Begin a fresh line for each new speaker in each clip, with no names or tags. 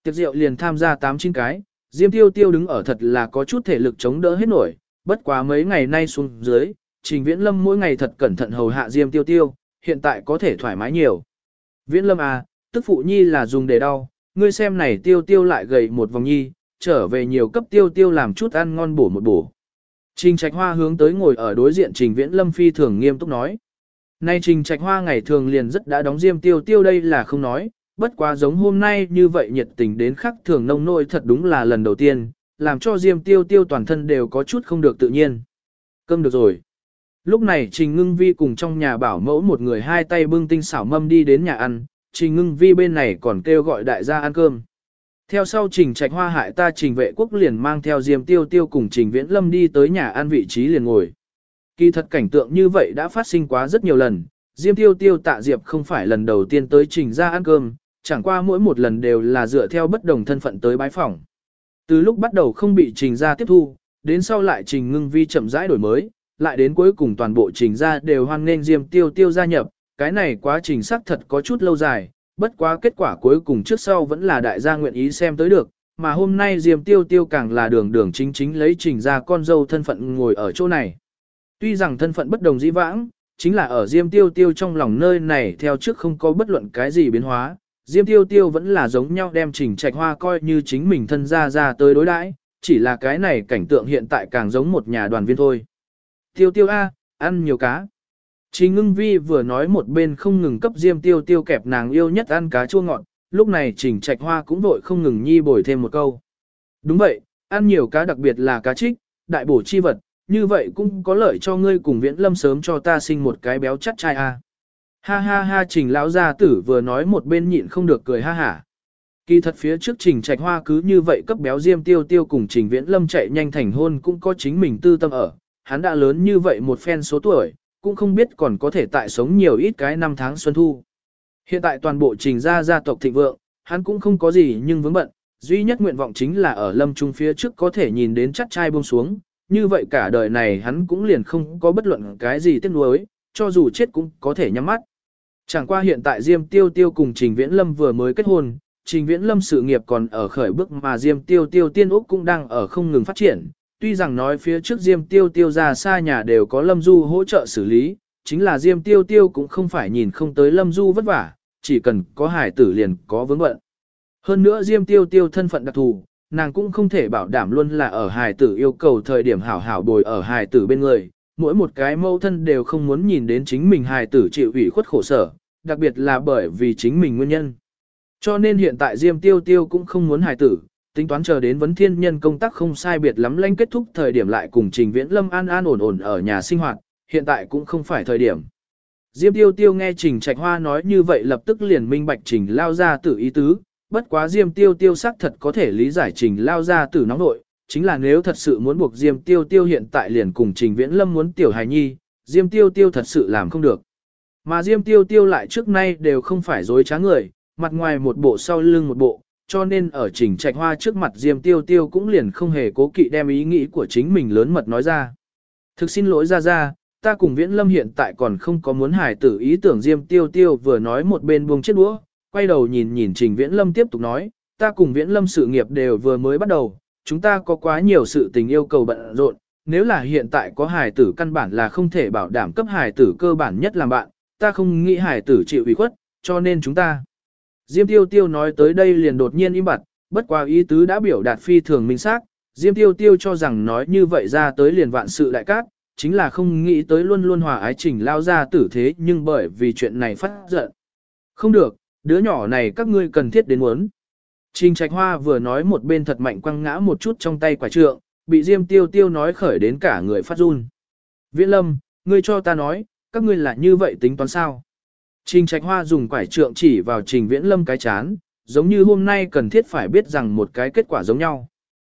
Tiệc rượu liền tham gia 8-9 cái, Diêm Tiêu Tiêu đứng ở thật là có chút thể lực chống đỡ hết nổi, bất quá mấy ngày nay xuống dưới, Trình Viễn Lâm mỗi ngày thật cẩn thận hầu hạ Diêm Tiêu Tiêu, hiện tại có thể thoải mái nhiều. Viễn Lâm à, tức phụ nhi là dùng để đau, ngươi xem này Tiêu Tiêu lại gầy một vòng nhi, trở về nhiều cấp Tiêu Tiêu làm chút ăn ngon bổ một bổ. Trình Trạch Hoa hướng tới ngồi ở đối diện Trình Viễn Lâm phi thường nghiêm túc nói. Nay Trình Trạch Hoa ngày thường liền rất đã đóng Diêm Tiêu Tiêu đây là không nói, bất quá giống hôm nay như vậy nhiệt tình đến khắc thường nông nôi thật đúng là lần đầu tiên, làm cho Diêm Tiêu Tiêu toàn thân đều có chút không được tự nhiên. Cơm được rồi. Lúc này Trình Ngưng Vi cùng trong nhà bảo mẫu một người hai tay bưng tinh xảo mâm đi đến nhà ăn, Trình Ngưng Vi bên này còn kêu gọi đại gia ăn cơm. Theo sau Trình Trạch Hoa hại ta Trình Vệ Quốc liền mang theo Diêm Tiêu Tiêu cùng Trình Viễn Lâm đi tới nhà ăn vị trí liền ngồi. Kỳ thật cảnh tượng như vậy đã phát sinh quá rất nhiều lần, Diêm Tiêu Tiêu Tạ Diệp không phải lần đầu tiên tới Trình ra ăn cơm, chẳng qua mỗi một lần đều là dựa theo bất đồng thân phận tới bái phỏng. Từ lúc bắt đầu không bị Trình ra tiếp thu, đến sau lại Trình Ngưng Vi chậm rãi đổi mới, lại đến cuối cùng toàn bộ Trình ra đều hoan nghênh Diêm Tiêu Tiêu gia nhập, cái này quá trình xác thật có chút lâu dài, bất quá kết quả cuối cùng trước sau vẫn là đại gia nguyện ý xem tới được, mà hôm nay Diêm Tiêu Tiêu càng là đường đường chính chính lấy Trình ra con dâu thân phận ngồi ở chỗ này. Tuy rằng thân phận bất đồng dĩ vãng, chính là ở Diêm Tiêu Tiêu trong lòng nơi này theo trước không có bất luận cái gì biến hóa, Diêm Tiêu Tiêu vẫn là giống nhau đem Trình Trạch Hoa coi như chính mình thân ra tới đối đãi, chỉ là cái này cảnh tượng hiện tại càng giống một nhà đoàn viên thôi. Tiêu Tiêu a, ăn nhiều cá. Trình Ngưng Vi vừa nói một bên không ngừng cấp Diêm Tiêu Tiêu kẹp nàng yêu nhất ăn cá chua ngọt, lúc này Trình Trạch Hoa cũng vội không ngừng nhi bồi thêm một câu. Đúng vậy, ăn nhiều cá đặc biệt là cá trích, đại bổ chi vật, như vậy cũng có lợi cho ngươi cùng Viễn Lâm sớm cho ta sinh một cái béo chắc trai a. Ha ha ha Trình lão gia tử vừa nói một bên nhịn không được cười ha hả. Kỳ thật phía trước Trình Trạch Hoa cứ như vậy cấp béo Diêm Tiêu Tiêu cùng Trình Viễn Lâm chạy nhanh thành hôn cũng có chính mình tư tâm ở, hắn đã lớn như vậy một phen số tuổi, cũng không biết còn có thể tại sống nhiều ít cái năm tháng xuân thu. Hiện tại toàn bộ Trình gia tộc thịnh vượng, hắn cũng không có gì nhưng vướng bận, duy nhất nguyện vọng chính là ở lâm trung phía trước có thể nhìn đến chắc trai buông xuống, như vậy cả đời này hắn cũng liền không có bất luận cái gì tiếc nuối, cho dù chết cũng có thể nhắm mắt. Chẳng qua hiện tại Diêm Tiêu Tiêu cùng Trình Viễn Lâm vừa mới kết hôn, Trình Viễn Lâm sự nghiệp còn ở khởi bước mà Diêm Tiêu Tiêu tiên úc cũng đang ở không ngừng phát triển. Tuy rằng nói phía trước Diêm Tiêu Tiêu ra xa nhà đều có Lâm Du hỗ trợ xử lý, chính là Diêm Tiêu Tiêu cũng không phải nhìn không tới Lâm Du vất vả, chỉ cần có hài tử liền có vướng bận. Hơn nữa Diêm Tiêu Tiêu thân phận đặc thù, nàng cũng không thể bảo đảm luôn là ở hài tử yêu cầu thời điểm hảo hảo bồi ở hài tử bên người. Mỗi một cái mẫu thân đều không muốn nhìn đến chính mình hài tử chịu ủy khuất khổ sở, đặc biệt là bởi vì chính mình nguyên nhân. Cho nên hiện tại Diêm Tiêu Tiêu cũng không muốn hài tử, tính toán chờ đến vấn thiên nhân công tác không sai biệt lắm lãnh kết thúc thời điểm lại cùng Trình Viễn Lâm an an ổn ổn ở nhà sinh hoạt, hiện tại cũng không phải thời điểm. Diêm Tiêu Tiêu nghe Trình Trạch Hoa nói như vậy lập tức liền minh bạch Trình lao ra tử ý tứ, bất quá Diêm Tiêu Tiêu xác thật có thể lý giải Trình lao ra tử nóng nội, chính là nếu thật sự muốn buộc Diêm Tiêu Tiêu hiện tại liền cùng Trình Viễn Lâm muốn tiểu hài nhi, Diêm Tiêu Tiêu thật sự làm không được. Mà Diêm Tiêu Tiêu lại trước nay đều không phải dối trá người, mặt ngoài một bộ sau lưng một bộ, cho nên ở Trình Trạch Hoa trước mặt Diêm Tiêu Tiêu cũng liền không hề cố kỵ đem ý nghĩ của chính mình lớn mật nói ra. Thực xin lỗi ra, ta cùng Viễn Lâm hiện tại còn không có muốn hài tử ý tưởng Diêm Tiêu Tiêu vừa nói một bên buông chiếc đũa, quay đầu nhìn Trình Viễn Lâm tiếp tục nói, ta cùng Viễn Lâm sự nghiệp đều vừa mới bắt đầu, chúng ta có quá nhiều sự tình yêu cầu bận rộn, nếu là hiện tại có hài tử căn bản là không thể bảo đảm cấp hài tử cơ bản nhất làm bạn, ta không nghĩ hài tử chịu ủy khuất, cho nên chúng ta. Diêm Tiêu Tiêu nói tới đây liền đột nhiên im bặt, bất quá ý tứ đã biểu đạt phi thường minh xác, Diêm Tiêu Tiêu cho rằng nói như vậy ra tới liền vạn sự đại cát, chính là không nghĩ tới luôn luôn hòa ái Trình lao ra tử thế nhưng bởi vì chuyện này phát giận. Không được, đứa nhỏ này các ngươi cần thiết đến muốn. Trình Trạch Hoa vừa nói một bên thật mạnh quăng ngã một chút trong tay quả trượng, bị Diêm Tiêu Tiêu nói khởi đến cả người phát run. Viễn Lâm, ngươi cho ta nói, các ngươi là như vậy tính toán sao? Trình Trạch Hoa dùng quải trượng chỉ vào Trình Viễn Lâm cái chán, giống như hôm nay cần thiết phải biết rằng một cái kết quả giống nhau.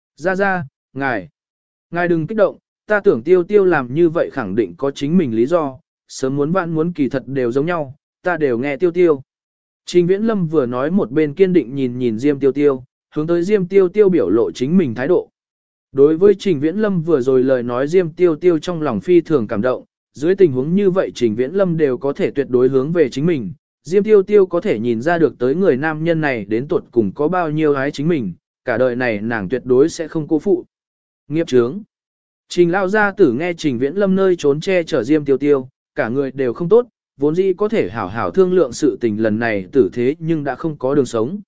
Ra, ngài đừng kích động, ta tưởng Tiêu Tiêu làm như vậy khẳng định có chính mình lý do, sớm muốn vãn muốn kỳ thật đều giống nhau, ta đều nghe Tiêu Tiêu. Trình Viễn Lâm vừa nói một bên kiên định nhìn Diêm Tiêu Tiêu, hướng tới Diêm Tiêu Tiêu biểu lộ chính mình thái độ. Đối với Trình Viễn Lâm vừa rồi lời nói Diêm Tiêu Tiêu trong lòng phi thường cảm động, dưới tình huống như vậy Trình Viễn Lâm đều có thể tuyệt đối hướng về chính mình, Diêm Tiêu Tiêu có thể nhìn ra được tới người nam nhân này đến tuột cùng có bao nhiêu ái chính mình, cả đời này nàng tuyệt đối sẽ không cô phụ. Nghiệp chướng. Trình lao gia tử nghe Trình Viễn Lâm nơi trốn che chở Diêm Tiêu Tiêu, cả người đều không tốt, vốn dĩ có thể hảo hảo thương lượng sự tình lần này tử thế nhưng đã không có đường sống.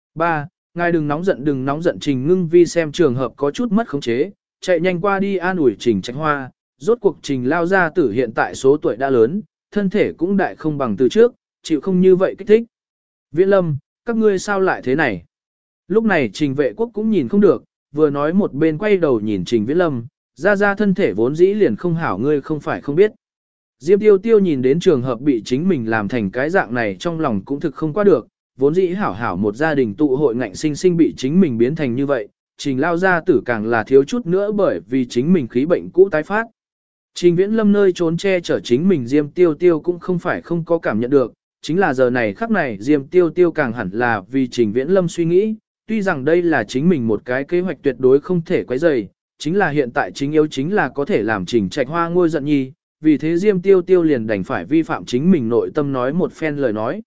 3. Ngài đừng nóng giận Trình Ngưng Vi xem trường hợp có chút mất khống chế, chạy nhanh qua đi an ủi Trình Trạch Hoa, rốt cuộc Trình lao gia tử hiện tại số tuổi đã lớn, thân thể cũng đại không bằng từ trước, chịu không như vậy kích thích. Viễn Lâm, các ngươi sao lại thế này? Lúc này Trình Vệ Quốc cũng nhìn không được, vừa nói một bên quay đầu nhìn Trình Viễn Lâm, ra thân thể vốn dĩ liền không hảo ngươi không phải không biết. Diêm Tiêu Tiêu nhìn đến trường hợp bị chính mình làm thành cái dạng này trong lòng cũng thực không qua được, vốn dĩ hảo một gia đình tụ hội ngạnh sinh bị chính mình biến thành như vậy, Trình lao gia tử càng là thiếu chút nữa bởi vì chính mình khí bệnh cũ tái phát. Trình Viễn Lâm nơi trốn che chở chính mình Diêm Tiêu Tiêu cũng không phải không có cảm nhận được, chính là giờ này khắc này Diêm Tiêu Tiêu càng hẳn là vì Trình Viễn Lâm suy nghĩ, tuy rằng đây là chính mình một cái kế hoạch tuyệt đối không thể quấy rầy, chính là hiện tại chính yếu chính là có thể làm Trình Trạch Hoa ngôi giận nhi, vì thế Diêm Tiêu Tiêu liền đành phải vi phạm chính mình nội tâm nói một phen lời nói.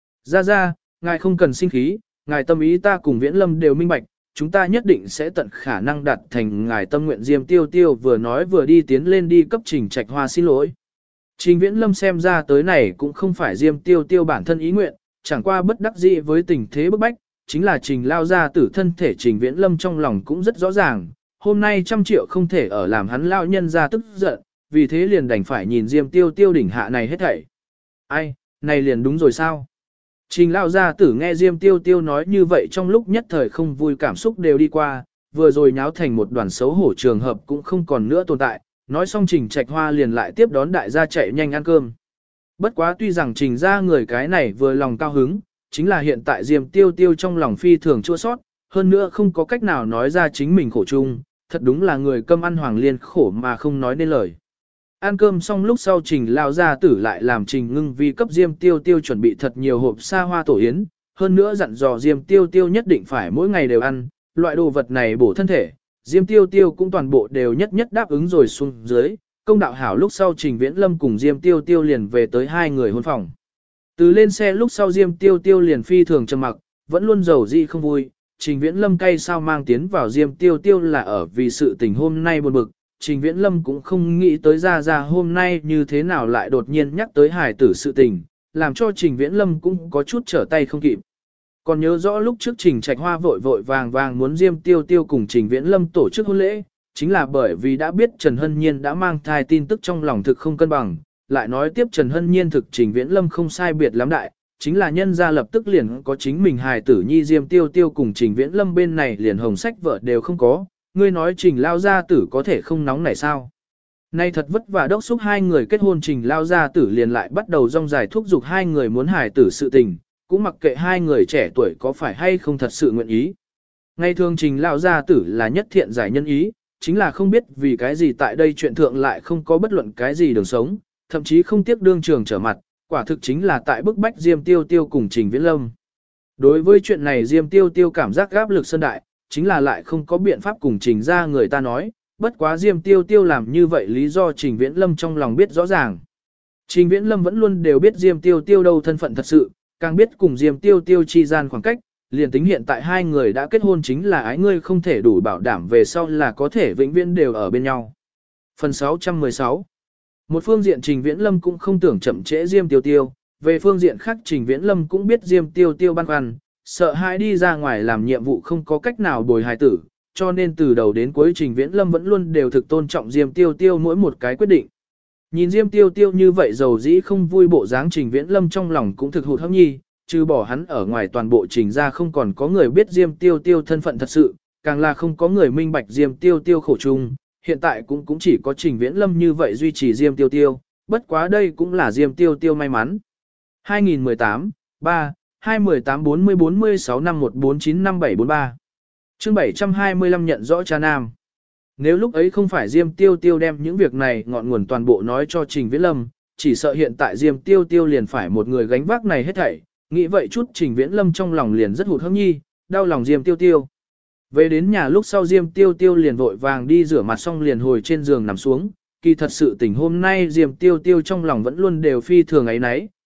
Ra, ngài không cần sinh khí, ngài tâm ý ta cùng Viễn Lâm đều minh bạch, chúng ta nhất định sẽ tận khả năng đạt thành ngài tâm nguyện. Diêm Tiêu Tiêu vừa nói vừa đi tiến lên đi cấp Trình Trạch Hoa xin lỗi. Trình Viễn Lâm xem ra tới này cũng không phải Diêm Tiêu Tiêu bản thân ý nguyện, chẳng qua bất đắc dĩ với tình thế bức bách, chính là Trình lao ra tử thân thể Trình Viễn Lâm trong lòng cũng rất rõ ràng, hôm nay 100 triệu không thể ở làm hắn lao nhân ra tức giận, vì thế liền đành phải nhìn Diêm Tiêu Tiêu đỉnh hạ này hết thảy. Ai, này liền đúng rồi sao? Trình lao gia tử nghe Diêm Tiêu Tiêu nói như vậy trong lúc nhất thời không vui cảm xúc đều đi qua, vừa rồi nháo thành một đoàn xấu hổ trường hợp cũng không còn nữa tồn tại, nói xong Trình Trạch Hoa liền lại tiếp đón đại gia chạy nhanh ăn cơm. Bất quá tuy rằng Trình ra người cái này vừa lòng cao hứng, chính là hiện tại Diêm Tiêu Tiêu trong lòng phi thường chua sót, hơn nữa không có cách nào nói ra chính mình khổ chung, thật đúng là người câm ăn hoàng liên khổ mà không nói nên lời. Ăn cơm xong lúc sau Trình lao gia tử lại làm Trình Ngưng Vi cấp Diêm Tiêu Tiêu chuẩn bị thật nhiều hộp sa hoa tổ yến, hơn nữa dặn dò Diêm Tiêu Tiêu nhất định phải mỗi ngày đều ăn, loại đồ vật này bổ thân thể, Diêm Tiêu Tiêu cũng toàn bộ đều nhất đáp ứng rồi xuống dưới, công đạo hảo lúc sau Trình Viễn Lâm cùng Diêm Tiêu Tiêu liền về tới hai người hôn phòng. Từ lên xe lúc sau Diêm Tiêu Tiêu liền phi thường trầm mặc, vẫn luôn giàu dị không vui, Trình Viễn Lâm cay sao mang tiến vào Diêm Tiêu Tiêu là ở vì sự tình hôm nay buồn bực, Trình Viễn Lâm cũng không nghĩ tới ra hôm nay như thế nào lại đột nhiên nhắc tới hài tử sự tình, làm cho Trình Viễn Lâm cũng có chút trở tay không kịp. Còn nhớ rõ lúc trước Trình Trạch Hoa vội vàng muốn Diêm Tiêu Tiêu cùng Trình Viễn Lâm tổ chức hôn lễ, chính là bởi vì đã biết Trần Hân Nhiên đã mang thai tin tức trong lòng thực không cân bằng, lại nói tiếp Trần Hân Nhiên thực Trình Viễn Lâm không sai biệt lắm đại, chính là nhân ra lập tức liền có chính mình hài tử nhi Diêm Tiêu Tiêu cùng Trình Viễn Lâm bên này liền hồng sách vợ đều không có, ngươi nói Trình lao gia tử có thể không nóng này sao? Nay thật vất vả đốc xúc hai người kết hôn Trình lao gia tử liền lại bắt đầu rong dài thúc giục hai người muốn hài tử sự tình, cũng mặc kệ hai người trẻ tuổi có phải hay không thật sự nguyện ý. Ngày thường Trình lao gia tử là nhất thiện giải nhân ý, chính là không biết vì cái gì tại đây chuyện thượng lại không có bất luận cái gì đường sống, thậm chí không tiếc đương trường trở mặt, quả thực chính là tại bức bách Diêm Tiêu Tiêu cùng Trình Viễn Lâm. Đối với chuyện này Diêm Tiêu Tiêu cảm giác áp lực sơn đại, chính là lại không có biện pháp cùng Trình ra người ta nói, bất quá Diêm Tiêu Tiêu làm như vậy lý do Trình Viễn Lâm trong lòng biết rõ ràng. Trình Viễn Lâm vẫn luôn đều biết Diêm Tiêu Tiêu đâu thân phận thật sự, càng biết cùng Diêm Tiêu Tiêu chi gian khoảng cách, liền tính hiện tại hai người đã kết hôn chính là ái ngươi không thể đủ bảo đảm về sau là có thể vĩnh viễn đều ở bên nhau. Phần 616. Một phương diện Trình Viễn Lâm cũng không tưởng chậm trễ Diêm Tiêu Tiêu, về phương diện khác Trình Viễn Lâm cũng biết Diêm Tiêu Tiêu băn khoăn, sợ hãi đi ra ngoài làm nhiệm vụ không có cách nào bồi hài tử, cho nên từ đầu đến cuối Trình Viễn Lâm vẫn luôn đều thực tôn trọng Diêm Tiêu Tiêu mỗi một cái quyết định. Nhìn Diêm Tiêu Tiêu như vậy dầu dĩ không vui bộ dáng Trình Viễn Lâm trong lòng cũng thực hụt hẫng nhi, trừ bỏ hắn ở ngoài toàn bộ Trình ra không còn có người biết Diêm Tiêu Tiêu thân phận thật sự, càng là không có người minh bạch Diêm Tiêu Tiêu khổ chung, hiện tại cũng chỉ có Trình Viễn Lâm như vậy duy trì Diêm Tiêu Tiêu, bất quá đây cũng là Diêm Tiêu Tiêu may mắn. 2018, 3, 2184046 năm 1495743. Chương 725 nhận rõ cha nam. Nếu lúc ấy không phải Diêm Tiêu Tiêu đem những việc này ngọn nguồn toàn bộ nói cho Trình Viễn Lâm, chỉ sợ hiện tại Diêm Tiêu Tiêu liền phải một người gánh vác này hết thảy, nghĩ vậy chút Trình Viễn Lâm trong lòng liền rất hụt hẫng nhi, đau lòng Diêm Tiêu Tiêu. Về đến nhà lúc sau Diêm Tiêu Tiêu liền vội vàng đi rửa mặt xong liền hồi trên giường nằm xuống, kỳ thật sự tình hôm nay Diêm Tiêu Tiêu trong lòng vẫn luôn đều phi thường ấy nấy,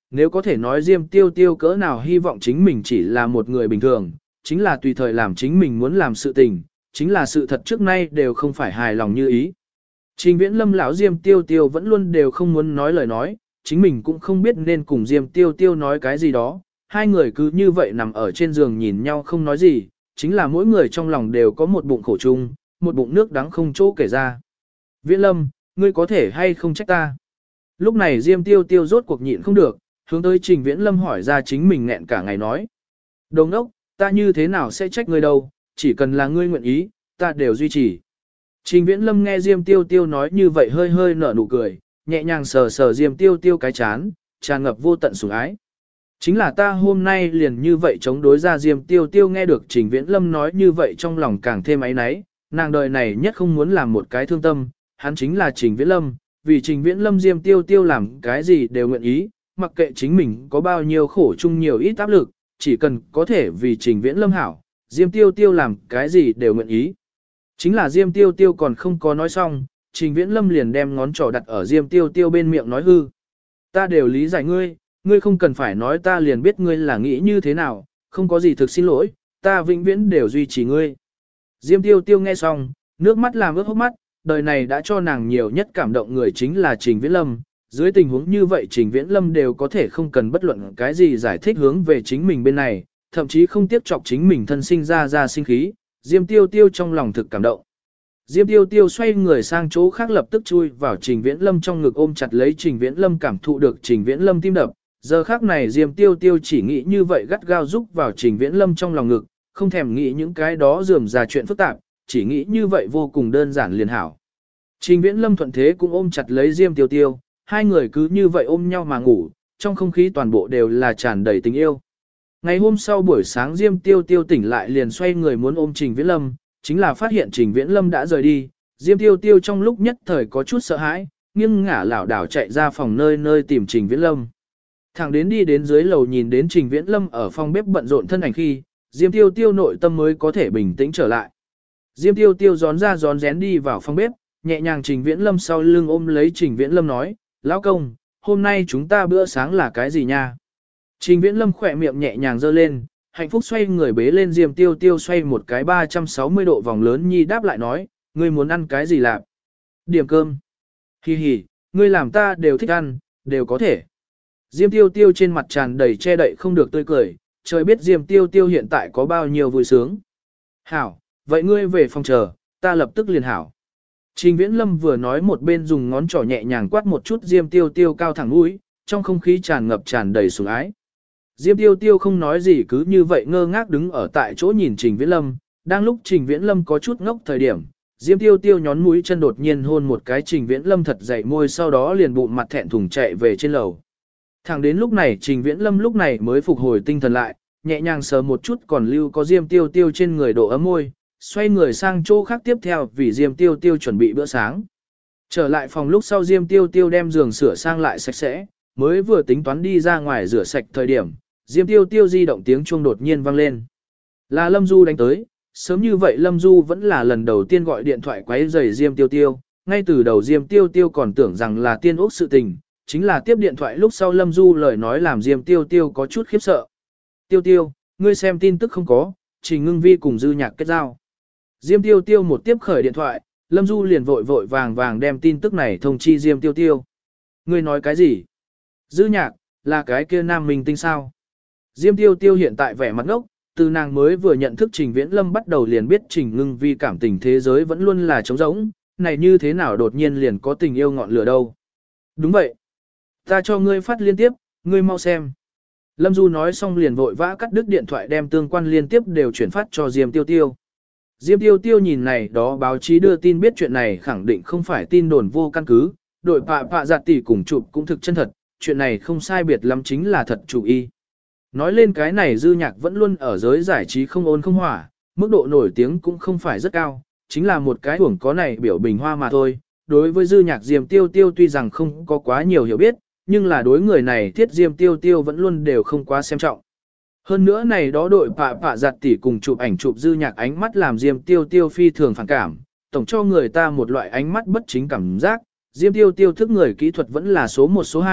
nếu có thể nói Diêm Tiêu Tiêu cỡ nào hy vọng chính mình chỉ là một người bình thường, chính là tùy thời làm chính mình muốn làm sự tình, chính là sự thật trước nay đều không phải hài lòng như ý. Trình Viễn Lâm lão Diêm Tiêu Tiêu vẫn luôn đều không muốn nói lời nói, chính mình cũng không biết nên cùng Diêm Tiêu Tiêu nói cái gì đó, hai người cứ như vậy nằm ở trên giường nhìn nhau không nói gì, chính là mỗi người trong lòng đều có một bụng khổ chung, một bụng nước đắng không chỗ kể ra. Viễn Lâm, ngươi có thể hay không trách ta? Lúc này Diêm Tiêu Tiêu rốt cuộc nhịn không được, hướng tới Trình Viễn Lâm hỏi ra chính mình nghẹn cả ngày nói. Đồ ngốc, ta như thế nào sẽ trách ngươi đâu, chỉ cần là ngươi nguyện ý, ta đều duy trì. Trình Viễn Lâm nghe Diêm Tiêu Tiêu nói như vậy hơi hơi nở nụ cười, nhẹ nhàng sờ sờ Diêm Tiêu Tiêu cái chán, tràn ngập vô tận sủng ái. Chính là ta hôm nay liền như vậy chống đối ra Diêm Tiêu Tiêu nghe được Trình Viễn Lâm nói như vậy trong lòng càng thêm áy náy, nàng đời này nhất không muốn làm một cái thương tâm, hắn chính là Trình Viễn Lâm, vì Trình Viễn Lâm Diêm Tiêu Tiêu làm cái gì đều nguyện ý, mặc kệ chính mình có bao nhiêu khổ chung nhiều ít áp lực, chỉ cần có thể vì Trình Viễn Lâm hảo, Diêm Tiêu Tiêu làm cái gì đều nguyện ý. Chính là Diêm Tiêu Tiêu còn không có nói xong, Trình Viễn Lâm liền đem ngón trỏ đặt ở Diêm Tiêu Tiêu bên miệng nói hư. Ta đều lý giải ngươi, ngươi không cần phải nói ta liền biết ngươi là nghĩ như thế nào, không có gì thực xin lỗi, ta vĩnh viễn đều duy trì ngươi. Diêm Tiêu Tiêu nghe xong, nước mắt làm ướt hốc mắt, đời này đã cho nàng nhiều nhất cảm động người chính là Trình Viễn Lâm. Dưới tình huống như vậy Trình Viễn Lâm đều có thể không cần bất luận cái gì giải thích hướng về chính mình bên này, thậm chí không tiếp chọc chính mình thân sinh ra sinh khí, Diêm Tiêu Tiêu trong lòng thực cảm động. Diêm Tiêu Tiêu xoay người sang chỗ khác lập tức chui vào Trình Viễn Lâm trong ngực ôm chặt lấy Trình Viễn Lâm cảm thụ được Trình Viễn Lâm tim đập. Giờ khác này Diêm Tiêu Tiêu chỉ nghĩ như vậy gắt gao rúc vào Trình Viễn Lâm trong lòng ngực, không thèm nghĩ những cái đó rườm rà chuyện phức tạp, chỉ nghĩ như vậy vô cùng đơn giản liền hảo. Trình Viễn Lâm thuận thế cũng ôm chặt lấy Diêm Tiêu Tiêu, hai người cứ như vậy ôm nhau mà ngủ, trong không khí toàn bộ đều là tràn đầy tình yêu. Ngày hôm sau buổi sáng Diêm Tiêu Tiêu tỉnh lại liền xoay người muốn ôm Trình Viễn Lâm, chính là phát hiện Trình Viễn Lâm đã rời đi, Diêm Tiêu Tiêu trong lúc nhất thời có chút sợ hãi, nghiêng ngả lảo đảo chạy ra phòng nơi nơi tìm Trình Viễn Lâm. Thẳng đến đi đến dưới lầu nhìn đến Trình Viễn Lâm ở phòng bếp bận rộn thân ảnh khi, Diêm Tiêu Tiêu nội tâm mới có thể bình tĩnh trở lại. Diêm Tiêu Tiêu gión ra gión rén đi vào phòng bếp, nhẹ nhàng Trình Viễn Lâm sau lưng ôm lấy Trình Viễn Lâm nói, lão công, hôm nay chúng ta bữa sáng là cái gì nha? Trình Viễn Lâm khỏe miệng nhẹ nhàng giơ lên, hạnh phúc xoay người bế lên Diêm Tiêu Tiêu xoay một cái 360 độ vòng lớn nhi đáp lại nói, ngươi muốn ăn cái gì lạp? Điểm cơm. Hi hi, ngươi làm ta đều thích ăn, đều có thể. Diêm Tiêu Tiêu trên mặt tràn đầy che đậy không được tươi cười, trời biết Diêm Tiêu Tiêu hiện tại có bao nhiêu vui sướng. Hảo, vậy ngươi về phòng chờ, ta lập tức liền hảo. Trình Viễn Lâm vừa nói một bên dùng ngón trỏ nhẹ nhàng quát một chút Diêm Tiêu Tiêu cao thẳng mũi, trong không khí tràn ngập tràn đầy sủng ái. Diêm Tiêu Tiêu không nói gì cứ như vậy ngơ ngác đứng ở tại chỗ nhìn Trình Viễn Lâm, đang lúc Trình Viễn Lâm có chút ngốc thời điểm, Diêm Tiêu Tiêu nhón mũi chân đột nhiên hôn một cái Trình Viễn Lâm thật dày môi sau đó liền bụng mặt thẹn thùng chạy về trên lầu. Thẳng đến lúc này Trình Viễn Lâm lúc này mới phục hồi tinh thần lại, nhẹ nhàng sờ một chút còn lưu có Diêm Tiêu Tiêu trên người độ ấm môi, xoay người sang chỗ khác tiếp theo vì Diêm Tiêu Tiêu chuẩn bị bữa sáng. Trở lại phòng lúc sau Diêm Tiêu Tiêu đem giường sửa sang lại sạch sẽ, mới vừa tính toán đi ra ngoài rửa sạch thời điểm, Diêm Tiêu Tiêu di động tiếng chuông đột nhiên vang lên. Là Lâm Du đánh tới, sớm như vậy Lâm Du vẫn là lần đầu tiên gọi điện thoại quấy rầy Diêm Tiêu Tiêu, ngay từ đầu Diêm Tiêu Tiêu còn tưởng rằng là tiên ốc sự tình, chính là tiếp điện thoại lúc sau Lâm Du lời nói làm Diêm Tiêu Tiêu có chút khiếp sợ. Tiêu Tiêu, ngươi xem tin tức không có, Trình Ngưng Vi cùng Dư Nhạc kết giao. Diêm Tiêu Tiêu một tiếp khởi điện thoại, Lâm Du liền vội vội vàng vàng đem tin tức này thông chi Diêm Tiêu Tiêu. Ngươi nói cái gì? Dư Nhạc, là cái kia nam minh tinh sao? Diêm Tiêu Tiêu hiện tại vẻ mặt ngốc, từ nàng mới vừa nhận thức Trình Viễn Lâm bắt đầu liền biết Trình Ngưng Vi cảm tình thế giới vẫn luôn là trống rỗng, này như thế nào đột nhiên liền có tình yêu ngọn lửa đâu. Đúng vậy. Ta cho ngươi phát liên tiếp, ngươi mau xem. Lâm Du nói xong liền vội vã cắt đứt điện thoại đem tương quan liên tiếp đều chuyển phát cho Diêm Tiêu Tiêu. Diêm Tiêu Tiêu nhìn này đó báo chí đưa tin biết chuyện này khẳng định không phải tin đồn vô căn cứ, đội pạ giặt tỷ cùng chụp cũng thực chân thật, chuyện này không sai biệt lắm chính là thật chủ y. Nói lên cái này Dư Nhạc vẫn luôn ở giới giải trí không ôn không hỏa, mức độ nổi tiếng cũng không phải rất cao, chính là một cái uổng có này biểu bình hoa mà thôi. Đối với Dư Nhạc Diêm Tiêu Tiêu tuy rằng không có quá nhiều hiểu biết, nhưng là đối người này thiết Diêm Tiêu Tiêu vẫn luôn đều không quá xem trọng. Hơn nữa này đó đội pạ giặt tỷ cùng chụp ảnh chụp Dư Nhạc ánh mắt làm Diêm Tiêu Tiêu phi thường phản cảm, tổng cho người ta một loại ánh mắt bất chính cảm giác, Diêm Tiêu Tiêu thức người kỹ thuật vẫn là số 1 số 2,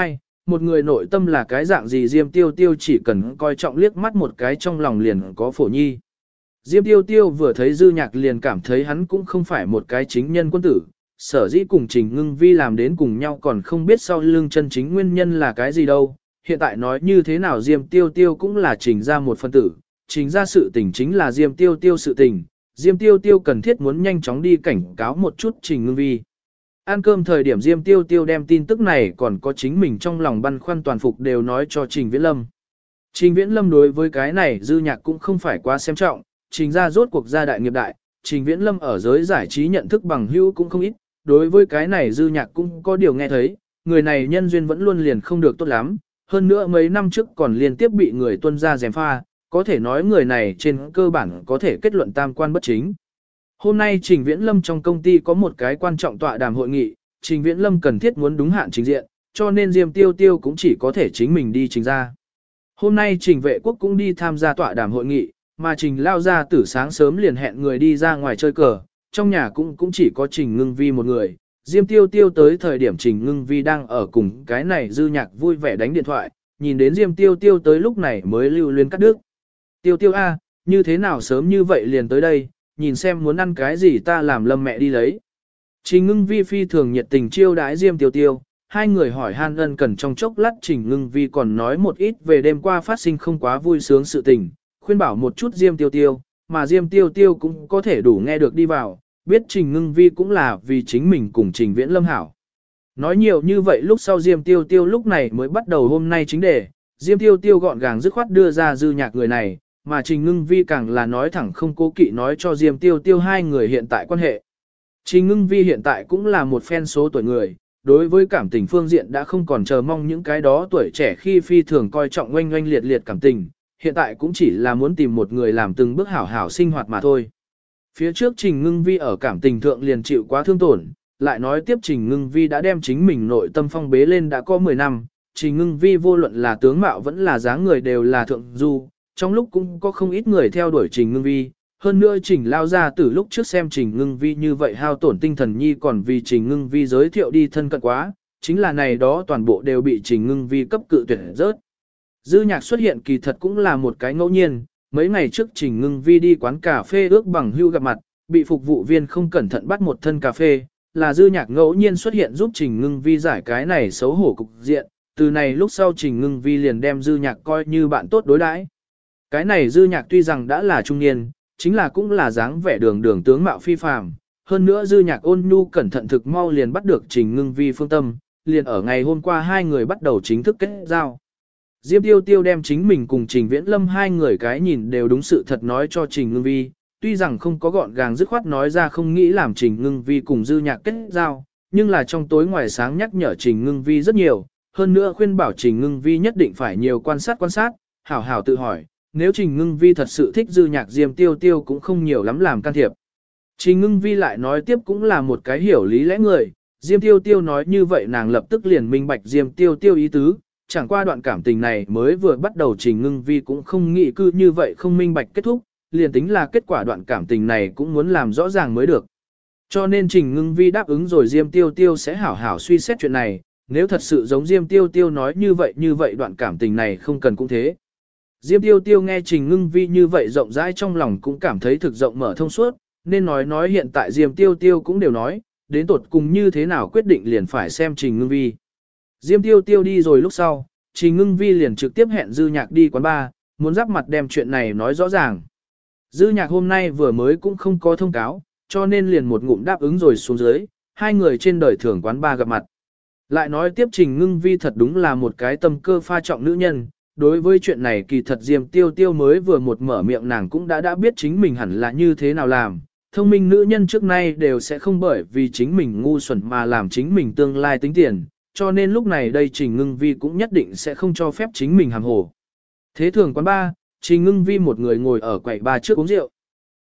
một người nội tâm là cái dạng gì Diêm Tiêu Tiêu chỉ cần coi trọng liếc mắt một cái trong lòng liền có phổ nhi. Diêm Tiêu Tiêu vừa thấy Dư Nhạc liền cảm thấy hắn cũng không phải một cái chính nhân quân tử, sở dĩ cùng Trình Ngưng Vi làm đến cùng nhau còn không biết sau lưng chân chính nguyên nhân là cái gì đâu. Hiện tại nói như thế nào Diêm Tiêu Tiêu cũng là Trình ra một phân tử, Trình ra sự tình chính là Diêm Tiêu Tiêu sự tình, Diêm Tiêu Tiêu cần thiết muốn nhanh chóng đi cảnh cáo một chút Trình Ngưng Vi. Ăn cơm thời điểm Diêm Tiêu Tiêu đem tin tức này còn có chính mình trong lòng băn khoăn toàn phục đều nói cho Trình Viễn Lâm. Trình Viễn Lâm đối với cái này Dư Nhạc cũng không phải quá xem trọng, Trình ra rốt cuộc gia đại nghiệp đại, Trình Viễn Lâm ở giới giải trí nhận thức bằng hữu cũng không ít, đối với cái này Dư Nhạc cũng có điều nghe thấy, người này nhân duyên vẫn luôn liền không được tốt lắm, hơn nữa mấy năm trước còn liên tiếp bị người tuân ra gièm pha, có thể nói người này trên cơ bản có thể kết luận tam quan bất chính. Hôm nay Trình Viễn Lâm trong công ty có một cái quan trọng tọa đàm hội nghị, Trình Viễn Lâm cần thiết muốn đúng hạn trình diện, cho nên Diêm Tiêu Tiêu cũng chỉ có thể chính mình đi trình ra. Hôm nay Trình Vệ Quốc cũng đi tham gia tọa đàm hội nghị, mà Trình lao ra từ sáng sớm liền hẹn người đi ra ngoài chơi cờ, trong nhà cũng chỉ có Trình Ngưng Vi một người. Diêm Tiêu Tiêu tới thời điểm Trình Ngưng Vi đang ở cùng cái này Dư Nhạc vui vẻ đánh điện thoại, nhìn đến Diêm Tiêu Tiêu tới lúc này mới lưu luyến cắt đứt. Tiêu Tiêu a, như thế nào sớm như vậy liền tới đây, nhìn xem muốn ăn cái gì ta làm Lâm mẹ đi lấy. Trình Ngưng Vi phi thường nhiệt tình chiêu đãi Diêm Tiêu Tiêu, hai người hỏi han ân cần trong chốc lát Trình Ngưng Vi còn nói một ít về đêm qua phát sinh không quá vui sướng sự tình, khuyên bảo một chút Diêm Tiêu Tiêu, mà Diêm Tiêu Tiêu cũng có thể đủ nghe được đi vào, biết Trình Ngưng Vi cũng là vì chính mình cùng Trình Viễn Lâm hảo. Nói nhiều như vậy lúc sau Diêm Tiêu Tiêu lúc này mới bắt đầu hôm nay chính đề, Diêm Tiêu Tiêu gọn gàng dứt khoát đưa ra Dư Nhạc người này, mà Trình Ngưng Vi càng là nói thẳng không cố kỵ nói cho Diêm Tiêu Tiêu hai người hiện tại quan hệ. Trình Ngưng Vi hiện tại cũng là một phen số tuổi người, đối với cảm tình phương diện đã không còn chờ mong những cái đó tuổi trẻ khi phi thường coi trọng oanh oanh liệt liệt cảm tình, hiện tại cũng chỉ là muốn tìm một người làm từng bước hảo hảo sinh hoạt mà thôi. Phía trước Trình Ngưng Vi ở cảm tình thượng liền chịu quá thương tổn, lại nói tiếp Trình Ngưng Vi đã đem chính mình nội tâm phong bế lên đã có 10 năm, Trình Ngưng Vi vô luận là tướng mạo vẫn là dáng người đều là thượng du, trong lúc cũng có không ít người theo đuổi Trình Ngưng Vi, hơn nữa Trình lao ra từ lúc trước xem Trình Ngưng Vi như vậy hao tổn tinh thần nhi còn vì Trình Ngưng Vi giới thiệu đi thân cận quá, chính là này đó toàn bộ đều bị Trình Ngưng Vi cấp cự tuyệt rớt. Dư Nhạc xuất hiện kỳ thật cũng là một cái ngẫu nhiên, mấy ngày trước Trình Ngưng Vi đi quán cà phê ước bằng hưu gặp mặt, bị phục vụ viên không cẩn thận bắt một thân cà phê, là Dư Nhạc ngẫu nhiên xuất hiện giúp Trình Ngưng Vi giải cái này xấu hổ cục diện, từ này lúc sau Trình Ngưng Vi liền đem Dư Nhạc coi như bạn tốt đối đãi. Cái này Dư Nhạc tuy rằng đã là trung niên, chính là cũng là dáng vẻ đường đường tướng mạo phi phàm, hơn nữa Dư Nhạc ôn nhu cẩn thận thực mau liền bắt được Trình Ngưng Vi phương tâm, liền ở ngày hôm qua hai người bắt đầu chính thức kết giao. Diêm Tiêu Tiêu đem chính mình cùng Trình Viễn Lâm hai người cái nhìn đều đúng sự thật nói cho Trình Ngưng Vi, tuy rằng không có gọn gàng dứt khoát nói ra không nghĩ làm Trình Ngưng Vi cùng Dư Nhạc kết giao, nhưng là trong tối ngoài sáng nhắc nhở Trình Ngưng Vi rất nhiều, hơn nữa khuyên bảo Trình Ngưng Vi nhất định phải nhiều quan sát, hảo hảo tự hỏi, nếu Trình Ngưng Vi thật sự thích Dư Nhạc Diêm Tiêu Tiêu cũng không nhiều lắm làm can thiệp. Trình Ngưng Vi lại nói tiếp cũng là một cái hiểu lý lẽ người, Diêm Tiêu Tiêu nói như vậy nàng lập tức liền minh bạch Diêm Tiêu Tiêu ý tứ, chẳng qua đoạn cảm tình này mới vừa bắt đầu Trình Ngưng Vi cũng không nghĩ cứ như vậy không minh bạch kết thúc, liền tính là kết quả đoạn cảm tình này cũng muốn làm rõ ràng mới được. Cho nên Trình Ngưng Vi đáp ứng rồi Diêm Tiêu Tiêu sẽ hảo hảo suy xét chuyện này, nếu thật sự giống Diêm Tiêu Tiêu nói như vậy đoạn cảm tình này không cần cũng thế. Diêm Tiêu Tiêu nghe Trình Ngưng Vi như vậy rộng rãi trong lòng cũng cảm thấy thực rộng mở thông suốt, nên nói hiện tại Diêm Tiêu Tiêu cũng đều nói, đến tột cùng như thế nào quyết định liền phải xem Trình Ngưng Vi. Diêm Tiêu Tiêu đi rồi lúc sau, Trình Ngưng Vi liền trực tiếp hẹn Dư Nhạc đi quán bar, muốn giáp mặt đem chuyện này nói rõ ràng. Dư Nhạc hôm nay vừa mới cũng không có thông cáo, cho nên liền một ngụm đáp ứng rồi xuống dưới, hai người trên đời thường quán bar gặp mặt. Lại nói tiếp Trình Ngưng Vi thật đúng là một cái tâm cơ pha trọng nữ nhân, đối với chuyện này kỳ thật Diêm Tiêu Tiêu mới vừa một mở miệng nàng cũng đã biết chính mình hẳn là như thế nào làm. Thông minh nữ nhân trước nay đều sẽ không bởi vì chính mình ngu xuẩn mà làm chính mình tương lai tính tiền, cho nên lúc này đây Trình Ngưng Vi cũng nhất định sẽ không cho phép chính mình hàm hồ. Thế thường quán bar, Trình Ngưng Vi một người ngồi ở quầy bar trước uống rượu.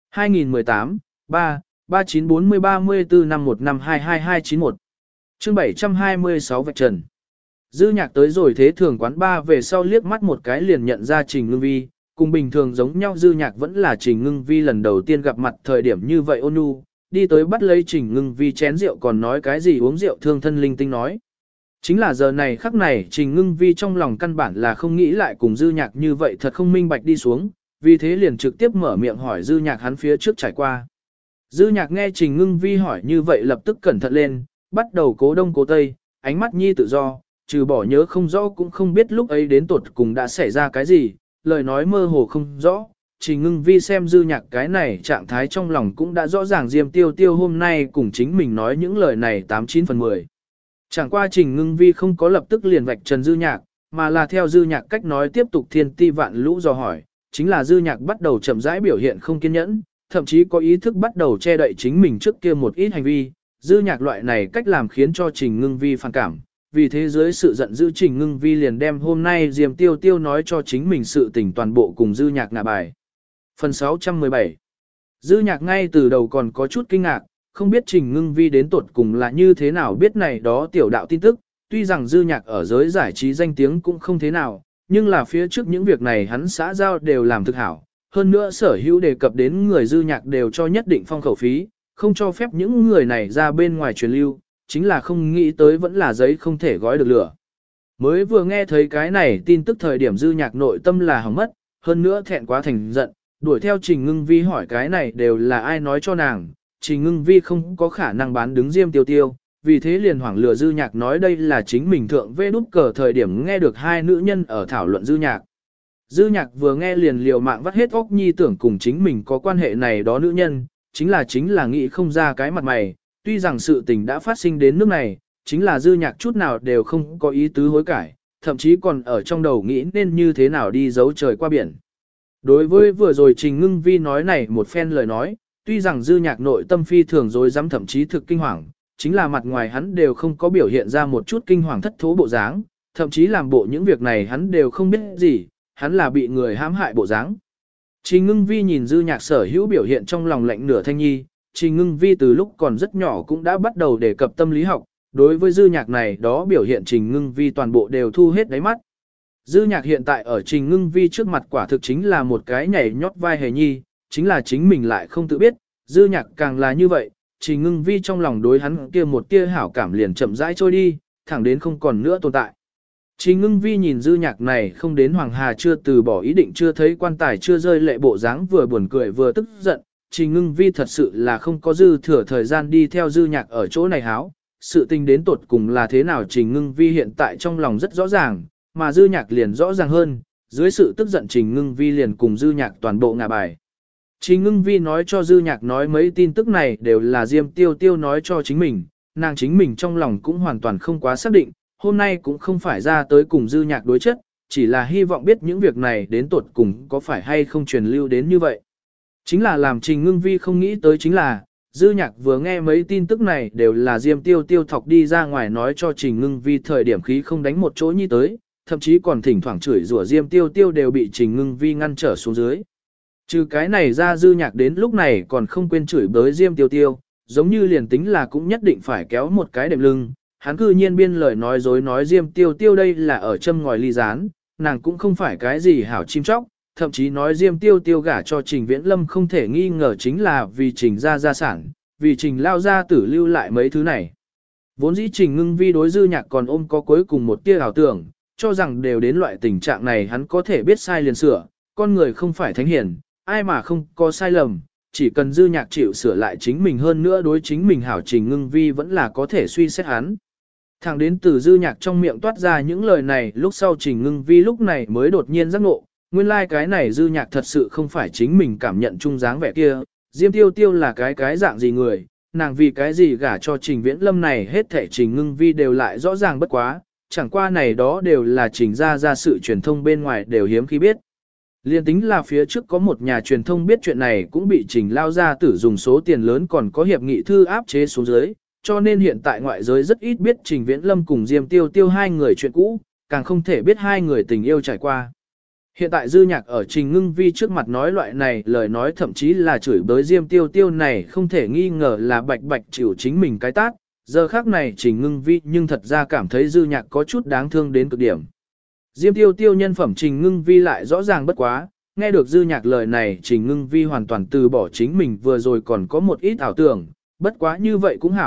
2018, 3, 3940 34 515 22291 chương 726 vạch trần. Dư Nhạc tới rồi thế thường quán bar về sau liếc mắt một cái liền nhận ra Trình Ngưng Vi, cùng bình thường giống nhau Dư Nhạc vẫn là Trình Ngưng Vi lần đầu tiên gặp mặt thời điểm như vậy ôn nhu, đi tới bắt lấy Trình Ngưng Vi chén rượu còn nói cái gì uống rượu thương thân linh tinh nói. Chính là giờ này khắc này Trình Ngưng Vi trong lòng căn bản là không nghĩ lại cùng Dư Nhạc như vậy thật không minh bạch đi xuống, vì thế liền trực tiếp mở miệng hỏi Dư Nhạc hắn phía trước trải qua. Dư Nhạc nghe Trình Ngưng Vi hỏi như vậy lập tức cẩn thận lên, bắt đầu cố đông cố tây, ánh mắt nhi tự do, trừ bỏ nhớ không rõ cũng không biết lúc ấy đến tột cùng đã xảy ra cái gì, lời nói mơ hồ không rõ. Trình Ngưng Vi xem Dư Nhạc cái này trạng thái trong lòng cũng đã rõ ràng Diêm Tiêu Tiêu hôm nay cùng chính mình nói những lời này 89 phần 10. Chẳng qua Trình Ngưng Vi không có lập tức liền vạch trần Dư Nhạc, mà là theo Dư Nhạc cách nói tiếp tục thiên ti vạn lũ dò hỏi, chính là Dư Nhạc bắt đầu chậm rãi biểu hiện không kiên nhẫn, thậm chí có ý thức bắt đầu che đậy chính mình trước kia một ít hành vi. Dư Nhạc loại này cách làm khiến cho Trình Ngưng Vi phản cảm, vì thế dưới sự giận dữ Trình Ngưng Vi liền đem hôm nay Diêm Tiêu Tiêu nói cho chính mình sự tình toàn bộ cùng Dư Nhạc ngả bài. Phần 617 Dư Nhạc ngay từ đầu còn có chút kinh ngạc, không biết Trình Ngưng Vi đến tuột cùng là như thế nào biết này đó tiểu đạo tin tức, tuy rằng Dư Nhạc ở giới giải trí danh tiếng cũng không thế nào, nhưng là phía trước những việc này hắn xã giao đều làm thực hảo, hơn nữa sở hữu đề cập đến người Dư Nhạc đều cho nhất định phong khẩu phí, không cho phép những người này ra bên ngoài truyền lưu, chính là không nghĩ tới vẫn là giấy không thể gói được lửa. Mới vừa nghe thấy cái này tin tức thời điểm Dư Nhạc nội tâm là hỏng mất, hơn nữa thẹn quá thành giận, đuổi theo Trình Ngưng Vi hỏi cái này đều là ai nói cho nàng, Trình Ngưng Vi không có khả năng bán đứng Diêm Tiêu Tiêu, vì thế liền hoảng lừa Dư Nhạc nói đây là chính mình thượng vê đút cờ thời điểm nghe được hai nữ nhân ở thảo luận Dư Nhạc. Dư Nhạc vừa nghe liền liều mạng vắt hết óc nhi tưởng cùng chính mình có quan hệ này đó nữ nhân, chính là nghĩ không ra cái mặt mày, tuy rằng sự tình đã phát sinh đến nước này, chính là Dư Nhạc chút nào đều không có ý tứ hối cải, thậm chí còn ở trong đầu nghĩ nên như thế nào đi giấu trời qua biển. Đối với vừa rồi Trình Ngưng Vi nói này một phen lời nói, tuy rằng Dư Nhạc nội tâm phi thường dối dám thậm chí thực kinh hoàng, chính là mặt ngoài hắn đều không có biểu hiện ra một chút kinh hoàng thất thố bộ dáng, thậm chí làm bộ những việc này hắn đều không biết gì, hắn là bị người hãm hại bộ dáng. Trình Ngưng Vi nhìn Dư Nhạc sở hữu biểu hiện trong lòng lạnh nửa thanh nhi, Trình Ngưng Vi từ lúc còn rất nhỏ cũng đã bắt đầu đề cập tâm lý học, đối với Dư Nhạc này đó biểu hiện Trình Ngưng Vi toàn bộ đều thu hết đáy mắt. Dư Nhạc hiện tại ở Trình Ngưng Vi trước mặt quả thực chính là một cái nhảy nhót vai hề nhi, chính là chính mình lại không tự biết, Dư Nhạc càng là như vậy, Trình Ngưng Vi trong lòng đối hắn kia một tia hảo cảm liền chậm rãi trôi đi, thẳng đến không còn nữa tồn tại. Trình Ngưng Vi nhìn Dư Nhạc này không đến Hoàng Hà chưa từ bỏ ý định chưa thấy quan tài chưa rơi lệ bộ dáng vừa buồn cười vừa tức giận, Trình Ngưng Vi thật sự là không có dư thừa thời gian đi theo Dư Nhạc ở chỗ này háo, sự tình đến tột cùng là thế nào Trình Ngưng Vi hiện tại trong lòng rất rõ ràng, mà Dư Nhạc liền rõ ràng hơn, dưới sự tức giận Trình Ngưng Vi liền cùng Dư Nhạc toàn bộ ngả bài. Trình Ngưng Vi nói cho Dư Nhạc nói mấy tin tức này đều là Diêm Tiêu Tiêu nói cho chính mình, nàng chính mình trong lòng cũng hoàn toàn không quá xác định, hôm nay cũng không phải ra tới cùng Dư Nhạc đối chất, chỉ là hy vọng biết những việc này đến tột cùng có phải hay không truyền lưu đến như vậy. Chính là làm Trình Ngưng Vi không nghĩ tới chính là, Dư Nhạc vừa nghe mấy tin tức này đều là Diêm Tiêu Tiêu thọc đi ra ngoài nói cho Trình Ngưng Vi thời điểm khí không đánh một chỗ như tới, thậm chí còn thỉnh thoảng chửi rủa Diêm Tiêu Tiêu đều bị Trình Ngưng Vi ngăn trở xuống dưới. Trừ cái này ra Dư Nhạc đến lúc này còn không quên chửi bới Diêm Tiêu Tiêu, giống như liền tính là cũng nhất định phải kéo một cái đệm lưng, hắn cư nhiên biên lời nói dối nói Diêm Tiêu Tiêu đây là ở châm ngòi ly gián, nàng cũng không phải cái gì hảo chim chóc, thậm chí nói Diêm Tiêu Tiêu gả cho Trình Viễn Lâm không thể nghi ngờ chính là vì Trình gia sản, vì Trình lao gia tử lưu lại mấy thứ này. Vốn dĩ Trình Ngưng Vi đối Dư Nhạc còn ôm có cuối cùng một tia ảo tưởng, cho rằng đều đến loại tình trạng này hắn có thể biết sai liền sửa, con người không phải thánh hiền, ai mà không có sai lầm, chỉ cần Dư Nhạc chịu sửa lại chính mình hơn nữa đối chính mình hảo Trình Ngưng Vi vẫn là có thể suy xét hắn. Thẳng đến từ Dư Nhạc trong miệng toát ra những lời này lúc sau Trình Ngưng Vi lúc này mới đột nhiên giác ngộ, nguyên lai cái này Dư Nhạc thật sự không phải chính mình cảm nhận chung dáng vẻ kia, Diêm Tiêu Tiêu là cái dạng gì người, nàng vì cái gì gả cho Trình Viễn Lâm này hết thể Trình Ngưng Vi đều lại rõ ràng bất quá, chẳng qua này đó đều là Trình ra sự truyền thông bên ngoài đều hiếm khi biết. Liên tính là phía trước có một nhà truyền thông biết chuyện này cũng bị Trình lao gia tử dùng số tiền lớn còn có hiệp nghị thư áp chế xuống dưới, cho nên hiện tại ngoại giới rất ít biết Trình Viễn Lâm cùng Diêm Tiêu Tiêu hai người chuyện cũ, càng không thể biết hai người tình yêu trải qua. Hiện tại Dư Nhạc ở Trình Ngưng Vi trước mặt nói loại này lời nói thậm chí là chửi bới Diêm Tiêu Tiêu này không thể nghi ngờ là bạch chịu chính mình cái tát, giờ khác này Trình Ngưng Vi nhưng thật ra cảm thấy Dư Nhạc có chút đáng thương đến cực điểm. Diêm Tiêu Tiêu nhân phẩm Trình Ngưng Vi lại rõ ràng bất quá, nghe được Dư Nhạc lời này Trình Ngưng Vi hoàn toàn từ bỏ chính mình vừa rồi còn có một ít ảo tưởng, bất quá như vậy cũng hảo,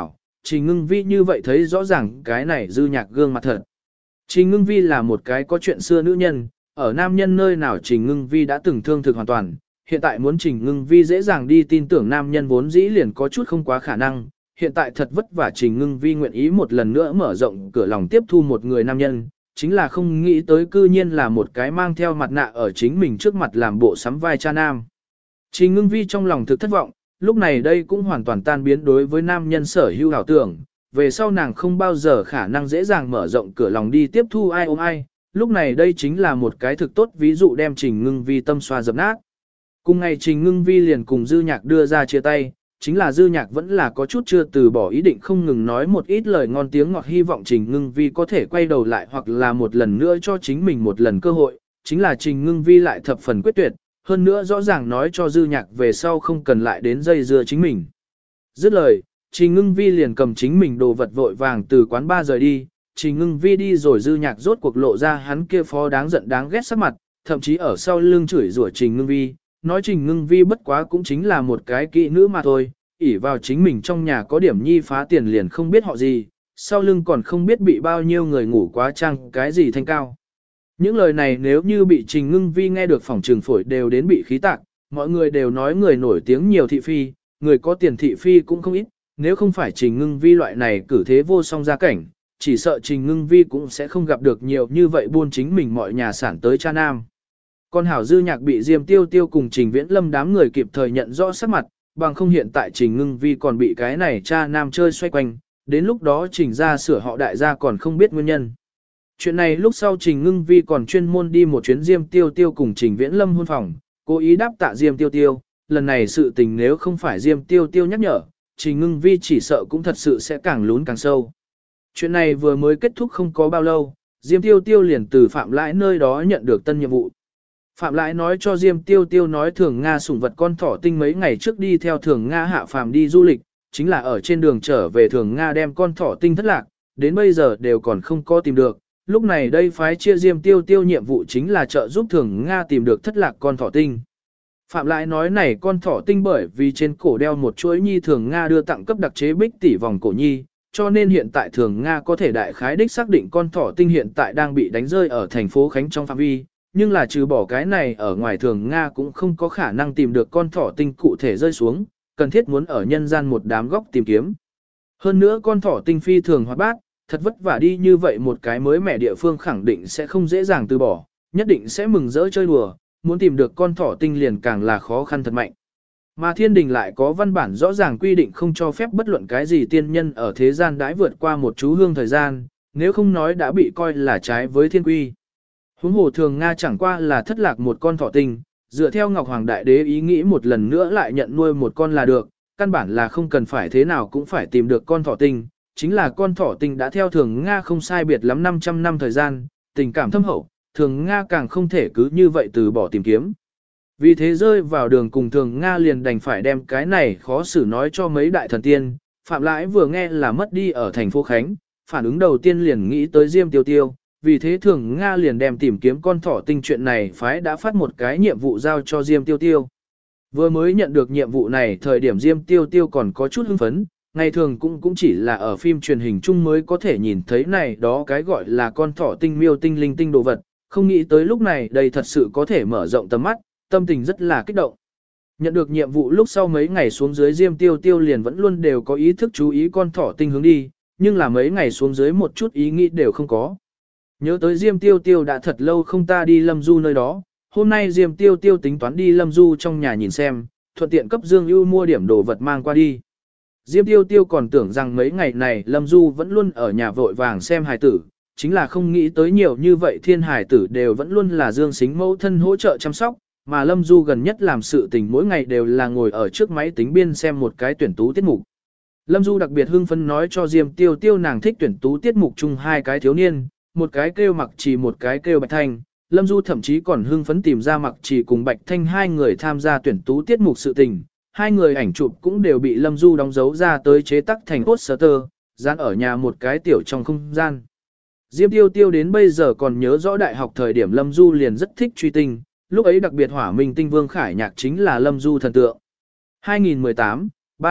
Trình Ngưng Vi như vậy thấy rõ ràng cái này Dư Nhạc gương mặt thật. Trình Ngưng Vi là một cái có chuyện xưa nữ nhân, ở nam nhân nơi nào Trình Ngưng Vi đã từng thương thực hoàn toàn, hiện tại muốn Trình Ngưng Vi dễ dàng đi tin tưởng nam nhân vốn dĩ liền có chút không quá khả năng, hiện tại thật vất vả Trình Ngưng Vi nguyện ý một lần nữa mở rộng cửa lòng tiếp thu một người nam nhân, chính là không nghĩ tới cư nhiên là một cái mang theo mặt nạ ở chính mình trước mặt làm bộ sắm vai cha nam. Trình Ngưng Vi trong lòng thực thất vọng, lúc này đây cũng hoàn toàn tan biến đối với nam nhân sở hữu ảo tưởng, về sau nàng không bao giờ khả năng dễ dàng mở rộng cửa lòng đi tiếp thu ai ôm ai, lúc này đây chính là một cái thực tốt ví dụ đem Trình Ngưng Vi tâm xoa dập nát. Cùng ngày Trình Ngưng Vi liền cùng Dư Nhạc đưa ra chia tay, chính là Dư Nhạc vẫn là có chút chưa từ bỏ ý định không ngừng nói một ít lời ngon tiếng ngọt hy vọng Trình Ngưng Vi có thể quay đầu lại hoặc là một lần nữa cho chính mình một lần cơ hội, chính là Trình Ngưng Vi lại thập phần quyết tuyệt, hơn nữa rõ ràng nói cho Dư Nhạc về sau không cần lại đến dây dưa chính mình. Dứt lời, Trình Ngưng Vi liền cầm chính mình đồ vật vội vàng từ quán bar rời đi, Trình Ngưng Vi đi rồi Dư Nhạc rốt cuộc lộ ra hắn kia phó đáng giận đáng ghét sắc mặt, thậm chí ở sau lưng chửi rủa Trình Ngưng Vi, nói Trình Ngưng Vi bất quá cũng chính là một cái kỹ nữ mà thôi, ỷ vào chính mình trong nhà có điểm nhi phá tiền liền không biết họ gì, sau lưng còn không biết bị bao nhiêu người ngủ quá trăng cái gì thanh cao. Những lời này nếu như bị Trình Ngưng Vi nghe được phòng trường phổi đều đến bị khí tạc, mọi người đều nói người nổi tiếng nhiều thị phi, người có tiền thị phi cũng không ít, nếu không phải Trình Ngưng Vi loại này cử thế vô song gia cảnh, chỉ sợ Trình Ngưng Vi cũng sẽ không gặp được nhiều như vậy buôn chính mình mọi nhà sản tới cha nam. Còn hảo Dư Nhạc bị Diêm Tiêu Tiêu cùng Trình Viễn Lâm đám người kịp thời nhận rõ sắc mặt, bằng không hiện tại Trình Ngưng Vi còn bị cái này cha nam chơi xoay quanh, đến lúc đó Trình ra sửa họ đại gia còn không biết nguyên nhân. Chuyện này lúc sau Trình Ngưng Vi còn chuyên môn đi một chuyến Diêm Tiêu Tiêu cùng Trình Viễn Lâm hôn phòng, cố ý đáp tạ Diêm Tiêu Tiêu, lần này sự tình nếu không phải Diêm Tiêu Tiêu nhắc nhở, Trình Ngưng Vi chỉ sợ cũng thật sự sẽ càng lún càng sâu. Chuyện này vừa mới kết thúc không có bao lâu, Diêm Tiêu Tiêu liền từ Phạm Lãi nơi đó nhận được tân nhiệm vụ. Phạm Lãi nói cho Diêm Tiêu Tiêu nói Thường Nga sủng vật con thỏ tinh mấy ngày trước đi theo Thường Nga hạ phàm đi du lịch, chính là ở trên đường trở về Thường Nga đem con thỏ tinh thất lạc, đến bây giờ đều còn không có tìm được. Lúc này đây phái chia Diêm Tiêu Tiêu nhiệm vụ chính là trợ giúp Thường Nga tìm được thất lạc con thỏ tinh. Phạm Lãi nói này con thỏ tinh bởi vì trên cổ đeo một chuỗi nhi Thường Nga đưa tặng cấp đặc chế bích tỷ vòng cổ nhi, cho nên hiện tại Thường Nga có thể đại khái đích xác định con thỏ tinh hiện tại đang bị đánh rơi ở thành phố Khánh trong phạm vi, nhưng là trừ bỏ cái này ở ngoài Thường Nga cũng không có khả năng tìm được con thỏ tinh cụ thể rơi xuống, cần thiết muốn ở nhân gian một đám góc tìm kiếm. Hơn nữa con thỏ tinh phi thường hoạt bát, thật vất vả đi như vậy một cái mới mẻ địa phương khẳng định sẽ không dễ dàng từ bỏ, nhất định sẽ mừng rỡ chơi đùa, muốn tìm được con thỏ tinh liền càng là khó khăn thật mạnh. Mà thiên đình lại có văn bản rõ ràng quy định không cho phép bất luận cái gì tiên nhân ở thế gian đãi vượt qua một chú hương thời gian, nếu không nói đã bị coi là trái với thiên quy. Huống hồ Thường Nga chẳng qua là thất lạc một con thỏ tinh, dựa theo Ngọc Hoàng Đại Đế ý nghĩ một lần nữa lại nhận nuôi một con là được, căn bản là không cần phải thế nào cũng phải tìm được con thỏ tinh, chính là con thỏ tinh đã theo Thường Nga không sai biệt lắm 500 năm thời gian, tình cảm thâm hậu, Thường Nga càng không thể cứ như vậy từ bỏ tìm kiếm. Vì thế rơi vào đường cùng Thường Nga liền đành phải đem cái này khó xử nói cho mấy đại thần tiên, Phạm Lãi vừa nghe là mất đi ở thành phố Khánh, phản ứng đầu tiên liền nghĩ tới Diêm Tiêu Tiêu, vì thế Thường Nga liền đem tìm kiếm con thỏ tinh chuyện này phái đã phát một cái nhiệm vụ giao cho Diêm Tiêu Tiêu. Vừa mới nhận được nhiệm vụ này thời điểm Diêm Tiêu Tiêu còn có chút hưng phấn, ngày thường cũng chỉ là ở phim truyền hình chung mới có thể nhìn thấy này đó cái gọi là con thỏ tinh miêu tinh linh tinh đồ vật, không nghĩ tới lúc này đây thật sự có thể mở rộng tầm mắt, tâm tình rất là kích động. Nhận được nhiệm vụ lúc sau mấy ngày xuống dưới Diêm Tiêu Tiêu liền vẫn luôn đều có ý thức chú ý con thỏ tinh hướng đi, nhưng là mấy ngày xuống dưới một chút ý nghĩ đều không có. Nhớ tới Diêm Tiêu Tiêu đã thật lâu không ta đi Lâm Du nơi đó, hôm nay Diêm Tiêu Tiêu tính toán đi Lâm Du trong nhà nhìn xem, thuận tiện cấp Dương Ưu mua điểm đồ vật mang qua đi. Diêm Tiêu Tiêu còn tưởng rằng mấy ngày này Lâm Du vẫn luôn ở nhà vội vàng xem hài tử, chính là không nghĩ tới nhiều như vậy thiên hài tử đều vẫn luôn là Dương Sính mẫu thân hỗ trợ chăm sóc, mà Lâm Du gần nhất làm sự tình mỗi ngày đều là ngồi ở trước máy tính biên xem một cái tuyển tú tiết mục. Lâm Du đặc biệt hưng phấn nói cho Diêm Tiêu Tiêu nàng thích tuyển tú tiết mục chung hai cái thiếu niên, một cái kêu Mặc Trì một cái kêu Bạch Thanh. Lâm Du thậm chí còn hưng phấn tìm ra Mặc Trì cùng Bạch Thanh hai người tham gia tuyển tú tiết mục sự tình. Hai người ảnh chụp cũng đều bị Lâm Du đóng dấu ra tới chế tác thành poster, dán ở nhà một cái tiểu trong không gian. Diêm Tiêu Tiêu đến bây giờ còn nhớ rõ đại học thời điểm Lâm Du liền rất thích truy tinh, lúc ấy đặc biệt hỏa minh tinh Vương Khải Nhạc chính là Lâm Du thần tượng. 2018, 3,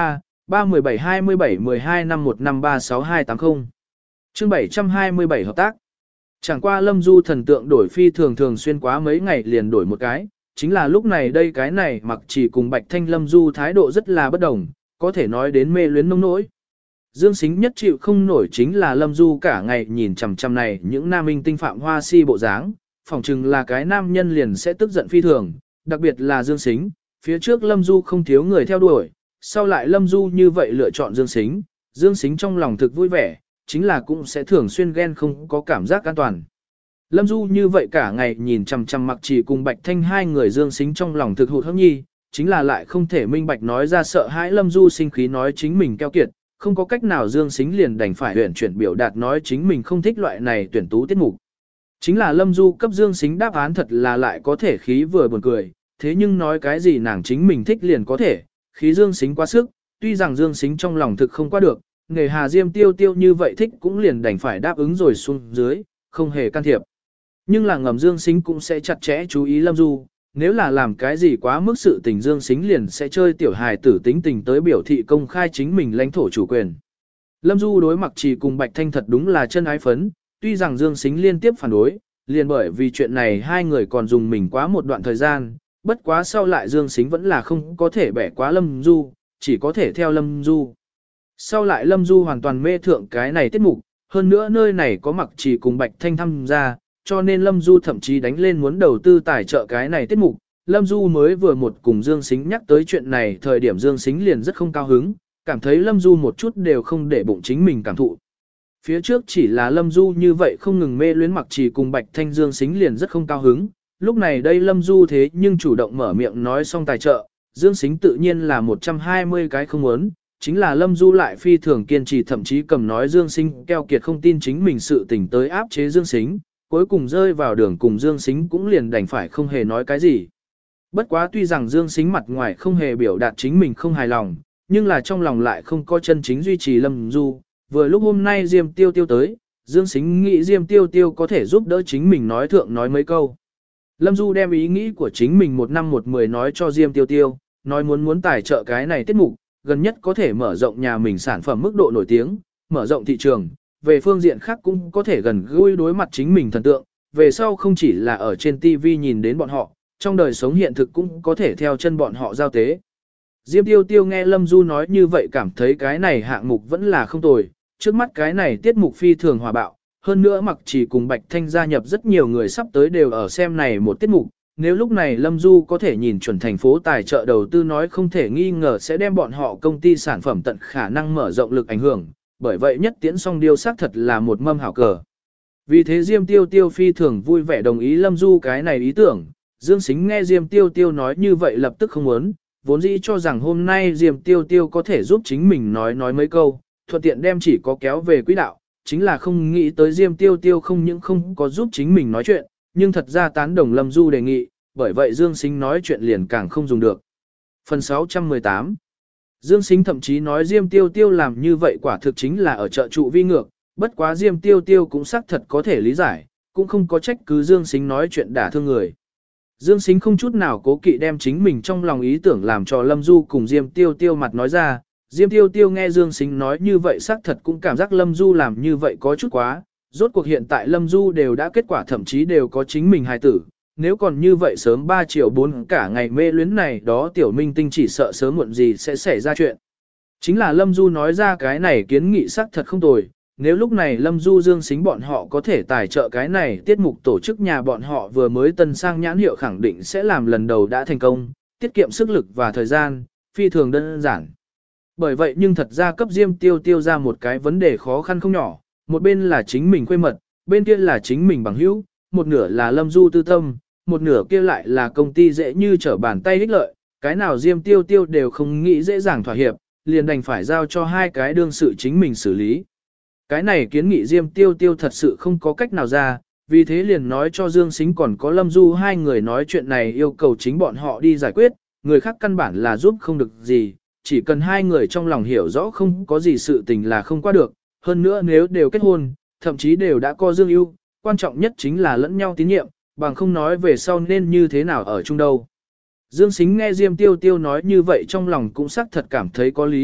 317271251536280. Chương 727 hợp tác. Chẳng qua Lâm Du thần tượng đổi phi thường xuyên quá mấy ngày liền đổi một cái, chính là lúc này đây cái này mặc chỉ cùng Bạch Thanh Lâm Du thái độ rất là bất đồng, có thể nói đến mê luyến nông nỗi. Dương Sính nhất chịu không nổi chính là Lâm Du cả ngày nhìn chằm chằm này những nam minh tinh phạm hoa si bộ dáng, phỏng chừng là cái nam nhân liền sẽ tức giận phi thường, đặc biệt là Dương Sính, phía trước Lâm Du không thiếu người theo đuổi, sau lại Lâm Du như vậy lựa chọn Dương Sính trong lòng thực vui vẻ, chính là cũng sẽ thường xuyên ghen không có cảm giác an toàn. Lâm Du như vậy cả ngày nhìn chằm chằm mặc chỉ cùng Bạch Thanh hai người Dương Sính trong lòng thực hụt hẫng nhi, chính là lại không thể minh bạch nói ra sợ hãi Lâm Du sinh khí nói chính mình keo kiệt, không có cách nào Dương Sính liền đành phải huyển chuyển biểu đạt nói chính mình không thích loại này tuyển tú tiết mục. Chính là Lâm Du cấp Dương Sính đáp án thật là lại có thể khí vừa buồn cười, thế nhưng nói cái gì nàng chính mình thích liền có thể, khí Dương Sính quá sức, tuy rằng Dương Sính trong lòng thực không qua được, nghề Hà Diêm Tiêu Tiêu như vậy thích cũng liền đành phải đáp ứng rồi xuống dưới, không hề can thiệp. Nhưng là ngầm Dương Sính cũng sẽ chặt chẽ chú ý Lâm Du, nếu là làm cái gì quá mức sự tình Dương Sính liền sẽ chơi tiểu hài tử tính tình tới biểu thị công khai chính mình lãnh thổ chủ quyền. Lâm Du đối mặc chỉ cùng Bạch Thanh thật đúng là chân ái phấn, tuy rằng Dương Sính liên tiếp phản đối, liền bởi vì chuyện này hai người còn dùng mình quá một đoạn thời gian, bất quá sau lại Dương Sính vẫn là không có thể bẻ quá Lâm Du, chỉ có thể theo Lâm Du. Sau lại Lâm Du hoàn toàn mê thượng cái này tiết mục, hơn nữa nơi này có mặc chỉ cùng Bạch Thanh tham gia, cho nên Lâm Du thậm chí đánh lên muốn đầu tư tài trợ cái này tiết mục. Lâm Du mới vừa một cùng Dương Sính nhắc tới chuyện này thời điểm Dương Sính liền rất không cao hứng, cảm thấy Lâm Du một chút đều không để bụng chính mình cảm thụ. Phía trước chỉ là Lâm Du như vậy không ngừng mê luyến mặc chỉ cùng Bạch Thanh Dương Sính liền rất không cao hứng, lúc này đây Lâm Du thế nhưng chủ động mở miệng nói xong tài trợ, Dương Sính tự nhiên là 120 cái không muốn, chính là Lâm Du lại phi thường kiên trì thậm chí cầm nói Dương Sính keo kiệt không tin chính mình sự tình tới áp chế Dương Sính, cuối cùng rơi vào đường cùng Dương Sính cũng liền đành phải không hề nói cái gì. Bất quá tuy rằng Dương Sính mặt ngoài không hề biểu đạt chính mình không hài lòng, nhưng là trong lòng lại không có chân chính duy trì Lâm Du, vừa lúc hôm nay Diêm Tiêu Tiêu tới, Dương Sính nghĩ Diêm Tiêu Tiêu có thể giúp đỡ chính mình nói thượng nói mấy câu. Lâm Du đem ý nghĩ của chính mình một năm một mười nói cho Diêm Tiêu Tiêu, nói muốn tài trợ cái này tiết mục, gần nhất có thể mở rộng nhà mình sản phẩm mức độ nổi tiếng, mở rộng thị trường, về phương diện khác cũng có thể gần gũi đối mặt chính mình thần tượng, về sau không chỉ là ở trên TV nhìn đến bọn họ, trong đời sống hiện thực cũng có thể theo chân bọn họ giao tế. Diêm Tiêu Tiêu nghe Lâm Du nói như vậy cảm thấy cái này hạng mục vẫn là không tồi, trước mắt cái này tiết mục phi thường hòa bạo, hơn nữa mặc chỉ cùng Bạch Thanh gia nhập rất nhiều người sắp tới đều ở xem này một tiết mục, nếu lúc này Lâm Du có thể nhìn chuẩn thành phố tài trợ đầu tư nói không thể nghi ngờ sẽ đem bọn họ công ty sản phẩm tận khả năng mở rộng lực ảnh hưởng, bởi vậy nhất tiễn song điêu xác thật là một mâm hảo cờ. Vì thế Diêm Tiêu Tiêu phi thường vui vẻ đồng ý Lâm Du cái này ý tưởng, Dương Sính nghe Diêm Tiêu Tiêu nói như vậy lập tức không muốn, vốn dĩ cho rằng hôm nay Diêm Tiêu Tiêu có thể giúp chính mình nói mấy câu, thuận tiện đem chỉ có kéo về quỹ đạo, chính là không nghĩ tới Diêm Tiêu Tiêu không những không có giúp chính mình nói chuyện, nhưng thật ra tán đồng Lâm Du đề nghị, bởi vậy Dương Sính nói chuyện liền càng không dùng được. Phần 618 Dương Sính thậm chí nói Diêm Tiêu Tiêu làm như vậy quả thực chính là ở trợ trụ vi ngược, bất quá Diêm Tiêu Tiêu cũng xác thật có thể lý giải, cũng không có trách cứ Dương Sính nói chuyện đả thương người. Dương Sính không chút nào cố kỵ đem chính mình trong lòng ý tưởng làm cho Lâm Du cùng Diêm Tiêu Tiêu mặt nói ra, Diêm Tiêu Tiêu nghe Dương Sính nói như vậy xác thật cũng cảm giác Lâm Du làm như vậy có chút quá, rốt cuộc hiện tại Lâm Du đều đã kết quả thậm chí đều có chính mình hài tử, nếu còn như vậy sớm 3 triệu 4 cả ngày mê luyến này đó tiểu minh tinh chỉ sợ sớm muộn gì sẽ xảy ra chuyện. Chính là Lâm Du nói ra cái này kiến nghị xác thật không tồi, nếu lúc này Lâm Du Dương Sính bọn họ có thể tài trợ cái này tiết mục tổ chức nhà bọn họ vừa mới tân sang nhãn hiệu khẳng định sẽ làm lần đầu đã thành công, tiết kiệm sức lực và thời gian, phi thường đơn giản. Bởi vậy nhưng thật ra cấp Diêm Tiêu Tiêu ra một cái vấn đề khó khăn không nhỏ, một bên là chính mình quê mật, bên kia là chính mình bằng hữu, một nửa là Lâm Du tư tâm, một nửa kia lại là công ty dễ như trở bàn tay ích lợi, cái nào Diêm Tiêu Tiêu đều không nghĩ dễ dàng thỏa hiệp, liền đành phải giao cho hai cái đương sự chính mình xử lý. Cái này kiến nghị Diêm Tiêu Tiêu thật sự không có cách nào ra, vì thế liền nói cho Dương Sính còn có Lâm Du hai người nói chuyện này yêu cầu chính bọn họ đi giải quyết, người khác căn bản là giúp không được gì, chỉ cần hai người trong lòng hiểu rõ không có gì sự tình là không qua được, hơn nữa nếu đều kết hôn, thậm chí đều đã có dương ưu, quan trọng nhất chính là lẫn nhau tín nhiệm, bằng không nói về sau nên như thế nào ở chung đâu. Dương Sính nghe Diêm Tiêu Tiêu nói như vậy trong lòng cũng xác thật cảm thấy có lý,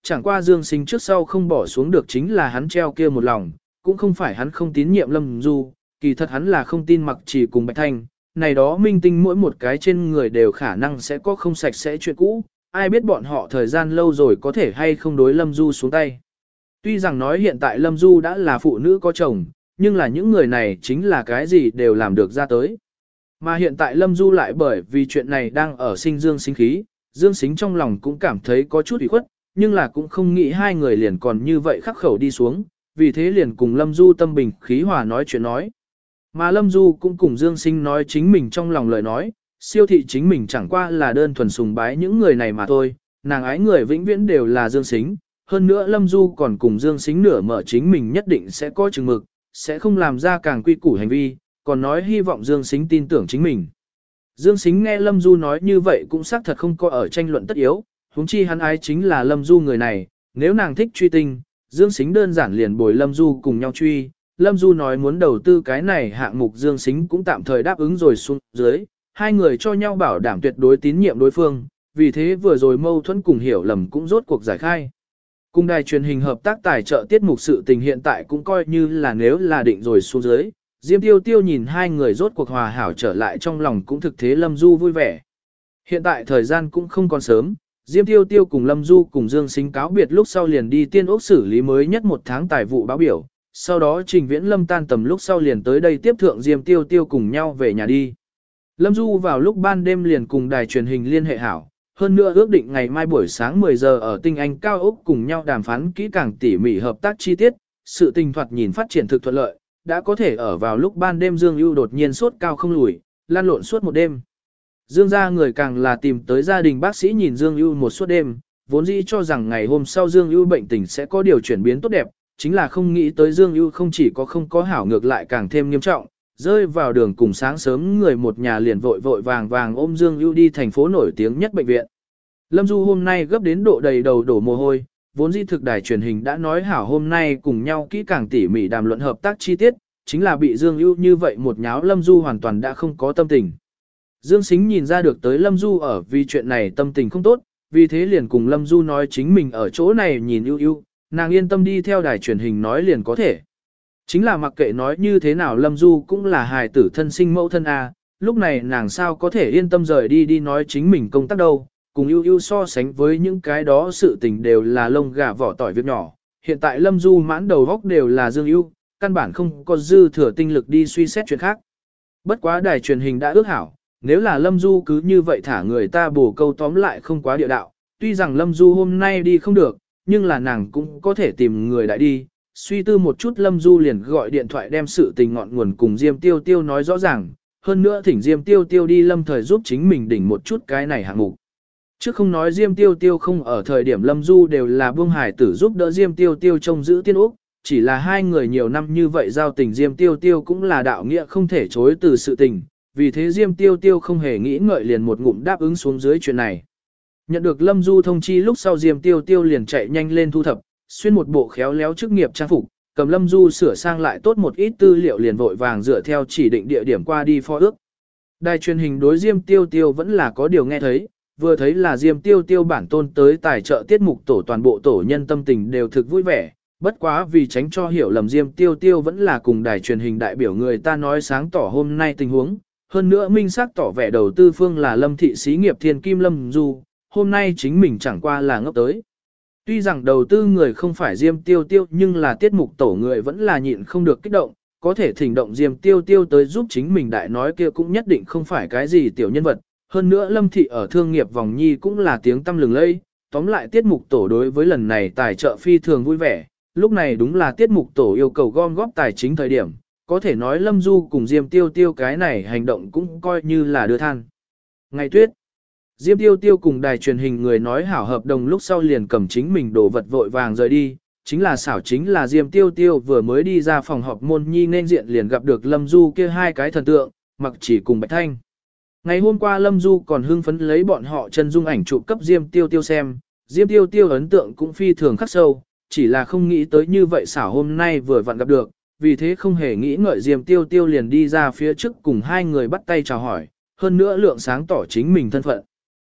chẳng qua Dương Sính trước sau không bỏ xuống được chính là hắn treo kia một lòng, cũng không phải hắn không tín nhiệm Lâm Du, kỳ thật hắn là không tin Mặc Chỉ cùng Bạch Thanh, này đó minh tinh mỗi một cái trên người đều khả năng sẽ có không sạch sẽ chuyện cũ, ai biết bọn họ thời gian lâu rồi có thể hay không đối Lâm Du xuống tay. Tuy rằng nói hiện tại Lâm Du đã là phụ nữ có chồng, nhưng là những người này chính là cái gì đều làm được ra tới. Mà hiện tại Lâm Du lại bởi vì chuyện này đang ở sinh Dương Sính khí, Dương Sính trong lòng cũng cảm thấy có chút ủy khuất, nhưng là cũng không nghĩ hai người liền còn như vậy khắc khẩu đi xuống, vì thế liền cùng Lâm Du tâm bình khí hòa nói chuyện nói. Mà Lâm Du cũng cùng Dương Sính nói chính mình trong lòng lời nói, siêu thị chính mình chẳng qua là đơn thuần sùng bái những người này mà thôi, nàng ái người vĩnh viễn đều là Dương Sính, hơn nữa Lâm Du còn cùng Dương Sính nửa mở chính mình nhất định sẽ có chừng mực, sẽ không làm ra càng quy củ hành vi, còn nói hy vọng Dương Sính tin tưởng chính mình. Dương Sính nghe Lâm Du nói như vậy cũng xác thật không có ở tranh luận tất yếu, huống chi hắn ái chính là Lâm Du người này, nếu nàng thích truy tinh, Dương Sính đơn giản liền bồi Lâm Du cùng nhau truy. Lâm Du nói muốn đầu tư cái này hạng mục Dương Sính cũng tạm thời đáp ứng rồi xuống dưới, hai người cho nhau bảo đảm tuyệt đối tín nhiệm đối phương, vì thế vừa rồi mâu thuẫn cùng hiểu lầm cũng rốt cuộc giải khai. Cùng đài truyền hình hợp tác tài trợ tiết mục sự tình hiện tại cũng coi như là nếu là định rồi xuống dưới, Diêm Tiêu Tiêu nhìn hai người rốt cuộc hòa hảo trở lại trong lòng cũng thực thế Lâm Du vui vẻ. Hiện tại thời gian cũng không còn sớm, Diêm Tiêu Tiêu cùng Lâm Du cùng Dương Sính cáo biệt lúc sau liền đi Tiên Ốc xử lý mới nhất một tháng tài vụ báo biểu, sau đó Trình Viễn Lâm tan tầm lúc sau liền tới đây tiếp thượng Diêm Tiêu Tiêu cùng nhau về nhà đi. Lâm Du vào lúc ban đêm liền cùng đài truyền hình liên hệ hảo, hơn nữa ước định ngày mai buổi sáng 10 giờ ở Tinh Anh Cao Ốc cùng nhau đàm phán kỹ càng tỉ mỉ hợp tác chi tiết, sự tình thoạt nhìn phát triển thực thuận lợi, đã có thể ở vào lúc ban đêm Dương Ưu đột nhiên sốt cao không lùi, lan lộn suốt một đêm. Dương gia người càng là tìm tới gia đình bác sĩ nhìn Dương Ưu một suốt đêm, vốn dĩ cho rằng ngày hôm sau Dương Ưu bệnh tình sẽ có điều chuyển biến tốt đẹp, chính là không nghĩ tới Dương Ưu không chỉ có không có hảo ngược lại càng thêm nghiêm trọng, rơi vào đường cùng sáng sớm người một nhà liền vội vội vàng vàng ôm Dương Ưu đi thành phố nổi tiếng nhất bệnh viện. Lâm Du hôm nay gấp đến độ đầy đầu đổ mồ hôi, vốn dĩ thực đài truyền hình đã nói hảo hôm nay cùng nhau kỹ càng tỉ mỉ đàm luận hợp tác chi tiết, chính là bị Dương Ưu như vậy một nháo Lâm Du hoàn toàn đã không có tâm tình. Dương Sính nhìn ra được tới Lâm Du ở vì chuyện này tâm tình không tốt, vì thế liền cùng Lâm Du nói chính mình ở chỗ này nhìn Ưu Ưu, nàng yên tâm đi theo đài truyền hình nói liền có thể. Chính là mặc kệ nói như thế nào Lâm Du cũng là hài tử thân sinh mẫu thân a, lúc này nàng sao có thể yên tâm rời đi nói chính mình công tác đâu, cùng Ưu Ưu so sánh với những cái đó sự tình đều là lông gà vỏ tỏi việc nhỏ. Hiện tại Lâm Du mãn đầu góc đều là Dương Ưu, căn bản không có dư thừa tinh lực đi suy xét chuyện khác. Bất quá đài truyền hình đã ước hảo, nếu là Lâm Du cứ như vậy thả người ta bổ câu tóm lại không quá địa đạo, tuy rằng Lâm Du hôm nay đi không được, nhưng là nàng cũng có thể tìm người đại đi. Suy tư một chút Lâm Du liền gọi điện thoại đem sự tình ngọn nguồn cùng Diêm Tiêu Tiêu nói rõ ràng, hơn nữa thỉnh Diêm Tiêu Tiêu đi Lâm Thời giúp chính mình đỉnh một chút cái này hạng mục. Chứ không nói Diêm Tiêu Tiêu không ở thời điểm Lâm Du đều là buông hải tử giúp đỡ Diêm Tiêu Tiêu trông giữ Tiên Úc, chỉ là hai người nhiều năm như vậy giao tình Diêm Tiêu Tiêu cũng là đạo nghĩa không thể chối từ sự tình, vì thế Diêm Tiêu Tiêu không hề nghĩ ngợi liền một ngụm đáp ứng xuống dưới chuyện này. Nhận được Lâm Du thông chi lúc sau Diêm Tiêu Tiêu liền chạy nhanh lên thu thập, xuyên một bộ khéo léo chức nghiệp trang phục, cầm Lâm Du sửa sang lại tốt một ít tư liệu liền vội vàng dựa theo chỉ định địa điểm qua đi phó ước. Đài truyền hình đối Diêm Tiêu Tiêu vẫn là có điều nghe thấy, vừa thấy là Diêm Tiêu Tiêu bản tôn tới tài trợ tiết mục tổ toàn bộ tổ nhân tâm tình đều thực vui vẻ, bất quá vì tránh cho hiểu lầm Diêm Tiêu Tiêu vẫn là cùng đài truyền hình đại biểu người ta nói sáng tỏ hôm nay tình huống, hơn nữa minh xác tỏ vẻ đầu tư phương là Lâm thị xí nghiệp Thiên Kim Lâm Du, hôm nay chính mình chẳng qua là ngốc tới. Tuy rằng đầu tư người không phải Diêm Tiêu Tiêu nhưng là tiết mục tổ người vẫn là nhịn không được kích động, có thể thỉnh động Diêm Tiêu Tiêu tới giúp chính mình đại nói kia cũng nhất định không phải cái gì tiểu nhân vật. Hơn nữa Lâm thị ở thương nghiệp vòng nhi cũng là tiếng tăm lừng lẫy, tóm lại tiết mục tổ đối với lần này tài trợ phi thường vui vẻ, lúc này đúng là tiết mục tổ yêu cầu gom góp tài chính thời điểm, có thể nói Lâm Du cùng Diêm Tiêu Tiêu cái này hành động cũng coi như là đưa than. Ngày tuyết, Diêm Tiêu Tiêu cùng đài truyền hình người nói hảo hợp đồng lúc sau liền cầm chính mình đồ vật vội vàng rời đi, chính là Diêm Tiêu Tiêu vừa mới đi ra phòng họp môn nhi nên diện liền gặp được Lâm Du kia hai cái thần tượng, Mặc Chỉ cùng Bạch Thanh. Ngày hôm qua Lâm Du còn hưng phấn lấy bọn họ chân dung ảnh chụp cấp Diêm Tiêu Tiêu xem, Diêm Tiêu Tiêu ấn tượng cũng phi thường khắc sâu, chỉ là không nghĩ tới như vậy xảo hôm nay vừa vặn gặp được, vì thế không hề nghĩ ngợi Diêm Tiêu Tiêu liền đi ra phía trước cùng hai người bắt tay chào hỏi, hơn nữa lượng sáng tỏ chính mình thân phận.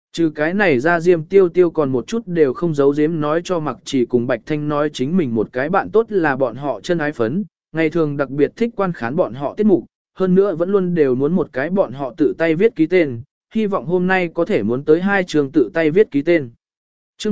Trừ cái này ra Diêm Tiêu Tiêu còn một chút đều không giấu giếm nói cho Mặc Chỉ cùng Bạch Thanh nói chính mình một cái bạn tốt là bọn họ chân ái phấn, ngày thường đặc biệt thích quan khán bọn họ tiết mục, hơn nữa vẫn luôn đều muốn một cái bọn họ tự tay viết ký tên, hy vọng hôm nay có thể muốn tới 2 trường tự tay viết ký tên. Chương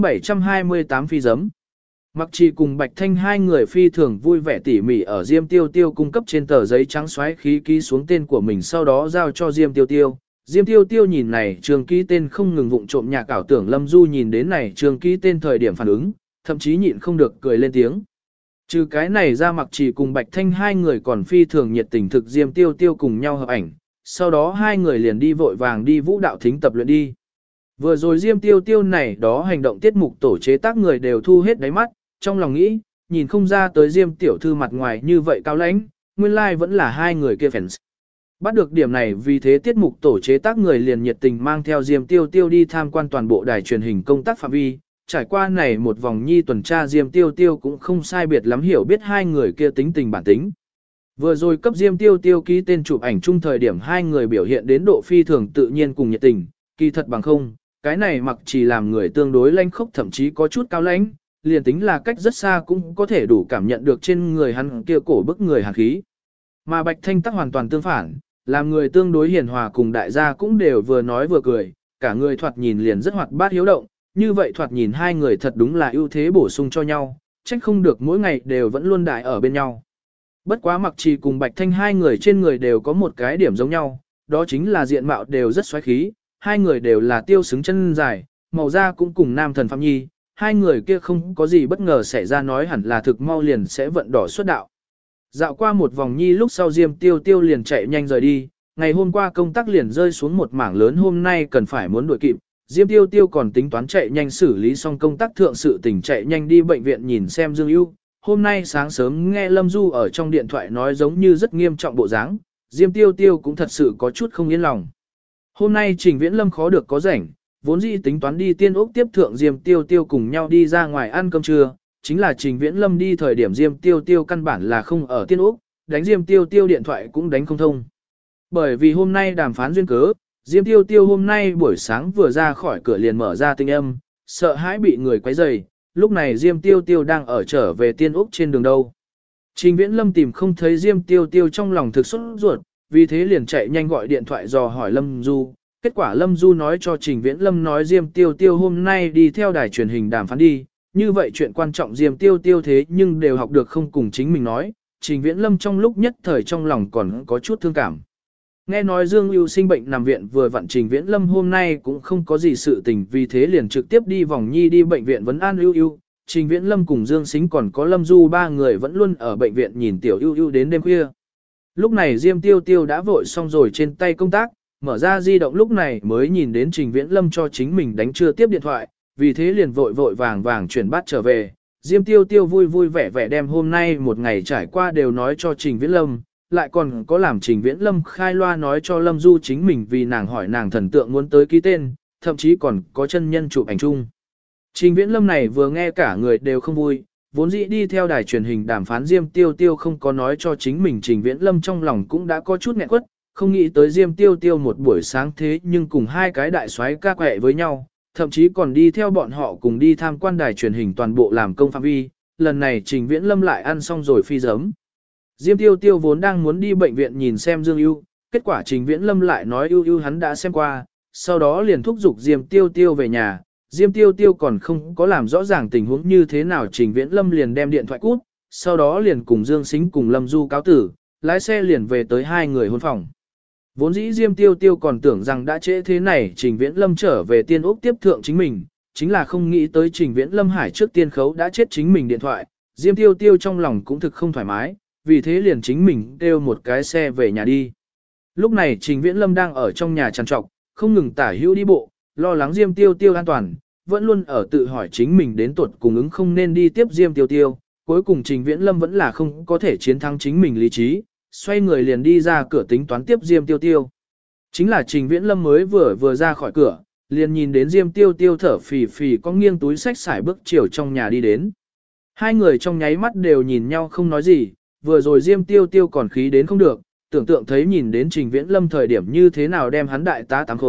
728 phi giấm. Mặc Trì cùng Bạch Thanh hai người phi thường vui vẻ tỉ mỉ ở Diêm Tiêu Tiêu cung cấp trên tờ giấy trắng xoáy khí ký xuống tên của mình sau đó giao cho Diêm Tiêu Tiêu. Diêm Tiêu Tiêu nhìn này trường ký tên không ngừng vụng trộm nhạc ảo tưởng Lâm Du nhìn đến này trường ký tên thời điểm phản ứng, thậm chí nhịn không được cười lên tiếng. Trừ cái này ra Mặc Trì cùng Bạch Thanh hai người còn phi thường nhiệt tình thực Diêm Tiêu Tiêu cùng nhau hợp ảnh, sau đó hai người liền đi vội vàng đi vũ đạo thính tập luyện đi. Vừa rồi Diêm Tiêu Tiêu này đó hành động tiết mục tổ chế tác người đều thu hết đáy mắt, trong lòng nghĩ, nhìn không ra tới Diêm tiểu thư mặt ngoài như vậy cao lãnh, nguyên lai like vẫn là hai người kia fans. Bắt được điểm này vì thế tiết mục tổ chế tác người liền nhiệt tình mang theo Diêm Tiêu Tiêu đi tham quan toàn bộ đài truyền hình công tác phạm vi, trải qua này một vòng nhi tuần tra Diêm Tiêu Tiêu cũng không sai biệt lắm hiểu biết hai người kia tính tình bản tính. Vừa rồi cấp Diêm Tiêu Tiêu ký tên chụp ảnh chung thời điểm hai người biểu hiện đến độ phi thường tự nhiên cùng nhiệt tình, kỳ thật bằng không, cái này Mặc chỉ làm người tương đối lãnh khốc thậm chí có chút cao lãnh, liền tính là cách rất xa cũng có thể đủ cảm nhận được trên người hắn kia cổ bức người hàn khí. Mà Bạch Thanh tắc hoàn toàn tương phản, làm người tương đối hiền hòa cùng đại gia cũng đều vừa nói vừa cười, cả người thoạt nhìn liền rất hoạt bát hiếu động, như vậy thoạt nhìn hai người thật đúng là ưu thế bổ sung cho nhau, trách không được mỗi ngày đều vẫn luôn đại ở bên nhau. Bất quá Mặc Trì cùng Bạch Thanh hai người trên người đều có một cái điểm giống nhau, đó chính là diện mạo đều rất xoáy khí, hai người đều là tiêu xứng chân dài, màu da cũng cùng nam thần Phạm Nhi, hai người kia không có gì bất ngờ xảy ra nói hẳn là thực mau liền sẽ vận đỏ xuất đạo. Dạo qua một vòng nhi lúc sau Diêm Tiêu Tiêu liền chạy nhanh rời đi, ngày hôm qua công tác liền rơi xuống một mảng lớn hôm nay cần phải muốn đuổi kịp, Diêm Tiêu Tiêu còn tính toán chạy nhanh xử lý xong công tác thượng sự tình chạy nhanh đi bệnh viện nhìn xem Dương Ưu. Hôm nay sáng sớm nghe Lâm Du ở trong điện thoại nói giống như rất nghiêm trọng bộ dáng, Diêm Tiêu Tiêu cũng thật sự có chút không yên lòng. Hôm nay Trình Viễn Lâm khó được có rảnh, vốn dĩ tính toán đi Tiên Úc tiếp thượng Diêm Tiêu Tiêu cùng nhau đi ra ngoài ăn cơm trưa, chính là Trình Viễn Lâm đi thời điểm Diêm Tiêu Tiêu căn bản là không ở Tiên Úc, đánh Diêm Tiêu Tiêu điện thoại cũng đánh không thông. Bởi vì hôm nay đàm phán duyên cớ, Diêm Tiêu Tiêu hôm nay buổi sáng vừa ra khỏi cửa liền mở ra tinh âm, sợ hãi bị người quấy rầy, lúc này Diêm Tiêu Tiêu đang ở trở về Tiên Úc trên đường đâu. Trình Viễn Lâm tìm không thấy Diêm Tiêu Tiêu trong lòng thực sốt ruột, vì thế liền chạy nhanh gọi điện thoại dò hỏi Lâm Du. Kết quả Lâm Du nói cho Trình Viễn Lâm nói Diêm Tiêu Tiêu hôm nay đi theo đài truyền hình đàm phán đi, như vậy chuyện quan trọng Diêm Tiêu Tiêu thế nhưng đều học được không cùng chính mình nói, Trình Viễn Lâm trong lúc nhất thời trong lòng còn có chút thương cảm. Nghe nói Dương Ưu sinh bệnh nằm viện vừa vặn Trình Viễn Lâm hôm nay cũng không có gì sự tình vì thế liền trực tiếp đi vòng nhi đi bệnh viện vấn an Ưu Ưu. Trình Viễn Lâm cùng Dương Sính còn có Lâm Du ba người vẫn luôn ở bệnh viện nhìn tiểu Ưu Ưu đến đêm khuya. Lúc này Diêm Tiêu Tiêu đã vội xong rồi trên tay công tác, mở ra di động lúc này mới nhìn đến Trình Viễn Lâm cho chính mình đánh chưa tiếp điện thoại, vì thế liền vội vội vàng vàng chuyển bát trở về. Diêm Tiêu Tiêu vui vui vẻ vẻ đem hôm nay một ngày trải qua đều nói cho Trình Viễn Lâm, lại còn có làm Trình Viễn Lâm khai loa nói cho Lâm Du chính mình vì nàng hỏi nàng thần tượng muốn tới ký tên, thậm chí còn có chân nhân chụp ảnh chung. Trình Viễn Lâm này vừa nghe cả người đều không vui, vốn dĩ đi theo đài truyền hình đàm phán Diêm Tiêu Tiêu không có nói cho chính mình Trình Viễn Lâm trong lòng cũng đã có chút nghẹn quất, không nghĩ tới Diêm Tiêu Tiêu một buổi sáng thế nhưng cùng hai cái đại soái ca quẹ với nhau, thậm chí còn đi theo bọn họ cùng đi tham quan đài truyền hình toàn bộ làm công phạm vi, lần này Trình Viễn Lâm lại ăn xong rồi phi giấm. Diêm Tiêu Tiêu vốn đang muốn đi bệnh viện nhìn xem Dương Ưu, kết quả Trình Viễn Lâm lại nói Ưu Ưu hắn đã xem qua, sau đó liền thúc giục Diêm Tiêu Tiêu về nhà. Diêm Tiêu Tiêu còn không có làm rõ ràng tình huống như thế nào Trình Viễn Lâm liền đem điện thoại cút, sau đó liền cùng Dương Sính cùng Lâm Du cáo tử, lái xe liền về tới hai người hôn phòng. Vốn dĩ Diêm Tiêu Tiêu còn tưởng rằng đã trễ thế này Trình Viễn Lâm trở về Tiên Úc tiếp thượng chính mình, chính là không nghĩ tới Trình Viễn Lâm hải trước tiên khấu đã chết chính mình điện thoại, Diêm Tiêu Tiêu trong lòng cũng thực không thoải mái, vì thế liền chính mình kêu một cái xe về nhà đi. Lúc này Trình Viễn Lâm đang ở trong nhà trằn trọc, không ngừng tả hữu đi bộ, lo lắng Diêm Tiêu Tiêu an toàn, vẫn luôn ở tự hỏi chính mình đến tuột cùng ứng không nên đi tiếp Diêm Tiêu Tiêu. Cuối cùng Trình Viễn Lâm vẫn là không có thể chiến thắng chính mình lý trí, xoay người liền đi ra cửa tính toán tiếp Diêm Tiêu Tiêu. Chính là Trình Viễn Lâm mới vừa ra khỏi cửa, liền nhìn đến Diêm Tiêu Tiêu thở phì phì có nghiêng túi xách xải bước chiều trong nhà đi đến. Hai người trong nháy mắt đều nhìn nhau không nói gì, vừa rồi Diêm Tiêu Tiêu còn khí đến không được, tưởng tượng thấy nhìn đến Trình Viễn Lâm thời điểm như thế nào đem hắn đại tá tám khối,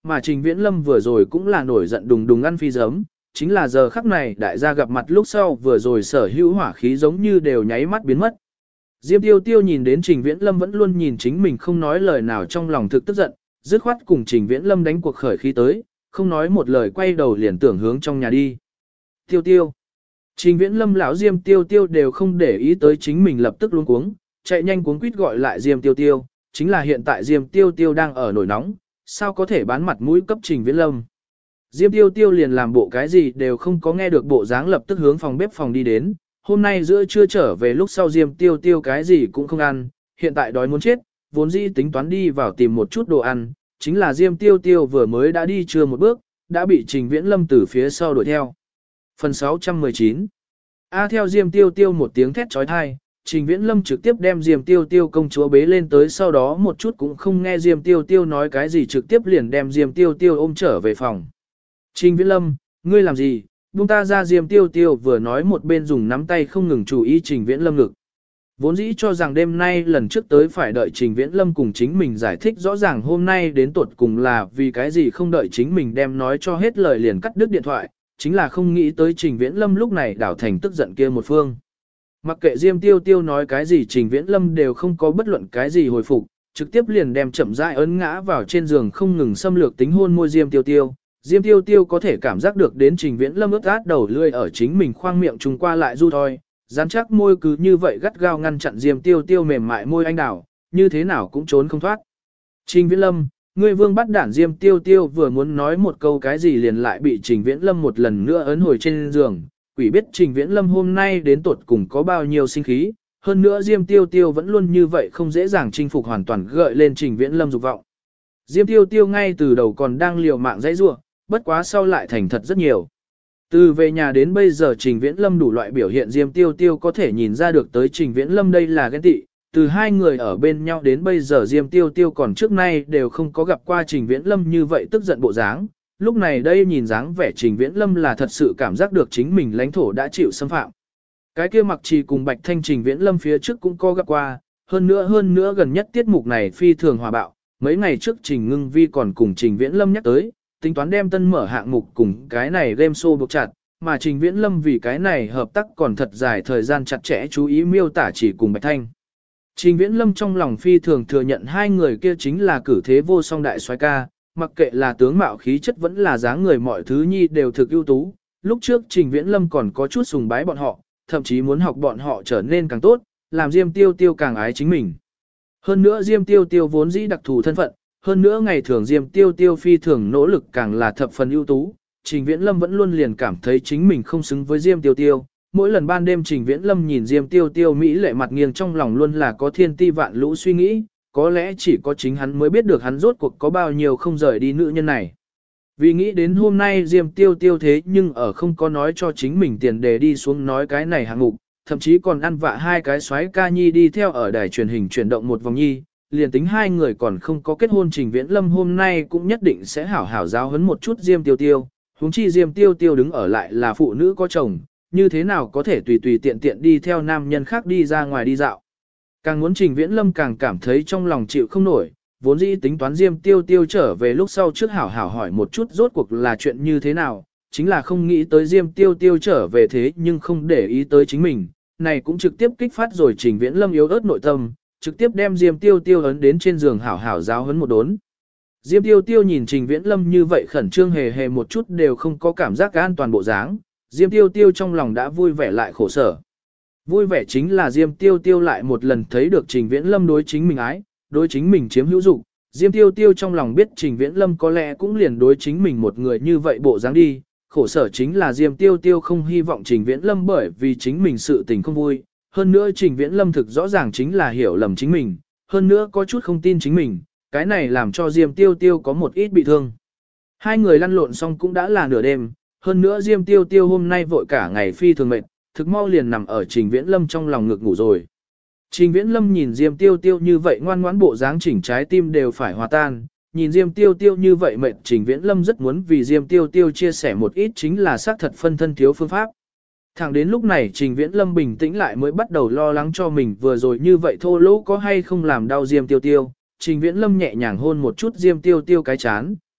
mà Trình Viễn Lâm vừa rồi cũng là nổi giận đùng đùng ăn phi giấm, chính là giờ khắc này đại gia gặp mặt lúc sau vừa rồi sở hữu hỏa khí giống như đều nháy mắt biến mất. Diêm Tiêu Tiêu nhìn đến Trình Viễn Lâm vẫn luôn nhìn chính mình không nói lời nào trong lòng thực tức giận, dứt khoát cùng Trình Viễn Lâm đánh cuộc khởi khí tới, không nói một lời quay đầu liền tưởng hướng trong nhà đi. Tiêu Tiêu. Trình Viễn Lâm lão Diêm Tiêu Tiêu đều không để ý tới chính mình lập tức luống cuống, chạy nhanh cuống quýt gọi lại Diêm Tiêu Tiêu, chính là hiện tại Diêm Tiêu Tiêu đang ở nổi nóng, sao có thể bán mặt mũi cấp Trình Viễn Lâm. Diêm Tiêu Tiêu liền làm bộ cái gì đều không có nghe được bộ dáng lập tức hướng phòng bếp phòng đi đến, hôm nay giữa trưa trở về lúc sau Diêm Tiêu Tiêu cái gì cũng không ăn, hiện tại đói muốn chết, vốn dĩ tính toán đi vào tìm một chút đồ ăn, chính là Diêm Tiêu Tiêu vừa mới đã đi chưa một bước, đã bị Trình Viễn Lâm từ phía sau đuổi theo. Phần 619 theo Diêm Tiêu Tiêu một tiếng thét trói thai, Trình Viễn Lâm trực tiếp đem Diêm Tiêu Tiêu công chúa bế lên tới sau đó một chút cũng không nghe Diêm Tiêu Tiêu nói cái gì trực tiếp liền đem Diêm Tiêu Tiêu ôm trở về phòng. Trình Viễn Lâm, ngươi làm gì? Buông ta ra. Diêm Tiêu Tiêu vừa nói một bên dùng nắm tay không ngừng chú ý Trình Viễn Lâm ngực. Vốn dĩ cho rằng đêm nay lần trước tới phải đợi Trình Viễn Lâm cùng chính mình giải thích rõ ràng hôm nay đến tuột cùng là vì cái gì không đợi chính mình đem nói cho hết lời liền cắt đứt điện thoại, chính là không nghĩ tới Trình Viễn Lâm lúc này đảo thành tức giận kia một phương. Mặc kệ Diêm Tiêu Tiêu nói cái gì Trình Viễn Lâm đều không có bất luận cái gì hồi phục, trực tiếp liền đem chậm rãi ấn ngã vào trên giường không ngừng xâm lược tính hôn môi Diêm Tiêu Tiêu. Diêm Tiêu Tiêu có thể cảm giác được đến Trình Viễn Lâm ướt át đầu lươi ở chính mình khoang miệng trùng qua lại du thôi, rắn chắc môi cứ như vậy gắt gao ngăn chặn Diêm Tiêu Tiêu mềm mại môi anh đào, như thế nào cũng trốn không thoát. Trình Viễn Lâm, ngươi vương bắt đản. Diêm Tiêu Tiêu vừa muốn nói một câu cái gì liền lại bị Trình Viễn Lâm một lần nữa ấn hồi trên giường, quỷ biết Trình Viễn Lâm hôm nay đến tuột cùng có bao nhiêu sinh khí, hơn nữa Diêm Tiêu Tiêu vẫn luôn như vậy không dễ dàng chinh phục hoàn toàn gợi lên Trình Viễn Lâm dục vọng. Diêm Tiêu Tiêu ngay từ đầu còn đang liều mạng dãy rủa, bất quá sau lại thành thật rất nhiều. Từ về nhà đến bây giờ Trình Viễn Lâm đủ loại biểu hiện Diêm Tiêu Tiêu có thể nhìn ra được tới Trình Viễn Lâm đây là ghen tị, từ hai người ở bên nhau đến bây giờ Diêm Tiêu Tiêu còn trước nay đều không có gặp qua Trình Viễn Lâm như vậy tức giận bộ dáng, lúc này đây nhìn dáng vẻ Trình Viễn Lâm là thật sự cảm giác được chính mình lãnh thổ đã chịu xâm phạm. Cái kia Mặc Trì cùng Bạch Thanh Trình Viễn Lâm phía trước cũng có gặp qua, hơn nữa gần nhất tiết mục này phi thường hòa bạo, mấy ngày trước Trình Ngưng Vi còn cùng Trình Viễn Lâm nhắc tới, tính toán đem tân mở hạng mục cùng cái này game show buộc chặt, mà Trình Viễn Lâm vì cái này hợp tác còn thật dài thời gian chặt chẽ chú ý miêu tả chỉ cùng Bạch Thanh. Trình Viễn Lâm trong lòng phi thường thừa nhận hai người kia chính là cử thế vô song đại soái ca, mặc kệ là tướng mạo khí chất vẫn là dáng người mọi thứ nhi đều thực ưu tú. Lúc trước Trình Viễn Lâm còn có chút sùng bái bọn họ, thậm chí muốn học bọn họ trở nên càng tốt, làm Diêm Tiêu Tiêu càng ái chính mình. Hơn nữa Diêm Tiêu Tiêu vốn dĩ đặc thù thân phận, hơn nữa ngày thường Diêm Tiêu Tiêu phi thường nỗ lực càng là thập phần ưu tú. Trình Viễn Lâm vẫn luôn liền cảm thấy chính mình không xứng với Diêm Tiêu Tiêu. Mỗi lần ban đêm Trình Viễn Lâm nhìn Diêm Tiêu Tiêu mỹ lệ mặt nghiêng trong lòng luôn là có thiên ti vạn lũ suy nghĩ, có lẽ chỉ có chính hắn mới biết được hắn rốt cuộc có bao nhiêu không rời đi nữ nhân này. Vì nghĩ đến hôm nay Diêm Tiêu Tiêu thế nhưng ở không có nói cho chính mình tiền đề đi xuống nói cái này hạng mục, thậm chí còn ăn vạ hai cái soái ca nhi đi theo ở đài truyền hình chuyển động một vòng nhi, liền tính hai người còn không có kết hôn Trình Viễn Lâm hôm nay cũng nhất định sẽ hảo hảo giáo huấn một chút Diêm Tiêu Tiêu, huống chi Diêm Tiêu Tiêu đứng ở lại là phụ nữ có chồng, như thế nào có thể tùy tùy tiện tiện đi theo nam nhân khác đi ra ngoài đi dạo. Càng muốn Trình Viễn Lâm càng cảm thấy trong lòng chịu không nổi, vốn dĩ tính toán Diêm Tiêu Tiêu trở về lúc sau trước hảo hảo hỏi một chút rốt cuộc là chuyện như thế nào, chính là không nghĩ tới Diêm Tiêu Tiêu trở về thế nhưng không để ý tới chính mình, này cũng trực tiếp kích phát rồi Trình Viễn Lâm yếu ớt nội tâm, trực tiếp đem Diêm Tiêu Tiêu ấn đến trên giường hảo hảo giáo huấn một đốn. Diêm Tiêu Tiêu nhìn Trình Viễn Lâm như vậy khẩn trương hề một chút đều không có cảm giác an toàn bộ dáng, Diêm Tiêu Tiêu trong lòng đã vui vẻ lại khổ sở. Vui vẻ chính là Diêm Tiêu Tiêu lại một lần thấy được Trình Viễn Lâm đối chính mình ái, đối chính mình chiếm hữu dục. Diêm Tiêu Tiêu trong lòng biết Trình Viễn Lâm có lẽ cũng liền đối chính mình một người như vậy bộ dáng đi. Khổ sở chính là Diêm Tiêu Tiêu không hy vọng Trình Viễn Lâm bởi vì chính mình sự tình không vui. Hơn nữa Trình Viễn Lâm thực rõ ràng chính là hiểu lầm chính mình, hơn nữa có chút không tin chính mình, cái này làm cho Diêm Tiêu Tiêu có một ít bị thương. Hai người lăn lộn xong cũng đã là nửa đêm, hơn nữa Diêm Tiêu Tiêu hôm nay vội cả ngày phi thường mệt, thực mau liền nằm ở Trình Viễn Lâm trong lòng ngực ngủ rồi. Trình Viễn Lâm nhìn Diêm Tiêu Tiêu như vậy ngoan ngoãn bộ dáng chỉnh trái tim đều phải hòa tan, nhìn Diêm Tiêu Tiêu như vậy mệt Trình Viễn Lâm rất muốn vì Diêm Tiêu Tiêu chia sẻ một ít chính là xác thật phân thân thiếu phương pháp. Thẳng đến lúc này Trình Viễn Lâm bình tĩnh lại mới bắt đầu lo lắng cho mình vừa rồi như vậy thô lỗ có hay không làm đau Diêm Tiêu Tiêu. Trình Viễn Lâm nhẹ nhàng hôn một chút Diêm Tiêu Tiêu cái chán,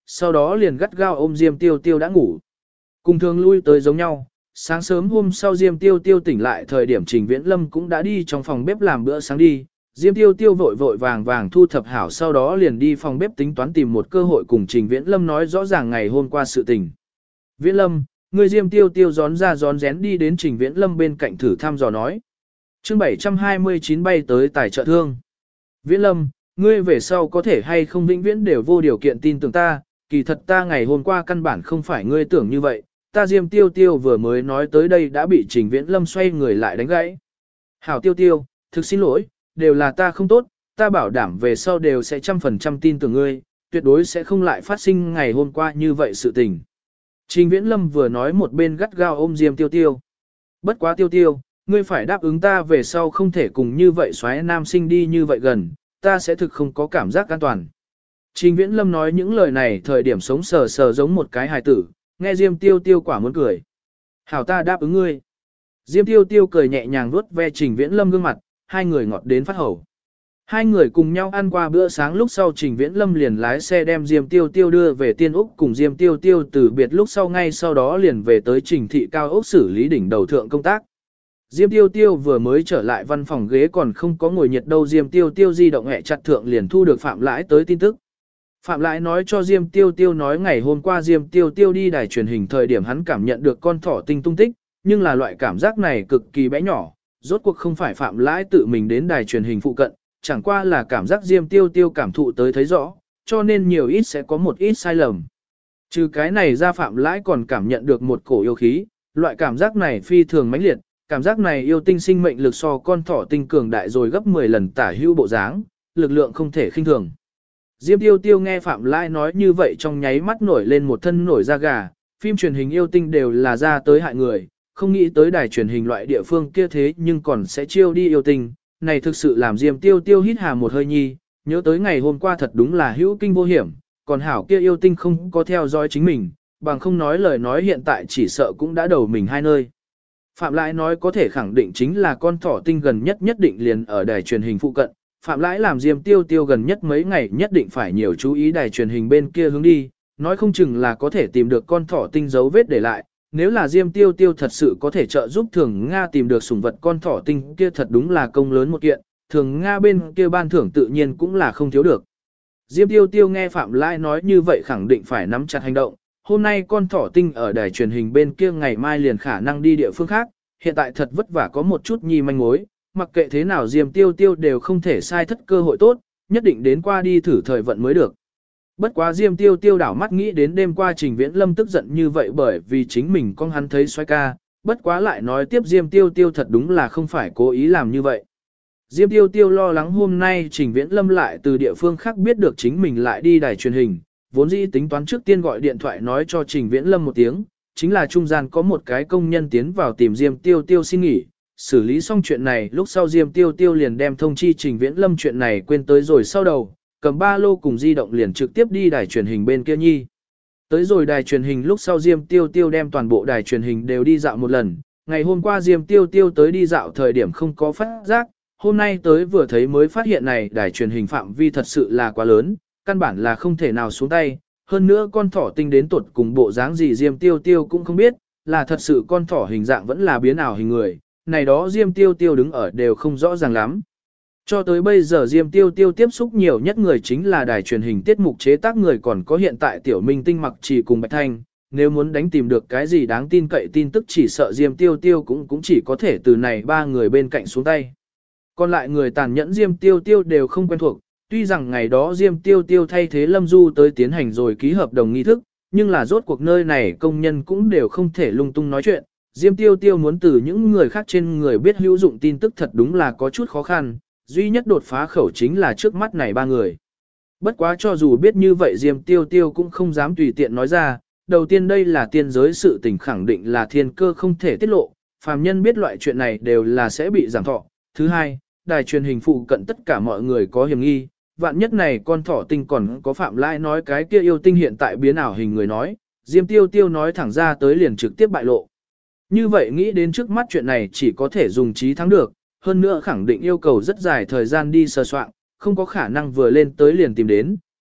sau đó liền gắt gao ôm Diêm Tiêu Tiêu đã ngủ. Cùng thường lui tới giống nhau, sáng sớm hôm sau Diêm Tiêu Tiêu tỉnh lại thời điểm Trình Viễn Lâm cũng đã đi trong phòng bếp làm bữa sáng đi. Diêm Tiêu Tiêu vội vội vàng vàng thu thập hảo sau đó liền đi phòng bếp tính toán tìm một cơ hội cùng Trình Viễn Lâm nói rõ ràng ngày hôm qua sự tình. Viễn Lâm, người Diêm Tiêu Tiêu gión ra gión rén đi đến Trình Viễn Lâm bên cạnh thử thăm dò nói. Chương 729 bay tới tài trợ thương. Viễn Lâm, ngươi về sau có thể hay không vĩnh viễn đều vô điều kiện tin tưởng ta, kỳ thật ta ngày hôm qua căn bản không phải ngươi tưởng như vậy, ta Diêm Tiêu Tiêu vừa mới nói tới đây đã bị Trình Viễn Lâm xoay người lại đánh gãy. Hảo Tiêu Tiêu, thực xin lỗi, đều là ta không tốt, ta bảo đảm về sau đều sẽ 100% tin tưởng ngươi, tuyệt đối sẽ không lại phát sinh ngày hôm qua như vậy sự tình. Trình Viễn Lâm vừa nói một bên gắt gao ôm Diêm Tiêu Tiêu. Bất quá Tiêu Tiêu, ngươi phải đáp ứng ta về sau không thể cùng như vậy xoáy nam sinh đi như vậy gần, ta sẽ thực không có cảm giác an toàn. Trình Viễn Lâm nói những lời này thời điểm sống sờ sờ giống một cái hài tử, nghe Diêm Tiêu Tiêu quả muốn cười. Hảo ta đáp ứng ngươi. Diêm Tiêu Tiêu cười nhẹ nhàng vuốt ve Trình Viễn Lâm gương mặt, hai người ngọt đến phát hầu. Hai người cùng nhau ăn qua bữa sáng lúc sau Trình Viễn Lâm liền lái xe đem Diêm Tiêu Tiêu đưa về Tiên Úc cùng Diêm Tiêu Tiêu từ biệt lúc sau ngay sau đó liền về tới Trình thị cao ốc xử lý đỉnh đầu thượng công tác. Diêm Tiêu Tiêu vừa mới trở lại văn phòng ghế còn không có ngồi nhiệt đâu Diêm Tiêu Tiêu di động hẹ chặt thượng liền thu được Phạm Lãi tới tin tức. Phạm Lãi nói cho Diêm Tiêu Tiêu nói ngày hôm qua Diêm Tiêu Tiêu đi đài truyền hình thời điểm hắn cảm nhận được con thỏ tinh tung tích, nhưng là loại cảm giác này cực kỳ bé nhỏ, rốt cuộc không phải Phạm Lãi tự mình đến đài truyền hình phụ cận, chẳng qua là cảm giác Diêm Tiêu Tiêu cảm thụ tới thấy rõ, cho nên nhiều ít sẽ có một ít sai lầm. Trừ cái này ra Phạm Lãi còn cảm nhận được một cổ yêu khí, loại cảm giác này phi thường mãnh liệt, cảm giác này yêu tinh sinh mệnh lực so con thỏ tinh cường đại rồi gấp 10 lần tả hữu bộ dáng, lực lượng không thể khinh thường. Diêm Tiêu Tiêu nghe Phạm Lãi nói như vậy trong nháy mắt nổi lên một thân nổi da gà, phim truyền hình yêu tinh đều là ra tới hại người, không nghĩ tới đài truyền hình loại địa phương kia thế nhưng còn sẽ chiêu đi yêu tinh, này thực sự làm Diêm Tiêu Tiêu hít hà một hơi nhi, nhớ tới ngày hôm qua thật đúng là hữu kinh vô hiểm, còn hảo kia yêu tinh không có theo dõi chính mình, bằng không nói lời nói hiện tại chỉ sợ cũng đã đầu mình hai nơi. Phạm Lãi nói có thể khẳng định chính là con thỏ tinh gần nhất nhất định liền ở đài truyền hình phụ cận. Phạm Lãi làm Diêm Tiêu Tiêu gần nhất mấy ngày nhất định phải nhiều chú ý đài truyền hình bên kia hướng đi, nói không chừng là có thể tìm được con thỏ tinh dấu vết để lại. Nếu là Diêm Tiêu Tiêu thật sự có thể trợ giúp Thường Nga tìm được sủng vật con thỏ tinh kia thật đúng là công lớn một kiện, Thường Nga bên kia ban thưởng tự nhiên cũng là không thiếu được. Diêm Tiêu Tiêu nghe Phạm Lãi nói như vậy khẳng định phải nắm chặt hành động. Hôm nay con thỏ tinh ở đài truyền hình bên kia ngày mai liền khả năng đi địa phương khác, hiện tại thật vất vả có một chút nhi manh mối, mặc kệ thế nào Diêm Tiêu Tiêu đều không thể sai thất cơ hội tốt, nhất định đến qua đi thử thời vận mới được. Bất quá Diêm Tiêu Tiêu đảo mắt nghĩ đến đêm qua Trình Viễn Lâm tức giận như vậy bởi vì chính mình con hắn thấy xoay ca, bất quá lại nói tiếp Diêm Tiêu Tiêu thật đúng là không phải cố ý làm như vậy. Diêm Tiêu Tiêu lo lắng hôm nay Trình Viễn Lâm lại từ địa phương khác biết được chính mình lại đi đài truyền hình, vốn dĩ tính toán trước tiên gọi điện thoại nói cho Trình Viễn Lâm một tiếng, chính là trung gian có một cái công nhân tiến vào tìm Diêm Tiêu Tiêu xin nghỉ, xử lý xong chuyện này lúc sau Diêm Tiêu Tiêu liền đem thông chi Trình Viễn Lâm chuyện này quên tới rồi sau đầu, cầm ba lô cùng di động liền trực tiếp đi đài truyền hình bên kia nhi. Tới rồi đài truyền hình lúc sau Diêm Tiêu Tiêu đem toàn bộ đài truyền hình đều đi dạo một lần, ngày hôm qua Diêm Tiêu Tiêu tới đi dạo thời điểm không có phát giác, hôm nay tới vừa thấy mới phát hiện này đài truyền hình phạm vi thật sự là quá lớn, căn bản là không thể nào xuống tay, hơn nữa con thỏ tinh đến tuột cùng bộ dáng gì Diêm Tiêu Tiêu cũng không biết, là thật sự con thỏ hình dạng vẫn là biến ảo hình người, này đó Diêm Tiêu Tiêu đứng ở đều không rõ ràng lắm. Cho tới bây giờ Diêm Tiêu Tiêu tiếp xúc nhiều nhất người chính là đài truyền hình tiết mục chế tác người còn có hiện tại Tiểu Minh Tinh Mặc Chỉ cùng Bạch Thanh, nếu muốn đánh tìm được cái gì đáng tin cậy tin tức chỉ sợ Diêm Tiêu Tiêu cũng chỉ có thể từ này ba người bên cạnh xuống tay. Còn lại người tàn nhẫn Diêm Tiêu Tiêu đều không quen thuộc, tuy rằng ngày đó Diêm Tiêu Tiêu thay thế Lâm Du tới tiến hành rồi ký hợp đồng nghi thức, nhưng là rốt cuộc nơi này công nhân cũng đều không thể lung tung nói chuyện. Diêm Tiêu Tiêu muốn từ những người khác trên người biết hữu dụng tin tức thật đúng là có chút khó khăn, duy nhất đột phá khẩu chính là trước mắt này ba người. Bất quá cho dù biết như vậy Diêm Tiêu Tiêu cũng không dám tùy tiện nói ra, đầu tiên đây là tiên giới sự tình khẳng định là thiên cơ không thể tiết lộ, phàm nhân biết loại chuyện này đều là sẽ bị giảm thọ. Thứ hai, đài truyền hình phụ cận tất cả mọi người có hiểm nghi, vạn nhất này con thỏ tinh còn có Phạm Lãi nói cái kia yêu tinh hiện tại biến ảo hình người nói, Diêm Tiêu Tiêu nói thẳng ra tới liền trực tiếp bại lộ. Như vậy nghĩ đến trước mắt chuyện này chỉ có thể dùng trí thắng được, hơn nữa khẳng định yêu cầu rất dài thời gian đi sơ soạn, không có khả năng vừa lên tới liền tìm đến,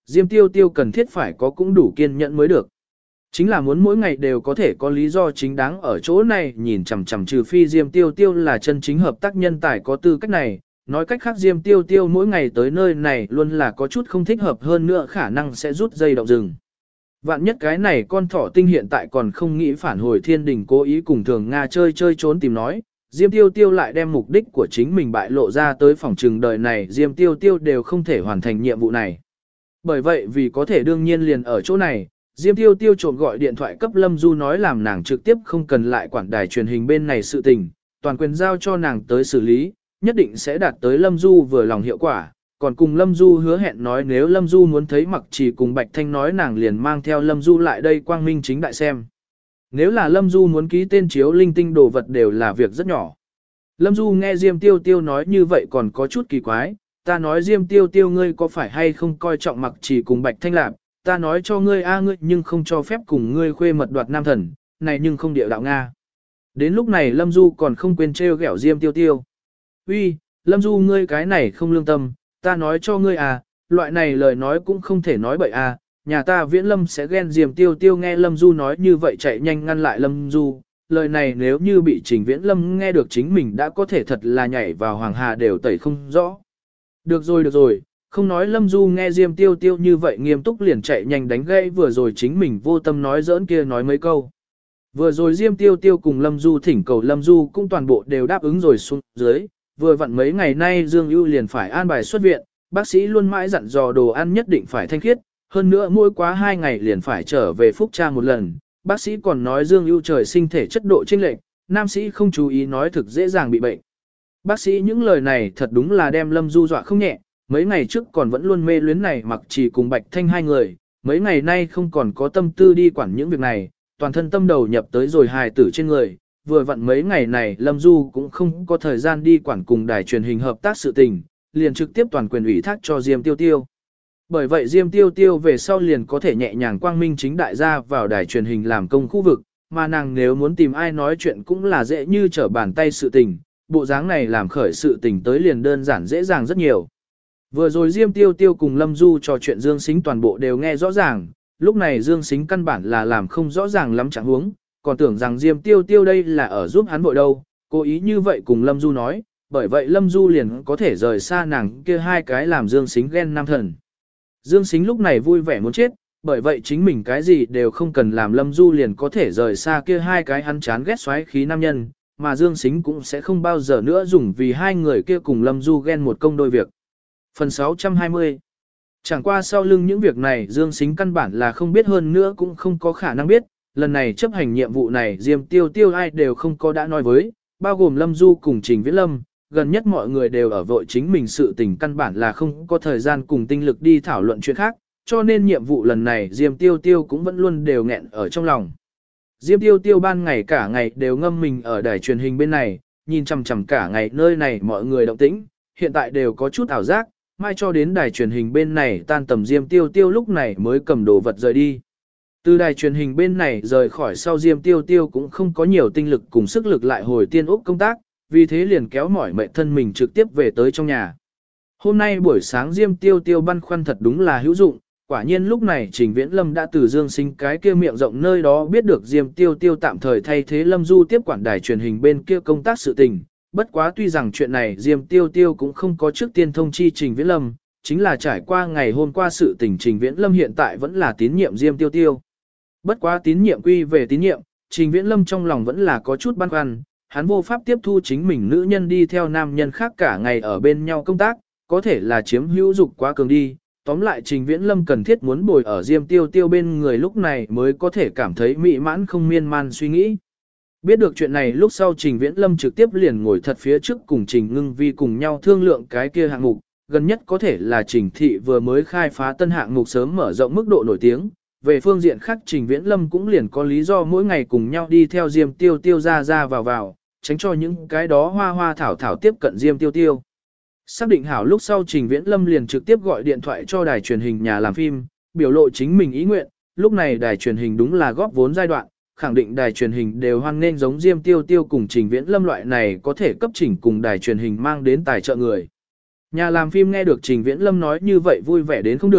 Diêm Tiêu Tiêu cần thiết phải có cũng đủ kiên nhẫn mới được. Chính là muốn mỗi ngày đều có thể có lý do chính đáng ở chỗ này nhìn chằm chằm, trừ phi Diêm Tiêu Tiêu là chân chính hợp tác nhân tài có tư cách này. Nói cách khác, Diêm Tiêu Tiêu mỗi ngày tới nơi này luôn là có chút không thích hợp, hơn nữa khả năng sẽ rút dây động rừng. Vạn nhất cái này con thỏ tinh hiện tại còn không nghĩ phản hồi thiên đình, cố ý cùng Thường Nga chơi trốn tìm nói, Diêm Tiêu Tiêu lại đem mục đích của chính mình bại lộ ra tới, phòng trừng đời này Diêm Tiêu Tiêu đều không thể hoàn thành nhiệm vụ này. Bởi vậy vì có thể đương nhiên liền ở chỗ này, Diêm Tiêu Tiêu trộm gọi điện thoại cấp Lâm Du nói làm nàng trực tiếp không cần lại quản đài truyền hình bên này sự tình, toàn quyền giao cho nàng tới xử lý, nhất định sẽ đạt tới Lâm Du vừa lòng hiệu quả. Còn cùng Lâm Du hứa hẹn nói nếu Lâm Du muốn thấy Mặc Trì cùng Bạch Thanh nói nàng liền mang theo Lâm Du lại đây quang minh chính đại xem. Nếu là Lâm Du muốn ký tên chiếu linh tinh đồ vật đều là việc rất nhỏ. Lâm Du nghe Diêm Tiêu Tiêu nói như vậy còn có chút kỳ quái, ta nói Diêm Tiêu Tiêu ngươi có phải hay không coi trọng Mặc Trì cùng Bạch Thanh Lạp, ta nói cho ngươi ngươi nhưng không cho phép cùng ngươi khuê mật đoạt nam thần, này nhưng không địa đạo Nga. Đến lúc này Lâm Du còn không quên trêu ghẹo Diêm Tiêu Tiêu. Uy, Lâm Du ngươi cái này không lương tâm, ta nói cho ngươi loại này lời nói cũng không thể nói bậy nhà ta Viễn Lâm sẽ ghen. Diêm Tiêu Tiêu nghe Lâm Du nói như vậy chạy nhanh ngăn lại Lâm Du, lời này nếu như bị Trình Viễn Lâm nghe được chính mình đã có thể thật là nhảy vào Hoàng Hà đều tẩy không rõ. Được rồi, không nói. Lâm Du nghe Diêm Tiêu Tiêu như vậy nghiêm túc liền chạy nhanh đánh gãy vừa rồi chính mình vô tâm nói giỡn kia nói mấy câu. Vừa rồi Diêm Tiêu Tiêu cùng Lâm Du thỉnh cầu Lâm Du cũng toàn bộ đều đáp ứng rồi xuống dưới, vừa vặn mấy ngày nay Dương Ưu liền phải an bài xuất viện, bác sĩ luôn mãi dặn dò đồ ăn nhất định phải thanh khiết, hơn nữa mỗi quá 2 ngày liền phải trở về phúc tra một lần. Bác sĩ còn nói Dương Ưu trời sinh thể chất độ chênh lệch, nam sĩ không chú ý nói thực dễ dàng bị bệnh. Bác sĩ những lời này thật đúng là đem Lâm Du dọa không nhẹ, mấy ngày trước còn vẫn luôn mê luyến này Mặc Trì cùng Bạch Thanh hai người, mấy ngày nay không còn có tâm tư đi quản những việc này, toàn thân tâm đầu nhập tới rồi hài tử trên người. Vừa vặn mấy ngày này Lâm Du cũng không có thời gian đi quản cùng đài truyền hình hợp tác sự tình, liền trực tiếp toàn quyền ủy thác cho Diêm Tiêu Tiêu. Bởi vậy Diêm Tiêu Tiêu về sau liền có thể nhẹ nhàng quang minh chính đại ra vào đài truyền hình làm công khu vực, mà nàng nếu muốn tìm ai nói chuyện cũng là dễ như trở bàn tay sự tình, bộ dáng này làm khởi sự tình tới liền đơn giản dễ dàng rất nhiều. Vừa rồi Diêm Tiêu Tiêu cùng Lâm Du trò chuyện Dương Sính toàn bộ đều nghe rõ ràng, lúc này Dương Sính căn bản là làm không rõ ràng lắm chẳng huống, còn tưởng rằng Diêm Tiêu Tiêu đây là ở giúp hắn vội đâu, cố ý như vậy cùng Lâm Du nói, bởi vậy Lâm Du liền có thể rời xa nàng kia hai cái làm Dương Sính ghen nam thần. Dương Sính lúc này vui vẻ muốn chết, bởi vậy chính mình cái gì đều không cần làm, Lâm Du liền có thể rời xa kia hai cái hắn chán ghét xoáy khí nam nhân, mà Dương Sính cũng sẽ không bao giờ nữa dùng vì hai người kia cùng Lâm Du ghen một công đôi việc. Phần 620. Chẳng qua sau lưng những việc này Dương Sính căn bản là không biết, hơn nữa cũng không có khả năng biết, lần này chấp hành nhiệm vụ này Diêm Tiêu Tiêu ai đều không có đã nói với, bao gồm Lâm Du cùng Trình Viễn Lâm, gần nhất mọi người đều ở vội chính mình sự tình, căn bản là không có thời gian cùng tinh lực đi thảo luận chuyện khác, cho nên nhiệm vụ lần này Diêm Tiêu Tiêu cũng vẫn luôn đều nghẹn ở trong lòng. Diêm Tiêu Tiêu ban ngày cả ngày đều ngâm mình ở đài truyền hình bên này, nhìn chằm chằm cả ngày nơi này mọi người động tĩnh, hiện tại đều có chút ảo giác, mai cho đến đài truyền hình bên này tan tầm Diêm Tiêu Tiêu lúc này mới cầm đồ vật rời đi. Từ đài truyền hình bên này rời khỏi sau Diêm Tiêu Tiêu cũng không có nhiều tinh lực cùng sức lực lại hồi Tiên Úc công tác, vì thế liền kéo mỏi mệt thân mình trực tiếp về tới trong nhà. Hôm nay buổi sáng Diêm Tiêu Tiêu băn khoăn thật đúng là hữu dụng, quả nhiên lúc này Trình Viễn Lâm đã từ Dương Sính cái kia miệng rộng nơi đó biết được Diêm Tiêu Tiêu tạm thời thay thế Lâm Du tiếp quản đài truyền hình bên kia công tác sự tình. Bất quá tuy rằng chuyện này Diêm Tiêu Tiêu cũng không có trước tiên thông chi Trình Viễn Lâm, chính là trải qua ngày hôm qua sự tình Trình Viễn Lâm hiện tại vẫn là tín nhiệm Diêm Tiêu Tiêu. Bất quá tín nhiệm quy về tín nhiệm, Trình Viễn Lâm trong lòng vẫn là có chút băn khoăn, hắn vô pháp tiếp thu chính mình nữ nhân đi theo nam nhân khác cả ngày ở bên nhau công tác, có thể là chiếm hữu dục quá cường đi. Tóm lại Trình Viễn Lâm cần thiết muốn bồi ở Diêm Tiêu Tiêu bên người lúc này mới có thể cảm thấy mỹ mãn không miên man suy nghĩ. Biết được chuyện này lúc sau Trình Viễn Lâm trực tiếp liền ngồi thật phía trước cùng Trình Ngưng Vi cùng nhau thương lượng cái kia hạng mục, gần nhất có thể là Trình Thị vừa mới khai phá tân hạng mục sớm mở rộng mức độ nổi tiếng. Về phương diện khác Trình Viễn Lâm cũng liền có lý do mỗi ngày cùng nhau đi theo Diêm Tiêu Tiêu ra vào, tránh cho những cái đó hoa hoa thảo thảo tiếp cận Diêm Tiêu Tiêu. Xác định hảo lúc sau Trình Viễn Lâm liền trực tiếp gọi điện thoại cho đài truyền hình nhà làm phim, biểu lộ chính mình ý nguyện, lúc này đài truyền hình đúng là góp vốn giai đoạn, khẳng định đài truyền hình đều hoan nghênh giống Diêm Tiêu Tiêu cùng Trình Viễn Lâm loại này có thể cấp chỉnh cùng đài truyền hình mang đến tài trợ người. Nhà làm phim nghe được Trình Viễn Lâm nói như vậy vui vẻ đến không được,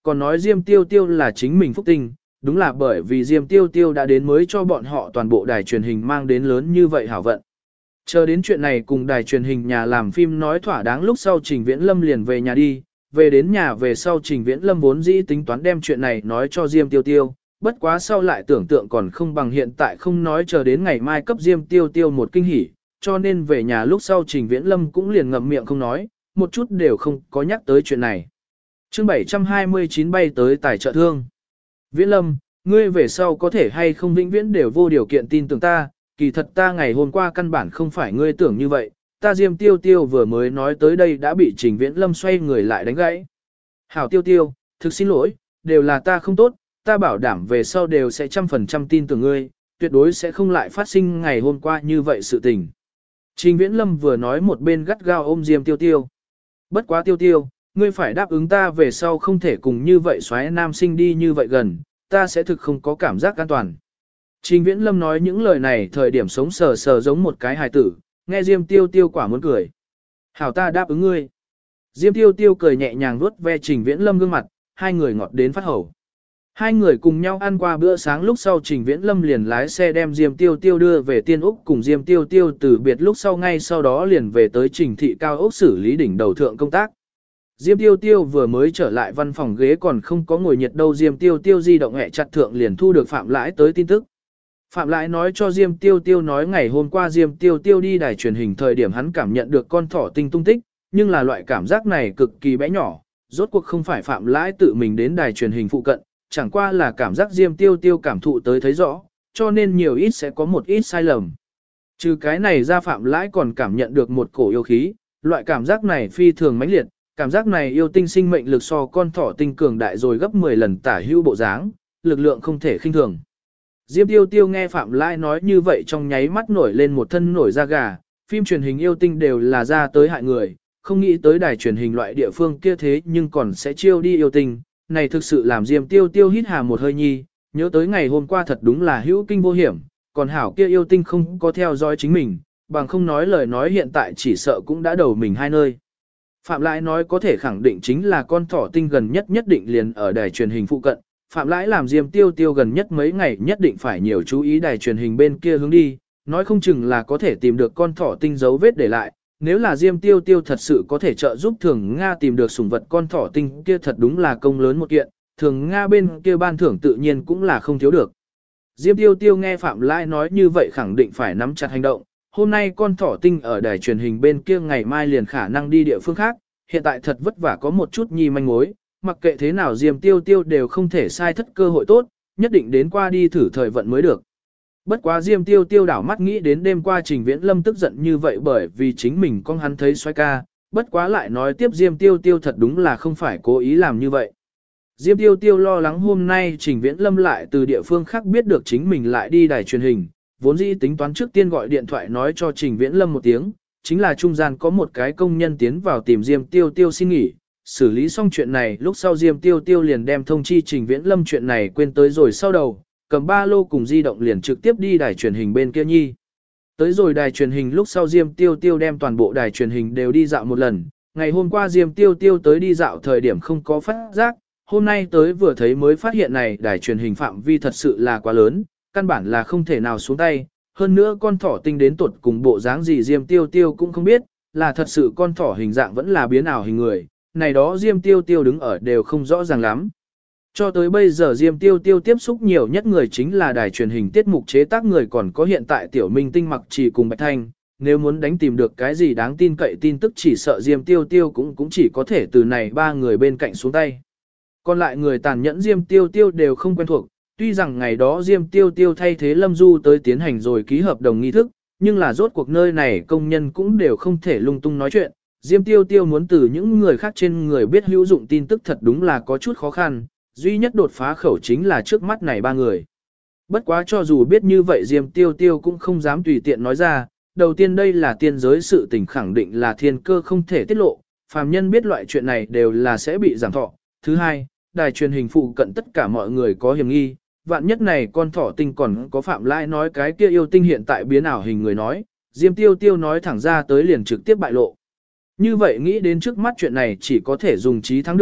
Còn nói Diêm Tiêu Tiêu là chính mình phúc tinh, đúng là bởi vì Diêm Tiêu Tiêu đã đến mới cho bọn họ toàn bộ đài truyền hình mang đến lớn như vậy hảo vận. Chờ đến chuyện này cùng đài truyền hình nhà làm phim nói thỏa đáng lúc sau Trình Viễn Lâm liền về nhà đi, về đến nhà về sau Trình Viễn Lâm vốn dĩ tính toán đem chuyện này nói cho Diêm Tiêu Tiêu, bất quá sau lại tưởng tượng còn không bằng hiện tại không nói chờ đến ngày mai cấp Diêm Tiêu Tiêu một kinh hỉ, cho nên về nhà lúc sau Trình Viễn Lâm cũng liền ngậm miệng không nói, một chút đều không có nhắc tới chuyện này. Chương 729 bay tới tài trợ thương. Viễn Lâm, ngươi về sau có thể hay không vĩnh viễn đều vô điều kiện tin tưởng ta, kỳ thật ta ngày hôm qua căn bản không phải ngươi tưởng như vậy, ta Diêm Tiêu Tiêu vừa mới nói tới đây đã bị Trình Viễn Lâm xoay người lại đánh gãy. Hảo Tiêu Tiêu, thực xin lỗi, đều là ta không tốt, ta bảo đảm về sau đều sẽ 100% tin tưởng ngươi, tuyệt đối sẽ không lại phát sinh ngày hôm qua như vậy sự tình. Trình Viễn Lâm vừa nói một bên gắt gao ôm Diêm Tiêu Tiêu. Bất quá Tiêu Tiêu, ngươi phải đáp ứng ta về sau không thể cùng như vậy xoáy nam sinh đi như vậy gần, ta sẽ thực không có cảm giác an toàn. Trình Viễn Lâm nói những lời này thời điểm sống sờ sờ giống một cái hài tử, nghe Diêm Tiêu Tiêu quả muốn cười. Hảo ta đáp ứng ngươi. Diêm Tiêu Tiêu cười nhẹ nhàng vuốt ve Trình Viễn Lâm gương mặt, hai người ngọt đến phát hầu. Hai người cùng nhau ăn qua bữa sáng lúc sau Trình Viễn Lâm liền lái xe đem Diêm Tiêu Tiêu đưa về Tiên Úc cùng Diêm Tiêu Tiêu từ biệt lúc sau ngay sau đó liền về tới Trình thị cao ốc xử lý đỉnh đầu thượng công tác. Diêm Tiêu Tiêu vừa mới trở lại văn phòng ghế còn không có ngồi nhiệt đâu Diêm Tiêu Tiêu di động hẹ chặt thượng liền thu được Phạm Lãi tới tin tức. Phạm Lãi nói cho Diêm Tiêu Tiêu nói ngày hôm qua Diêm Tiêu Tiêu đi đài truyền hình thời điểm hắn cảm nhận được con thỏ tinh tung tích, nhưng là loại cảm giác này cực kỳ bé nhỏ, rốt cuộc không phải Phạm Lãi tự mình đến đài truyền hình phụ cận, chẳng qua là cảm giác Diêm Tiêu Tiêu cảm thụ tới thấy rõ, cho nên nhiều ít sẽ có một ít sai lầm. Trừ cái này ra Phạm Lãi còn cảm nhận được một cổ yêu khí, loại cảm giác này phi thường mãnh liệt, cảm giác này yêu tinh sinh mệnh lực so con thỏ tinh cường đại rồi gấp 10 lần tả hữu bộ dáng, lực lượng không thể khinh thường. Diêm Tiêu Tiêu nghe Phạm Lãi nói như vậy trong nháy mắt nổi lên một thân nổi da gà, phim truyền hình yêu tinh đều là ra tới hại người, không nghĩ tới đài truyền hình loại địa phương kia thế nhưng còn sẽ chiêu đi yêu tinh, này thực sự làm Diêm Tiêu Tiêu hít hà một hơi nhi, nhớ tới ngày hôm qua thật đúng là hữu kinh vô hiểm, còn hảo kia yêu tinh không có theo dõi chính mình, bằng không nói lời nói hiện tại chỉ sợ cũng đã đầu mình hai nơi. Phạm Lãi nói có thể khẳng định chính là con thỏ tinh gần nhất nhất định liền ở đài truyền hình phụ cận. Phạm Lãi làm Diêm Tiêu Tiêu gần nhất mấy ngày nhất định phải nhiều chú ý đài truyền hình bên kia hướng đi, nói không chừng là có thể tìm được con thỏ tinh dấu vết để lại. Nếu là Diêm Tiêu Tiêu thật sự có thể trợ giúp Thường Nga tìm được sủng vật con thỏ tinh kia thật đúng là công lớn một kiện, Thường Nga bên kia ban thưởng tự nhiên cũng là không thiếu được. Diêm Tiêu Tiêu nghe Phạm Lãi nói như vậy khẳng định phải nắm chặt hành động. Hôm nay con thỏ tinh ở đài truyền hình bên kia ngày mai liền khả năng đi địa phương khác, hiện tại thật vất vả có một chút nhi manh mối, mặc kệ thế nào Diêm Tiêu Tiêu đều không thể sai thất cơ hội tốt, nhất định đến qua đi thử thời vận mới được. Bất quá Diêm Tiêu Tiêu đảo mắt nghĩ đến đêm qua Trình Viễn Lâm tức giận như vậy bởi vì chính mình con hắn thấy xoay ca, bất quá lại nói tiếp Diêm Tiêu Tiêu thật đúng là không phải cố ý làm như vậy. Diêm Tiêu Tiêu lo lắng hôm nay Trình Viễn Lâm lại từ địa phương khác biết được chính mình lại đi đài truyền hình, vốn dĩ tính toán trước tiên gọi điện thoại nói cho Trình Viễn Lâm một tiếng, chính là trung gian có một cái công nhân tiến vào tìm Diêm Tiêu Tiêu xin nghỉ, xử lý xong chuyện này lúc sau Diêm Tiêu Tiêu liền đem thông chi Trình Viễn Lâm chuyện này quên tới rồi sau đầu, cầm ba lô cùng di động liền trực tiếp đi đài truyền hình bên kia nhi. Tới rồi đài truyền hình lúc sau Diêm Tiêu Tiêu đem toàn bộ đài truyền hình đều đi dạo một lần, ngày hôm qua Diêm Tiêu Tiêu tới đi dạo thời điểm không có phát giác, hôm nay tới vừa thấy mới phát hiện này đài truyền hình phạm vi thật sự là quá lớn, căn bản là không thể nào xuống tay, hơn nữa con thỏ tinh đến tuột cùng bộ dáng gì Diêm Tiêu Tiêu cũng không biết, là thật sự con thỏ hình dạng vẫn là biến ảo hình người, này đó Diêm Tiêu Tiêu đứng ở đều không rõ ràng lắm. Cho tới bây giờ Diêm Tiêu Tiêu tiếp xúc nhiều nhất người chính là đài truyền hình tiết mục chế tác người còn có hiện tại tiểu minh tinh mặc chỉ cùng Bạch Thanh, nếu muốn đánh tìm được cái gì đáng tin cậy tin tức chỉ sợ Diêm Tiêu Tiêu cũng chỉ có thể từ này ba người bên cạnh xuống tay. Còn lại người tàn nhẫn Diêm Tiêu Tiêu đều không quen thuộc, tuy rằng ngày đó Diêm Tiêu Tiêu thay thế Lâm Du tới tiến hành rồi ký hợp đồng nghi thức, nhưng là rốt cuộc nơi này công nhân cũng đều không thể lung tung nói chuyện. Diêm Tiêu Tiêu muốn từ những người khác trên người biết hữu dụng tin tức thật đúng là có chút khó khăn, duy nhất đột phá khẩu chính là trước mắt này ba người. Bất quá cho dù biết như vậy Diêm Tiêu Tiêu cũng không dám tùy tiện nói ra, đầu tiên đây là tiên giới sự tình khẳng định là thiên cơ không thể tiết lộ, phàm nhân biết loại chuyện này đều là sẽ bị giảm thọ. Thứ hai, đài truyền hình phụ cận tất cả mọi người có hiểm nghi, vạn nhất này con thỏ tinh còn có Phạm Lãi nói cái kia yêu tinh hiện tại biến ảo hình người nói, Diêm Tiêu Tiêu nói thẳng ra tới liền trực tiếp bại lộ. Như vậy nghĩ đến trước mắt chuyện này chỉ có thể dùng trí thắng được,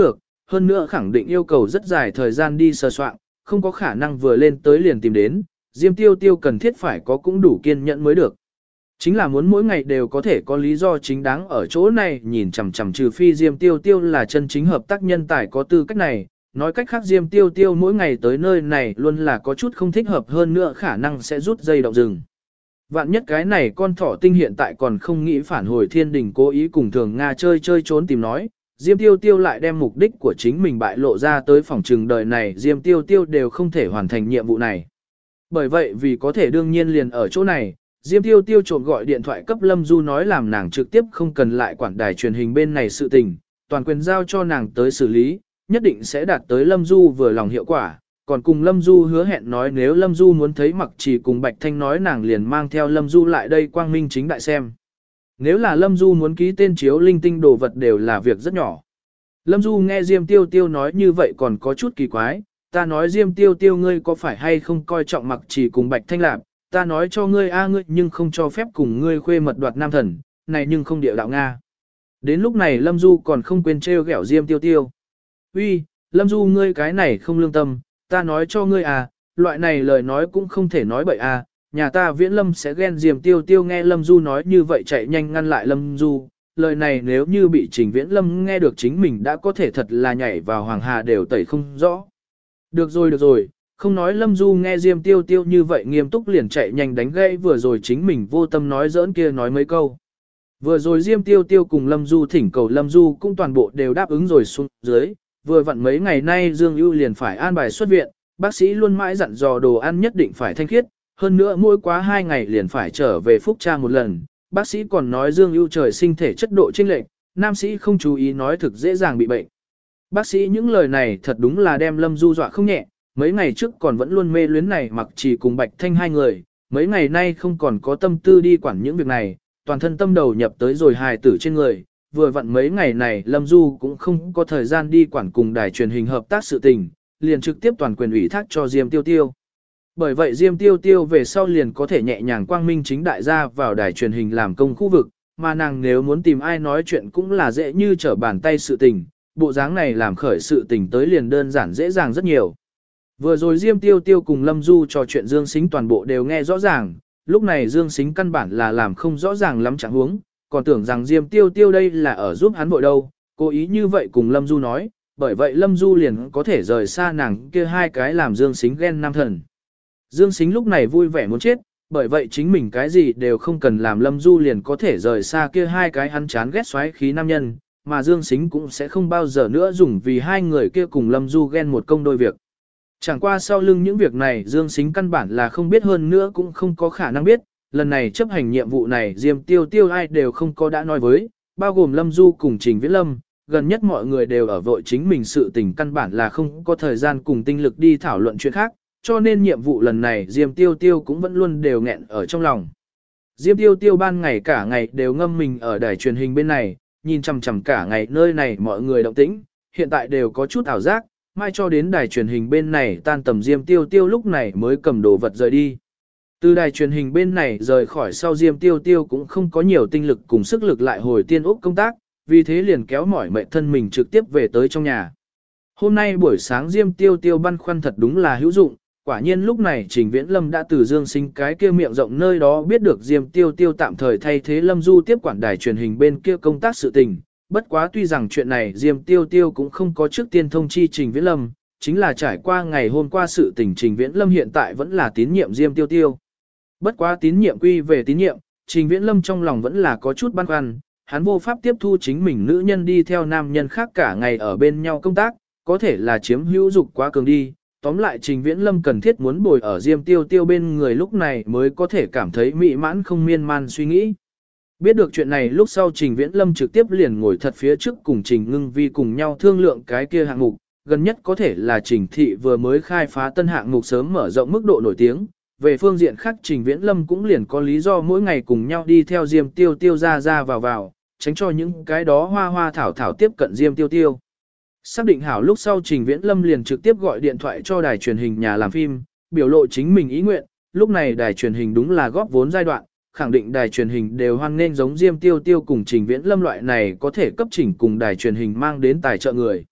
hơn nữa khẳng định yêu cầu rất dài thời gian đi sơ soạn, không có khả năng vừa lên tới liền tìm đến, Diêm Tiêu Tiêu cần thiết phải có cũng đủ kiên nhẫn mới được. Chính là muốn mỗi ngày đều có thể có lý do chính đáng ở chỗ này nhìn chằm chằm, trừ phi Diêm Tiêu Tiêu là chân chính hợp tác nhân tài có tư cách này, nói cách khác Diêm Tiêu Tiêu mỗi ngày tới nơi này luôn là có chút không thích hợp, hơn nữa khả năng sẽ rút dây động rừng. Vạn nhất cái này con thỏ tinh hiện tại còn không nghĩ phản hồi thiên đình, cố ý cùng Thường Nga chơi trốn tìm nói, Diêm Tiêu Tiêu lại đem mục đích của chính mình bại lộ ra tới, phòng trừng đời này Diêm Tiêu Tiêu đều không thể hoàn thành nhiệm vụ này. Bởi vậy vì có thể đương nhiên liền ở chỗ này, Diêm Tiêu Tiêu trộm gọi điện thoại cấp Lâm Du nói làm nàng trực tiếp không cần lại quản đài truyền hình bên này sự tình, toàn quyền giao cho nàng tới xử lý, nhất định sẽ đạt tới Lâm Du vừa lòng hiệu quả. Còn cùng Lâm Du hứa hẹn nói nếu Lâm Du muốn thấy Mặc Trì cùng Bạch Thanh nói nàng liền mang theo Lâm Du lại đây quang minh chính đại xem. Nếu là Lâm Du muốn ký tên chiếu linh tinh đồ vật đều là việc rất nhỏ. Lâm Du nghe Diêm Tiêu Tiêu nói như vậy còn có chút kỳ quái, ta nói Diêm Tiêu Tiêu ngươi có phải hay không coi trọng Mặc Trì cùng Bạch Thanh Lạp, ta nói cho ngươi ngươi nhưng không cho phép cùng ngươi khuê mật đoạt nam thần, này nhưng không địa đạo Nga. Đến lúc này Lâm Du còn không quên trêu ghẹo Diêm Tiêu Tiêu. Uy, Lâm Du ngươi cái này không lương tâm, ta nói cho ngươi loại này lời nói cũng không thể nói bậy nhà ta Viễn Lâm sẽ ghen. Diêm Tiêu Tiêu nghe Lâm Du nói như vậy chạy nhanh ngăn lại Lâm Du, lời này nếu như bị Trình Viễn Lâm nghe được chính mình đã có thể thật là nhảy vào hoàng hà đều tẩy không rõ. Được rồi, không nói. Lâm Du nghe Diêm Tiêu Tiêu như vậy nghiêm túc liền chạy nhanh đánh gãy vừa rồi chính mình vô tâm nói giỡn kia nói mấy câu. Vừa rồi Diêm Tiêu Tiêu cùng Lâm Du thỉnh cầu Lâm Du cũng toàn bộ đều đáp ứng rồi xuống dưới, vừa vặn mấy ngày nay Dương Ưu liền phải an bài xuất viện, bác sĩ luôn mãi dặn dò đồ ăn nhất định phải thanh khiết, hơn nữa mỗi quá 2 ngày liền phải trở về phúc tra một lần. Bác sĩ còn nói Dương Ưu trời sinh thể chất độ chênh lệch, nam sĩ không chú ý nói thực dễ dàng bị bệnh. Bác sĩ những lời này thật đúng là đem Lâm Du dọa không nhẹ, mấy ngày trước còn vẫn luôn mê luyến này Mặc Trì cùng Bạch Thanh hai người, mấy ngày nay không còn có tâm tư đi quản những việc này, toàn thân tâm đầu nhập tới rồi hài tử trên người. Vừa vặn mấy ngày này Lâm Du cũng không có thời gian đi quản cùng đài truyền hình hợp tác sự tình, liền trực tiếp toàn quyền ủy thác cho Diêm Tiêu Tiêu. Bởi vậy Diêm Tiêu Tiêu về sau liền có thể nhẹ nhàng quang minh chính đại ra vào đài truyền hình làm công khu vực, mà nàng nếu muốn tìm ai nói chuyện cũng là dễ như trở bàn tay sự tình, bộ dáng này làm khởi sự tình tới liền đơn giản dễ dàng rất nhiều. Vừa rồi Diêm Tiêu Tiêu cùng Lâm Du trò chuyện Dương Sính toàn bộ đều nghe rõ ràng, lúc này Dương Sính căn bản là làm không rõ ràng lắm chẳng huống, còn tưởng rằng Diêm Tiêu Tiêu đây là ở giúp hắn vội đâu, cố ý như vậy cùng Lâm Du nói, bởi vậy Lâm Du liền có thể rời xa nàng kia hai cái làm Dương Sính ghen nam thần. Dương Sính lúc này vui vẻ muốn chết, bởi vậy chính mình cái gì đều không cần làm, Lâm Du liền có thể rời xa kia hai cái hắn chán ghét xoáy khí nam nhân, mà Dương Sính cũng sẽ không bao giờ nữa dùng vì hai người kia cùng Lâm Du ghen một công đôi việc. Chẳng qua sau lưng những việc này Dương Sính căn bản là không biết, hơn nữa cũng không có khả năng biết, lần này chấp hành nhiệm vụ này Diêm Tiêu Tiêu ai đều không có đã nói với, bao gồm Lâm Du cùng Trình Viễn Lâm, gần nhất mọi người đều ở vội chính mình sự tình, căn bản là không có thời gian cùng tinh lực đi thảo luận chuyện khác, cho nên nhiệm vụ lần này Diêm Tiêu Tiêu cũng vẫn luôn đều nghẹn ở trong lòng. Diêm Tiêu Tiêu ban ngày cả ngày đều ngâm mình ở đài truyền hình bên này, nhìn chằm chằm cả ngày nơi này mọi người động tĩnh, hiện tại đều có chút ảo giác, mai cho đến đài truyền hình bên này tan tầm Diêm Tiêu Tiêu lúc này mới cầm đồ vật rời đi. Từ đài truyền hình bên này rời khỏi sau Diêm Tiêu Tiêu cũng không có nhiều tinh lực cùng sức lực lại hồi Tiên Úc công tác, vì thế liền kéo mỏi mệt thân mình trực tiếp về tới trong nhà. Hôm nay buổi sáng Diêm Tiêu Tiêu băn khoăn thật đúng là hữu dụng, quả nhiên lúc này Trình Viễn Lâm đã từ Dương Sính cái kia miệng rộng nơi đó biết được Diêm Tiêu Tiêu tạm thời thay thế Lâm Du tiếp quản đài truyền hình bên kia công tác sự tình. Bất quá tuy rằng chuyện này Diêm Tiêu Tiêu cũng không có trước tiên thông chi Trình Viễn Lâm, chính là trải qua ngày hôm qua sự tình Trình Viễn Lâm hiện tại vẫn là tín nhiệm Diêm Tiêu Tiêu. Bất quá tín nhiệm quy về tín nhiệm, Trình Viễn Lâm trong lòng vẫn là có chút băn khoăn, hắn vô pháp tiếp thu chính mình nữ nhân đi theo nam nhân khác cả ngày ở bên nhau công tác, có thể là chiếm hữu dục quá cường đi. Tóm lại Trình Viễn Lâm cần thiết muốn bồi ở Diêm Tiêu Tiêu bên người lúc này mới có thể cảm thấy mỹ mãn không miên man suy nghĩ. Biết được chuyện này lúc sau Trình Viễn Lâm trực tiếp liền ngồi thật phía trước cùng Trình Ngưng Vi cùng nhau thương lượng cái kia hạng mục, gần nhất có thể là Trình Thị vừa mới khai phá tân hạng mục sớm mở rộng mức độ nổi tiếng. Về phương diện khác Trình Viễn Lâm cũng liền có lý do mỗi ngày cùng nhau đi theo Diêm Tiêu Tiêu ra vào, tránh cho những cái đó hoa hoa thảo thảo tiếp cận Diêm Tiêu Tiêu. Xác định hảo lúc sau Trình Viễn Lâm liền trực tiếp gọi điện thoại cho đài truyền hình nhà làm phim, biểu lộ chính mình ý nguyện, lúc này đài truyền hình đúng là góp vốn giai đoạn, khẳng định đài truyền hình đều hoan nghênh giống Diêm Tiêu Tiêu cùng Trình Viễn Lâm loại này có thể cấp chỉnh cùng đài truyền hình mang đến tài trợ người.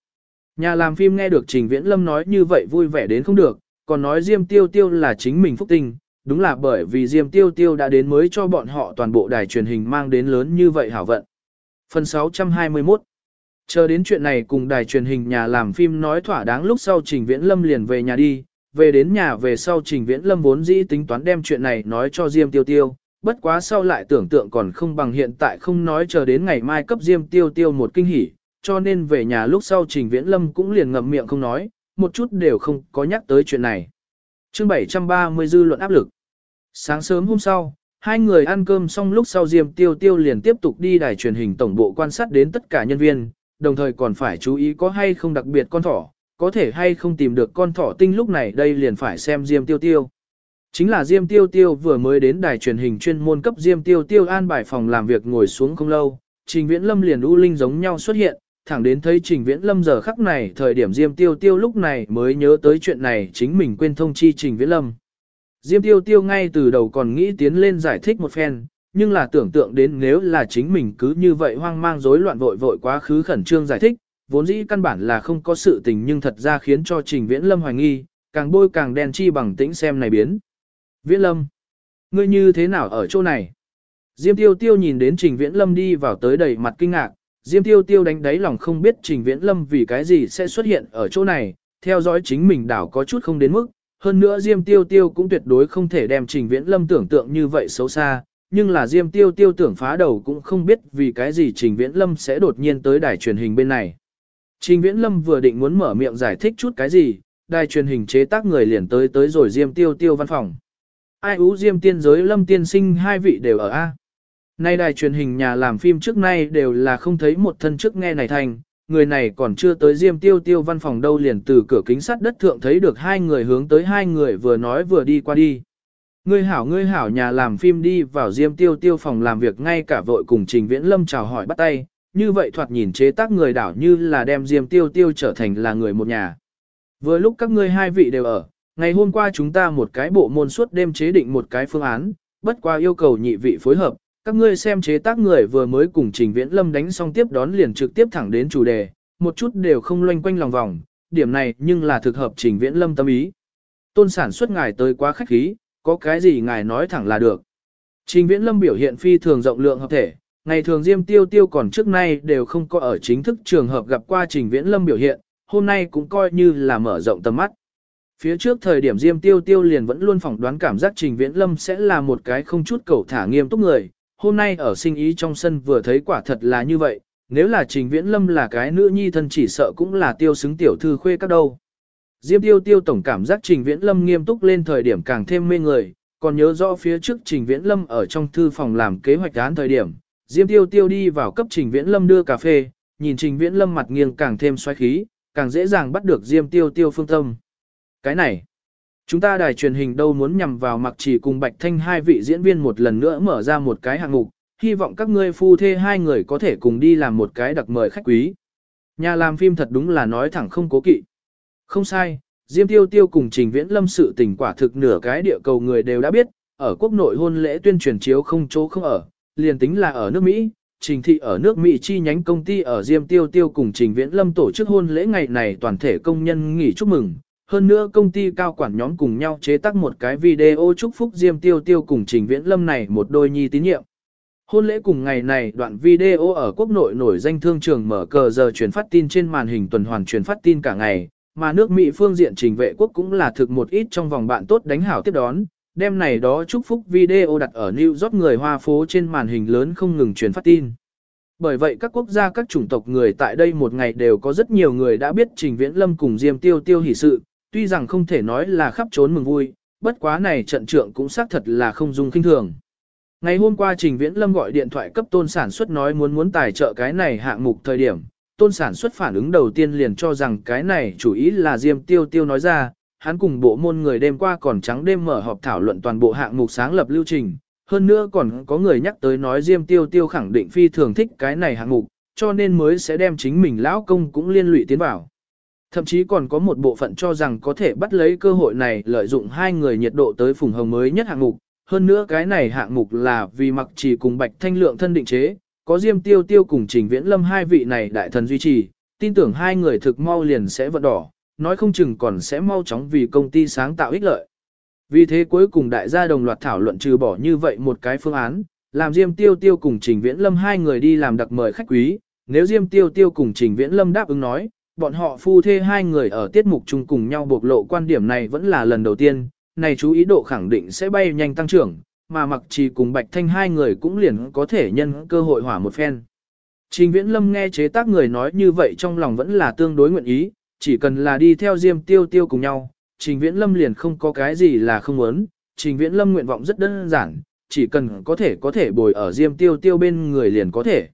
Nhà làm phim nghe được Trình Viễn Lâm nói như vậy vui vẻ đến không được, còn nói Diêm Tiêu Tiêu là chính mình phúc tinh, đúng là bởi vì Diêm Tiêu Tiêu đã đến mới cho bọn họ toàn bộ đài truyền hình mang đến lớn như vậy hảo vận. Phần 621. Chờ đến chuyện này cùng đài truyền hình nhà làm phim nói thỏa đáng lúc sau Trình Viễn Lâm liền về nhà đi, về đến nhà về sau Trình Viễn Lâm vốn dĩ tính toán đem chuyện này nói cho Diêm Tiêu Tiêu, bất quá sau lại tưởng tượng còn không bằng hiện tại không nói chờ đến ngày mai cấp Diêm Tiêu Tiêu một kinh hỉ, cho nên về nhà lúc sau Trình Viễn Lâm cũng liền ngậm miệng không nói, một chút đều không có nhắc tới chuyện này. Chương 730 dư luận áp lực. Sáng sớm hôm sau, hai người ăn cơm xong lúc sau Diêm Tiêu Tiêu liền tiếp tục đi đài truyền hình tổng bộ quan sát đến tất cả nhân viên, đồng thời còn phải chú ý có hay không đặc biệt con thỏ, có thể hay không tìm được con thỏ tinh lúc này đây liền phải xem Diêm Tiêu Tiêu. Chính là Diêm Tiêu Tiêu vừa mới đến đài truyền hình chuyên môn cấp Diêm Tiêu Tiêu an bài phòng làm việc ngồi xuống không lâu, Trình Viễn Lâm liền u linh giống nhau xuất hiện, thẳng đến thấy Trình Viễn Lâm giờ khắc này thời điểm Diêm Tiêu Tiêu lúc này mới nhớ tới chuyện này chính mình quên thông chi Trình Viễn Lâm. Diêm Tiêu Tiêu ngay từ đầu còn nghĩ tiến lên giải thích một phen, nhưng là tưởng tượng đến nếu là chính mình cứ như vậy hoang mang rối loạn vội vội quá khứ khẩn trương giải thích, vốn dĩ căn bản là không có sự tình nhưng thật ra khiến cho Trình Viễn Lâm hoài nghi, càng bôi càng đen chi bằng tĩnh xem này biến. Viễn Lâm, ngươi như thế nào ở chỗ này? Diêm Tiêu Tiêu nhìn đến Trình Viễn Lâm đi vào tới đầy mặt kinh ngạc, Diêm Tiêu Tiêu đánh đáy lòng không biết Trình Viễn Lâm vì cái gì sẽ xuất hiện ở chỗ này, theo dõi chính mình đảo có chút không đến mức, hơn nữa Diêm Tiêu Tiêu cũng tuyệt đối không thể đem Trình Viễn Lâm tưởng tượng như vậy xấu xa, nhưng là Diêm Tiêu Tiêu tưởng phá đầu cũng không biết vì cái gì Trình Viễn Lâm sẽ đột nhiên tới đài truyền hình bên này. Trình Viễn Lâm vừa định muốn mở miệng giải thích chút cái gì, đài truyền hình chế tác người liền tới rồi Diêm Tiêu Tiêu văn phòng. Ai ú Diêm tiên giới Lâm tiên sinh hai vị đều ở A. Nay đài truyền hình nhà làm phim trước nay đều là không thấy một thân trước nghe này thành, người này còn chưa tới Diêm Tiêu Tiêu văn phòng đâu liền từ cửa kính sắt đất thượng thấy được hai người hướng tới hai người vừa nói vừa đi qua đi. Ngươi hảo nhà làm phim đi vào Diêm Tiêu Tiêu phòng làm việc ngay cả vội cùng Trình Viễn Lâm chào hỏi bắt tay, như vậy thoạt nhìn chế tác người đảo như là đem Diêm Tiêu Tiêu trở thành là người một nhà. Vừa lúc các ngươi hai vị đều ở, ngày hôm qua chúng ta một cái bộ môn suốt đêm chế định một cái phương án, bất qua yêu cầu nhị vị phối hợp, các ngươi xem chế tác người vừa mới cùng Trình Viễn Lâm đánh xong tiếp đón liền trực tiếp thẳng đến chủ đề, một chút đều không loanh quanh lòng vòng, điểm này nhưng là thực hợp Trình Viễn Lâm tâm ý. Tôn sản xuất ngài tới quá khách khí, có cái gì ngài nói thẳng là được. Trình Viễn Lâm biểu hiện phi thường rộng lượng hợp thể, ngày thường Diêm Tiêu Tiêu còn trước nay đều không có ở chính thức trường hợp gặp qua Trình Viễn Lâm biểu hiện, hôm nay cũng coi như là mở rộng tầm mắt. Phía trước thời điểm Diêm Tiêu Tiêu liền vẫn luôn phỏng đoán cảm giác Trình Viễn Lâm sẽ là một cái không chút cầu thả nghiêm túc người, hôm nay ở sinh ý trong sân vừa thấy quả thật là như vậy, nếu là Trình Viễn Lâm là cái nữ nhi thân chỉ sợ cũng là tiêu xứng tiểu thư khuê các đâu. Diêm Tiêu Tiêu tổng cảm giác Trình Viễn Lâm nghiêm túc lên thời điểm càng thêm mê người, còn nhớ rõ phía trước Trình Viễn Lâm ở trong thư phòng làm kế hoạch án thời điểm, Diêm Tiêu Tiêu đi vào cấp Trình Viễn Lâm đưa cà phê, nhìn Trình Viễn Lâm mặt nghiêng càng thêm xoáy khí, càng dễ dàng bắt được Diêm Tiêu Tiêu phương tâm. Cái này, chúng ta đài truyền hình đâu muốn nhằm vào Mặc Chỉ cùng Bạch Thanh hai vị diễn viên một lần nữa mở ra một cái hạng mục, hy vọng các ngươi phu thê hai người có thể cùng đi làm một cái đặc mời khách quý. Nhà làm phim thật đúng là nói thẳng không cố kỵ. Không sai, Diêm Tiêu Tiêu cùng Trình Viễn Lâm sự tình quả thực nửa cái địa cầu người đều đã biết, ở quốc nội hôn lễ tuyên truyền chiếu không chỗ không ở, liền tính là ở nước Mỹ, Trình thị ở nước Mỹ chi nhánh công ty ở Diêm Tiêu Tiêu cùng Trình Viễn Lâm tổ chức hôn lễ ngày này toàn thể công nhân nghỉ chúc mừng. Hơn nữa công ty cao quản nhóm cùng nhau chế tác một cái video chúc phúc Diêm Tiêu Tiêu cùng Trình Viễn Lâm này một đôi nhi tín nhiệm. Hôn lễ cùng ngày này đoạn video ở quốc nội nổi danh thương trường mở cờ giờ truyền phát tin trên màn hình tuần hoàn truyền phát tin cả ngày, mà nước Mỹ phương diện Trình vệ quốc cũng là thực một ít trong vòng bạn tốt đánh hảo tiếp đón, đêm này đó chúc phúc video đặt ở New York người Hoa phố trên màn hình lớn không ngừng truyền phát tin. Bởi vậy các quốc gia các chủng tộc người tại đây một ngày đều có rất nhiều người đã biết Trình Viễn Lâm cùng Diêm Tiêu Tiêu hỷ sự, tuy rằng không thể nói là khắp trốn mừng vui, bất quá này trận trượng cũng xác thật là không dung kinh thường. Ngày hôm qua Trình Viễn Lâm gọi điện thoại cấp Tôn sản xuất nói muốn tài trợ cái này hạng mục thời điểm, Tôn sản xuất phản ứng đầu tiên liền cho rằng cái này chủ ý là Diêm Tiêu Tiêu nói ra, hắn cùng bộ môn người đêm qua còn trắng đêm mở họp thảo luận toàn bộ hạng mục sáng lập lưu trình, hơn nữa còn có người nhắc tới nói Diêm Tiêu Tiêu khẳng định phi thường thích cái này hạng mục, cho nên mới sẽ đem chính mình lão công cũng liên lụy tiến vào. Thậm chí còn có một bộ phận cho rằng có thể bắt lấy cơ hội này lợi dụng hai người nhiệt độ tới phùng hồng mới nhất hạng mục. Hơn nữa cái này hạng mục là vì Mặc Chỉ cùng Bạch Thanh Lượng thân định chế, có Diêm Tiêu Tiêu cùng Trình Viễn Lâm hai vị này đại thần duy trì, tin tưởng hai người thực mau liền sẽ vận đỏ, nói không chừng còn sẽ mau chóng vì công ty sáng tạo ích lợi. Vì thế cuối cùng đại gia đồng loạt thảo luận trừ bỏ như vậy một cái phương án, làm Diêm Tiêu Tiêu cùng Trình Viễn Lâm hai người đi làm đặc mời khách quý, nếu Diêm Tiêu Tiêu cùng Trình Viễn Lâm đáp ứng nói, bọn họ phu thê hai người ở tiết mục chung cùng nhau bộc lộ quan điểm này vẫn là lần đầu tiên, này chú ý độ khẳng định sẽ bay nhanh tăng trưởng, mà Mặc Trì cùng Bạch Thanh hai người cũng liền có thể nhân cơ hội hỏa một phen. Trình Viễn Lâm nghe chế tác người nói như vậy trong lòng vẫn là tương đối nguyện ý, chỉ cần là đi theo Diêm Tiêu Tiêu cùng nhau, Trình Viễn Lâm liền không có cái gì là không muốn. Trình Viễn Lâm nguyện vọng rất đơn giản, chỉ cần có thể bồi ở Diêm Tiêu Tiêu bên người liền có thể.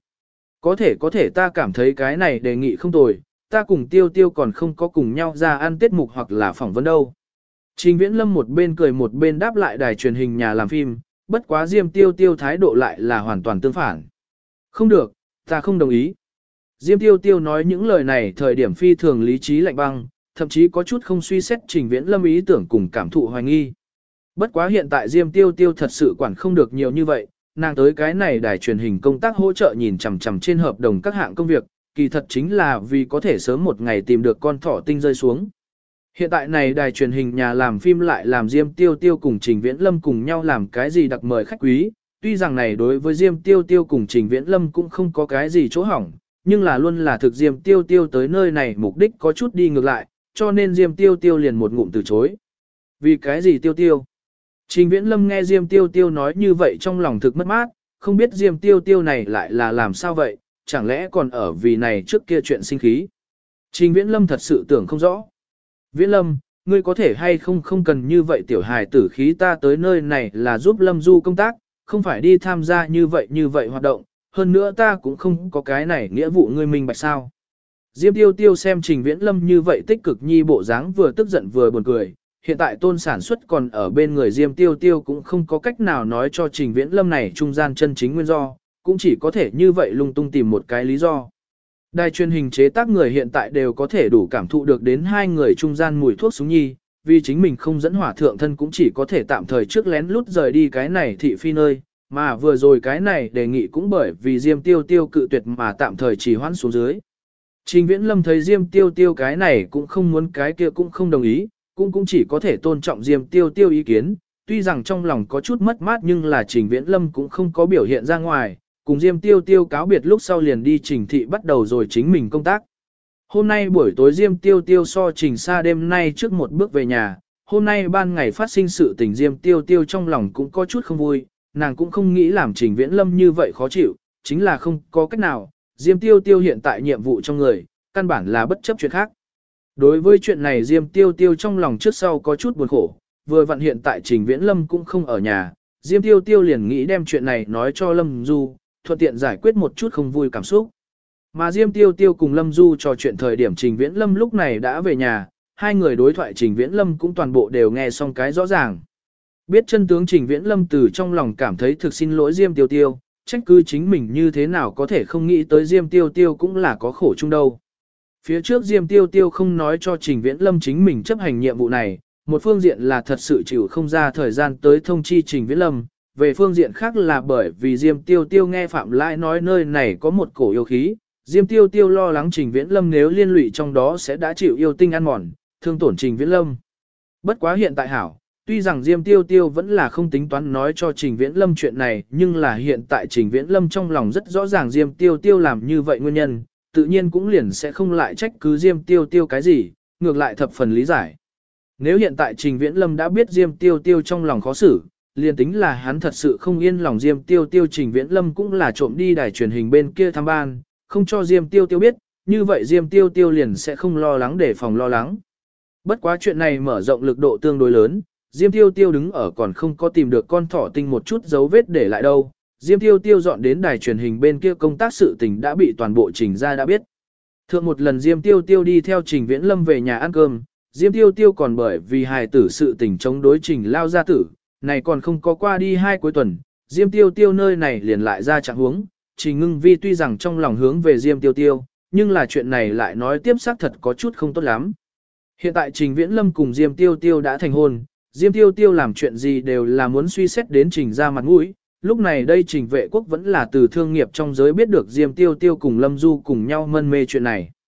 Có thể ta cảm thấy cái này đề nghị không tồi, ta cùng Tiêu Tiêu còn không có cùng nhau ra ăn tiết mục hoặc là phỏng vấn đâu. Trình Viễn Lâm một bên cười một bên đáp lại đài truyền hình nhà làm phim, bất quá Diêm Tiêu Tiêu thái độ lại là hoàn toàn tương phản. Không được, ta không đồng ý. Diêm Tiêu Tiêu nói những lời này thời điểm phi thường lý trí lạnh băng, thậm chí có chút không suy xét Trình Viễn Lâm ý tưởng cùng cảm thụ hoài nghi. Bất quá hiện tại Diêm Tiêu Tiêu thật sự quản không được nhiều như vậy, nàng tới cái này đài truyền hình công tác hỗ trợ nhìn chằm chằm trên hợp đồng các hạng công việc, kỳ thật chính là vì có thể sớm một ngày tìm được con thỏ tinh rơi xuống. Hiện tại này đài truyền hình nhà làm phim lại làm Diêm Tiêu Tiêu cùng Trình Viễn Lâm cùng nhau làm cái gì đặc mời khách quý, tuy rằng này đối với Diêm Tiêu Tiêu cùng Trình Viễn Lâm cũng không có cái gì chỗ hỏng, nhưng là luôn là thực Diêm Tiêu Tiêu tới nơi này mục đích có chút đi ngược lại, cho nên Diêm Tiêu Tiêu liền một ngụm từ chối. Vì cái gì Tiêu Tiêu? Trình Viễn Lâm nghe Diêm Tiêu Tiêu nói như vậy trong lòng thực mất mát, không biết Diêm Tiêu Tiêu này lại là làm sao vậy, chẳng lẽ còn ở vì này trước kia chuyện sinh khí. Trình Viễn Lâm thật sự tưởng không rõ. Viễn Lâm, ngươi có thể hay không cần như vậy tiểu hài tử khí, ta tới nơi này là giúp Lâm Du công tác, không phải đi tham gia như vậy hoạt động, hơn nữa ta cũng không có cái này nghĩa vụ ngươi minh bạch sao. Diêm Tiêu Tiêu xem Trình Viễn Lâm như vậy tích cực nhi bộ dáng vừa tức giận vừa buồn cười, hiện tại Tôn sản xuất còn ở bên người Diêm Tiêu Tiêu cũng không có cách nào nói cho Trình Viễn Lâm này trung gian chân chính nguyên do, cũng chỉ có thể như vậy lung tung tìm một cái lý do. Đài truyền hình chế tác người hiện tại đều có thể đủ cảm thụ được đến hai người trung gian mùi thuốc súng nhi, vì chính mình không dẫn hỏa thượng thân cũng chỉ có thể tạm thời trước lén lút rời đi cái này thị phi nơi, mà vừa rồi cái này đề nghị cũng bởi vì Diêm Tiêu Tiêu cự tuyệt mà tạm thời trì hoãn xuống dưới. Trình Viễn Lâm thấy Diêm Tiêu Tiêu cái này cũng không muốn cái kia cũng không đồng ý, cũng chỉ có thể tôn trọng Diêm Tiêu Tiêu ý kiến, tuy rằng trong lòng có chút mất mát nhưng là Trình Viễn Lâm cũng không có biểu hiện ra ngoài, cùng Diêm Tiêu Tiêu cáo biệt lúc sau liền đi Trình thị bắt đầu rồi chính mình công tác. Hôm nay buổi tối Diêm Tiêu Tiêu so Trình Sa đêm nay trước một bước về nhà, hôm nay ban ngày phát sinh sự tình Diêm Tiêu Tiêu trong lòng cũng có chút không vui, nàng cũng không nghĩ làm Trình Viễn Lâm như vậy khó chịu, chính là không có cách nào, Diêm Tiêu Tiêu hiện tại nhiệm vụ trong người, căn bản là bất chấp chuyện khác. Đối với chuyện này Diêm Tiêu Tiêu trong lòng trước sau có chút buồn khổ, vừa vặn hiện tại Trình Viễn Lâm cũng không ở nhà, Diêm Tiêu Tiêu liền nghĩ đem chuyện này nói cho Lâm Du, thuận tiện giải quyết một chút không vui cảm xúc. Mà Diêm Tiêu Tiêu cùng Lâm Du trò chuyện thời điểm Trình Viễn Lâm lúc này đã về nhà, hai người đối thoại Trình Viễn Lâm cũng toàn bộ đều nghe xong cái rõ ràng. Biết chân tướng Trình Viễn Lâm từ trong lòng cảm thấy thực xin lỗi Diêm Tiêu Tiêu, trách cứ chính mình như thế nào có thể không nghĩ tới Diêm Tiêu Tiêu cũng là có khổ chung đâu. Phía trước Diêm Tiêu Tiêu không nói cho Trình Viễn Lâm chính mình chấp hành nhiệm vụ này, một phương diện là thật sự chịu không ra thời gian tới thông chi Trình Viễn Lâm, về phương diện khác là bởi vì Diêm Tiêu Tiêu nghe Phạm Lãi nói nơi này có một cổ yêu khí, Diêm Tiêu Tiêu lo lắng Trình Viễn Lâm nếu liên lụy trong đó sẽ đã chịu yêu tinh ăn mòn, thương tổn Trình Viễn Lâm. Bất quá hiện tại hảo, tuy rằng Diêm Tiêu Tiêu vẫn là không tính toán nói cho Trình Viễn Lâm chuyện này, nhưng là hiện tại Trình Viễn Lâm trong lòng rất rõ ràng Diêm Tiêu Tiêu làm như vậy nguyên nhân, tự nhiên cũng liền sẽ không lại trách cứ Diêm Tiêu Tiêu cái gì, ngược lại thập phần lý giải. Nếu hiện tại Trình Viễn Lâm đã biết Diêm Tiêu Tiêu trong lòng khó xử, liền tính là hắn thật sự không yên lòng Diêm Tiêu Tiêu, Trình Viễn Lâm cũng là trộm đi đài truyền hình bên kia thăm ban, không cho Diêm Tiêu Tiêu biết, như vậy Diêm Tiêu Tiêu liền sẽ không lo lắng để phòng lo lắng. Bất quá chuyện này mở rộng lực độ tương đối lớn, Diêm Tiêu Tiêu đứng ở còn không có tìm được con thỏ tinh một chút dấu vết để lại đâu. Diêm Tiêu Tiêu dọn đến đài truyền hình bên kia công tác sự tình đã bị toàn bộ Trình gia đã biết. Thượng một lần Diêm Tiêu Tiêu đi theo Trình Viễn Lâm về nhà ăn cơm, Diêm Tiêu Tiêu còn bởi vì hài tử sự tình chống đối Trình lao gia tử, này còn không có qua đi 2 cuối tuần, Diêm Tiêu Tiêu nơi này liền lại ra trạng huống. Trình Ngưng Vi tuy rằng trong lòng hướng về Diêm Tiêu Tiêu, nhưng là chuyện này lại nói tiếp xác thật có chút không tốt lắm. Hiện tại Trình Viễn Lâm cùng Diêm Tiêu Tiêu đã thành hôn, Diêm Tiêu Tiêu làm chuyện gì đều là muốn suy xét đến Trình ra mặt mũi. Lúc này đây Trình Vệ Quốc vẫn là từ thương nghiệp trong giới biết được Diêm Tiêu Tiêu cùng Lâm Du cùng nhau mân mê chuyện này.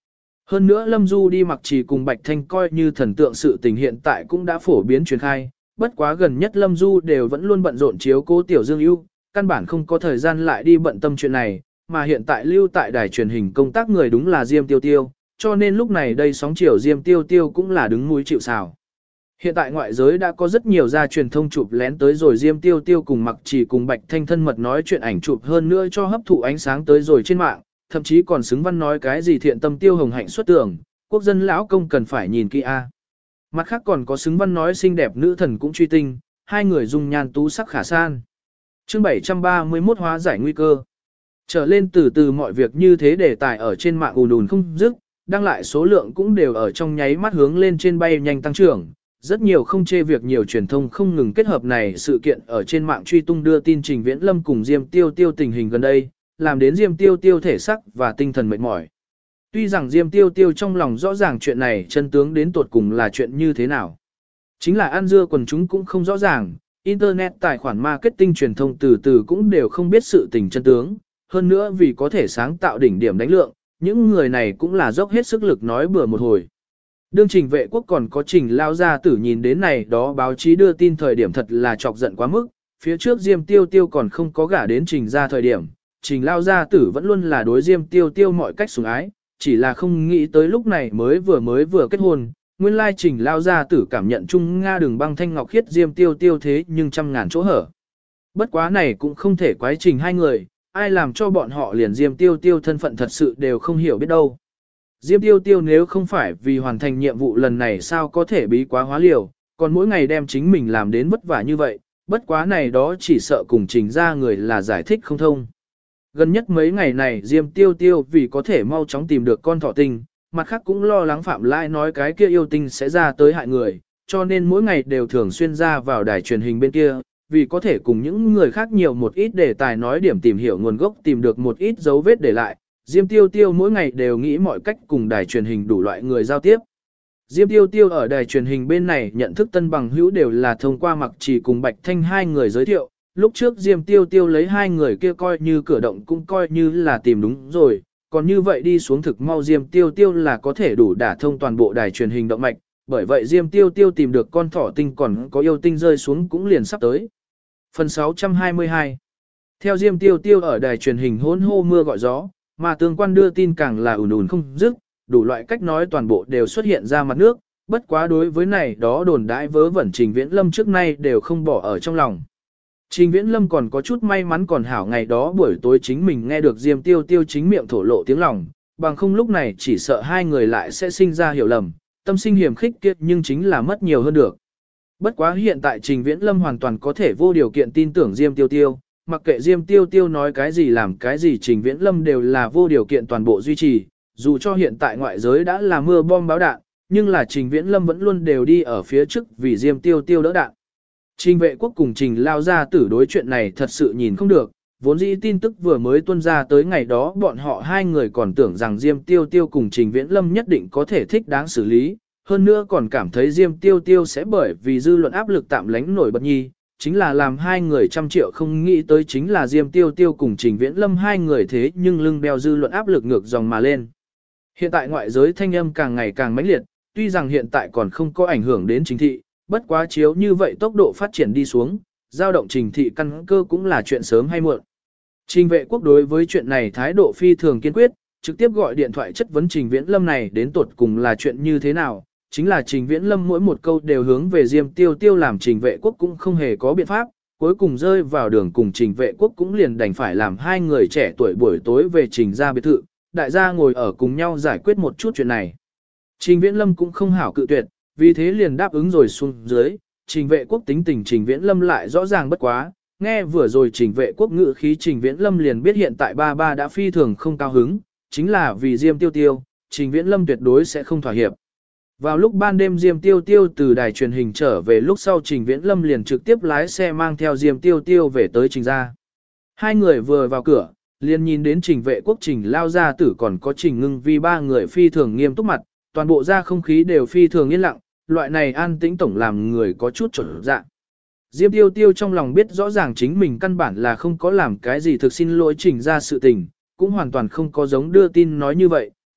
Hơn nữa Lâm Du đi mặc trì cùng Bạch Thanh coi như thần tượng sự tình hiện tại cũng đã phổ biến truyền khai, bất quá gần nhất Lâm Du đều vẫn luôn bận rộn chiếu cố Tiểu Dương Ưu, căn bản không có thời gian lại đi bận tâm chuyện này, mà hiện tại lưu tại đài truyền hình công tác người đúng là Diêm Tiêu Tiêu, cho nên lúc này đây sóng chiều Diêm Tiêu Tiêu cũng là đứng mũi chịu sào. Hiện tại ngoại giới đã có rất nhiều gia truyền thông chụp lén tới rồi Diêm Tiêu Tiêu cùng mặc trì cùng Bạch Thanh thân mật nói chuyện ảnh chụp hơn nữa cho hấp thụ ánh sáng tới rồi trên mạng, thậm chí còn xứng văn nói cái gì thiện tâm Tiêu Hồng Hạnh xuất tưởng, quốc dân lão công cần phải nhìn kỹ a. Mặt khác còn có xứng văn nói xinh đẹp nữ thần cũng truy tinh, hai người dung nhan tú sắc khả san. Chương 731 hóa giải nguy cơ. Trở lên từ từ mọi việc như thế đề tài ở trên mạng ùn ùn không dứt, đăng lại số lượng cũng đều ở trong nháy mắt hướng lên trên bay nhanh tăng trưởng. Rất nhiều không chê việc nhiều truyền thông không ngừng kết hợp này sự kiện ở trên mạng truy tung đưa tin Trình Viễn Lâm cùng Diêm Tiêu Tiêu tình hình gần đây, làm đến Diêm Tiêu Tiêu thể sắc và tinh thần mệt mỏi. Tuy rằng Diêm Tiêu Tiêu trong lòng rõ ràng chuyện này chân tướng đến tuột cùng là chuyện như thế nào. Chính là ăn dưa quần chúng cũng không rõ ràng, Internet tài khoản marketing truyền thông từ từ cũng đều không biết sự tình chân tướng, hơn nữa vì có thể sáng tạo đỉnh điểm đánh lượng, những người này cũng là dốc hết sức lực nói bừa một hồi. Đương Trình Vệ Quốc còn có Trình lao gia tử nhìn đến này đó báo chí đưa tin thời điểm thật là chọc giận quá mức, phía trước Diêm Tiêu Tiêu còn không có gả đến Trình ra thời điểm, Trình lao gia tử vẫn luôn là đối Diêm Tiêu Tiêu mọi cách sủng ái, chỉ là không nghĩ tới lúc này mới vừa kết hôn, nguyên lai Trình lao gia tử cảm nhận chung Nga đường băng thanh ngọc khiết Diêm Tiêu Tiêu thế nhưng trăm ngàn chỗ hở. Bất quá này cũng không thể quái Trình hai người, ai làm cho bọn họ liền Diêm Tiêu Tiêu thân phận thật sự đều không hiểu biết đâu. Diêm Tiêu Tiêu nếu không phải vì hoàn thành nhiệm vụ lần này sao có thể bí quá hóa liều, còn mỗi ngày đem chính mình làm đến vất vả như vậy, bất quá này đó chỉ sợ cùng Trình ra người là giải thích không thông. Gần nhất mấy ngày này Diêm Tiêu Tiêu vì có thể mau chóng tìm được con thỏ tinh, mặt khác cũng lo lắng Phạm Lai nói cái kia yêu tinh sẽ ra tới hại người, cho nên mỗi ngày đều thường xuyên ra vào đài truyền hình bên kia, vì có thể cùng những người khác nhiều một ít đề tài nói điểm tìm hiểu nguồn gốc tìm được một ít dấu vết để lại. Diêm Tiêu Tiêu mỗi ngày đều nghĩ mọi cách cùng đài truyền hình đủ loại người giao tiếp. Diêm Tiêu Tiêu ở đài truyền hình bên này nhận thức tân bằng hữu đều là thông qua Mặc Trì cùng Bạch Thanh hai người giới thiệu. Lúc trước Diêm Tiêu Tiêu lấy hai người kia coi như cửa động cũng coi như là tìm đúng rồi. Còn như vậy đi xuống thực mau Diêm Tiêu Tiêu là có thể đủ đả thông toàn bộ đài truyền hình động mạch. Bởi vậy Diêm Tiêu Tiêu tìm được con thỏ tinh còn có yêu tinh rơi xuống cũng liền sắp tới. Phần 622. Theo Diêm Tiêu Tiêu ở đài truyền hình hỗn hô mưa gọi gió, mà tương quan đưa tin càng là ùn ùn không dứt, đủ loại cách nói toàn bộ đều xuất hiện ra mặt nước, bất quá đối với này đó đồn đãi vớ vẩn Trình Viễn Lâm trước nay đều không bỏ ở trong lòng. Trình Viễn Lâm còn có chút may mắn còn hảo ngày đó buổi tối chính mình nghe được Diêm Tiêu Tiêu chính miệng thổ lộ tiếng lòng, bằng không lúc này chỉ sợ hai người lại sẽ sinh ra hiểu lầm, tâm sinh hiểm khích kiệt nhưng chính là mất nhiều hơn được. Bất quá hiện tại Trình Viễn Lâm hoàn toàn có thể vô điều kiện tin tưởng Diêm Tiêu Tiêu, mặc kệ Diêm Tiêu Tiêu nói cái gì làm cái gì Trình Viễn Lâm đều là vô điều kiện toàn bộ duy trì, dù cho hiện tại ngoại giới đã là mưa bom báo đạn, nhưng là Trình Viễn Lâm vẫn luôn đều đi ở phía trước vì Diêm Tiêu Tiêu đỡ đạn. Trình Vệ Quốc cùng Trình lao ra tử đối chuyện này thật sự nhìn không được, vốn dĩ tin tức vừa mới tuôn ra tới ngày đó bọn họ hai người còn tưởng rằng Diêm Tiêu Tiêu cùng Trình Viễn Lâm nhất định có thể thích đáng xử lý, hơn nữa còn cảm thấy Diêm Tiêu Tiêu sẽ bởi vì dư luận áp lực tạm lánh nổi bật nhi, chính là làm hai người trăm triệu không nghĩ tới chính là Diêm Tiêu Tiêu cùng Trình Viễn Lâm hai người thế nhưng lưng đeo dư luận áp lực ngược dòng mà lên. Hiện tại ngoại giới thanh âm càng ngày càng mãnh liệt, tuy rằng hiện tại còn không có ảnh hưởng đến chính thị, bất quá chiếu như vậy tốc độ phát triển đi xuống, dao động trình thị căn cơ cũng là chuyện sớm hay muộn. Trình Vệ Quốc đối với chuyện này thái độ phi thường kiên quyết, trực tiếp gọi điện thoại chất vấn Trình Viễn Lâm này đến tuột cùng là chuyện như thế nào, chính là Trình Viễn Lâm mỗi một câu đều hướng về Diêm Tiêu Tiêu làm Trình Vệ Quốc cũng không hề có biện pháp, cuối cùng rơi vào đường cùng Trình Vệ Quốc cũng liền đành phải làm hai người trẻ tuổi buổi tối về Trình ra biệt thự, đại gia ngồi ở cùng nhau giải quyết một chút chuyện này. Trình Viễn Lâm cũng không hảo cự tuyệt, vì thế liền đáp ứng rồi xuống dưới, Trình Vệ Quốc tính tình Trình Viễn Lâm lại rõ ràng bất quá, nghe vừa rồi Trình Vệ Quốc ngự khí Trình Viễn Lâm liền biết hiện tại ba ba đã phi thường không cao hứng, chính là vì Diêm Tiêu Tiêu, Trình Viễn Lâm tuyệt đối sẽ không thỏa hiệp. Vào lúc ban đêm Diêm Tiêu Tiêu từ đài truyền hình trở về lúc sau Trình Viễn Lâm liền trực tiếp lái xe mang theo Diêm Tiêu Tiêu về tới Trình gia. Hai người vừa vào cửa, liền nhìn đến Trình Vệ Quốc Trình lao gia tử còn có Trình Ngưng Vi ba người phi thường nghiêm túc mặt, toàn bộ ra không khí đều phi thường yên lặng, loại này an tĩnh tổng làm người có chút trở dạ. Diêm Tiêu Tiêu trong lòng biết rõ ràng chính mình căn bản là không có làm cái gì thực xin lỗi Trình ra sự tình, cũng hoàn toàn không có giống đưa tin nói như vậy,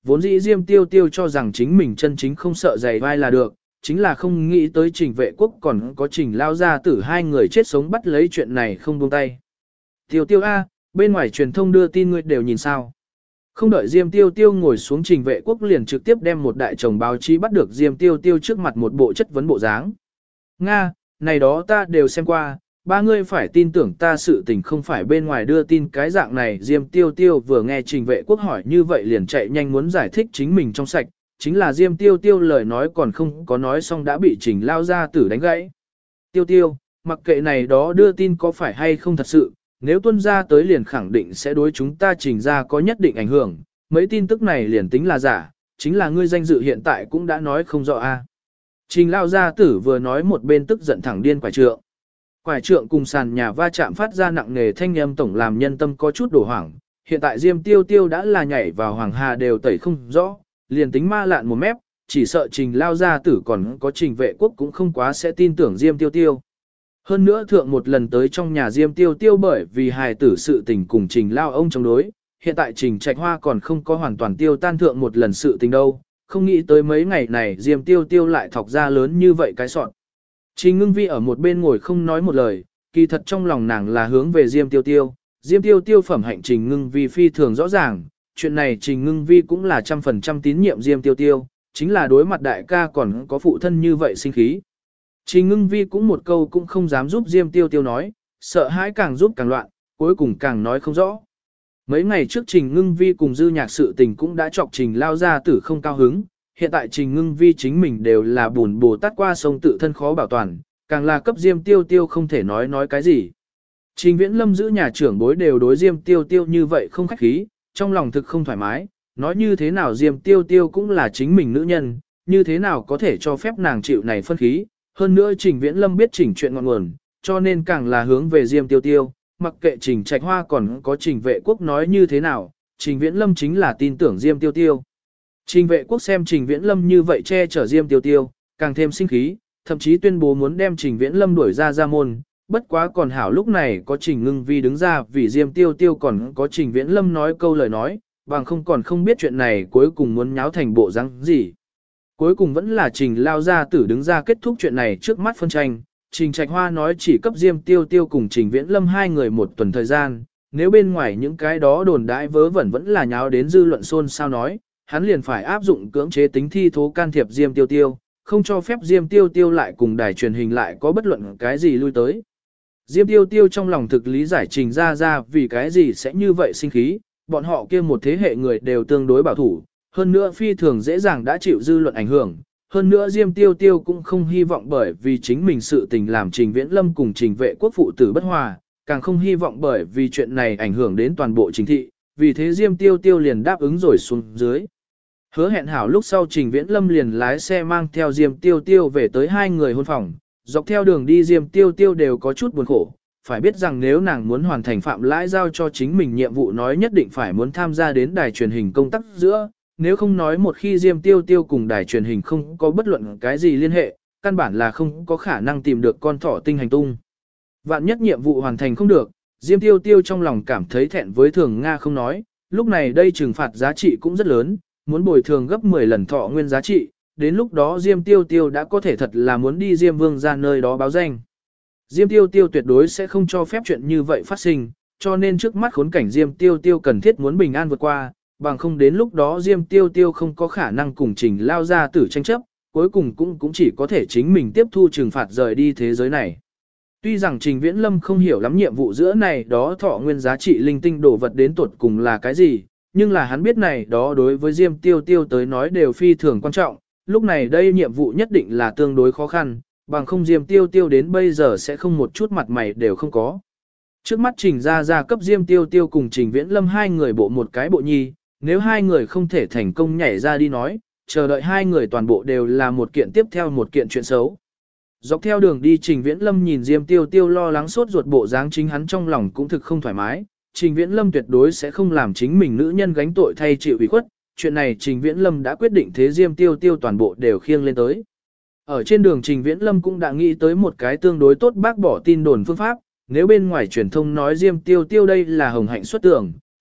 vốn dĩ Diêm Tiêu Tiêu cho rằng chính mình chân chính không sợ giày vai là được, chính là không nghĩ tới Trình Vệ Quốc còn có Trình lao gia tử hai người chết sống bắt lấy chuyện này không buông tay. Tiêu Tiêu A, bên ngoài truyền thông đưa tin ngươi đều nhìn sao. Không đợi Diêm Tiêu Tiêu ngồi xuống, Trình Vệ Quốc liền trực tiếp đem một đại chồng báo chí bắt được Diêm Tiêu Tiêu trước mặt một bộ chất vấn bộ dáng. Nga, này đó ta đều xem qua, ba ngươi phải tin tưởng ta, sự tình không phải bên ngoài đưa tin cái dạng này. Diêm Tiêu Tiêu vừa nghe Trình Vệ Quốc hỏi như vậy liền chạy nhanh muốn giải thích chính mình trong sạch, chính là Diêm Tiêu Tiêu lời nói còn không có nói xong đã bị Trình lao gia tử đánh gãy. Tiêu Tiêu, mặc kệ này đó đưa tin có phải hay không thật sự, nếu tuân ra tới liền khẳng định sẽ đối chúng ta Trình ra có nhất định ảnh hưởng, mấy tin tức này liền tính là giả, chính là ngươi danh dự hiện tại cũng đã nói không rõ a. Trình lao gia tử vừa nói một bên tức giận thẳng điên quải trượng. Quải trượng cùng sàn nhà va chạm phát ra nặng nề thanh âm tổng làm nhân tâm có chút đổ hoảng, hiện tại Diêm Tiêu Tiêu đã là nhảy vào hoàng hà đều tẩy không rõ, liền tính ma lạn một mép, chỉ sợ Trình lao gia tử còn có Trình Vệ Quốc cũng không quá sẽ tin tưởng Diêm Tiêu Tiêu. Hơn nữa thượng một lần tới trong nhà Diêm Tiêu Tiêu bởi vì hài tử sự tình cùng Trình lao ông chống đối, hiện tại Trình Trạch Hoa còn không có hoàn toàn tiêu tan thượng một lần sự tình đâu, không nghĩ tới mấy ngày này Diêm Tiêu Tiêu lại thọc ra lớn như vậy cái sọn. Trình Ngưng Vi ở một bên ngồi không nói một lời, kỳ thật trong lòng nàng là hướng về Diêm Tiêu Tiêu. Diêm Tiêu Tiêu phẩm hạnh Trình Ngưng Vi phi thường rõ ràng, chuyện này Trình Ngưng Vi cũng là 100% tín nhiệm Diêm Tiêu Tiêu, chính là đối mặt đại ca còn có phụ thân như vậy sinh khí. Trình Ngưng Vi cũng một câu cũng không dám giúp Diêm Tiêu Tiêu nói, sợ hãi càng giúp càng loạn, cuối cùng càng nói không rõ. Mấy ngày trước Trình Ngưng Vi cùng Dư Nhạc sự tình cũng đã chọc Trình lao gia tử không cao hứng, hiện tại Trình Ngưng Vi chính mình đều là bùn bồ tát qua sông tự thân khó bảo toàn, càng là cấp Diêm Tiêu Tiêu không thể nói cái gì. Trình Viễn Lâm giữ nhà trưởng bối đều đối Diêm Tiêu Tiêu như vậy không khách khí, trong lòng thực không thoải mái, nói như thế nào Diêm Tiêu Tiêu cũng là chính mình nữ nhân, như thế nào có thể cho phép nàng chịu này phân khí. Hơn nữa Trình Viễn Lâm biết chỉnh chuyện ngọn nguồn, cho nên càng là hướng về Diêm Tiêu Tiêu, mặc kệ Trình Trạch Hoa còn có Trình Vệ Quốc nói như thế nào, Trình Viễn Lâm chính là tin tưởng Diêm Tiêu Tiêu. Trình Vệ Quốc xem Trình Viễn Lâm như vậy che chở Diêm Tiêu Tiêu, càng thêm sinh khí, thậm chí tuyên bố muốn đem Trình Viễn Lâm đuổi ra môn, bất quá còn hảo lúc này có Trình Ngưng Vi đứng ra vì Diêm Tiêu Tiêu còn có Trình Viễn Lâm nói câu lời nói, bằng không còn không biết chuyện này cuối cùng muốn nháo thành bộ răng gì. Cuối cùng vẫn là Trình lao gia tử đứng ra kết thúc chuyện này trước mắt phân tranh. Trình Trạch Hoa nói chỉ cấp Diêm Tiêu Tiêu cùng Trình Viễn Lâm hai người một tuần thời gian, nếu bên ngoài những cái đó đồn đãi vớ vẩn vẫn là nháo đến dư luận xôn xao nói, hắn liền phải áp dụng cưỡng chế tính thi thố can thiệp Diêm Tiêu Tiêu, không cho phép Diêm Tiêu Tiêu lại cùng đài truyền hình lại có bất luận cái gì lui tới. Diêm Tiêu Tiêu trong lòng thực lý giải Trình ra vì cái gì sẽ như vậy sinh khí, bọn họ kia một thế hệ người đều tương đối bảo thủ, hơn nữa phi thường dễ dàng đã chịu dư luận ảnh hưởng. Hơn nữa Diêm Tiêu Tiêu cũng không hy vọng bởi vì chính mình sự tình làm Trình Viễn Lâm cùng Trình Vệ Quốc phụ tử bất hòa, càng không hy vọng bởi vì chuyện này ảnh hưởng đến toàn bộ chính thị, vì thế Diêm Tiêu Tiêu liền đáp ứng rồi xuống dưới. Hứa hẹn hảo lúc sau Trình Viễn Lâm liền lái xe mang theo Diêm Tiêu Tiêu về tới hai người hôn phòng, dọc theo đường đi Diêm Tiêu Tiêu đều có chút buồn khổ, phải biết rằng nếu nàng muốn hoàn thành Phạm Lãi giao cho chính mình nhiệm vụ nói nhất định phải muốn tham gia đến đài truyền hình công tác giữa. Nếu không nói một khi Diêm Tiêu Tiêu cùng đài truyền hình không có bất luận cái gì liên hệ, căn bản là không có khả năng tìm được con thỏ tinh hành tung. Vạn nhất nhiệm vụ hoàn thành không được, Diêm Tiêu Tiêu trong lòng cảm thấy thẹn với Thường Nga không nói, lúc này đây trừng phạt giá trị cũng rất lớn, muốn bồi thường gấp 10 lần thọ nguyên giá trị, đến lúc đó Diêm Tiêu Tiêu đã có thể thật là muốn đi Diêm Vương ra nơi đó báo danh. Diêm Tiêu Tiêu tuyệt đối sẽ không cho phép chuyện như vậy phát sinh, cho nên trước mắt khốn cảnh Diêm Tiêu Tiêu cần thiết muốn bình an vượt qua, bằng không đến lúc đó Diêm Tiêu Tiêu không có khả năng cùng Trình lao ra tử tranh chấp, cuối cùng cũng chỉ có thể chính mình tiếp thu trừng phạt rời đi thế giới này. Tuy rằng Trình Viễn Lâm không hiểu lắm nhiệm vụ giữa này đó thọ nguyên giá trị linh tinh đồ vật đến tuột cùng là cái gì, nhưng là hắn biết này đó đối với Diêm Tiêu Tiêu tới nói đều phi thường quan trọng, lúc này đây nhiệm vụ nhất định là tương đối khó khăn, bằng không Diêm Tiêu Tiêu đến bây giờ sẽ không một chút mặt mày đều không có. Trước mắt Trình ra cấp Diêm Tiêu Tiêu cùng Trình Viễn Lâm hai người bộ một cái bộ nhi, nếu hai người không thể thành công nhảy ra đi nói, chờ đợi hai người toàn bộ đều là một kiện tiếp theo một kiện chuyện xấu. Dọc theo đường đi Trình Viễn Lâm nhìn Diêm Tiêu Tiêu lo lắng sốt ruột bộ dáng chính hắn trong lòng cũng thực không thoải mái, Trình Viễn Lâm tuyệt đối sẽ không làm chính mình nữ nhân gánh tội thay chịu ủy khuất, chuyện này Trình Viễn Lâm đã quyết định thế Diêm Tiêu Tiêu toàn bộ đều khiêng lên tới. Ở trên đường Trình Viễn Lâm cũng đã nghĩ tới một cái tương đối tốt bác bỏ tin đồn phương pháp, nếu bên ngoài truyền thông nói Diêm Tiêu Tiêu đây là hồng hạnh xuất tưởng,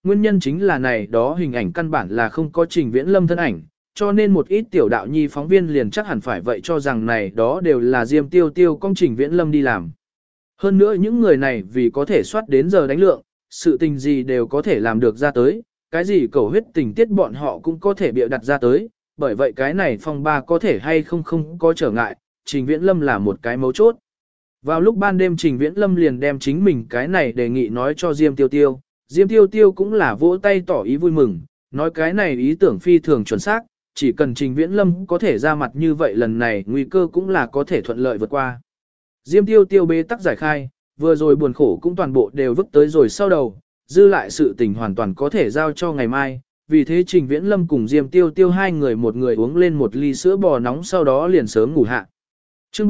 nguyên nhân chính là này đó hình ảnh căn bản là không có Trình Viễn Lâm thân ảnh, cho nên một ít tiểu đạo nhi phóng viên liền chắc hẳn phải vậy cho rằng này đó đều là Diêm Tiêu Tiêu công Trình Viễn Lâm đi làm. Hơn nữa những người này vì có thể soát đến giờ đánh lượng, sự tình gì đều có thể làm được ra tới, cái gì cầu huyết tình tiết bọn họ cũng có thể bịa đặt ra tới, bởi vậy cái này phong ba có thể hay không có trở ngại, Trình Viễn Lâm là một cái mấu chốt. Vào lúc ban đêm Trình Viễn Lâm liền đem chính mình cái này đề nghị nói cho Diêm Tiêu Tiêu, Diêm Tiêu Tiêu cũng là vỗ tay tỏ ý vui mừng, nói cái này ý tưởng phi thường chuẩn xác, chỉ cần Trình Viễn Lâm có thể ra mặt như vậy lần này nguy cơ cũng là có thể thuận lợi vượt qua. Diêm Tiêu Tiêu bế tắc giải khai, vừa rồi buồn khổ cũng toàn bộ đều vứt tới rồi sau đầu, dư lại sự tình hoàn toàn có thể giao cho ngày mai, vì thế Trình Viễn Lâm cùng Diêm Tiêu Tiêu hai người một người uống lên một ly sữa bò nóng sau đó liền sớm ngủ hạ. Chương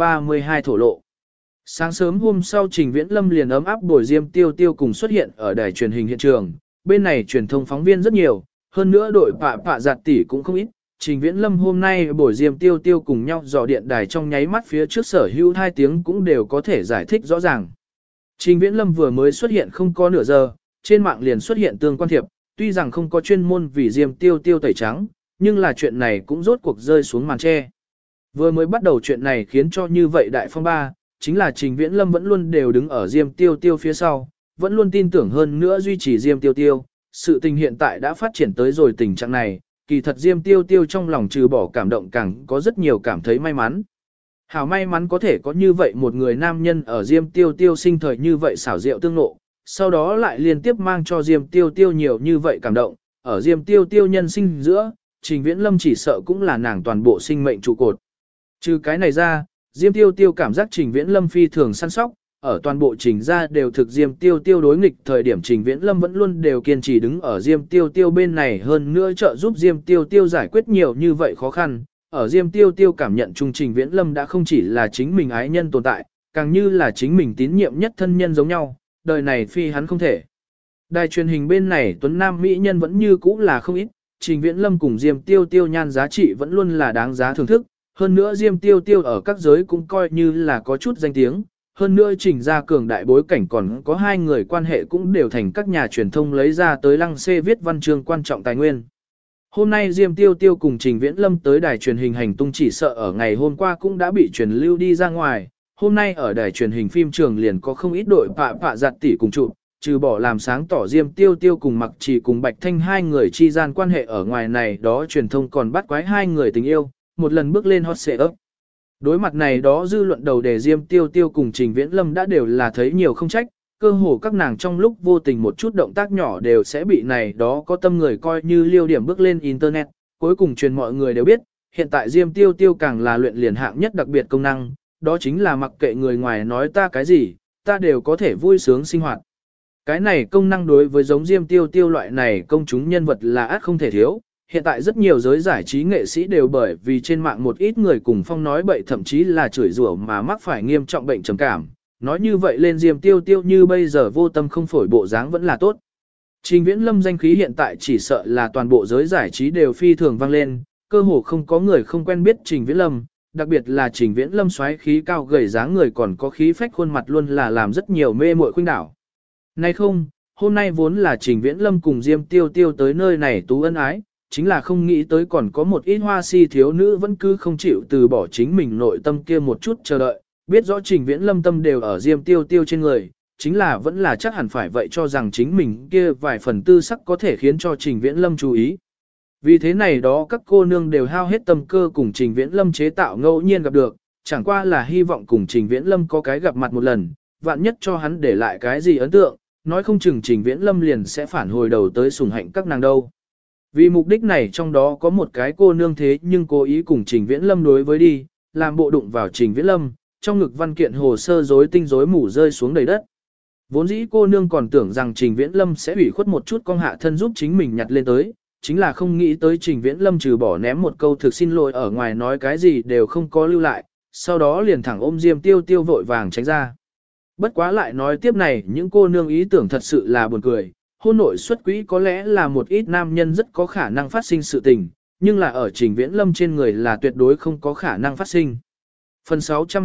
732 thổ lộ. Sáng sớm hôm sau Trình Viễn Lâm liền ấm áp bồi Diêm Tiêu Tiêu cùng xuất hiện ở đài truyền hình hiện trường, bên này truyền thông phóng viên rất nhiều, hơn nữa đội pạ giặt tỷ cũng không ít. Trình Viễn Lâm hôm nay bồi Diêm Tiêu Tiêu cùng nhau dò điện đài trong nháy mắt phía trước sở hữu 2 tiếng cũng đều có thể giải thích rõ ràng. Trình Viễn Lâm vừa mới xuất hiện không có nửa giờ, trên mạng liền xuất hiện tương quan thiệp, tuy rằng không có chuyên môn vì Diêm Tiêu Tiêu tẩy trắng, nhưng là chuyện này cũng rốt cuộc rơi xuống màn che. Vừa mới bắt đầu chuyện này khiến cho như vậy đại phong ba, chính là Trình Viễn Lâm vẫn luôn đều đứng ở Diêm Tiêu Tiêu phía sau, vẫn luôn tin tưởng hơn nữa duy trì Diêm Tiêu Tiêu. Sự tình hiện tại đã phát triển tới rồi tình trạng này, kỳ thật Diêm Tiêu Tiêu trong lòng trừ bỏ cảm động càng có rất nhiều cảm thấy may mắn. Hảo may mắn có thể có như vậy một người nam nhân ở Diêm Tiêu Tiêu sinh thời như vậy xảo diệu tương nộ, sau đó lại liên tiếp mang cho Diêm Tiêu Tiêu nhiều như vậy cảm động, ở Diêm Tiêu Tiêu nhân sinh giữa, Trình Viễn Lâm chỉ sợ cũng là nàng toàn bộ sinh mệnh trụ cột. Trừ cái này ra, Diêm Tiêu Tiêu cảm giác Trình Viễn Lâm phi thường săn sóc, ở toàn bộ Trình gia đều thực Diêm Tiêu Tiêu đối nghịch thời điểm Trình Viễn Lâm vẫn luôn đều kiên trì đứng ở Diêm Tiêu Tiêu bên này hơn nữa trợ giúp Diêm Tiêu Tiêu giải quyết nhiều như vậy khó khăn. Ở Diêm Tiêu Tiêu cảm nhận chung Trình Viễn Lâm đã không chỉ là chính mình ái nhân tồn tại, càng như là chính mình tín nhiệm nhất thân nhân giống nhau, đời này phi hắn không thể. Đài truyền hình bên này Tuấn Nam Mỹ nhân vẫn như cũ là không ít, Trình Viễn Lâm cùng Diêm Tiêu Tiêu nhan giá trị vẫn luôn là đáng giá thưởng thức, hơn nữa Diêm Tiêu Tiêu ở các giới cũng coi như là có chút danh tiếng, hơn nữa Trình gia cường đại bối cảnh còn có 2 người quan hệ cũng đều thành các nhà truyền thông lấy ra tới lăng xê viết văn chương quan trọng tài nguyên. Hôm nay Diêm Tiêu Tiêu cùng Trình Viễn Lâm tới đài truyền hình hành tung chỉ sợ ở ngày hôm qua cũng đã bị truyền lưu đi ra ngoài, hôm nay ở đài truyền hình phim trường liền có không ít đội pạ giặt tỷ cùng chụp, trừ bỏ làm sáng tỏ Diêm Tiêu Tiêu cùng Mặc Chỉ cùng Bạch Thanh 2 người chi gian quan hệ ở ngoài này đó truyền thông còn bắt quái 2 người tình yêu, một lần bước lên hot search. Đối mặt này đó dư luận đầu đề Diêm Tiêu Tiêu cùng Trình Viễn Lâm đã đều là thấy nhiều không trách, cơ hồ các nàng trong lúc vô tình một chút động tác nhỏ đều sẽ bị này đó có tâm người coi như liêu điểm bước lên internet, cuối cùng truyền mọi người đều biết, hiện tại Diêm Tiêu Tiêu càng là luyện liền hạng nhất đặc biệt công năng, đó chính là mặc kệ người ngoài nói ta cái gì, ta đều có thể vui sướng sinh hoạt. Cái này công năng đối với giống Diêm Tiêu Tiêu loại này công chúng nhân vật là át không thể thiếu. Hiện tại rất nhiều giới giải trí nghệ sĩ đều bởi vì trên mạng một ít người cùng phong nói bậy thậm chí là chửi rủa mà mắc phải nghiêm trọng bệnh trầm cảm. Nói như vậy lên Diêm Tiêu Tiêu như bây giờ vô tâm không phổi bộ dáng vẫn là tốt. Trình Viễn Lâm danh khí hiện tại chỉ sợ là toàn bộ giới giải trí đều phi thường vang lên, cơ hồ không có người không quen biết Trình Viễn Lâm, đặc biệt là Trình Viễn Lâm xoáy khí cao gầy dáng người còn có khí phách khuôn mặt luôn là làm rất nhiều mê muội khuynh đảo. Nay không, hôm nay vốn là Trình Viễn Lâm cùng Diêm Tiêu Tiêu tới nơi này tú ân ái, chính là không nghĩ tới còn có một ít hoa si thiếu nữ vẫn cứ không chịu từ bỏ chính mình nội tâm kia một chút chờ đợi, biết rõ Trình Viễn Lâm tâm đều ở Diêm Tiêu Tiêu trên người, chính là vẫn là chắc hẳn phải vậy cho rằng chính mình kia vài phần tư sắc có thể khiến cho Trình Viễn Lâm chú ý. Vì thế này đó các cô nương đều hao hết tâm cơ cùng Trình Viễn Lâm chế tạo ngẫu nhiên gặp được, chẳng qua là hy vọng cùng Trình Viễn Lâm có cái gặp mặt một lần, vạn nhất cho hắn để lại cái gì ấn tượng, nói không chừng Trình Viễn Lâm liền sẽ phản hồi đầu tới sủng hạnh các nàng đâu. Vì mục đích này trong đó có một cái cô nương thế nhưng cố ý cùng Trình Viễn Lâm đối với đi, làm bộ đụng vào Trình Viễn Lâm, trong ngực văn kiện hồ sơ rối tinh rối mù rơi xuống đầy đất. Vốn dĩ cô nương còn tưởng rằng Trình Viễn Lâm sẽ ủy khuất một chút con hạ thân giúp chính mình nhặt lên tới, chính là không nghĩ tới Trình Viễn Lâm trừ bỏ ném một câu thực xin lỗi ở ngoài nói cái gì đều không có lưu lại, sau đó liền thẳng ôm Diêm Tiêu Tiêu vội vàng tránh ra. Bất quá lại nói tiếp này những cô nương ý tưởng thật sự là buồn cười, hôn nội xuất quỹ có lẽ là một ít nam nhân rất có khả năng phát sinh sự tình, nhưng là ở Trình Viễn Lâm trên người là tuyệt đối không có khả năng phát sinh. Phần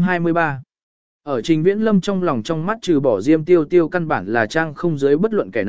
623 Ở Trình Viễn Lâm trong lòng trong mắt trừ bỏ Diêm Tiêu Tiêu căn bản là trang không giới bất luận kẻ nào,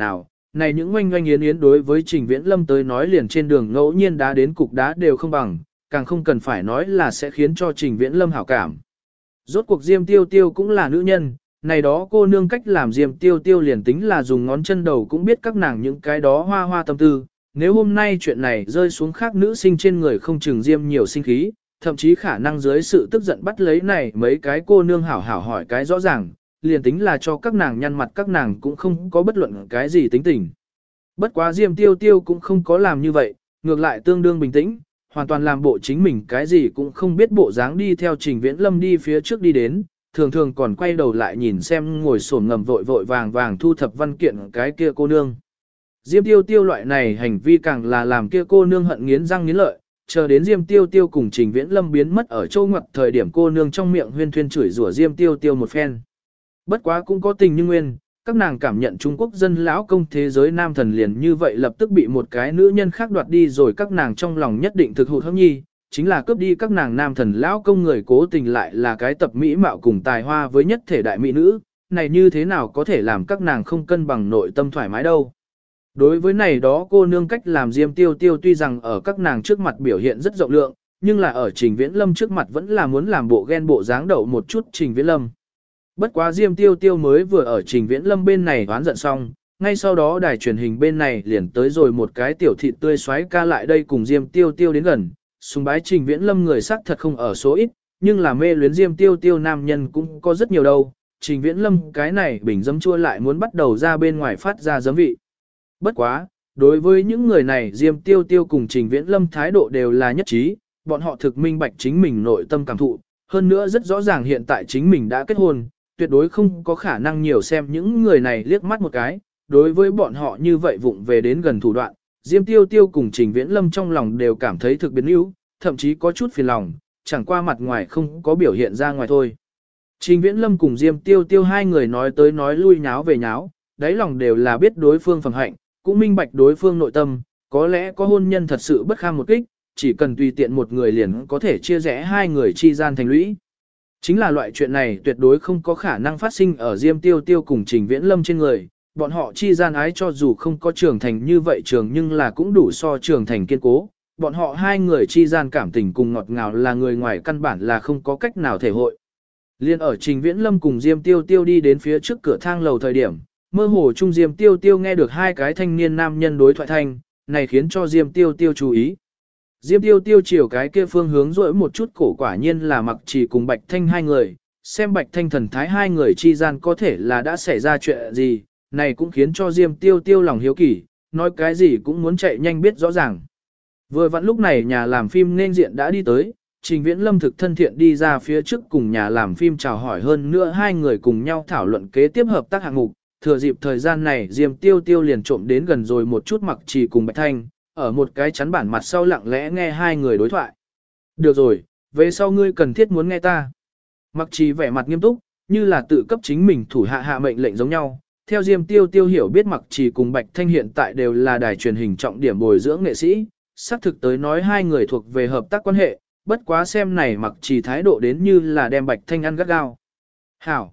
này những oanh oanh yến yến đối với Trình Viễn Lâm tới nói liền trên đường ngẫu nhiên đá đến cục đá đều không bằng, càng không cần phải nói là sẽ khiến cho Trình Viễn Lâm hảo cảm. Rốt cuộc Diêm Tiêu Tiêu cũng là nữ nhân, này đó cô nương cách làm Diêm Tiêu Tiêu liền tính là dùng ngón chân đầu cũng biết các nàng những cái đó hoa hoa tâm tư. Nếu hôm nay chuyện này rơi xuống khác nữ sinh trên người không chừng Diêm nhiều sinh khí, thậm chí khả năng dưới sự tức giận bắt lấy này mấy cái cô nương hảo hảo hỏi cái rõ ràng, liền tính là cho các nàng nhăn mặt các nàng cũng không có bất luận cái gì tính tình. Bất quá Diêm Tiêu Tiêu cũng không có làm như vậy, ngược lại tương đương bình tĩnh, hoàn toàn làm bộ chính mình cái gì cũng không biết bộ dáng đi theo Trình Viễn Lâm đi phía trước đi đến, thường thường còn quay đầu lại nhìn xem ngồi xổm ngầm vội vội vàng vàng thu thập văn kiện cái kia cô nương. Diêm Tiêu Tiêu loại này hành vi càng là làm kia cô nương hận nghiến răng nghiến lợi, chờ đến Diêm Tiêu Tiêu cùng Trình Viễn Lâm biến mất ở châu ngoặt thời điểm cô nương trong miệng huyên thuyên chửi rủa Diêm Tiêu Tiêu một phen. Bất quá cũng có tình như nguyên, các nàng cảm nhận Trung Quốc dân lão công thế giới nam thần liền như vậy lập tức bị một cái nữ nhân khác đoạt đi rồi các nàng trong lòng nhất định thực hụt hẫng nhi, chính là cướp đi các nàng nam thần lão công người cố tình lại là cái tập mỹ mạo cùng tài hoa với nhất thể đại mỹ nữ, này như thế nào có thể làm các nàng không cân bằng nội tâm thoải mái đâu. Đối với này đó cô nương cách làm Diêm Tiêu Tiêu tuy rằng ở các nàng trước mặt biểu hiện rất rộng lượng, nhưng là ở Trình Viễn Lâm trước mặt vẫn là muốn làm bộ ghen bộ dáng đậu một chút Trình Viễn Lâm. Bất quá Diêm Tiêu Tiêu mới vừa ở Trình Viễn Lâm bên này oán giận xong, ngay sau đó đài truyền hình bên này liền tới rồi một cái tiểu thị tươi xoáy ca lại đây cùng Diêm Tiêu Tiêu đến gần, sùng bái Trình Viễn Lâm người sắc thật không ở số ít, nhưng là mê luyến Diêm Tiêu Tiêu nam nhân cũng có rất nhiều đâu. Trình Viễn Lâm cái này bình dấm chua lại muốn bắt đầu ra bên ngoài phát ra giấm vị. Bất quá, đối với những người này Diêm Tiêu Tiêu cùng Trình Viễn Lâm thái độ đều là nhất trí, bọn họ thực minh bạch chính mình nội tâm cảm thụ, hơn nữa rất rõ ràng hiện tại chính mình đã kết hôn, tuyệt đối không có khả năng nhiều xem những người này liếc mắt một cái, đối với bọn họ như vậy vụng về đến gần thủ đoạn, Diêm Tiêu Tiêu cùng Trình Viễn Lâm trong lòng đều cảm thấy thực biến yếu, thậm chí có chút phiền lòng, chẳng qua mặt ngoài không có biểu hiện ra ngoài thôi. Trình Viễn Lâm cùng Diêm Tiêu Tiêu hai người nói tới nói lui nháo về nháo, đáy lòng đều là biết đối phương phẩm hạnh, cũng minh bạch đối phương nội tâm, có lẽ có hôn nhân thật sự bất kham một kích, chỉ cần tùy tiện một người liền có thể chia rẽ hai người chi gian thành lũy. Chính là loại chuyện này tuyệt đối không có khả năng phát sinh ở Diêm Tiêu Tiêu cùng Trình Viễn Lâm trên người, bọn họ chi gian ái cho dù không có trưởng thành như vậy trường nhưng là cũng đủ so trưởng thành kiên cố, bọn họ hai người chi gian cảm tình cùng ngọt ngào là người ngoài căn bản là không có cách nào thể hội. Liên ở Trình Viễn Lâm cùng Diêm Tiêu Tiêu đi đến phía trước cửa thang lầu thời điểm, mơ hồ chung Diêm Tiêu Tiêu nghe được hai cái thanh niên nam nhân đối thoại thanh, này khiến cho Diêm Tiêu Tiêu chú ý. Diêm Tiêu Tiêu chiều cái kia phương hướng rỗi một chút cổ quả nhiên là Mặc Trì cùng Bạch Thanh hai người, xem Bạch Thanh thần thái hai người chi gian có thể là đã xảy ra chuyện gì, này cũng khiến cho Diêm Tiêu Tiêu lòng hiếu kỳ, nói cái gì cũng muốn chạy nhanh biết rõ ràng. Vừa vặn lúc này nhà làm phim nên diện đã đi tới, Trình Viễn Lâm thực thân thiện đi ra phía trước cùng nhà làm phim chào hỏi hơn nữa hai người cùng nhau thảo luận kế tiếp hợp tác hạng mục, thừa dịp thời gian này Diêm Tiêu Tiêu liền trộm đến gần rồi một chút Mặc Trì cùng Bạch Thanh, ở một cái chắn bản mặt sau lặng lẽ nghe hai người đối thoại. Được rồi, về sau ngươi cần thiết muốn nghe ta. Mặc Trì vẻ mặt nghiêm túc, như là tự cấp chính mình thủ hạ hạ mệnh lệnh giống nhau. Theo Diêm Tiêu Tiêu hiểu biết Mặc Trì cùng Bạch Thanh hiện tại đều là đài truyền hình trọng điểm bồi dưỡng nghệ sĩ, xác thực tới nói hai người thuộc về hợp tác quan hệ, bất quá xem này Mặc Trì thái độ đến như là đem Bạch Thanh ăn gắt gao. Hảo,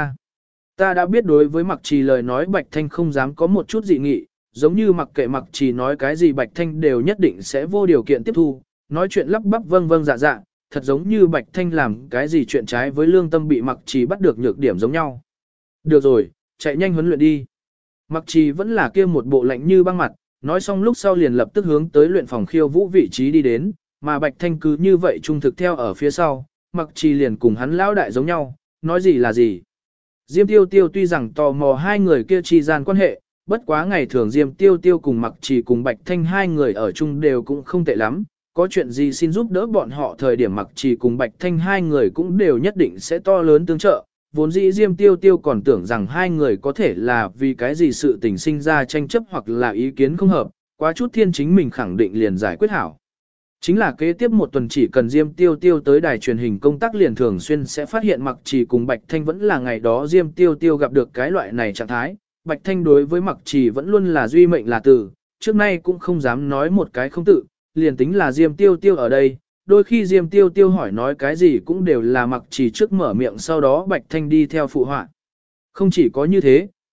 ta đã biết đối với Mặc Trì lời nói Bạch Thanh không dám có một chút dị nghị, giống như mặc kệ Mặc Trì nói cái gì Bạch Thanh đều nhất định sẽ vô điều kiện tiếp thu, nói chuyện lắp bắp vâng vâng dạ dạ, thật giống như Bạch Thanh làm cái gì chuyện trái với lương tâm bị Mặc Trì bắt được nhược điểm giống nhau. Được rồi, chạy nhanh huấn luyện đi. Mặc Trì vẫn là kia một bộ lạnh như băng mặt, nói xong lúc sau liền lập tức hướng tới luyện phòng khiêu vũ vị trí đi đến, mà Bạch Thanh cứ như vậy trung thực theo ở phía sau, Mặc Trì liền cùng hắn lão đại giống nhau, nói gì là gì. Diêm Tiêu Tiêu tuy rằng tò mò hai người kia chi gian quan hệ, bất quá ngày thường Diêm Tiêu Tiêu cùng Mặc Trì cùng Bạch Thanh hai người ở chung đều cũng không tệ lắm, có chuyện gì xin giúp đỡ bọn họ thời điểm Mặc Trì cùng Bạch Thanh hai người cũng đều nhất định sẽ to lớn tương trợ, vốn dĩ Diêm Tiêu Tiêu còn tưởng rằng hai người có thể là vì cái gì sự tình sinh ra tranh chấp hoặc là ý kiến không hợp, quá chút thiên chính mình khẳng định liền giải quyết hảo. Chính là kế tiếp một tuần chỉ cần Diêm Tiêu Tiêu tới đài truyền hình công tác liền thường xuyên sẽ phát hiện Mặc Trì cùng Bạch Thanh vẫn là ngày đó Diêm Tiêu Tiêu gặp được cái loại này trạng thái. Bạch Thanh đối với Mặc Trì vẫn luôn là duy mệnh là từ, trước nay cũng không dám nói một cái không tự, liền tính là Diêm Tiêu Tiêu ở đây, đôi khi Diêm Tiêu Tiêu hỏi nói cái gì cũng đều là Mặc Trì trước mở miệng sau đó Bạch Thanh đi theo phụ họa. Không chỉ có như thế,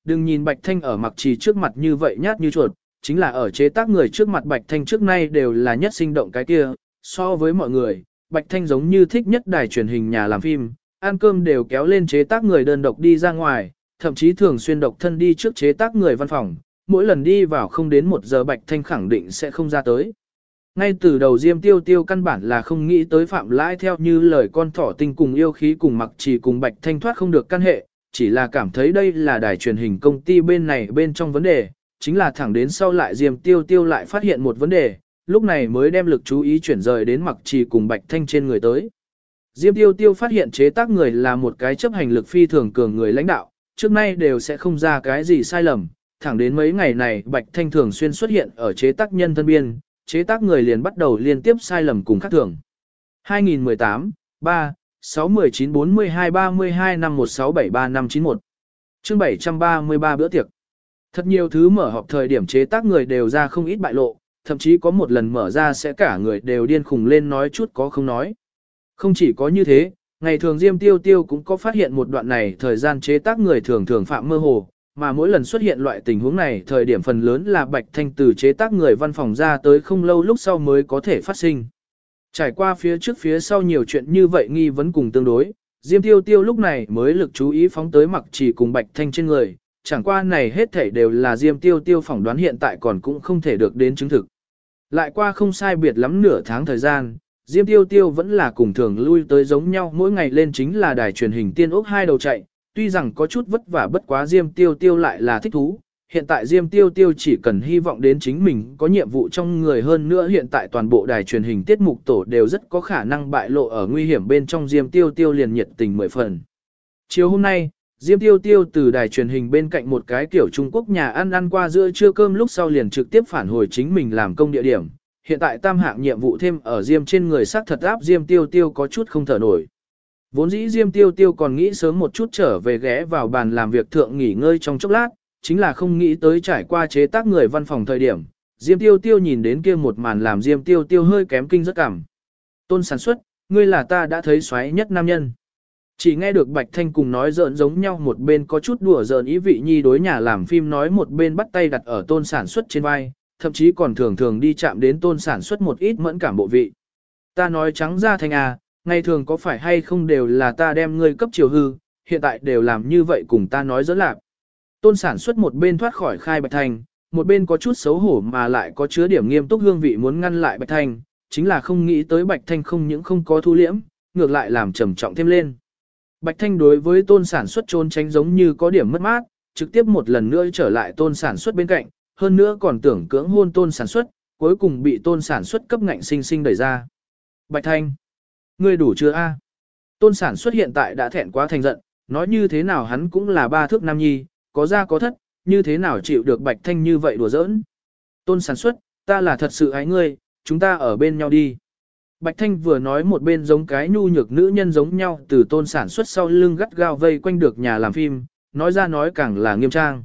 đừng nhìn Bạch Thanh ở Mặc Trì trước mặt như vậy nhát như chuột, chính là ở chế tác người trước mặt Bạch Thanh trước nay đều là nhất sinh động cái kia, so với mọi người, Bạch Thanh giống như thích nhất đài truyền hình nhà làm phim, ăn cơm đều kéo lên chế tác người đơn độc đi ra ngoài, thậm chí thường xuyên độc thân đi trước chế tác người văn phòng, mỗi lần đi vào không đến 1 giờ Bạch Thanh khẳng định sẽ không ra tới. Ngay từ đầu Diêm Tiêu Tiêu căn bản là không nghĩ tới Phạm Lãi theo như lời con thỏ tinh cùng yêu khí cùng Mặc Trì cùng Bạch Thanh thoát không được căn hệ, chỉ là cảm thấy đây là đài truyền hình công ty bên này bên trong vấn đề, chính là thẳng đến sau lại Diêm Tiêu Tiêu lại phát hiện một vấn đề, lúc này mới đem lực chú ý chuyển rời đến Mặc Trì cùng Bạch Thanh trên người tới. Diêm Tiêu Tiêu phát hiện chế tác người là một cái chấp hành lực phi thường cường người lãnh đạo, trước nay đều sẽ không ra cái gì sai lầm, thẳng đến mấy ngày này Bạch Thanh thường xuyên xuất hiện ở chế tác nhân thân biên, chế tác người liền bắt đầu liên tiếp sai lầm cùng khác thường. 2018, 3, 6, 19, 42, 32, 5, 16, 73, 5, 91. Chương 733 bữa tiệc. Thật nhiều thứ mở họp thời điểm chế tác người đều ra không ít bại lộ, thậm chí có một lần mở ra sẽ cả người đều điên khùng lên nói chút có không nói. Không chỉ có như thế, ngày thường Diêm Tiêu Tiêu cũng có phát hiện một đoạn này thời gian chế tác người thường thường phạm mơ hồ, mà mỗi lần xuất hiện loại tình huống này thời điểm phần lớn là Bạch Thanh từ chế tác người văn phòng ra tới không lâu lúc sau mới có thể phát sinh. Trải qua phía trước phía sau nhiều chuyện như vậy nghi vấn cùng tương đối, Diêm Tiêu Tiêu lúc này mới lực chú ý phóng tới Mặc Trì cùng Bạch Thanh trên người, chẳng qua này hết thảy đều là Diêm Tiêu Tiêu phỏng đoán hiện tại còn cũng không thể được đến chứng thực. Lại qua không sai biệt lắm nửa tháng thời gian, Diêm Tiêu Tiêu vẫn là cùng thường lui tới giống nhau, mỗi ngày lên chính là đài truyền hình Tiên Ốc 2 đầu chạy, tuy rằng có chút vất vả bất quá Diêm Tiêu Tiêu lại là thích thú. Hiện tại Diêm Tiêu Tiêu chỉ cần hy vọng đến chính mình có nhiệm vụ trong người, hơn nữa hiện tại toàn bộ đài truyền hình tiết mục tổ đều rất có khả năng bại lộ ở nguy hiểm bên trong, Diêm Tiêu Tiêu liền nhiệt tình 10 phần. Chiều hôm nay, Diêm Tiêu Tiêu từ đài truyền hình bên cạnh một cái kiểu Trung Quốc nhà ăn qua giữa trưa cơm lúc sau liền trực tiếp phản hồi chính mình làm công địa điểm. Hiện tại tam hạng nhiệm vụ thêm ở Diêm trên người xác thật áp Diêm Tiêu Tiêu có chút không thở nổi. Vốn dĩ Diêm Tiêu Tiêu còn nghĩ sớm một chút trở về ghé vào bàn làm việc thượng nghỉ ngơi trong chốc lát, chính là không nghĩ tới trải qua chế tác người văn phòng thời điểm, Diêm Tiêu Tiêu nhìn đến kia một màn làm Diêm Tiêu Tiêu hơi kém kinh rất cảm. Tôn sản xuất, ngươi là ta đã thấy xoáy nhất nam nhân. Chỉ nghe được Bạch Thanh cùng nói giỡn giống nhau, một bên có chút đùa giỡn ý vị nhi đối nhà làm phim nói, một bên bắt tay đặt ở Tôn sản xuất trên vai, thậm chí còn thường thường đi chạm đến Tôn sản xuất một ít mẫn cảm bộ vị. Ta nói trắng ra Thanh à, ngày thường có phải hay không đều là ta đem ngươi cấp chiều hư, hiện tại đều làm như vậy cùng ta nói giỡn lạc. Tôn sản xuất một bên thoát khỏi khai Bạch Thanh, một bên có chút xấu hổ mà lại có chứa điểm nghiêm túc hương vị muốn ngăn lại Bạch Thanh, chính là không nghĩ tới Bạch Thanh không những không có thu liễm, ngược lại làm trầm trọng thêm lên. Bạch Thanh đối với Tôn sản xuất trốn tránh giống như có điểm mất mát, trực tiếp một lần nữa trở lại Tôn sản xuất bên cạnh, hơn nữa còn tưởng cưỡng hôn Tôn sản xuất, cuối cùng bị Tôn sản xuất cấp ngạnh sinh sinh đẩy ra. Bạch Thanh, ngươi đủ chưa a? Tôn sản xuất hiện tại đã thẹn quá thành giận, nói như thế nào hắn cũng là 3 thước nam nhi, có ra có thất, như thế nào chịu được Bạch Thanh như vậy đùa giỡn. Tôn sản xuất, ta là thật sự ái ngươi, chúng ta ở bên nhau đi. Bạch Thanh vừa nói một bên giống cái nhu nhược nữ nhân giống nhau từ Tôn sản xuất sau lưng gắt gao vây quanh được nhà làm phim, nói ra nói càng là nghiêm trang.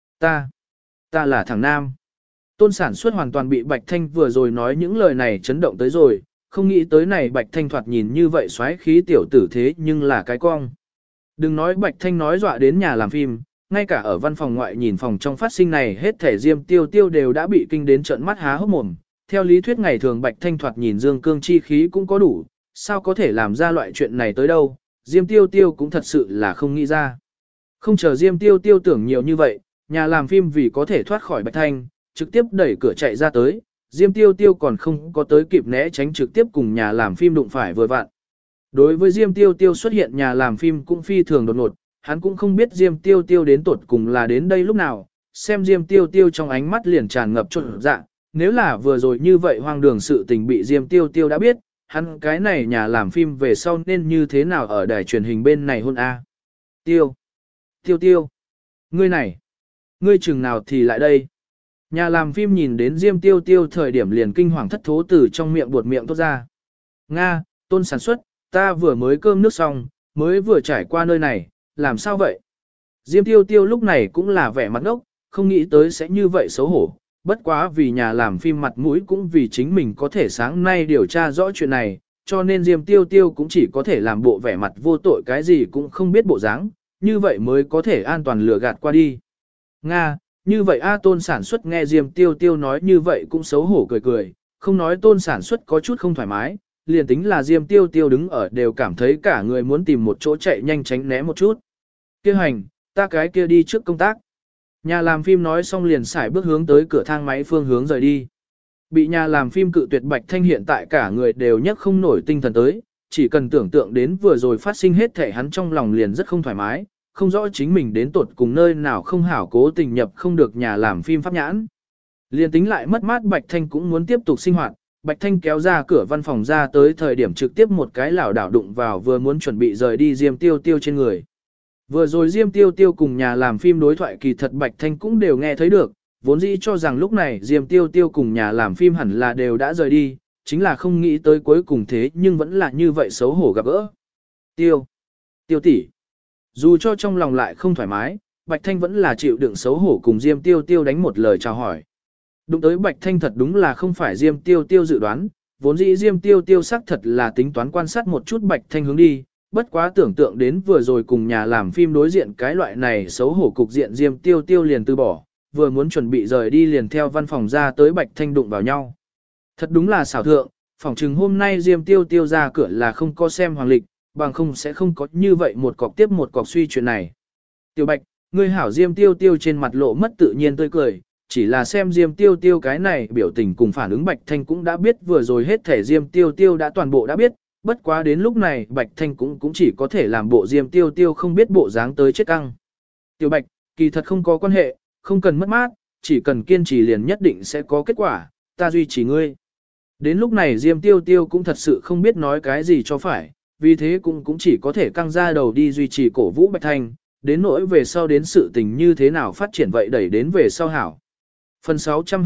Ta là thằng nam. Tôn sản xuất hoàn toàn bị Bạch Thanh vừa rồi nói những lời này chấn động tới rồi, không nghĩ tới này Bạch Thanh thoạt nhìn như vậy xoáy khí tiểu tử thế nhưng là cái cong. Đừng nói Bạch Thanh nói dọa đến nhà làm phim, ngay cả ở văn phòng ngoại nhìn phòng trong phát sinh này hết thể Diêm Tiêu Tiêu đều đã bị kinh đến trợn mắt há hốc mồm. Theo lý thuyết ngày thường Bạch Thanh thoạt nhìn dương cương chi khí cũng có đủ, sao có thể làm ra loại chuyện này tới đâu, Diêm Tiêu Tiêu cũng thật sự là không nghĩ ra. Không chờ Diêm Tiêu Tiêu tưởng nhiều như vậy, nhà làm phim vì có thể thoát khỏi Bạch Thanh, trực tiếp đẩy cửa chạy ra tới, Diêm Tiêu Tiêu còn không có tới kịp né tránh trực tiếp cùng nhà làm phim đụng phải vừa vặn. Đối với Diêm Tiêu Tiêu xuất hiện nhà làm phim cũng phi thường đột ngột, hắn cũng không biết Diêm Tiêu Tiêu đến tột cùng là đến đây lúc nào, xem Diêm Tiêu Tiêu trong ánh mắt liền tràn ngập trộn dạ, nếu là vừa rồi như vậy hoang đường sự tình bị Diêm Tiêu Tiêu đã biết, hắn cái này nhà làm phim về sau nên như thế nào ở đài truyền hình bên này hôn a. Tiêu, ngươi này, ngươi chừng nào thì lại đây. Nhà làm phim nhìn đến Diêm Tiêu Tiêu thời điểm liền kinh hoàng thất thố từ trong miệng buột miệng thốt ra. Nga, Tôn sản xuất, ta vừa mới cơm nước xong, mới vừa trải qua nơi này, làm sao vậy? Diêm Tiêu Tiêu lúc này cũng là vẻ mặt ngốc, không nghĩ tới sẽ như vậy xấu hổ. Bất quá vì nhà làm phim mặt mũi cũng vì chính mình có thể sáng nay điều tra rõ chuyện này, cho nên Diêm Tiêu Tiêu cũng chỉ có thể làm bộ vẻ mặt vô tội cái gì cũng không biết bộ dáng, như vậy mới có thể an toàn lừa gạt qua đi. Nga, như vậy A Tôn sản xuất nghe Diêm Tiêu Tiêu nói như vậy cũng xấu hổ cười cười, không nói Tôn sản xuất có chút không thoải mái, liền tính là Diêm Tiêu Tiêu đứng ở đều cảm thấy cả người muốn tìm một chỗ chạy nhanh tránh né một chút. Kêu hành, ta cái kia đi trước công tác. Nhà làm phim nói xong liền xài bước hướng tới cửa thang máy phương hướng rời đi. Bị nhà làm phim cự tuyệt Bạch Thanh hiện tại cả người đều nhấc không nổi tinh thần tới, chỉ cần tưởng tượng đến vừa rồi phát sinh hết thể hắn trong lòng liền rất không thoải mái, không rõ chính mình đến tột cùng nơi nào không hảo cố tình nhập không được nhà làm phim pháp nhãn. Liền tính lại mất mát Bạch Thanh cũng muốn tiếp tục sinh hoạt, Bạch Thanh kéo ra cửa văn phòng ra tới thời điểm trực tiếp một cái lảo đảo đụng vào vừa muốn chuẩn bị rời đi Diêm Tiêu Tiêu trên người. Vừa rồi Diêm Tiêu Tiêu cùng nhà làm phim đối thoại kỳ thật Bạch Thanh cũng đều nghe thấy được, vốn dĩ cho rằng lúc này Diêm Tiêu Tiêu cùng nhà làm phim hẳn là đều đã rời đi, chính là không nghĩ tới cuối cùng thế nhưng vẫn là như vậy xấu hổ gặp gỡ. Tiêu tỷ. Dù cho trong lòng lại không thoải mái, Bạch Thanh vẫn là chịu đựng xấu hổ cùng Diêm Tiêu Tiêu đánh một lời chào hỏi. Đụng tới Bạch Thanh thật đúng là không phải Diêm Tiêu Tiêu dự đoán, vốn dĩ Diêm Tiêu Tiêu xác thật là tính toán quan sát một chút Bạch Thanh hướng đi, bất quá tưởng tượng đến vừa rồi cùng nhà làm phim đối diện cái loại này xấu hổ cục diện Diêm Tiêu Tiêu liền từ bỏ, vừa muốn chuẩn bị rời đi liền theo văn phòng ra tới Bạch Thanh đụng vào nhau. Thật đúng là xảo thượng, phỏng chừng hôm nay Diêm Tiêu Tiêu ra cửa là không có xem hoàng lịch, bằng không sẽ không có như vậy một cọc tiếp một cọc suy chuyện này. Tiểu Bạch, ngươi hảo Diêm Tiêu Tiêu trên mặt lộ mất tự nhiên tươi cười, chỉ là xem Diêm Tiêu Tiêu cái này biểu tình cùng phản ứng Bạch Thanh cũng đã biết vừa rồi hết thể Diêm Tiêu Tiêu đã toàn bộ đã biết, bất quá đến lúc này Bạch Thanh cũng chỉ có thể làm bộ Diêm Tiêu Tiêu không biết bộ dáng tới chết căng. Tiểu Bạch, kỳ thật không có quan hệ, không cần mất mát, chỉ cần kiên trì liền nhất định sẽ có kết quả, ta duy trì ngươi. Đến lúc này Diêm Tiêu Tiêu cũng thật sự không biết nói cái gì cho phải, vì thế cũng chỉ có thể căng ra đầu đi duy trì cổ vũ Bạch Thanh, đến nỗi về sau đến sự tình như thế nào phát triển vậy đẩy đến về sau hảo. Phần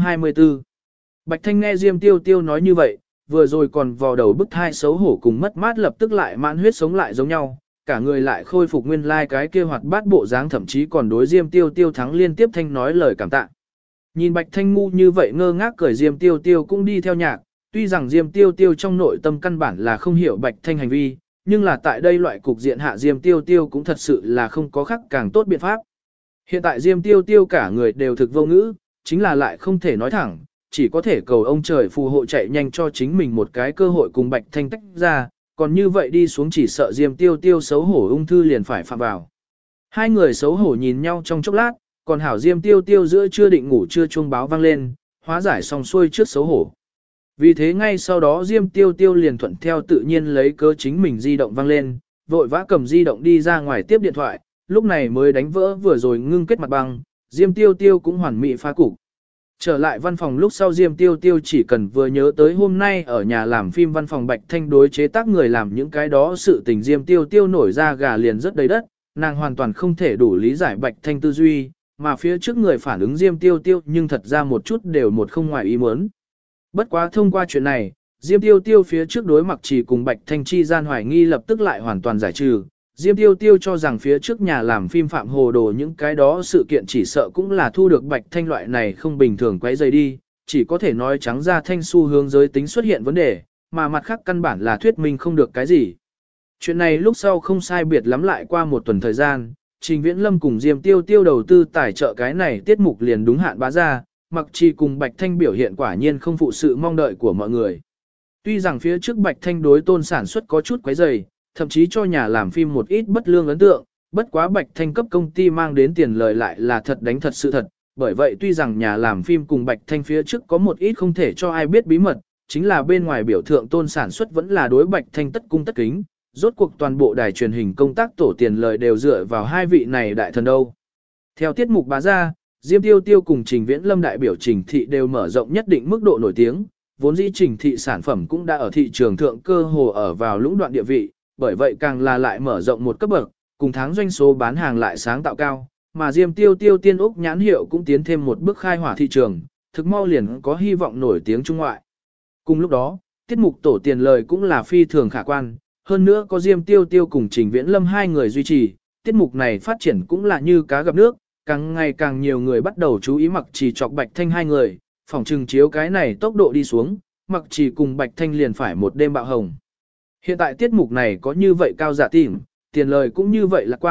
624 Bạch Thanh nghe Diêm Tiêu Tiêu nói như vậy, vừa rồi còn vò đầu bức thai xấu hổ cùng mất mát lập tức lại mãn huyết sống lại giống nhau, cả người lại khôi phục nguyên lai cái kia hoạt bát bộ dáng thậm chí còn đối Diêm Tiêu Tiêu thắng liên tiếp thanh nói lời cảm tạ. Nhìn Bạch Thanh ngu như vậy ngơ ngác cười Diêm Tiêu Tiêu cũng đi theo nhạc, tuy rằng Diêm Tiêu Tiêu trong nội tâm căn bản là không hiểu Bạch Thanh hành vi, nhưng là tại đây loại cục diện hạ Diêm Tiêu Tiêu cũng thật sự là không có khác càng tốt biện pháp. Hiện tại Diêm Tiêu Tiêu cả người đều thực vô ngữ, chính là lại không thể nói thẳng, chỉ có thể cầu ông trời phù hộ chạy nhanh cho chính mình một cái cơ hội cùng Bạch Thanh tách ra, còn như vậy đi xuống chỉ sợ Diêm Tiêu Tiêu xấu hổ ung thư liền phải phạm vào. Hai người xấu hổ nhìn nhau trong chốc lát, còn hảo Diêm Tiêu Tiêu giữa chưa định ngủ chưa chuông báo vang lên, hóa giải xong xuôi trước xấu hổ. Vì thế ngay sau đó Diêm Tiêu Tiêu liền thuận theo tự nhiên lấy cớ chính mình di động vang lên, vội vã cầm di động đi ra ngoài tiếp điện thoại, lúc này mới đánh vỡ vừa rồi ngưng kết mặt băng, Diêm Tiêu Tiêu cũng hoàn mỹ phá cục. Trở lại văn phòng lúc sau Diêm Tiêu Tiêu chỉ cần vừa nhớ tới hôm nay ở nhà làm phim văn phòng Bạch Thanh đối chế tác người làm những cái đó sự tình Diêm Tiêu Tiêu nổi ra gà liền rất đầy đất, nàng hoàn toàn không thể đủ lý giải Bạch Thanh tư duy, mà phía trước người phản ứng Diêm Tiêu Tiêu nhưng thật ra một chút đều một không ngoài ý muốn. Bất quá thông qua chuyện này, Diêm Tiêu Tiêu phía trước đối mặt chỉ cùng Bạch Thanh chi gian hoài nghi lập tức lại hoàn toàn giải trừ. Diêm Tiêu Tiêu cho rằng phía trước nhà làm phim phạm hồ đồ những cái đó sự kiện chỉ sợ cũng là thu được Bạch Thanh loại này không bình thường quấy rầy đi, chỉ có thể nói trắng ra Thanh xu hướng giới tính xuất hiện vấn đề, mà mặt khác căn bản là thuyết minh không được cái gì. Chuyện này lúc sau không sai biệt lắm lại qua một tuần thời gian, Trình Viễn Lâm cùng Diêm Tiêu Tiêu đầu tư tài trợ cái này tiết mục liền đúng hạn bá ra, mặc chỉ cùng Bạch Thanh biểu hiện quả nhiên không phụ sự mong đợi của mọi người. Tuy rằng phía trước Bạch Thanh đối Tôn sản xuất có chút quấy rầy, thậm chí cho nhà làm phim một ít bất lương ấn tượng, bất quá Bạch Thanh cấp công ty mang đến tiền lời lại là thật đánh thật sự thật, bởi vậy tuy rằng nhà làm phim cùng Bạch Thanh phía trước có một ít không thể cho ai biết bí mật, chính là bên ngoài biểu thượng Tôn sản xuất vẫn là đối Bạch Thanh tất cung tất kính, rốt cuộc toàn bộ đài truyền hình công tác tổ tiền lời đều dựa vào hai vị này đại thần đâu. Theo tiết mục bá ra, Diêm Tiêu Tiêu cùng Trình Viễn Lâm đại biểu Trình Thị đều mở rộng nhất định mức độ nổi tiếng, vốn dĩ Trình Thị sản phẩm cũng đã ở thị trường thượng cơ hồ ở vào lũng đoạn địa vị, bởi vậy càng là lại mở rộng một cấp bậc, cùng tháng doanh số bán hàng lại sáng tạo cao, mà Diêm Tiêu Tiêu tiên úc nhãn hiệu cũng tiến thêm một bước khai hỏa thị trường, thực mau liền có hy vọng nổi tiếng trung ngoại. Cùng lúc đó, tiết mục tổ tiền lời cũng là phi thường khả quan, hơn nữa có Diêm Tiêu Tiêu cùng Trình Viễn Lâm hai người duy trì, tiết mục này phát triển cũng là như cá gặp nước, càng ngày càng nhiều người bắt đầu chú ý Mặc Trì chọc Bạch Thanh hai người, phòng trừng chiếu cái này tốc độ đi xuống, Mặc Trì cùng Bạch Thanh liền phải một đêm bạo hồng. Hiện tại tiết mục này có như vậy cao giả tìm, tiền lời cũng như vậy lạc quan,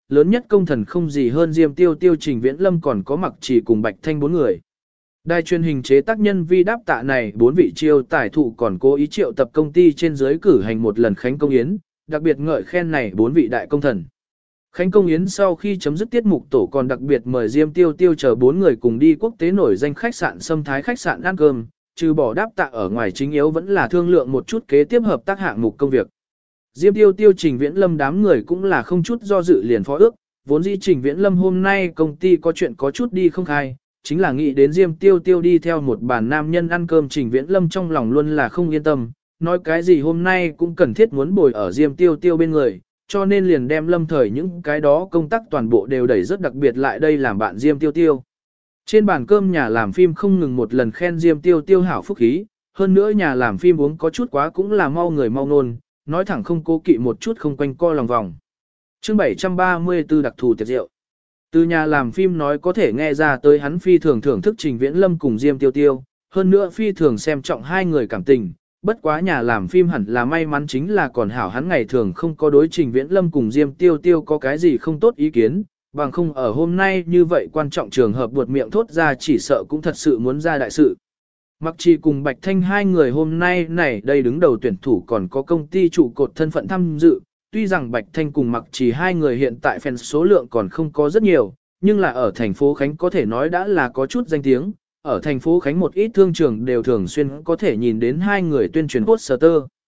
lớn nhất công thần không gì hơn Diêm Tiêu Tiêu, Trình Viễn Lâm còn có Mặc Chỉ cùng Bạch Thanh 4 người. Đài truyền hình chế tác nhân vi đáp tạ này 4 vị chiêu tài thụ còn cố ý triệu tập công ty trên dưới cử hành một lần khánh công yến, đặc biệt ngợi khen này 4 vị đại công thần. Khánh công yến sau khi chấm dứt tiết mục tổ còn đặc biệt mời Diêm Tiêu Tiêu chờ 4 người cùng đi quốc tế nổi danh khách sạn Sâm Thái khách sạn ăn cơm, trừ bỏ đáp tạ ở ngoài chính yếu vẫn là thương lượng một chút kế tiếp hợp tác hạng mục công việc. Diêm Tiêu Tiêu, Trình Viễn Lâm đám người cũng là không chút do dự liền phó ước, vốn dĩ Trình Viễn Lâm hôm nay công ty có chuyện có chút đi không khai, chính là nghĩ đến Diêm Tiêu Tiêu đi theo một bàn nam nhân ăn cơm, Trình Viễn Lâm trong lòng luôn là không yên tâm, nói cái gì hôm nay cũng cần thiết muốn bồi ở Diêm Tiêu Tiêu bên người, cho nên liền đem Lâm Thời những cái đó công tác toàn bộ đều đẩy rất đặc biệt lại đây làm bạn Diêm Tiêu Tiêu. Trên bàn cơm nhà làm phim không ngừng một lần khen Diêm Tiêu Tiêu hảo phúc khí, hơn nữa nhà làm phim uống có chút quá cũng là mau người mau nôn, nói thẳng không cố kỵ một chút không quanh co lòng vòng. Chương 734 đặc thù tiệc rượu. Từ nhà làm phim nói có thể nghe ra tới hắn phi thường thưởng thức Trình Viễn Lâm cùng Diêm Tiêu Tiêu, hơn nữa phi thường xem trọng hai người cảm tình, bất quá nhà làm phim hẳn là may mắn chính là còn hảo hắn ngày thường không có đối Trình Viễn Lâm cùng Diêm Tiêu Tiêu có cái gì không tốt ý kiến, bằng không ở hôm nay như vậy quan trọng trường hợp buột miệng thốt ra chỉ sợ cũng thật sự muốn ra đại sự. Mặc Trì cùng Bạch Thanh hai người hôm nay này đây đứng đầu tuyển thủ còn có công ty trụ cột thân phận tham dự, tuy rằng Bạch Thanh cùng Mặc Trì hai người hiện tại fan số lượng còn không có rất nhiều, nhưng là ở thành phố Khánh có thể nói đã là có chút danh tiếng, ở thành phố Khánh một ít thương trường đều thường xuyên có thể nhìn đến hai người tuyên truyền poster.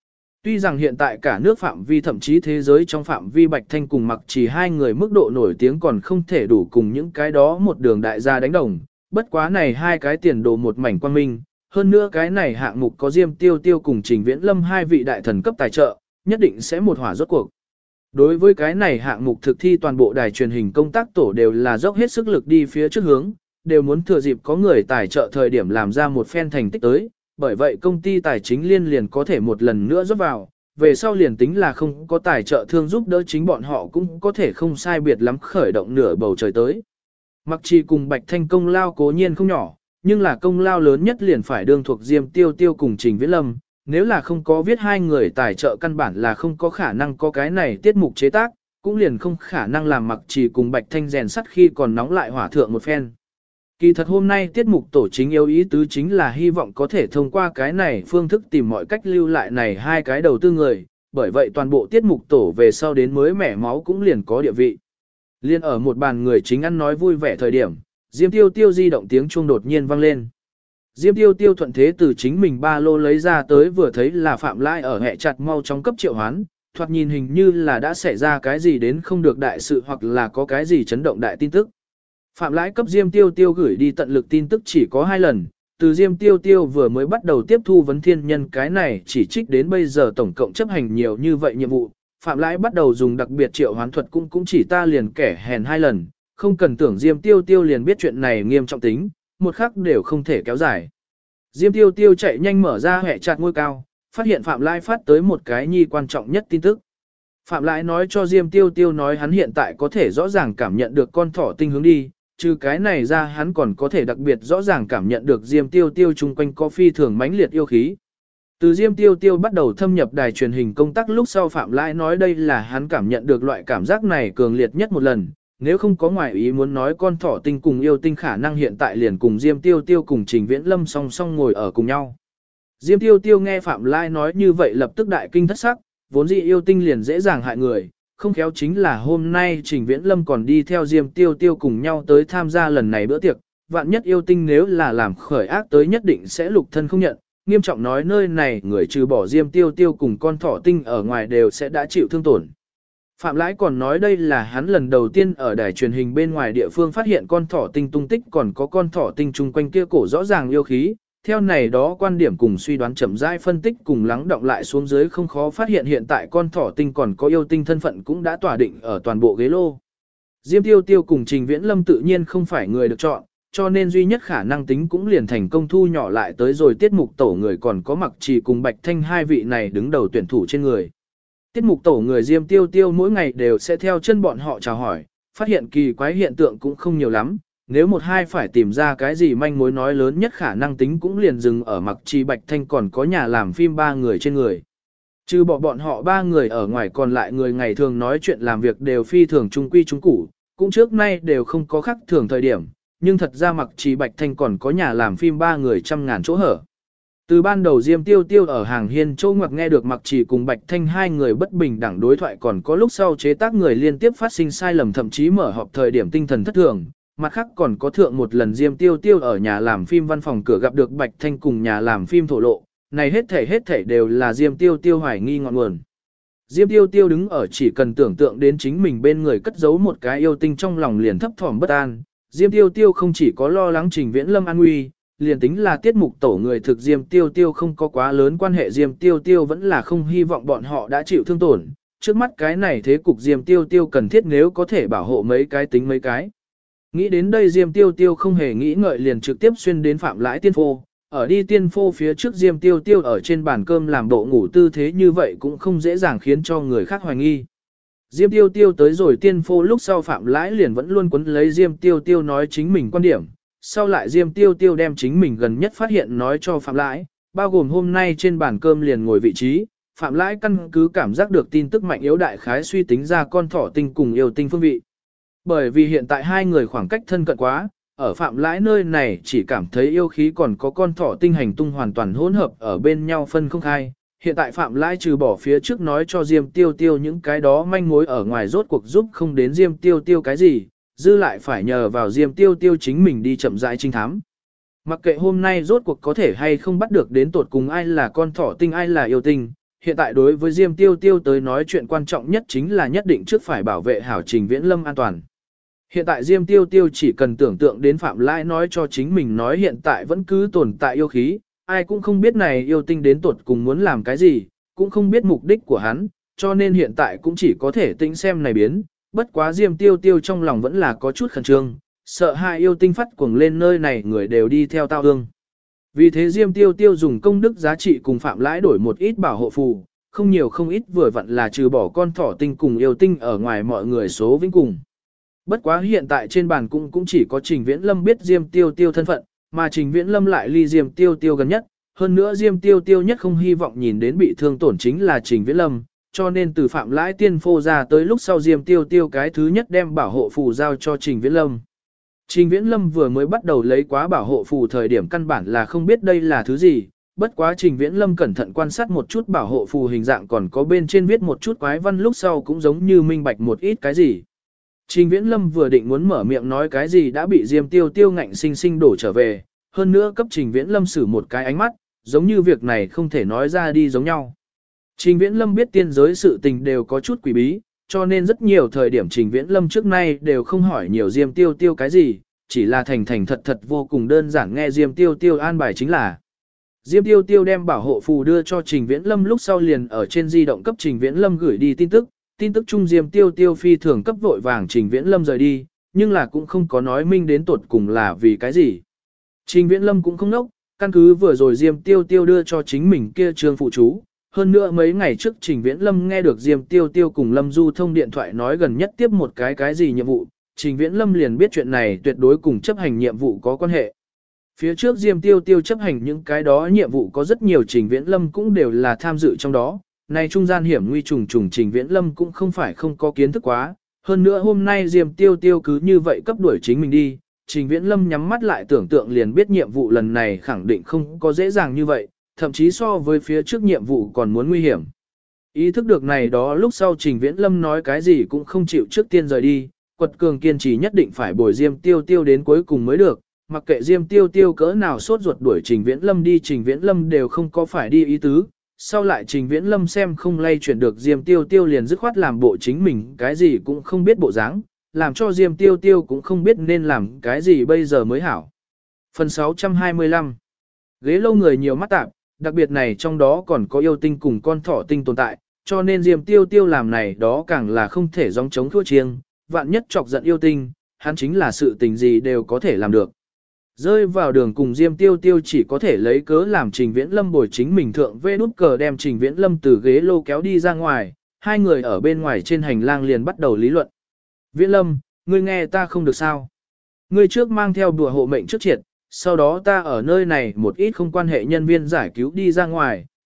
Tuy rằng hiện tại cả nước phạm vi thậm chí thế giới trong phạm vi Bạch Thanh cùng Mặc Trì hai người mức độ nổi tiếng còn không thể đủ cùng những cái đó một đường đại gia đánh đồng, bất quá này hai cái tiền đồ một mảnh quang minh, hơn nữa cái này hạng mục có Diêm Tiêu Tiêu cùng Trình Viễn Lâm hai vị đại thần cấp tài trợ, nhất định sẽ một hỏa rốt cuộc. Đối với cái này hạng mục thực thi toàn bộ đài truyền hình công tác tổ đều là dốc hết sức lực đi phía trước hướng, đều muốn thừa dịp có người tài trợ thời điểm làm ra một phen thành tích tới, bởi vậy công ty tài chính liên liền có thể một lần nữa rót vào, về sau liền tính là không có tài trợ thương giúp đỡ chính bọn họ cũng có thể không sai biệt lắm khởi động nửa bầu trời tới. Mặc Trì cùng Bạch Thanh công lao cố nhiên không nhỏ, nhưng là công lao lớn nhất liền phải đương thuộc Diêm Tiêu Tiêu cùng Trình Viễn Lâm, nếu là không có viết hai người tài trợ căn bản là không có khả năng có cái này tiết mục chế tác, cũng liền không khả năng làm Mặc Trì cùng Bạch Thanh rèn sắt khi còn nóng lại hỏa thượng một phen. Kỳ thật hôm nay tiết mục tổ chính yếu ý tứ chính là hy vọng có thể thông qua cái này phương thức tìm mọi cách lưu lại này hai cái đầu tư người, bởi vậy toàn bộ tiết mục tổ về sau đến mới mẻ máu cũng liền có địa vị. Liên ở một bàn người chính ăn nói vui vẻ thời điểm, Diêm Tiêu Tiêu di động tiếng chuông đột nhiên vang lên. Diêm Tiêu Tiêu thuận thế từ chính mình ba lô lấy ra tới vừa thấy là Phạm Lai ở hẹ chặt mau chóng cấp triệu hoán, thoạt nhìn hình như là đã xảy ra cái gì đến không được đại sự hoặc là có cái gì chấn động đại tin tức. Phạm Lãi cấp Diêm Tiêu Tiêu gửi đi tận lực tin tức chỉ có 2 lần, từ Diêm Tiêu Tiêu vừa mới bắt đầu tiếp thu vấn thiên nhân cái này chỉ trích đến bây giờ tổng cộng chấp hành nhiều như vậy nhiệm vụ, Phạm Lãi bắt đầu dùng đặc biệt triệu hoán thuật cũng chỉ ta liền kẻ hèn 2 lần, không cần tưởng Diêm Tiêu Tiêu liền biết chuyện này nghiêm trọng tính, một khắc đều không thể kéo dài. Diêm Tiêu Tiêu chạy nhanh mở ra hệ chặt ngôi cao, phát hiện Phạm Lãi phát tới một cái nhi quan trọng nhất tin tức. Phạm Lãi nói cho Diêm Tiêu Tiêu nói hắn hiện tại có thể rõ ràng cảm nhận được con thỏ tinh hướng đi, trừ cái này ra hắn còn có thể đặc biệt rõ ràng cảm nhận được Diêm Tiêu Tiêu chung quanh có phi thường mãnh liệt yêu khí. Từ Diêm Tiêu Tiêu bắt đầu thâm nhập đài truyền hình công tác lúc sau Phạm Lãi nói đây là hắn cảm nhận được loại cảm giác này cường liệt nhất một lần, nếu không có ngoại ý muốn nói con thỏ tinh cùng yêu tinh khả năng hiện tại liền cùng Diêm Tiêu Tiêu cùng Trình Viễn Lâm song song ngồi ở cùng nhau. Diêm Tiêu Tiêu nghe Phạm Lãi nói như vậy lập tức đại kinh thất sắc, vốn dĩ yêu tinh liền dễ dàng hại người, không khéo chính là hôm nay Trình Viễn Lâm còn đi theo Diêm Tiêu Tiêu cùng nhau tới tham gia lần này bữa tiệc, vạn nhất yêu tinh nếu là làm khởi ác tới nhất định sẽ lục thân không nhận, nghiêm trọng nói nơi này người trừ bỏ Diêm Tiêu Tiêu cùng con thỏ tinh ở ngoài đều sẽ đã chịu thương tổn. Phạm Lãi còn nói đây là hắn lần đầu tiên ở đài truyền hình bên ngoài địa phương phát hiện con thỏ tinh tung tích còn có con thỏ tinh chung quanh kia cổ rõ ràng yêu khí. Theo này đó quan điểm cùng suy đoán chậm rãi phân tích cùng lắng động lại xuống dưới không khó phát hiện hiện tại con thỏ tinh còn có yêu tinh thân phận cũng đã tỏa định ở toàn bộ ghế lô. Diêm Tiêu Tiêu cùng Trình Viễn Lâm tự nhiên không phải người được chọn, cho nên duy nhất khả năng tính cũng liền thành công thu nhỏ lại tới rồi tiết mục tổ người còn có Mặc Trì cùng Bạch Thanh hai vị này đứng đầu tuyển thủ trên người. Tiết mục tổ người Diêm Tiêu Tiêu mỗi ngày đều sẽ theo chân bọn họ chào hỏi, phát hiện kỳ quái hiện tượng cũng không nhiều lắm, nếu một hai phải tìm ra cái gì manh mối nói lớn nhất khả năng tính cũng liền dừng ở Mặc Trì Bạch Thanh còn có nhà làm phim 3 người trên người. Trừ bỏ bọn họ ba người ở ngoài còn lại người ngày thường nói chuyện làm việc đều phi thường trung quy trung củ, cũng trước nay đều không có khắc thường thời điểm, nhưng thật ra Mặc Trì Bạch Thanh còn có nhà làm phim ba người trăm ngàn chỗ hở. Từ ban đầu Diêm Tiêu Tiêu ở hàng hiên châu ngoặc nghe được Mặc Trì cùng Bạch Thanh hai người bất bình đẳng đối thoại, còn có lúc sau chế tác người liên tiếp phát sinh sai lầm, thậm chí mở họp thời điểm tinh thần thất thường. Mặt khác còn có thượng một lần Diêm Tiêu Tiêu ở nhà làm phim văn phòng cửa gặp được Bạch Thanh cùng nhà làm phim thổ lộ, này hết thảy đều là Diêm Tiêu Tiêu hoài nghi ngọn nguồn. Diêm Tiêu Tiêu đứng ở chỉ cần tưởng tượng đến chính mình bên người cất giấu một cái yêu tinh trong lòng liền thấp thỏm bất an. Diêm Tiêu Tiêu không chỉ có lo lắng Trình Viễn Lâm an nguy, liền tính là tiết mục tổ người thực Diêm Tiêu Tiêu không có quá lớn quan hệ, Diêm Tiêu Tiêu vẫn là không hy vọng bọn họ đã chịu thương tổn. Trước mắt cái này thế cục Diêm Tiêu Tiêu cần thiết nếu có thể bảo hộ mấy cái tính mấy cái. Nghĩ đến đây Diêm Tiêu Tiêu không hề nghĩ ngợi liền trực tiếp xuyên đến Phạm Lãi Tiên Phô. Ở đi tiên phô phía trước Diêm Tiêu Tiêu ở trên bàn cơm làm bộ ngủ tư thế như vậy cũng không dễ dàng khiến cho người khác hoài nghi. Diêm Tiêu Tiêu tới rồi tiên phô lúc sau Phạm Lãi liền vẫn luôn quấn lấy Diêm Tiêu Tiêu nói chính mình quan điểm. Sau lại Diêm Tiêu Tiêu đem chính mình gần nhất phát hiện nói cho Phạm Lãi, bao gồm hôm nay trên bàn cơm liền ngồi vị trí. Phạm Lãi căn cứ cảm giác được tin tức mạnh yếu đại khái suy tính ra con thỏ tinh cùng yêu tinh phương vị. Bởi vì hiện tại hai người khoảng cách thân cận quá, ở Phạm Lãi nơi này chỉ cảm thấy yêu khí còn có con thỏ tinh hành tung hoàn toàn hỗn hợp ở bên nhau phân không khai. Hiện tại Phạm Lãi trừ bỏ phía trước nói cho Diêm Tiêu Tiêu những cái đó manh mối ở ngoài rốt cuộc giúp không đến Diêm Tiêu Tiêu cái gì, dư lại phải nhờ vào Diêm Tiêu Tiêu chính mình đi chậm rãi trinh thám. Mặc kệ hôm nay rốt cuộc có thể hay không bắt được đến tột cùng ai là con thỏ tinh ai là yêu tinh, hiện tại đối với Diêm Tiêu Tiêu tới nói chuyện quan trọng nhất chính là nhất định trước phải bảo vệ hảo Trình Viễn Lâm an toàn. Hiện tại Diêm Tiêu Tiêu chỉ cần tưởng tượng đến Phạm Lãi nói cho chính mình nói hiện tại vẫn cứ tồn tại yêu khí, ai cũng không biết này yêu tinh đến tuột cùng muốn làm cái gì, cũng không biết mục đích của hắn, cho nên hiện tại cũng chỉ có thể tĩnh xem này biến, bất quá Diêm Tiêu Tiêu trong lòng vẫn là có chút khẩn trương, sợ hai yêu tinh phát cuồng lên nơi này người đều đi theo tao ương. Vì thế Diêm Tiêu Tiêu dùng công đức giá trị cùng Phạm Lãi đổi một ít bảo hộ phù, không nhiều không ít vừa vặn là trừ bỏ con thỏ tinh cùng yêu tinh ở ngoài mọi người số vĩnh cùng. Bất quá hiện tại trên bàn cũng chỉ có Trình Viễn Lâm biết Diêm Tiêu Tiêu thân phận, mà Trình Viễn Lâm lại ly Diêm Tiêu Tiêu gần nhất, hơn nữa Diêm Tiêu Tiêu nhất không hy vọng nhìn đến bị thương tổn chính là Trình Viễn Lâm, cho nên từ Phạm Lãi Tiên Phô ra tới lúc sau Diêm Tiêu Tiêu cái thứ nhất đem bảo hộ phù giao cho Trình Viễn Lâm. Trình Viễn Lâm vừa mới bắt đầu lấy quá bảo hộ phù thời điểm căn bản là không biết đây là thứ gì, bất quá Trình Viễn Lâm cẩn thận quan sát một chút bảo hộ phù hình dạng còn có bên trên viết một chút quái văn lúc sau cũng giống như minh bạch một ít cái gì. Trình Viễn Lâm vừa định muốn mở miệng nói cái gì đã bị Diêm Tiêu Tiêu ngạnh sinh sinh đổ trở về, hơn nữa cấp Trình Viễn Lâm xử một cái ánh mắt, giống như việc này không thể nói ra đi giống nhau. Trình Viễn Lâm biết tiên giới sự tình đều có chút quỷ bí, cho nên rất nhiều thời điểm Trình Viễn Lâm trước nay đều không hỏi nhiều Diêm Tiêu Tiêu cái gì, chỉ là thành thành thật thật vô cùng đơn giản nghe Diêm Tiêu Tiêu an bài chính là. Diêm Tiêu Tiêu đem bảo hộ phù đưa cho Trình Viễn Lâm lúc sau liền ở trên di động cấp Trình Viễn Lâm gửi đi tin tức chung Diêm Tiêu Tiêu phi thường cấp vội vàng Trình Viễn Lâm rời đi, nhưng là cũng không có nói minh đến tuột cùng là vì cái gì. Trình Viễn Lâm cũng không nốc, căn cứ vừa rồi Diêm Tiêu Tiêu đưa cho chính mình kia trương phụ chú. Hơn nữa mấy ngày trước Trình Viễn Lâm nghe được Diêm Tiêu Tiêu cùng Lâm Du thông điện thoại nói gần nhất tiếp một cái gì nhiệm vụ, Trình Viễn Lâm liền biết chuyện này tuyệt đối cùng chấp hành nhiệm vụ có quan hệ. Phía trước Diêm Tiêu Tiêu chấp hành những cái đó nhiệm vụ có rất nhiều Trình Viễn Lâm cũng đều là tham dự trong đó, này trung gian hiểm nguy trùng trùng Trình Viễn Lâm cũng không phải không có kiến thức quá, hơn nữa hôm nay Diêm Tiêu Tiêu cứ như vậy cấp đuổi chính mình đi, Trình Viễn Lâm nhắm mắt lại tưởng tượng liền biết nhiệm vụ lần này khẳng định không có dễ dàng như vậy, thậm chí so với phía trước nhiệm vụ còn muốn nguy hiểm. Ý thức được này đó lúc sau Trình Viễn Lâm nói cái gì cũng không chịu trước tiên rời đi, quật cường kiên trì nhất định phải bồi Diêm Tiêu Tiêu đến cuối cùng mới được, mặc kệ Diêm Tiêu Tiêu cỡ nào sốt ruột đuổi Trình Viễn Lâm đi Trình Viễn Lâm đều không có phải đi ý tứ. Sau lại Trình Viễn Lâm xem không lay chuyển được Diêm Tiêu Tiêu liền dứt khoát làm bộ chính mình cái gì cũng không biết bộ dáng, làm cho Diêm Tiêu Tiêu cũng không biết nên làm cái gì bây giờ mới hảo. Phần 625 Ghế lâu người nhiều mắt tạp, đặc biệt này trong đó còn có yêu tinh cùng con thỏ tinh tồn tại, cho nên Diêm Tiêu Tiêu làm này đó càng là không thể gióng chống thua chiêng, vạn nhất chọc giận yêu tinh, hắn chính là sự tình gì đều có thể làm được. Rơi vào đường cùng Diêm Tiêu Tiêu chỉ có thể lấy cớ làm Trình Viễn Lâm bồi chính mình thượng vê nút cờ đem Trình Viễn Lâm từ ghế lô kéo đi ra ngoài, hai người ở bên ngoài trên hành lang liền bắt đầu lý luận. Viễn Lâm, ngươi nghe ta không được sao? Ngươi trước mang theo đùa hộ mệnh trước triệt, sau đó ta ở nơi này một ít không quan hệ nhân viên giải cứu đi ra ngoài,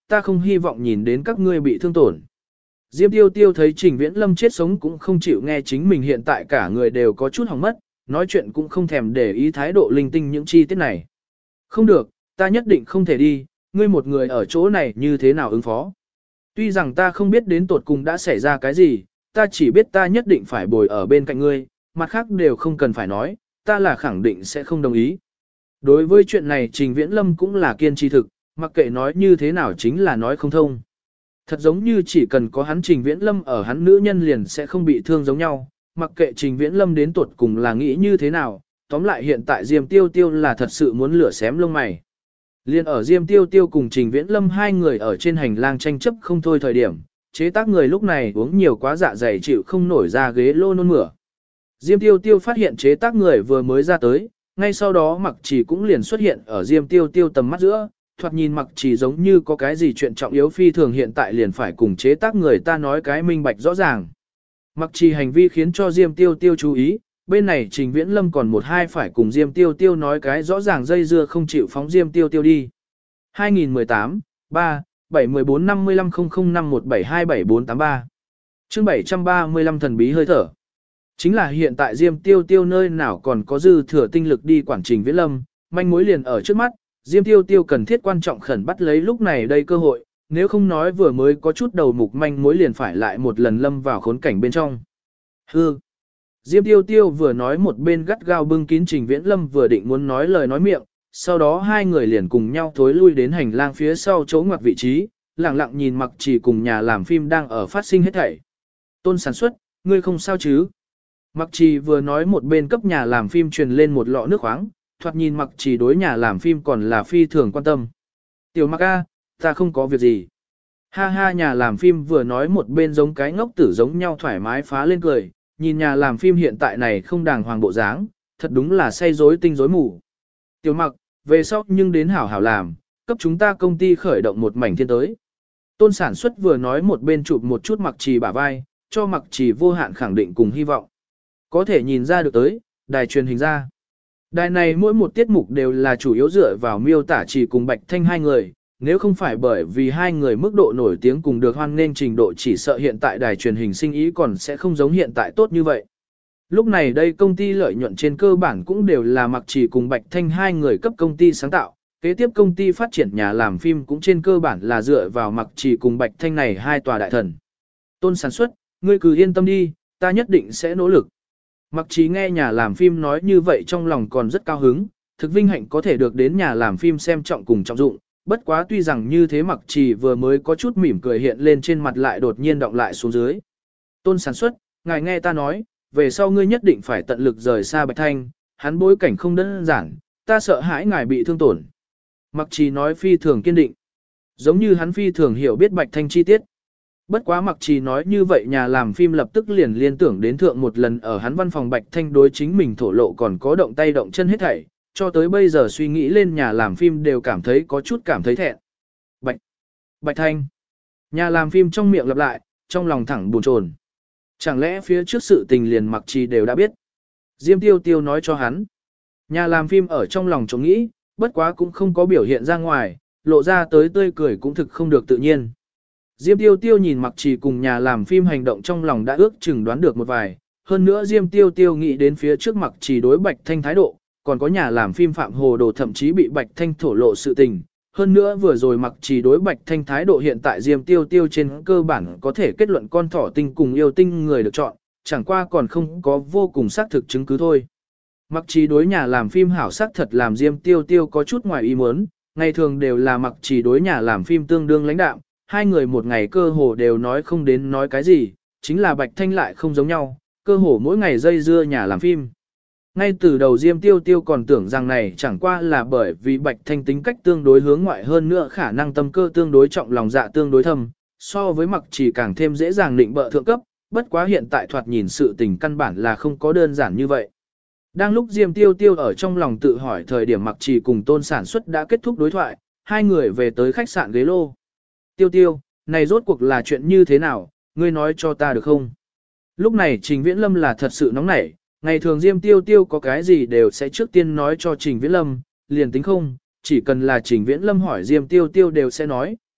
ta không hy vọng nhìn đến các ngươi bị thương tổn. Diêm Tiêu Tiêu thấy Trình Viễn Lâm chết sống cũng không chịu nghe chính mình hiện tại cả người đều có chút hỏng mất, nói chuyện cũng không thèm để ý thái độ linh tinh những chi tiết này. Không được, ta nhất định không thể đi, ngươi một người ở chỗ này như thế nào ứng phó. Tuy rằng ta không biết đến tột cùng đã xảy ra cái gì, ta chỉ biết ta nhất định phải bồi ở bên cạnh ngươi, mặt khác đều không cần phải nói, ta là khẳng định sẽ không đồng ý. Đối với chuyện này Trình Viễn Lâm cũng là kiên trì thực, mặc kệ nói như thế nào chính là nói không thông. Thật giống như chỉ cần có hắn Trình Viễn Lâm ở hắn nữ nhân liền sẽ không bị thương giống nhau, mặc kệ Trình Viễn Lâm đến tuột cùng là nghĩ như thế nào, tóm lại hiện tại Diêm Tiêu Tiêu là thật sự muốn lửa xém lông mày. Liên ở Diêm Tiêu Tiêu cùng Trình Viễn Lâm hai người ở trên hành lang tranh chấp không thôi thời điểm, chế tác người lúc này uống nhiều quá dạ dày chịu không nổi ra ghế lô nôn mửa. Diêm Tiêu Tiêu phát hiện chế tác người vừa mới ra tới, ngay sau đó Mặc Trì cũng liền xuất hiện ở Diêm Tiêu Tiêu tầm mắt giữa, thoạt nhìn Mặc Trì giống như có cái gì chuyện trọng yếu phi thường hiện tại liền phải cùng chế tác người ta nói cái minh bạch rõ ràng. Mặc Trì hành vi khiến cho Diêm Tiêu Tiêu chú ý, bên này Trình Viễn Lâm còn một hai phải cùng Diêm Tiêu Tiêu nói cái rõ ràng dây dưa không chịu phóng Diêm Tiêu Tiêu đi. 2018, 3, 714 55 005 1727483 chương 735 thần bí hơi thở. Chính là hiện tại Diêm Tiêu Tiêu nơi nào còn có dư thừa tinh lực đi quản Trình Viễn Lâm, manh mối liền ở trước mắt, Diêm Tiêu Tiêu cần thiết quan trọng khẩn bắt lấy lúc này đây cơ hội, nếu không nói vừa mới có chút đầu mục manh mối liền phải lại một lần lâm vào khốn cảnh bên trong. Hư! Diêm Tiêu Tiêu vừa nói một bên gắt gao bưng kín Trình Viễn Lâm vừa định muốn nói lời nói miệng, sau đó hai người liền cùng nhau thối lui đến hành lang phía sau chỗ ngoặt vị trí, lặng lặng nhìn Mặc Trì cùng nhà làm phim đang ở phát sinh hết thảy. Tôn sản xuất, ngươi không sao chứ? Mặc Trì vừa nói một bên cấp nhà làm phim truyền lên một lọ nước khoáng, thoạt nhìn Mặc Trì đối nhà làm phim còn là phi thường quan tâm. Tiểu Mặc A, ta không có việc gì. Ha ha, nhà làm phim vừa nói một bên giống cái ngốc tử giống nhau thoải mái phá lên cười, nhìn nhà làm phim hiện tại này không đàng hoàng bộ dáng, thật đúng là say rối tinh rối mù. Tiểu Mặc, về sau nhưng đến hảo hảo làm, cấp chúng ta công ty khởi động một mảnh thiên tới. Tôn sản xuất vừa nói một bên chụp một chút Mặc Trì bả vai, cho Mặc Trì vô hạn khẳng định cùng hy vọng. Có thể nhìn ra được tới, đài truyền hình ra. Đài này mỗi một tiết mục đều là chủ yếu dựa vào miêu tả chỉ cùng Bạch Thanh hai người, nếu không phải bởi vì hai người mức độ nổi tiếng cùng được hoan nghênh trình độ chỉ sợ hiện tại đài truyền hình sinh ý còn sẽ không giống hiện tại tốt như vậy. Lúc này đây công ty lợi nhuận trên cơ bản cũng đều là Mặc Trì cùng Bạch Thanh hai người cấp công ty sáng tạo, kế tiếp công ty phát triển nhà làm phim cũng trên cơ bản là dựa vào Mặc Trì cùng Bạch Thanh này hai tòa đại thần. Tôn sản xuất, ngươi cứ yên tâm đi, ta nhất định sẽ nỗ lực. Mặc Trì nghe nhà làm phim nói như vậy trong lòng còn rất cao hứng, thực vinh hạnh có thể được đến nhà làm phim xem trọng cùng trọng dụng, bất quá tuy rằng như thế Mặc Trì vừa mới có chút mỉm cười hiện lên trên mặt lại đột nhiên động lại xuống dưới. Tôn sản xuất, ngài nghe ta nói, về sau ngươi nhất định phải tận lực rời xa Bạch Thanh, hắn bối cảnh không đơn giản, ta sợ hãi ngài bị thương tổn. Mặc Trì nói phi thường kiên định, giống như hắn phi thường hiểu biết Bạch Thanh chi tiết. Bất quá Mặc Trì nói như vậy nhà làm phim lập tức liền liên tưởng đến thượng một lần ở hắn văn phòng Bạch Thanh đối chính mình thổ lộ còn có động tay động chân hết thảy, cho tới bây giờ suy nghĩ lên nhà làm phim đều cảm thấy có chút cảm thấy thẹn. Bạch Thanh. Nhà làm phim trong miệng lặp lại, trong lòng thẳng buồn chồn. Chẳng lẽ phía trước sự tình liền Mặc Trì đều đã biết. Diêm Tiêu Tiêu nói cho hắn. Nhà làm phim ở trong lòng chống nghĩ, bất quá cũng không có biểu hiện ra ngoài, lộ ra tới tươi cười cũng thực không được tự nhiên. Diêm Tiêu Tiêu nhìn Mặc Trì cùng nhà làm phim hành động trong lòng đã ước chừng đoán được một vài, hơn nữa Diêm Tiêu Tiêu nghĩ đến phía trước Mặc Trì đối Bạch Thanh thái độ, còn có nhà làm phim Phạm Hồ Đồ thậm chí bị Bạch Thanh thổ lộ sự tình, hơn nữa vừa rồi Mặc Trì đối Bạch Thanh thái độ hiện tại Diêm Tiêu Tiêu trên cơ bản có thể kết luận con thỏ tinh cùng yêu tinh người được chọn, chẳng qua còn không có vô cùng xác thực chứng cứ thôi. Mặc Trì đối nhà làm phim hảo sắc thật làm Diêm Tiêu Tiêu có chút ngoài ý muốn, ngày thường đều là Mặc Trì đối nhà làm phim tương đương lãnh đạm, hai người một ngày cơ hồ đều nói không đến nói cái gì, chính là Bạch Thanh lại không giống nhau, cơ hồ mỗi ngày dây dưa nhà làm phim. Ngay từ đầu Diêm Tiêu Tiêu còn tưởng rằng này chẳng qua là bởi vì Bạch Thanh tính cách tương đối hướng ngoại hơn nữa khả năng tâm cơ tương đối trọng lòng dạ tương đối thâm, so với Mặc Trì càng thêm dễ dàng định bợ thượng cấp, bất quá hiện tại thoạt nhìn sự tình căn bản là không có đơn giản như vậy. Đang lúc Diêm Tiêu Tiêu ở trong lòng tự hỏi thời điểm Mặc Trì cùng Tôn sản xuất đã kết thúc đối thoại, hai người về tới khách sạn ghế lô. Tiêu Tiêu, này rốt cuộc là chuyện như thế nào, ngươi nói cho ta được không? Lúc này Trình Viễn Lâm là thật sự nóng nảy, ngày thường Diêm Tiêu Tiêu có cái gì đều sẽ trước tiên nói cho Trình Viễn Lâm, liền tính không, chỉ cần là Trình Viễn Lâm hỏi Diêm Tiêu Tiêu đều sẽ nói,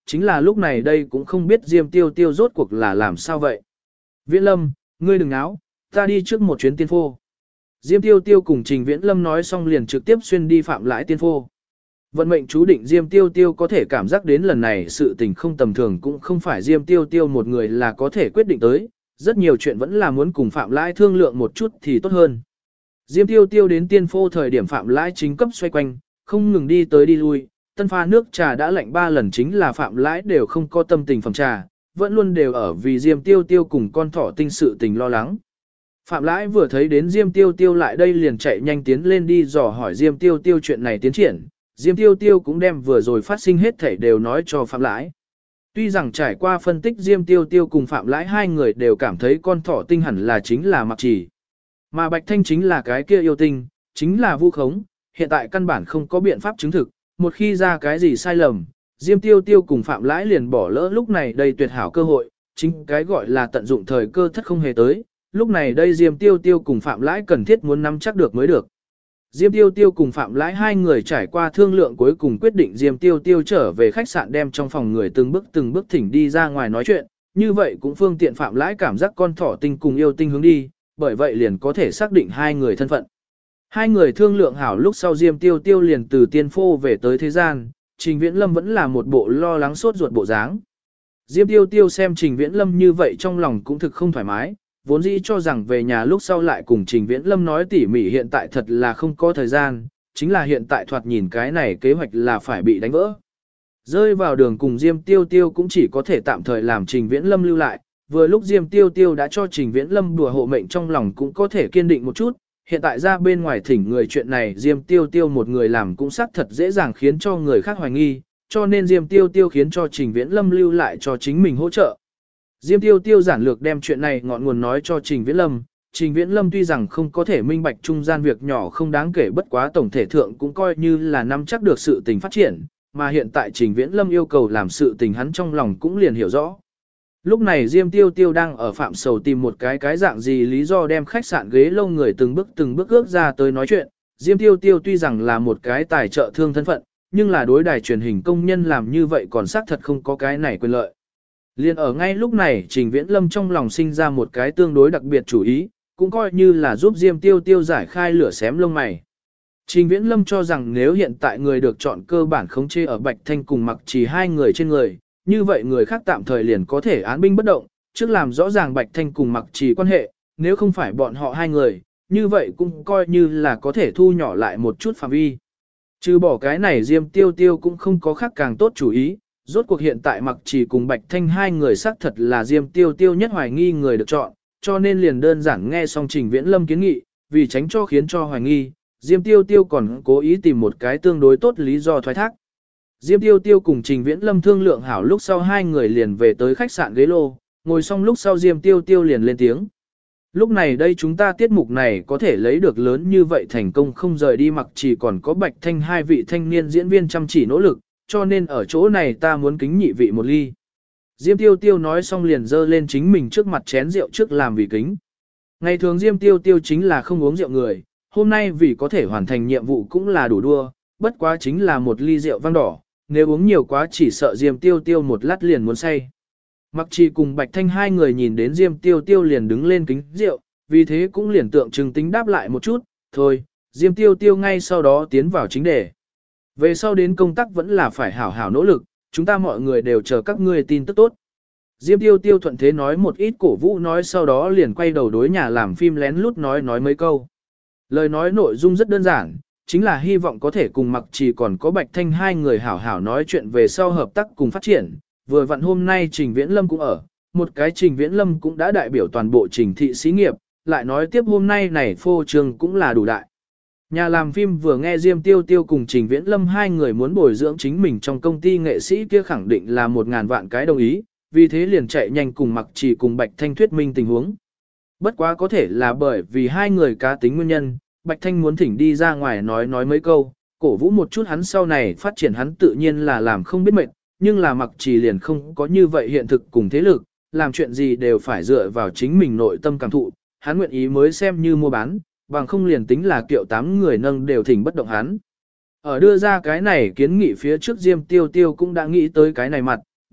chính là lúc này đây cũng không biết Diêm Tiêu Tiêu rốt cuộc là làm sao vậy. Viễn Lâm, ngươi đừng náo, ta đi trước một chuyến tiên phô. Diêm Tiêu Tiêu cùng Trình Viễn Lâm nói xong liền trực tiếp xuyên đi Phạm Lãi tiên phô. Vận mệnh chú định Diêm Tiêu Tiêu có thể cảm giác đến lần này sự tình không tầm thường cũng không phải Diêm Tiêu Tiêu một người là có thể quyết định tới, rất nhiều chuyện vẫn là muốn cùng Phạm Lãi thương lượng một chút thì tốt hơn. Diêm Tiêu Tiêu đến tiên phô thời điểm Phạm Lãi chính cấp xoay quanh, không ngừng đi tới đi lui, tân pha nước trà đã lạnh 3 lần chính là Phạm Lãi đều không có tâm tình phẩm trà, vẫn luôn đều ở vì Diêm Tiêu Tiêu cùng con thỏ tinh sự tình lo lắng. Phạm Lãi vừa thấy đến Diêm Tiêu Tiêu lại đây liền chạy nhanh tiến lên đi dò hỏi Diêm Tiêu Tiêu chuyện này tiến triển, Diêm Tiêu Tiêu cũng đem vừa rồi phát sinh hết thảy đều nói cho Phạm Lãi. Tuy rằng trải qua phân tích Diêm Tiêu Tiêu cùng Phạm Lãi hai người đều cảm thấy con thỏ tinh hẳn là chính là Mặc Chỉ. Mà Bạch Thanh chính là cái kia yêu tinh, chính là vu khống, hiện tại căn bản không có biện pháp chứng thực, một khi ra cái gì sai lầm, Diêm Tiêu Tiêu cùng Phạm Lãi liền bỏ lỡ lúc này đây tuyệt hảo cơ hội, chính cái gọi là tận dụng thời cơ thất không hề tới, lúc này đây Diêm Tiêu Tiêu cùng Phạm Lãi cần thiết muốn nắm chắc được mới được. Diêm Tiêu Tiêu cùng Phạm Lãi hai người trải qua thương lượng cuối cùng quyết định Diêm Tiêu Tiêu trở về khách sạn đem trong phòng người từng bước thỉnh đi ra ngoài nói chuyện, như vậy cũng phương tiện Phạm Lãi cảm giác con thỏ tinh cùng yêu tinh hướng đi, bởi vậy liền có thể xác định hai người thân phận. Hai người thương lượng hảo lúc sau Diêm Tiêu Tiêu liền từ tiên phô về tới thế gian, Trình Viễn Lâm vẫn là một bộ lo lắng sốt ruột bộ dáng. Diêm Tiêu Tiêu xem Trình Viễn Lâm như vậy trong lòng cũng thực không thoải mái, vốn dĩ cho rằng về nhà lúc sau lại cùng Trình Viễn Lâm nói tỉ mỉ hiện tại thật là không có thời gian, chính là hiện tại thoạt nhìn cái này kế hoạch là phải bị đánh vỡ. Rơi vào đường cùng Diêm Tiêu Tiêu cũng chỉ có thể tạm thời làm Trình Viễn Lâm lưu lại, vừa lúc Diêm Tiêu Tiêu đã cho Trình Viễn Lâm đùa hộ mệnh trong lòng cũng có thể kiên định một chút, hiện tại ra bên ngoài thỉnh người chuyện này Diêm Tiêu Tiêu một người làm cũng xác thật dễ dàng khiến cho người khác hoài nghi, cho nên Diêm Tiêu Tiêu khiến cho Trình Viễn Lâm lưu lại cho chính mình hỗ trợ. Diêm Tiêu Tiêu giản lược đem chuyện này ngọn nguồn nói cho Trình Viễn Lâm. Trình Viễn Lâm tuy rằng không có thể minh bạch trung gian việc nhỏ không đáng kể bất quá tổng thể thượng cũng coi như là nắm chắc được sự tình phát triển, mà hiện tại Trình Viễn Lâm yêu cầu làm sự tình hắn trong lòng cũng liền hiểu rõ. Lúc này Diêm Tiêu Tiêu đang ở Phạm Sầu tìm một cái dạng gì lý do đem khách sạn ghế lâu người từng bước ước ra tới nói chuyện. Diêm Tiêu Tiêu tuy rằng là một cái tài trợ thương thân phận, nhưng là đối đài truyền hình công nhân làm như vậy còn xác thật không có cái này quyền lợi. Liên ở ngay lúc này Trình Viễn Lâm trong lòng sinh ra một cái tương đối đặc biệt chủ ý, cũng coi như là giúp Diêm Tiêu Tiêu giải khai lửa xém lông mày. Trình Viễn Lâm cho rằng nếu hiện tại người được chọn cơ bản khống chế ở Bạch Thanh cùng Mặc Chỉ hai người trên người, như vậy người khác tạm thời liền có thể án binh bất động, trước làm rõ ràng Bạch Thanh cùng Mặc Chỉ quan hệ, nếu không phải bọn họ hai người, như vậy cũng coi như là có thể thu nhỏ lại một chút phạm vi. Trừ bỏ cái này Diêm Tiêu Tiêu cũng không có khác càng tốt chủ ý, rốt cuộc hiện tại Mặc Chỉ cùng Bạch Thanh hai người xác thật là Diêm Tiêu Tiêu nhất hoài nghi người được chọn, cho nên liền đơn giản nghe xong Trình Viễn Lâm kiến nghị, vì tránh cho khiến cho hoài nghi, Diêm Tiêu Tiêu còn cố ý tìm một cái tương đối tốt lý do thoái thác. Diêm Tiêu Tiêu cùng Trình Viễn Lâm thương lượng hảo lúc sau hai người liền về tới khách sạn ghế lô, ngồi xong lúc sau Diêm Tiêu Tiêu liền lên tiếng. Lúc này đây chúng ta tiết mục này có thể lấy được lớn như vậy thành công không rời đi Mặc Chỉ còn có Bạch Thanh hai vị thanh niên diễn viên chăm chỉ nỗ lực, cho nên ở chỗ này ta muốn kính nhị vị một ly. Diêm Tiêu Tiêu nói xong liền dơ lên chính mình trước mặt chén rượu trước làm vì kính. Ngày thường Diêm Tiêu Tiêu chính là không uống rượu người, hôm nay vì có thể hoàn thành nhiệm vụ cũng là đủ đua, bất quá chính là một ly rượu vang đỏ, nếu uống nhiều quá chỉ sợ Diêm Tiêu Tiêu một lát liền muốn say. Mặc Chỉ cùng Bạch Thanh hai người nhìn đến Diêm Tiêu Tiêu liền đứng lên kính rượu, vì thế cũng liền tượng trưng tính đáp lại một chút, thôi, Diêm Tiêu Tiêu ngay sau đó tiến vào chính đề. Về sau đến công tác vẫn là phải hảo hảo nỗ lực, chúng ta mọi người đều chờ các ngươi tin tức tốt. Diêm Tiêu Tiêu thuận thế nói một ít cổ vũ nói sau đó liền quay đầu đối nhà làm phim lén lút nói mấy câu. Lời nói nội dung rất đơn giản, chính là hy vọng có thể cùng Mặc Chỉ còn có Bạch Thanh hai người hảo hảo nói chuyện về sau hợp tác cùng phát triển. Vừa vặn hôm nay Trình Viễn Lâm cũng ở, một cái Trình Viễn Lâm cũng đã đại biểu toàn bộ Trình thị xí nghiệp, lại nói tiếp hôm nay này phô trương cũng là đủ đại. Nhà làm phim vừa nghe Diêm Tiêu Tiêu cùng Trình Viễn Lâm hai người muốn bồi dưỡng chính mình trong công ty nghệ sĩ kia khẳng định là 1000 vạn cái đồng ý, vì thế liền chạy nhanh cùng Mặc Chỉ cùng Bạch Thanh thuyết minh tình huống. Bất quá có thể là bởi vì hai người cá tính nguyên nhân, Bạch Thanh muốn thỉnh đi ra ngoài nói mấy câu, cổ vũ một chút hắn sau này phát triển hắn tự nhiên là làm không biết mệt, nhưng là Mặc Chỉ liền không có như vậy hiện thực cùng thế lực, làm chuyện gì đều phải dựa vào chính mình nội tâm cảm thụ, hắn nguyện ý mới xem như mua bán, bằng không liền tính là kiệu 8 người nâng đều thỉnh bất động hắn. Ở đưa ra cái này kiến nghị phía trước Diêm Tiêu Tiêu cũng đã nghĩ tới cái này mặt,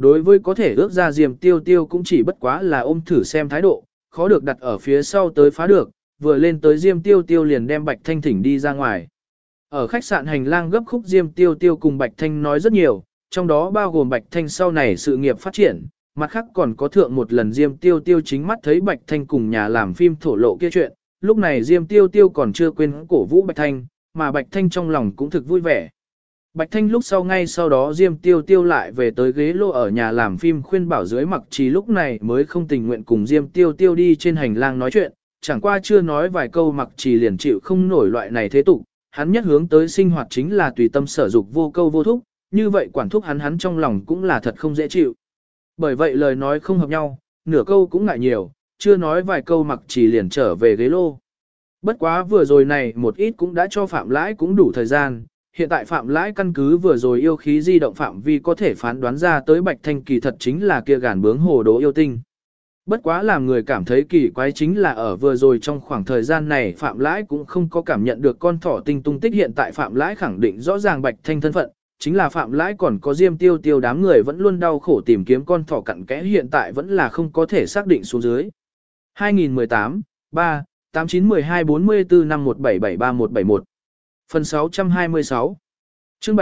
đối với có thể ước ra Diêm Tiêu Tiêu cũng chỉ bất quá là ôm thử xem thái độ, khó được đặt ở phía sau tới phá được, vừa lên tới Diêm Tiêu Tiêu liền đem Bạch Thanh thỉnh đi ra ngoài. Ở khách sạn hành lang gấp khúc Diêm Tiêu Tiêu cùng Bạch Thanh nói rất nhiều, trong đó bao gồm Bạch Thanh sau này sự nghiệp phát triển, mặt khác còn có thượng một lần Diêm Tiêu Tiêu chính mắt thấy Bạch Thanh cùng nhà làm phim thổ lộ kia chuyện, lúc này Diêm Tiêu Tiêu còn chưa quên cổ vũ Bạch Thanh, mà Bạch Thanh trong lòng cũng thực vui vẻ. Bạch Thanh lúc sau ngay sau đó Diêm Tiêu Tiêu lại về tới ghế lô ở nhà làm phim khuyên bảo dưới Mặc Trì lúc này mới không tình nguyện cùng Diêm Tiêu Tiêu đi trên hành lang nói chuyện, chẳng qua chưa nói vài câu Mặc Trì liền chịu không nổi loại này thế tục, hắn nhất hướng tới sinh hoạt chính là tùy tâm sở dục vô câu vô thúc, như vậy quản thúc hắn trong lòng cũng là thật không dễ chịu. Bởi vậy lời nói không hợp nhau, nửa câu cũng ngại nhiều, chưa nói vài câu Mặc Trì liền trở về ghế lô. Bất quá vừa rồi này một ít cũng đã cho Phạm Lãi cũng đủ thời gian, hiện tại Phạm Lãi căn cứ vừa rồi yêu khí di động phạm vi có thể phán đoán ra tới Bạch Thanh kỳ thật chính là kia gàn bướng hồ đồ yêu tinh. Bất quá làm người cảm thấy kỳ quái chính là ở vừa rồi trong khoảng thời gian này Phạm Lãi cũng không có cảm nhận được con thỏ tinh tung tích, hiện tại Phạm Lãi khẳng định rõ ràng Bạch Thanh thân phận, chính là Phạm Lãi còn có Diêm Tiêu Tiêu đám người vẫn luôn đau khổ tìm kiếm con thỏ cặn kẽ, hiện tại vẫn là không có thể xác định xuống dưới. 2018 3 89 12 44 5177 3171 Phần 626 chương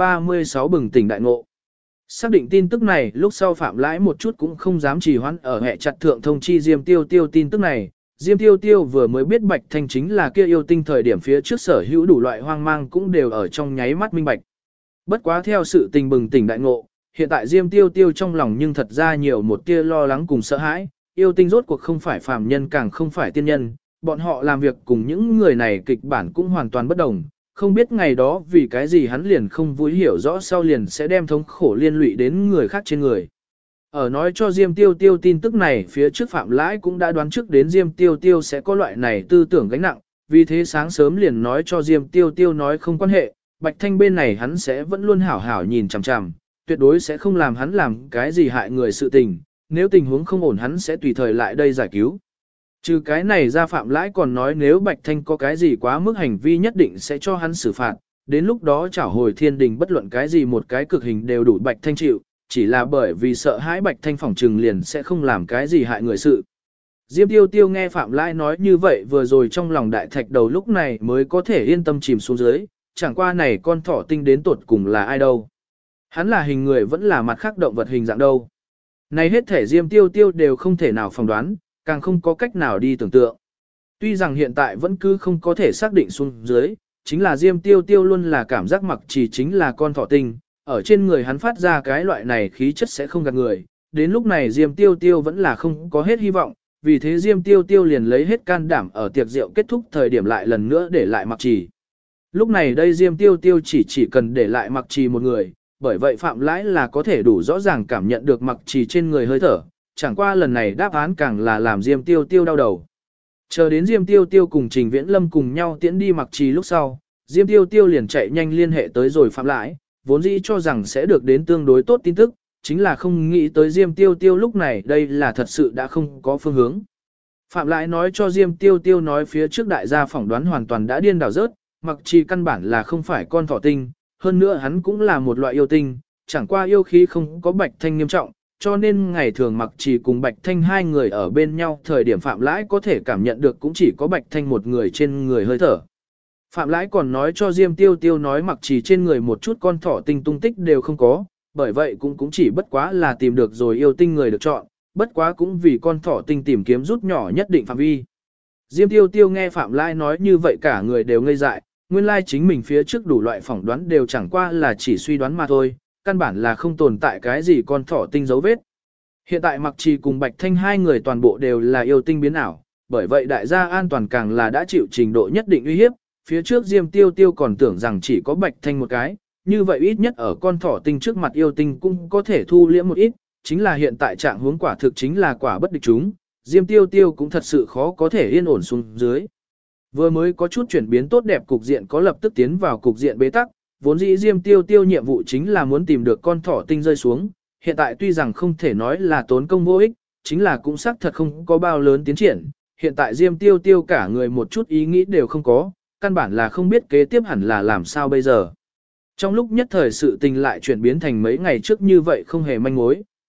736 bừng tỉnh đại ngộ. Xác định tin tức này lúc sau Phạm Lãi một chút cũng không dám trì hoãn ở hệ chặt thượng thông chi Diêm Tiêu Tiêu tin tức này. Diêm Tiêu Tiêu vừa mới biết Bạch Thanh chính là kia yêu tinh thời điểm phía trước sở hữu đủ loại hoang mang cũng đều ở trong nháy mắt minh bạch. Bất quá theo sự tình bừng tỉnh đại ngộ, hiện tại Diêm Tiêu Tiêu trong lòng nhưng thật ra nhiều một tia lo lắng cùng sợ hãi, yêu tinh rốt cuộc không phải phàm nhân càng không phải tiên nhân, bọn họ làm việc cùng những người này kịch bản cũng hoàn toàn bất đồng. Không biết ngày đó vì cái gì hắn liền không vui hiểu rõ sau liền sẽ đem thống khổ liên lụy đến người khác trên người. Ở nói cho Diêm Tiêu Tiêu tin tức này phía trước Phạm Lãi cũng đã đoán trước đến Diêm Tiêu Tiêu sẽ có loại này tư tưởng gánh nặng, vì thế sáng sớm liền nói cho Diêm Tiêu Tiêu nói không quan hệ, Bạch Thanh bên này hắn sẽ vẫn luôn hảo hảo nhìn chằm chằm, tuyệt đối sẽ không làm hắn làm cái gì hại người sự tình, nếu tình huống không ổn hắn sẽ tùy thời lại đây giải cứu. Trừ cái này ra Phạm Lãi còn nói nếu Bạch Thanh có cái gì quá mức hành vi nhất định sẽ cho hắn xử phạt, đến lúc đó trảo hồi thiên đình bất luận cái gì một cái cực hình đều đủ Bạch Thanh chịu, chỉ là bởi vì sợ hãi Bạch Thanh phỏng trừng liền sẽ không làm cái gì hại người sự. Diêm Tiêu Tiêu nghe Phạm Lãi nói như vậy vừa rồi trong lòng đại thạch đầu lúc này mới có thể yên tâm chìm xuống dưới, chẳng qua này con thỏ tinh đến tuột cùng là ai đâu. Hắn là hình người vẫn là mặt khác động vật hình dạng đâu. Này hết thể Diêm Tiêu Tiêu đều không thể nào phỏng đoán, càng không có cách nào đi tưởng tượng. Tuy rằng hiện tại vẫn cứ không có thể xác định xuống dưới, chính là Diêm Tiêu Tiêu luôn là cảm giác Mặc Trì chính là con thỏ tinh, ở trên người hắn phát ra cái loại này khí chất sẽ không gạt người. Đến lúc này Diêm Tiêu Tiêu vẫn là không có hết hy vọng, vì thế Diêm Tiêu Tiêu liền lấy hết can đảm ở tiệc rượu kết thúc thời điểm lại lần nữa để lại Mặc Trì. Lúc này đây Diêm Tiêu Tiêu chỉ cần để lại Mặc Trì một người, bởi vậy Phạm Lãi là có thể đủ rõ ràng cảm nhận được Mặc Trì trên người hơi thở, chẳng qua lần này đáp án càng là làm Diêm Tiêu Tiêu đau đầu. Chờ đến Diêm Tiêu Tiêu cùng Trình Viễn Lâm cùng nhau tiễn đi Mặc Trì lúc sau, Diêm Tiêu Tiêu liền chạy nhanh liên hệ tới rồi Phạm Lãi, vốn dĩ cho rằng sẽ được đến tương đối tốt tin tức, chính là không nghĩ tới Diêm Tiêu Tiêu lúc này đây là thật sự đã không có phương hướng. Phạm Lãi nói cho Diêm Tiêu Tiêu nói phía trước đại gia phỏng đoán hoàn toàn đã điên đảo rớt, Mặc Trì căn bản là không phải con thỏ tinh, hơn nữa hắn cũng là một loại yêu tinh, chẳng qua yêu khí không có Bạch Thanh nghiêm trọng, cho nên ngày thường Mặc Trì cùng Bạch Thanh hai người ở bên nhau thời điểm Phạm Lãi có thể cảm nhận được cũng chỉ có Bạch Thanh một người trên người hơi thở. Phạm Lãi còn nói cho Diêm Tiêu Tiêu nói Mặc Trì trên người một chút con thỏ tinh tung tích đều không có, bởi vậy cũng chỉ bất quá là tìm được rồi yêu tinh người được chọn, bất quá cũng vì con thỏ tinh tìm kiếm rút nhỏ nhất định phạm vi. Diêm Tiêu Tiêu nghe Phạm Lãi nói như vậy cả người đều ngây dại, nguyên lai chính mình phía trước đủ loại phỏng đoán đều chẳng qua là chỉ suy đoán mà thôi, căn bản là không tồn tại cái gì con thỏ tinh dấu vết. Hiện tại Mặc Trì cùng Bạch Thanh hai người toàn bộ đều là yêu tinh biến ảo, bởi vậy đại gia an toàn càng là đã chịu trình độ nhất định uy hiếp, phía trước Diêm Tiêu Tiêu còn tưởng rằng chỉ có Bạch Thanh một cái, như vậy ít nhất ở con thỏ tinh trước mặt yêu tinh cũng có thể thu liễm một ít, chính là hiện tại trạng huống quả thực chính là quả bất địch chúng, Diêm Tiêu Tiêu cũng thật sự khó có thể yên ổn xuống dưới. Vừa mới có chút chuyển biến tốt đẹp cục diện có lập tức tiến vào cục diện bế tắc, vốn dĩ Diêm Tiêu Tiêu nhiệm vụ chính là muốn tìm được con thỏ tinh rơi xuống, hiện tại tuy rằng không thể nói là tốn công vô ích, chính là cũng xác thật không có bao lớn tiến triển, hiện tại Diêm Tiêu Tiêu cả người một chút ý nghĩ đều không có, căn bản là không biết kế tiếp hẳn là làm sao bây giờ. Trong lúc nhất thời sự tình lại chuyển biến thành mấy ngày trước như vậy không hề manh mối,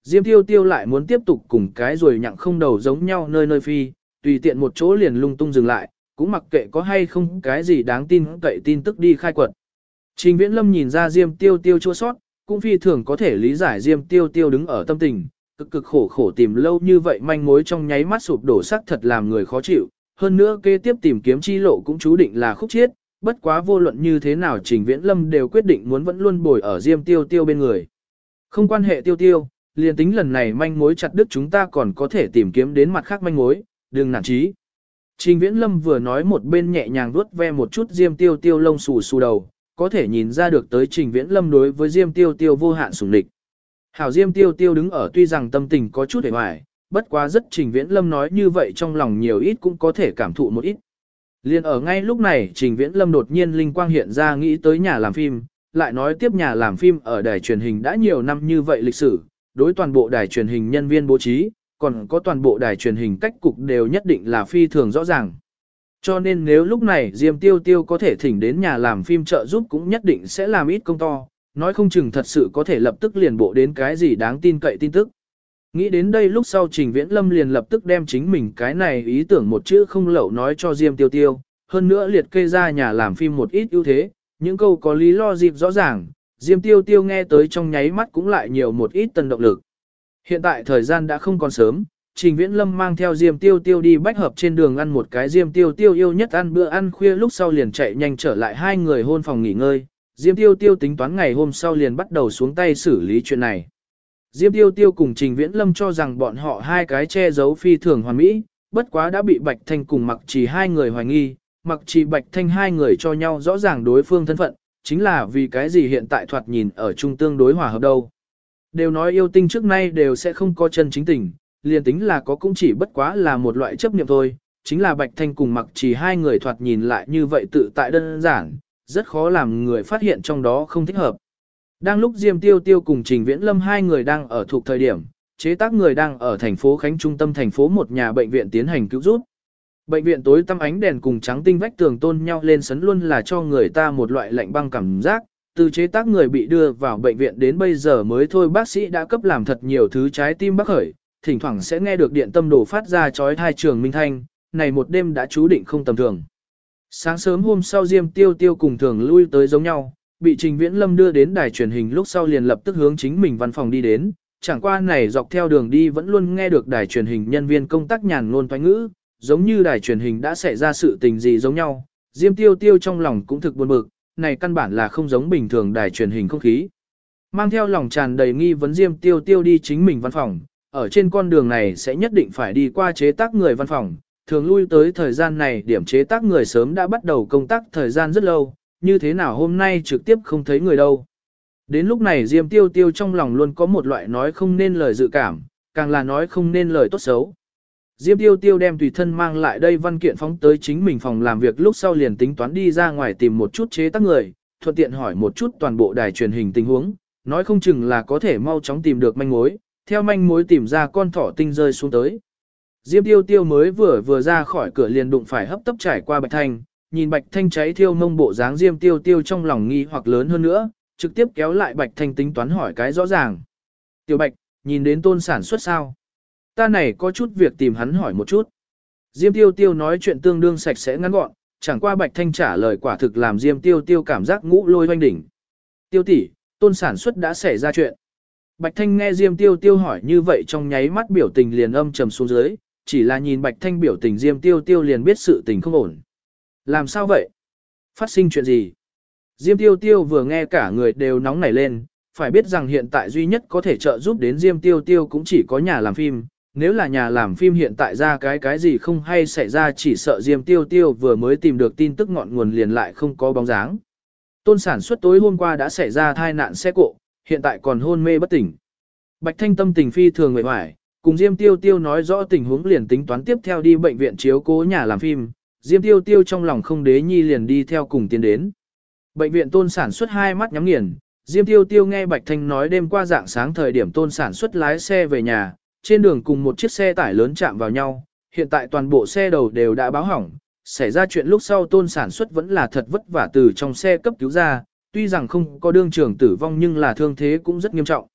Diêm Tiêu Tiêu lại muốn tiếp tục cùng cái rồi nhặng không đầu giống nhau nơi nơi phi, tùy tiện một chỗ liền lung tung dừng lại, cũng mặc kệ có hay không cái gì đáng tin cậy tin tức đi khai quật. Trình Viễn Lâm nhìn ra Diêm Tiêu Tiêu chua sót, cũng phi thường có thể lý giải Diêm Tiêu Tiêu đứng ở tâm tình, cực cực khổ khổ tìm lâu như vậy manh mối trong nháy mắt sụp đổ sắc thật làm người khó chịu, hơn nữa kế tiếp tìm kiếm chi lộ cũng chú định là khúc chiết, bất quá vô luận như thế nào Trình Viễn Lâm đều quyết định muốn vẫn luôn bồi ở Diêm Tiêu Tiêu bên người. Không quan hệ Tiêu Tiêu, liền tính lần này manh mối chặt đứt chúng ta còn có thể tìm kiếm đến mặt khác manh mối, đừng nản chí. Trình Viễn Lâm vừa nói một bên nhẹ nhàng vuốt ve một chút Diêm Tiêu Tiêu lông xù xù đầu, có thể nhìn ra được tới Trình Viễn Lâm đối với Diêm Tiêu Tiêu vô hạn sủng địch. Hảo Diêm Tiêu Tiêu đứng ở tuy rằng tâm tình có chút hề hoài, bất quá rất Trình Viễn Lâm nói như vậy trong lòng nhiều ít cũng có thể cảm thụ một ít. Liên ở ngay lúc này Trình Viễn Lâm đột nhiên linh quang hiện ra nghĩ tới nhà làm phim, lại nói tiếp nhà làm phim ở đài truyền hình đã nhiều năm như vậy lịch sử, đối toàn bộ đài truyền hình nhân viên bố trí, còn có toàn bộ đài truyền hình cách cục đều nhất định là phi thường rõ ràng. Cho nên nếu lúc này Diêm Tiêu Tiêu có thể thỉnh đến nhà làm phim trợ giúp cũng nhất định sẽ làm ít công to, nói không chừng thật sự có thể lập tức liền bộ đến cái gì đáng tin cậy tin tức. Nghĩ đến đây lúc sau Trình Viễn Lâm liền lập tức đem chính mình cái này ý tưởng một chữ không lậu nói cho Diêm Tiêu Tiêu, hơn nữa liệt kê ra nhà làm phim một ít ưu thế, những câu có lý lo dịp rõ ràng, Diêm Tiêu Tiêu nghe tới trong nháy mắt cũng lại nhiều một ít tân động lực. Hiện tại thời gian đã không còn sớm, Trình Viễn Lâm mang theo Diêm Tiêu Tiêu đi bách hợp trên đường ăn một cái Diêm Tiêu Tiêu yêu nhất ăn bữa ăn khuya lúc sau liền chạy nhanh trở lại hai người hôn phòng nghỉ ngơi. Diêm Tiêu Tiêu tính toán ngày hôm sau liền bắt đầu xuống tay xử lý chuyện này. Diêm Tiêu Tiêu cùng Trình Viễn Lâm cho rằng bọn họ hai cái che giấu phi thường hoàn mỹ, bất quá đã bị Bạch Thanh cùng Mặc Trì hai người hoài nghi, Mặc Trì Bạch Thanh hai người cho nhau rõ ràng đối phương thân phận, chính là vì cái gì hiện tại thoạt nhìn ở chung tương đối hòa hợp đâu. Đều nói yêu tinh trước nay đều sẽ không có chân chính tình, liền tính là có cũng chỉ bất quá là một loại chấp niệm thôi, chính là Bạch Thanh cùng Mặc Trì hai người thoạt nhìn lại như vậy tự tại đơn giản, rất khó làm người phát hiện trong đó không thích hợp. Đang lúc Diêm Tiêu Tiêu cùng Trình Viễn Lâm hai người đang ở thuộc thời điểm, chế tác người đang ở thành phố Khánh trung tâm thành phố một nhà bệnh viện tiến hành cứu giúp. Bệnh viện tối tăm ánh đèn cùng trắng tinh vách tường tôn nhau lên sấn luôn là cho người ta một loại lạnh băng cảm giác. Từ chế tác người bị đưa vào bệnh viện đến bây giờ mới thôi bác sĩ đã cấp làm thật nhiều thứ trái tim bác khởi, thỉnh thoảng sẽ nghe được điện tâm đổ phát ra chói tai trường minh thanh, này một đêm đã chú định không tầm thường. Sáng sớm hôm sau Diêm Tiêu Tiêu cùng thường lui tới giống nhau, bị Trình Viễn Lâm đưa đến đài truyền hình lúc sau liền lập tức hướng chính mình văn phòng đi đến, chẳng qua này dọc theo đường đi vẫn luôn nghe được đài truyền hình nhân viên công tác nhàn ngôn toán ngữ, giống như đài truyền hình đã xảy ra sự tình gì giống nhau. Diêm Tiêu Tiêu trong lòng cũng thực buồn bực, này căn bản là không giống bình thường đài truyền hình không khí. Mang theo lòng tràn đầy nghi vấn Diêm Tiêu Tiêu đi chính mình văn phòng, ở trên con đường này sẽ nhất định phải đi qua chế tác người văn phòng, thường lui tới thời gian này điểm chế tác người sớm đã bắt đầu công tác thời gian rất lâu, như thế nào hôm nay trực tiếp không thấy người đâu. Đến lúc này Diêm Tiêu Tiêu trong lòng luôn có một loại nói không nên lời dự cảm, càng là nói không nên lời tốt xấu. Diêm Tiêu Tiêu đem tùy thân mang lại đây văn kiện phóng tới chính mình phòng làm việc lúc sau liền tính toán đi ra ngoài tìm một chút chế tác người, thuận tiện hỏi một chút toàn bộ đài truyền hình tình huống, nói không chừng là có thể mau chóng tìm được manh mối, theo manh mối tìm ra con thỏ tinh rơi xuống tới. Diêm Tiêu Tiêu mới vừa ra khỏi cửa liền đụng phải hấp tấp trải qua Bạch Thanh, nhìn Bạch Thanh cháy thiêu mông bộ dáng Diêm Tiêu Tiêu trong lòng nghi hoặc lớn hơn nữa, trực tiếp kéo lại Bạch Thanh tính toán hỏi cái rõ ràng. Tiểu Bạch, nhìn đến Tôn sản xuất sao? Ta này có chút việc tìm hắn hỏi một chút. Diêm Tiêu Tiêu nói chuyện tương đương sạch sẽ ngắn gọn, chẳng qua Bạch Thanh trả lời quả thực làm Diêm Tiêu Tiêu cảm giác ngũ lôi hoanh đỉnh. Tiêu tỷ, Tôn sản xuất đã xảy ra chuyện. Bạch Thanh nghe Diêm Tiêu Tiêu hỏi như vậy trong nháy mắt biểu tình liền âm trầm xuống dưới, chỉ là nhìn Bạch Thanh biểu tình Diêm Tiêu Tiêu liền biết sự tình không ổn. Làm sao vậy? Phát sinh chuyện gì? Diêm Tiêu Tiêu vừa nghe cả người đều nóng nảy lên, phải biết rằng hiện tại duy nhất có thể trợ giúp đến Diêm Tiêu Tiêu cũng chỉ có nhà làm phim. Nếu là nhà làm phim hiện tại ra cái gì không hay xảy ra chỉ sợ Diêm Tiêu Tiêu vừa mới tìm được tin tức ngọn nguồn liền lại không có bóng dáng. Tôn sản xuất tối hôm qua đã xảy ra tai nạn xe cộ, hiện tại còn hôn mê bất tỉnh. Bạch Thanh tâm tình phi thường mệt mỏi, cùng Diêm Tiêu Tiêu nói rõ tình huống liền tính toán tiếp theo đi bệnh viện chiếu cố nhà làm phim, Diêm Tiêu Tiêu trong lòng không đế nhi liền đi theo cùng tiến đến. Bệnh viện Tôn sản xuất hai mắt nhắm nghiền, Diêm Tiêu Tiêu nghe Bạch Thanh nói đêm qua dạng sáng thời điểm Tôn sản xuất lái xe về nhà, trên đường cùng một chiếc xe tải lớn chạm vào nhau, hiện tại toàn bộ xe đầu đều đã báo hỏng, xảy ra chuyện lúc sau Tôn sản xuất vẫn là thật vất vả từ trong xe cấp cứu ra, tuy rằng không có đương trường tử vong nhưng là thương thế cũng rất nghiêm trọng.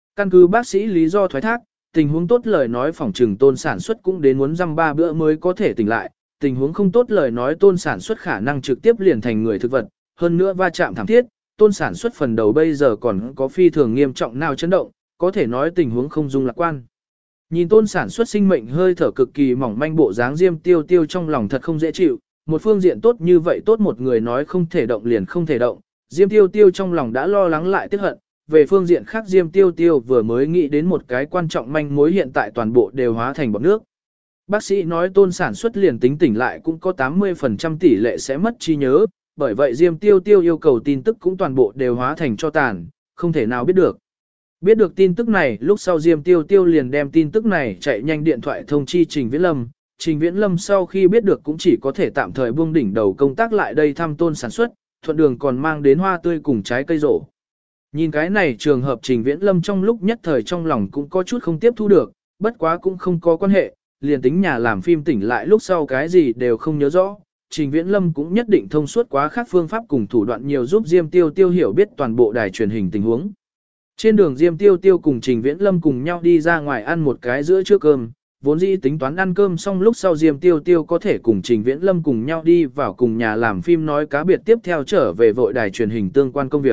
Căn cứ bác sĩ lý do thoái thác, tình huống tốt lời nói phòng trừng Tôn sản xuất cũng đến muốn dăm 3 bữa mới có thể tỉnh lại, tình huống không tốt lời nói Tôn sản xuất khả năng trực tiếp liền thành người thực vật, hơn nữa va chạm thảm thiết, Tôn sản xuất phần đầu bây giờ còn có phi thường nghiêm trọng nào chấn động, có thể nói tình huống không dung lạc quan. Nhìn Tôn sản xuất sinh mệnh hơi thở cực kỳ mỏng manh bộ dáng Diêm Tiêu Tiêu trong lòng thật không dễ chịu, một phương diện tốt như vậy tốt một người nói không thể động liền không thể động, Diêm Tiêu Tiêu trong lòng đã lo lắng lại tiếc hận, về phương diện khác Diêm Tiêu Tiêu vừa mới nghĩ đến một cái quan trọng manh mối hiện tại toàn bộ đều hóa thành bọt nước. Bác sĩ nói Tôn sản xuất liền tính tỉnh lại cũng có 80% tỷ lệ sẽ mất trí nhớ, bởi vậy Diêm Tiêu Tiêu yêu cầu tin tức cũng toàn bộ đều hóa thành cho tàn, không thể nào biết được. Biết được tin tức này, lúc sau Diêm Tiêu Tiêu liền đem tin tức này chạy nhanh điện thoại thông chi Trình Viễn Lâm. Trình Viễn Lâm sau khi biết được cũng chỉ có thể tạm thời buông đỉnh đầu công tác lại đây thăm Tôn sản xuất, thuận đường còn mang đến hoa tươi cùng trái cây rổ. Nhìn cái này trường hợp Trình Viễn Lâm trong lúc nhất thời trong lòng cũng có chút không tiếp thu được, bất quá cũng không có quan hệ, liền tính nhà làm phim tỉnh lại lúc sau cái gì đều không nhớ rõ. Trình Viễn Lâm cũng nhất định thông suốt quá khác phương pháp cùng thủ đoạn nhiều giúp Diêm Tiêu Tiêu hiểu biết toàn bộ đài truyền hình tình huống. Trên đường Diêm Tiêu Tiêu cùng Trình Viễn Lâm cùng nhau đi ra ngoài ăn một cái giữa trưa cơm, vốn dĩ tính toán ăn cơm xong lúc sau Diêm Tiêu Tiêu có thể cùng Trình Viễn Lâm cùng nhau đi vào cùng nhà làm phim nói cá biệt tiếp theo trở về vội đài truyền hình tương quan công việc.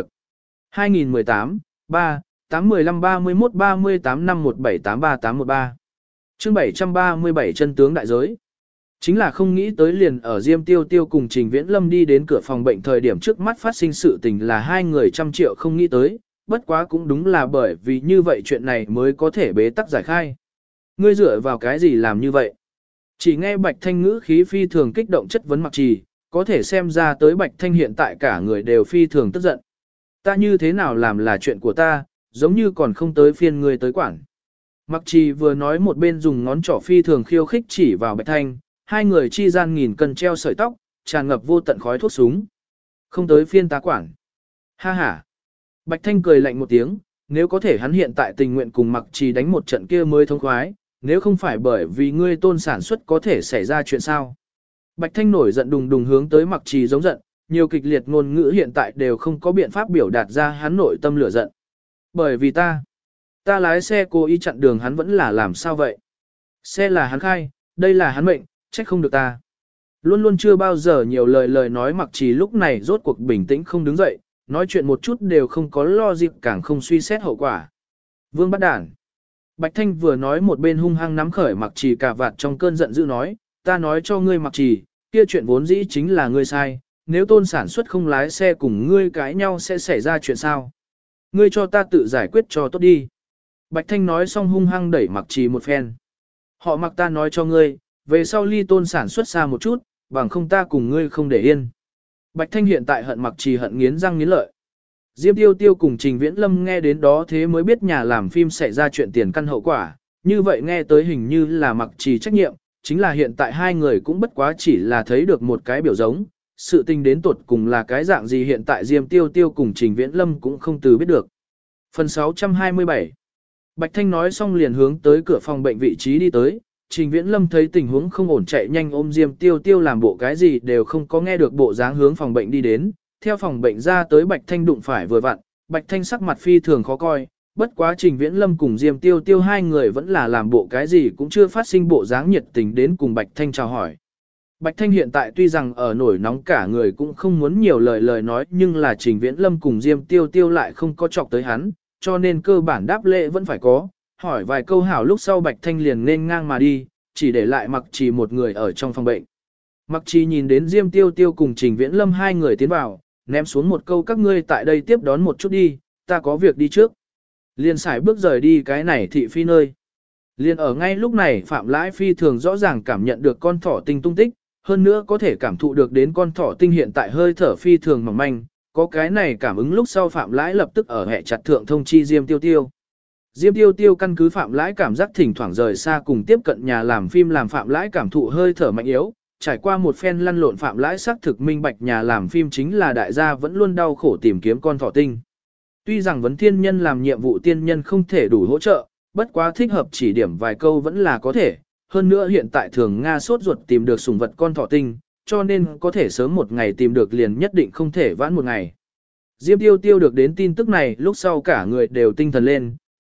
2018, 3, 815 31 38 5 178 3813 chương 737 chân tướng đại giới. Chính là không nghĩ tới liền ở Diêm Tiêu Tiêu cùng Trình Viễn Lâm đi đến cửa phòng bệnh thời điểm trước mắt phát sinh sự tình là hai người trăm triệu không nghĩ tới, bất quá cũng đúng là bởi vì như vậy chuyện này mới có thể bế tắc giải khai. Ngươi dựa vào cái gì làm như vậy? Chỉ nghe Bạch Thanh ngữ khí phi thường kích động chất vấn Mặc Trì, có thể xem ra tới Bạch Thanh hiện tại cả người đều phi thường tức giận. Ta như thế nào làm là chuyện của ta, giống như còn không tới phiên ngươi tới quản. Mặc Trì vừa nói một bên dùng ngón trỏ phi thường khiêu khích chỉ vào Bạch Thanh, hai người chi gian nghìn cân treo sợi tóc, tràn ngập vô tận khói thuốc súng. Không tới phiên ta quản. Ha ha. Bạch Thanh cười lạnh một tiếng, nếu có thể hắn hiện tại tình nguyện cùng Mặc Trì đánh một trận kia mới thông khoái, nếu không phải bởi vì ngươi Tôn sản xuất có thể xảy ra chuyện sao. Bạch Thanh nổi giận đùng đùng hướng tới Mặc Trì giống giận, nhiều kịch liệt ngôn ngữ hiện tại đều không có biện pháp biểu đạt ra hắn nội tâm lửa giận. Bởi vì ta lái xe cố ý chặn đường hắn vẫn là làm sao vậy? Xe là hắn khai, đây là hắn mệnh, trách không được ta. Luôn luôn chưa bao giờ nhiều lời nói Mặc Trì lúc này rốt cuộc bình tĩnh không đứng dậy, nói chuyện một chút đều không có lo dịp càng không suy xét hậu quả. Vương bắt đản. Bạch Thanh vừa nói một bên hung hăng nắm khởi Mặc Trì cả vạt trong cơn giận dữ nói, ta nói cho ngươi Mặc Trì, kia chuyện vốn dĩ chính là ngươi sai, nếu Tôn sản xuất không lái xe cùng ngươi cãi nhau sẽ xảy ra chuyện sao? Ngươi cho ta tự giải quyết cho tốt đi. Bạch Thanh nói xong hung hăng đẩy Mặc Trì một phen. Họ Mặc ta nói cho ngươi, về sau ly Tôn sản xuất xa một chút, bằng không ta cùng ngươi không để yên. Bạch Thanh hiện tại hận Mặc Trì hận nghiến răng nghiến lợi. Diêm Tiêu Tiêu cùng Trình Viễn Lâm nghe đến đó thế mới biết nhà làm phim xảy ra chuyện tiền căn hậu quả, như vậy nghe tới hình như là Mặc Trì trách nhiệm, chính là hiện tại hai người cũng bất quá chỉ là thấy được một cái biểu giống, sự tình đến tuột cùng là cái dạng gì hiện tại Diêm Tiêu Tiêu cùng Trình Viễn Lâm cũng không từ biết được. Phần 627 Bạch Thanh nói xong liền hướng tới cửa phòng bệnh vị trí đi tới, Trình Viễn Lâm thấy tình huống không ổn chạy nhanh ôm Diêm Tiêu Tiêu làm bộ cái gì đều không có nghe được bộ dáng hướng phòng bệnh đi đến, theo phòng bệnh ra tới Bạch Thanh đụng phải vừa vặn, Bạch Thanh sắc mặt phi thường khó coi, bất quá Trình Viễn Lâm cùng Diêm Tiêu Tiêu hai người vẫn là làm bộ cái gì cũng chưa phát sinh bộ dáng nhiệt tình đến cùng Bạch Thanh chào hỏi. Bạch Thanh hiện tại tuy rằng ở nổi nóng cả người cũng không muốn nhiều lời nói nhưng là Trình Viễn Lâm cùng Diêm Tiêu Tiêu lại không có chọc tới hắn, cho nên cơ bản đáp lễ vẫn phải có, hỏi vài câu hảo lúc sau Bạch Thanh liền nên ngang mà đi, chỉ để lại Mặc Trì một người ở trong phòng bệnh. Mặc Trì nhìn đến Diêm Tiêu Tiêu cùng Trình Viễn Lâm hai người tiến vào, ném xuống một câu các ngươi tại đây tiếp đón một chút đi, ta có việc đi trước. Liền xài bước rời đi cái này thị phi nơi. Liền ở ngay lúc này Phạm Lãi Phi thường rõ ràng cảm nhận được con thỏ tinh tung tích, hơn nữa có thể cảm thụ được đến con thỏ tinh hiện tại hơi thở phi thường mỏng manh, có cái này cảm ứng lúc sau Phạm Lãi lập tức ở hệ chặt thượng thông chi Diêm Tiêu Tiêu. Diêm Tiêu Tiêu căn cứ Phạm Lãi cảm giác thỉnh thoảng rời xa cùng tiếp cận nhà làm phim làm Phạm Lãi cảm thụ hơi thở mạnh yếu, trải qua một phen lăn lộn Phạm Lãi xác thực minh bạch nhà làm phim chính là đại gia vẫn luôn đau khổ tìm kiếm con thỏ tinh. Tuy rằng vấn thiên nhân làm nhiệm vụ tiên nhân không thể đủ hỗ trợ, bất quá thích hợp chỉ điểm vài câu vẫn là có thể, hơn nữa hiện tại thường Nga sốt ruột tìm được sủng vật con thỏ tinh, cho nên có thể sớm một ngày tìm được liền nhất định không thể vãn một ngày. Diêm Tiêu Tiêu được đến tin tức này lúc sau cả người đều tinh thần lên,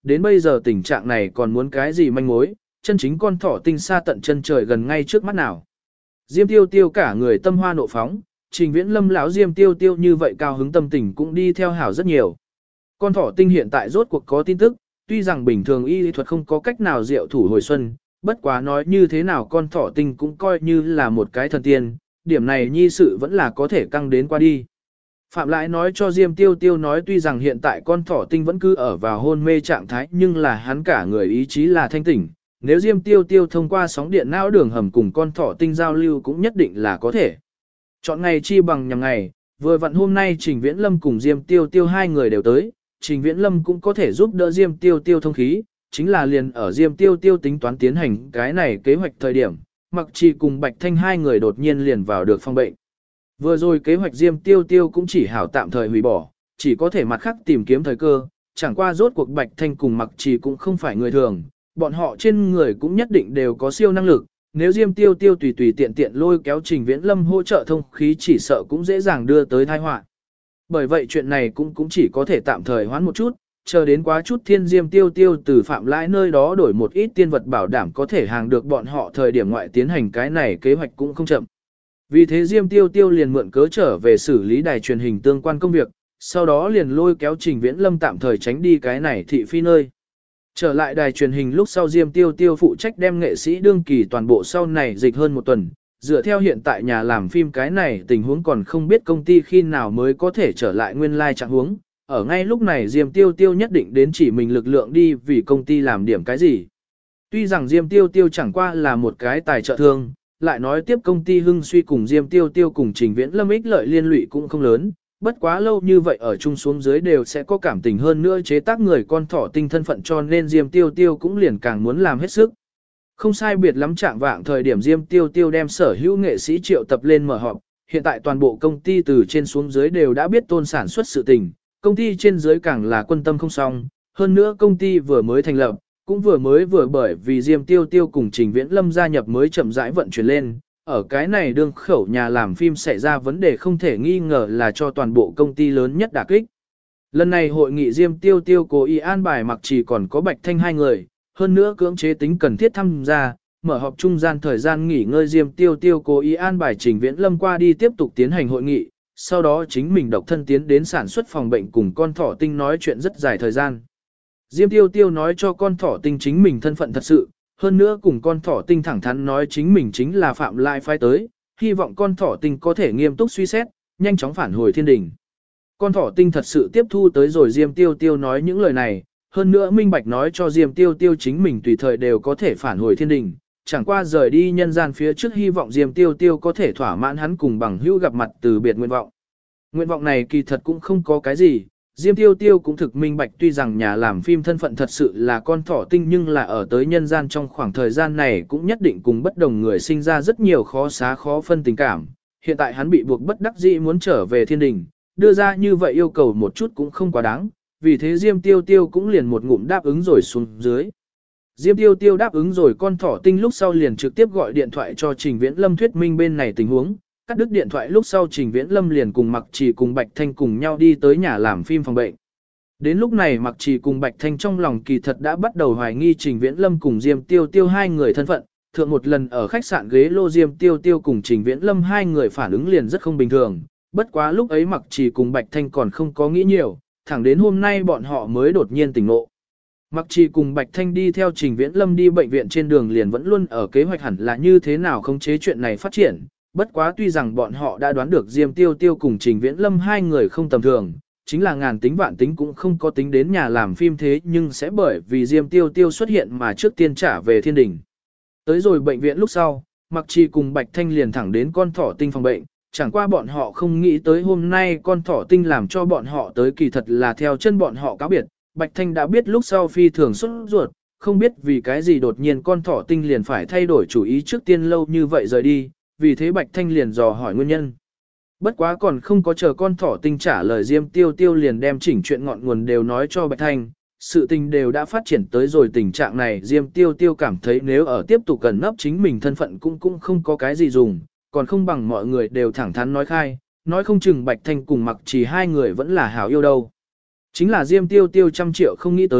đến bây giờ tình trạng này còn muốn cái gì manh mối, chân chính con thỏ tinh xa tận chân trời gần ngay trước mắt nào. Diêm Tiêu Tiêu cả người tâm hoa nộ phóng, Trình Viễn Lâm lão Diêm Tiêu Tiêu như vậy cao hứng tâm tình cũng đi theo hảo rất nhiều. Con thỏ tinh hiện tại rốt cuộc có tin tức, tuy rằng bình thường y lý thuật không có cách nào diệu thủ hồi xuân, bất quá nói như thế nào con thỏ tinh cũng coi như là một cái thần tiên, điểm này nhi sự vẫn là có thể căng đến qua đi. Phạm Lãi nói cho Diêm Tiêu Tiêu nói tuy rằng hiện tại con thỏ tinh vẫn cứ ở vào hôn mê trạng thái nhưng là hắn cả người ý chí là thanh tỉnh. Nếu Diêm Tiêu Tiêu thông qua sóng điện não đường hầm cùng con thỏ tinh giao lưu cũng nhất định là có thể. Chọn ngày chi bằng nhằm ngày, vừa vặn hôm nay Trình Viễn Lâm cùng Diêm Tiêu Tiêu hai người đều tới, Trình Viễn Lâm cũng có thể giúp đỡ Diêm Tiêu Tiêu thông khí, chính là liền ở Diêm Tiêu Tiêu tính toán tiến hành cái này kế hoạch thời điểm, Mặc Trì cùng Bạch Thanh hai người đột nhiên liền vào được phòng bệnh. Vừa rồi kế hoạch Diêm Tiêu Tiêu cũng chỉ hảo tạm thời hủy bỏ, chỉ có thể mặt khác tìm kiếm thời cơ, chẳng qua rốt cuộc Bạch Thanh cùng Mặc Trì cũng không phải người thường, bọn họ trên người cũng nhất định đều có siêu năng lực, nếu Diêm Tiêu Tiêu tùy tùy tiện tiện lôi kéo Trình Viễn Lâm hỗ trợ thông khí chỉ sợ cũng dễ dàng đưa tới tai họa. Bởi vậy chuyện này cũng chỉ có thể tạm thời hoãn một chút, chờ đến quá chút thiên Diêm Tiêu Tiêu từ Phạm Lãi nơi đó đổi một ít tiên vật bảo đảm có thể hàng được bọn họ thời điểm ngoại tiến hành cái này kế hoạch cũng không chậm. Vì thế Diêm Tiêu Tiêu liền mượn cớ trở về xử lý đài truyền hình tương quan công việc, sau đó liền lôi kéo Trình Viễn Lâm tạm thời tránh đi cái này thị phi nơi. Trở lại đài truyền hình lúc sau Diêm Tiêu Tiêu phụ trách đem nghệ sĩ đương kỳ toàn bộ sau này dịch hơn một tuần, dựa theo hiện tại nhà làm phim cái này tình huống còn không biết công ty khi nào mới có thể trở lại nguyên lai trạng huống. Ở ngay lúc này Diêm Tiêu Tiêu nhất định đến chỉ mình lực lượng đi vì công ty làm điểm cái gì. Tuy rằng Diêm Tiêu Tiêu chẳng qua là một cái tài trợ thương, lại nói tiếp công ty hưng suy cùng Diêm Tiêu Tiêu cùng Trình Viễn Lâm ích lợi liên lụy cũng không lớn, bất quá lâu như vậy ở chung xuống dưới đều sẽ có cảm tình hơn nữa chế tác người con thỏ tinh thân phận cho nên Diêm Tiêu Tiêu cũng liền càng muốn làm hết sức. Không sai biệt lắm trạng vạng thời điểm Diêm Tiêu Tiêu đem sở hữu nghệ sĩ triệu tập lên mở họp, hiện tại toàn bộ công ty từ trên xuống dưới đều đã biết tôn sản xuất sự tình, công ty trên dưới càng là quân tâm không xong, hơn nữa công ty vừa mới thành lập, cũng vừa bởi vì Diêm Tiêu Tiêu cùng Trình Viễn Lâm gia nhập mới chậm rãi vận chuyển lên, ở cái này đương khẩu nhà làm phim xảy ra vấn đề không thể nghi ngờ là cho toàn bộ công ty lớn nhất đả kích. Lần này hội nghị Diêm Tiêu Tiêu cố ý an bài Mặc Trì còn có Bạch Thanh hai người, hơn nữa cưỡng chế tính cần thiết tham gia, mở họp trung gian thời gian nghỉ ngơi Diêm Tiêu Tiêu cố ý an bài Trình Viễn Lâm qua đi tiếp tục tiến hành hội nghị, sau đó chính mình độc thân tiến đến sản xuất phòng bệnh cùng con thỏ tinh nói chuyện rất dài thời gian. Diêm Tiêu Tiêu nói cho con thỏ tinh chính mình thân phận thật sự, hơn nữa cùng con thỏ tinh thẳng thắn nói chính mình chính là Phạm Lai phái tới, hy vọng con thỏ tinh có thể nghiêm túc suy xét, nhanh chóng phản hồi thiên đình. Con thỏ tinh thật sự tiếp thu tới rồi Diêm Tiêu Tiêu nói những lời này, hơn nữa minh bạch nói cho Diêm Tiêu Tiêu chính mình tùy thời đều có thể phản hồi thiên đình, chẳng qua rời đi nhân gian phía trước hy vọng Diêm Tiêu Tiêu có thể thỏa mãn hắn cùng bằng hữu gặp mặt từ biệt nguyện vọng. Nguyện vọng này kỳ thật cũng không có cái gì, Diêm Tiêu Tiêu cũng thực minh bạch tuy rằng nhà làm phim thân phận thật sự là con thỏ tinh nhưng là ở tới nhân gian trong khoảng thời gian này cũng nhất định cùng bất đồng người sinh ra rất nhiều khó xá khó phân tình cảm. Hiện tại hắn bị buộc bất đắc dĩ muốn trở về thiên đình, đưa ra như vậy yêu cầu một chút cũng không quá đáng, vì thế Diêm Tiêu Tiêu cũng liền một ngụm đáp ứng rồi xuống dưới. Diêm Tiêu Tiêu đáp ứng rồi con thỏ tinh lúc sau liền trực tiếp gọi điện thoại cho Trình Viễn Lâm thuyết minh bên này tình huống. Cắt đứt điện thoại lúc sau Trình Viễn Lâm liền cùng Mặc Trì cùng Bạch Thanh cùng nhau đi tới nhà làm phim phòng bệnh. Đến lúc này Mặc Trì cùng Bạch Thanh trong lòng kỳ thật đã bắt đầu hoài nghi Trình Viễn Lâm cùng Diêm Tiêu Tiêu hai người thân phận. Thượng một lần ở khách sạn ghế lô Diêm Tiêu Tiêu cùng Trình Viễn Lâm hai người phản ứng liền rất không bình thường. Bất quá lúc ấy Mặc Trì cùng Bạch Thanh còn không có nghĩ nhiều, thẳng đến hôm nay bọn họ mới đột nhiên tỉnh ngộ. Mặc Trì cùng Bạch Thanh đi theo Trình Viễn Lâm đi bệnh viện trên đường liền vẫn luôn ở kế hoạch hẳn là như thế nào khống chế chuyện này phát triển. Bất quá tuy rằng bọn họ đã đoán được Diêm Tiêu Tiêu cùng Trình Viễn Lâm hai người không tầm thường, chính là ngàn tính vạn tính cũng không có tính đến nhà làm phim thế nhưng sẽ bởi vì Diêm Tiêu Tiêu xuất hiện mà trước tiên trả về thiên đình. Tới rồi bệnh viện lúc sau, Mặc Trì cùng Bạch Thanh liền thẳng đến con thỏ tinh phòng bệnh, chẳng qua bọn họ không nghĩ tới hôm nay con thỏ tinh làm cho bọn họ tới kỳ thật là theo chân bọn họ cáo biệt. Bạch Thanh đã biết lúc sau phi thường xuất ruột, không biết vì cái gì đột nhiên con thỏ tinh liền phải thay đổi chủ ý trước tiên lâu như vậy rời đi, vì thế Bạch Thanh liền dò hỏi nguyên nhân. Bất quá còn không có chờ con thỏ tinh trả lời Diêm Tiêu Tiêu liền đem chỉnh chuyện ngọn nguồn đều nói cho Bạch Thanh, sự tình đều đã phát triển tới rồi tình trạng này Diêm Tiêu Tiêu cảm thấy nếu ở tiếp tục cần nấp chính mình thân phận cũng không có cái gì dùng, còn không bằng mọi người đều thẳng thắn nói khai, nói không chừng Bạch Thanh cùng Mặc Trì hai người vẫn là hảo yêu đâu. Chính là Diêm Tiêu Tiêu trăm triệu không nghĩ tới,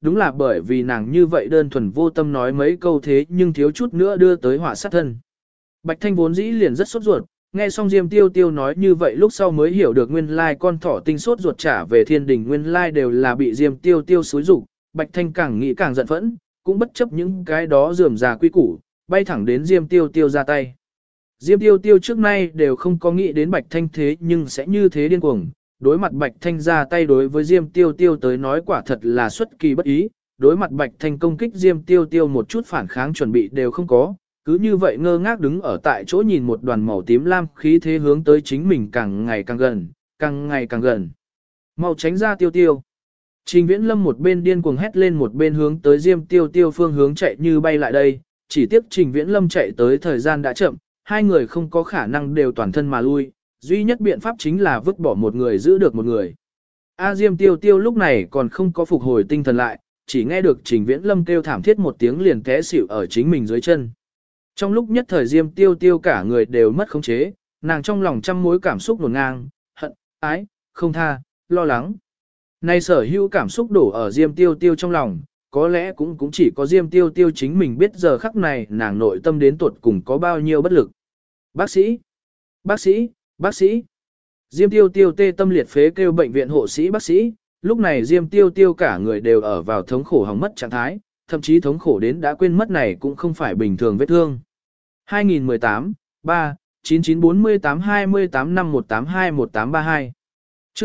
đúng là bởi vì nàng như vậy đơn thuần vô tâm nói mấy câu thế nhưng thiếu chút nữa đưa tới họa sát thân. Bạch Thanh vốn dĩ liền rất sốt ruột, nghe xong Diêm Tiêu Tiêu nói như vậy lúc sau mới hiểu được nguyên lai con thỏ tinh sốt ruột trả về thiên đình nguyên lai đều là bị Diêm Tiêu Tiêu xúi rục. Bạch Thanh càng nghĩ càng giận phẫn, cũng bất chấp những cái đó rườm rà quy củ, bay thẳng đến Diêm Tiêu Tiêu ra tay. Diêm Tiêu Tiêu trước nay đều không có nghĩ đến Bạch Thanh thế nhưng sẽ như thế điên cuồng. Đối mặt Bạch Thanh ra tay đối với Diêm Tiêu Tiêu tới nói quả thật là xuất kỳ bất ý. Đối mặt Bạch Thanh công kích Diêm Tiêu Tiêu một chút phản kháng chuẩn bị đều không có. Cứ như vậy ngơ ngác đứng ở tại chỗ nhìn một đoàn màu tím lam khí thế hướng tới chính mình càng ngày càng gần, càng ngày càng gần. Mau tránh ra Tiêu Tiêu. Trình Viễn Lâm một bên điên cuồng hét lên một bên hướng tới Diêm Tiêu Tiêu phương hướng chạy như bay lại đây. Chỉ tiếc Trình Viễn Lâm chạy tới thời gian đã chậm, hai người không có khả năng đều toàn thân mà lui, duy nhất biện pháp chính là vứt bỏ một người giữ được một người. Diêm Tiêu Tiêu lúc này còn không có phục hồi tinh thần lại, chỉ nghe được Trình Viễn Lâm kêu thảm thiết một tiếng liền té xỉu ở chính mình dưới chân. Trong lúc nhất thời Diêm Tiêu Tiêu cả người đều mất khống chế, nàng trong lòng trăm mối cảm xúc ngổn ngang, hận, ái, không tha, lo lắng. Nay sở hữu cảm xúc đổ ở Diêm Tiêu Tiêu trong lòng, có lẽ cũng chỉ có Diêm Tiêu Tiêu chính mình biết giờ khắc này nàng nội tâm đến tuột cùng có bao nhiêu bất lực. Bác sĩ! Bác sĩ! Bác sĩ! Diêm Tiêu Tiêu tê tâm liệt phế kêu bệnh viện hộ sĩ bác sĩ, lúc này Diêm Tiêu Tiêu cả người đều ở vào thống khổ hỏng mất trạng thái, thậm chí thống khổ đến đã quên mất này cũng không phải bình thường vết thương. 2018, 3, 9948 28 5182 1832 chương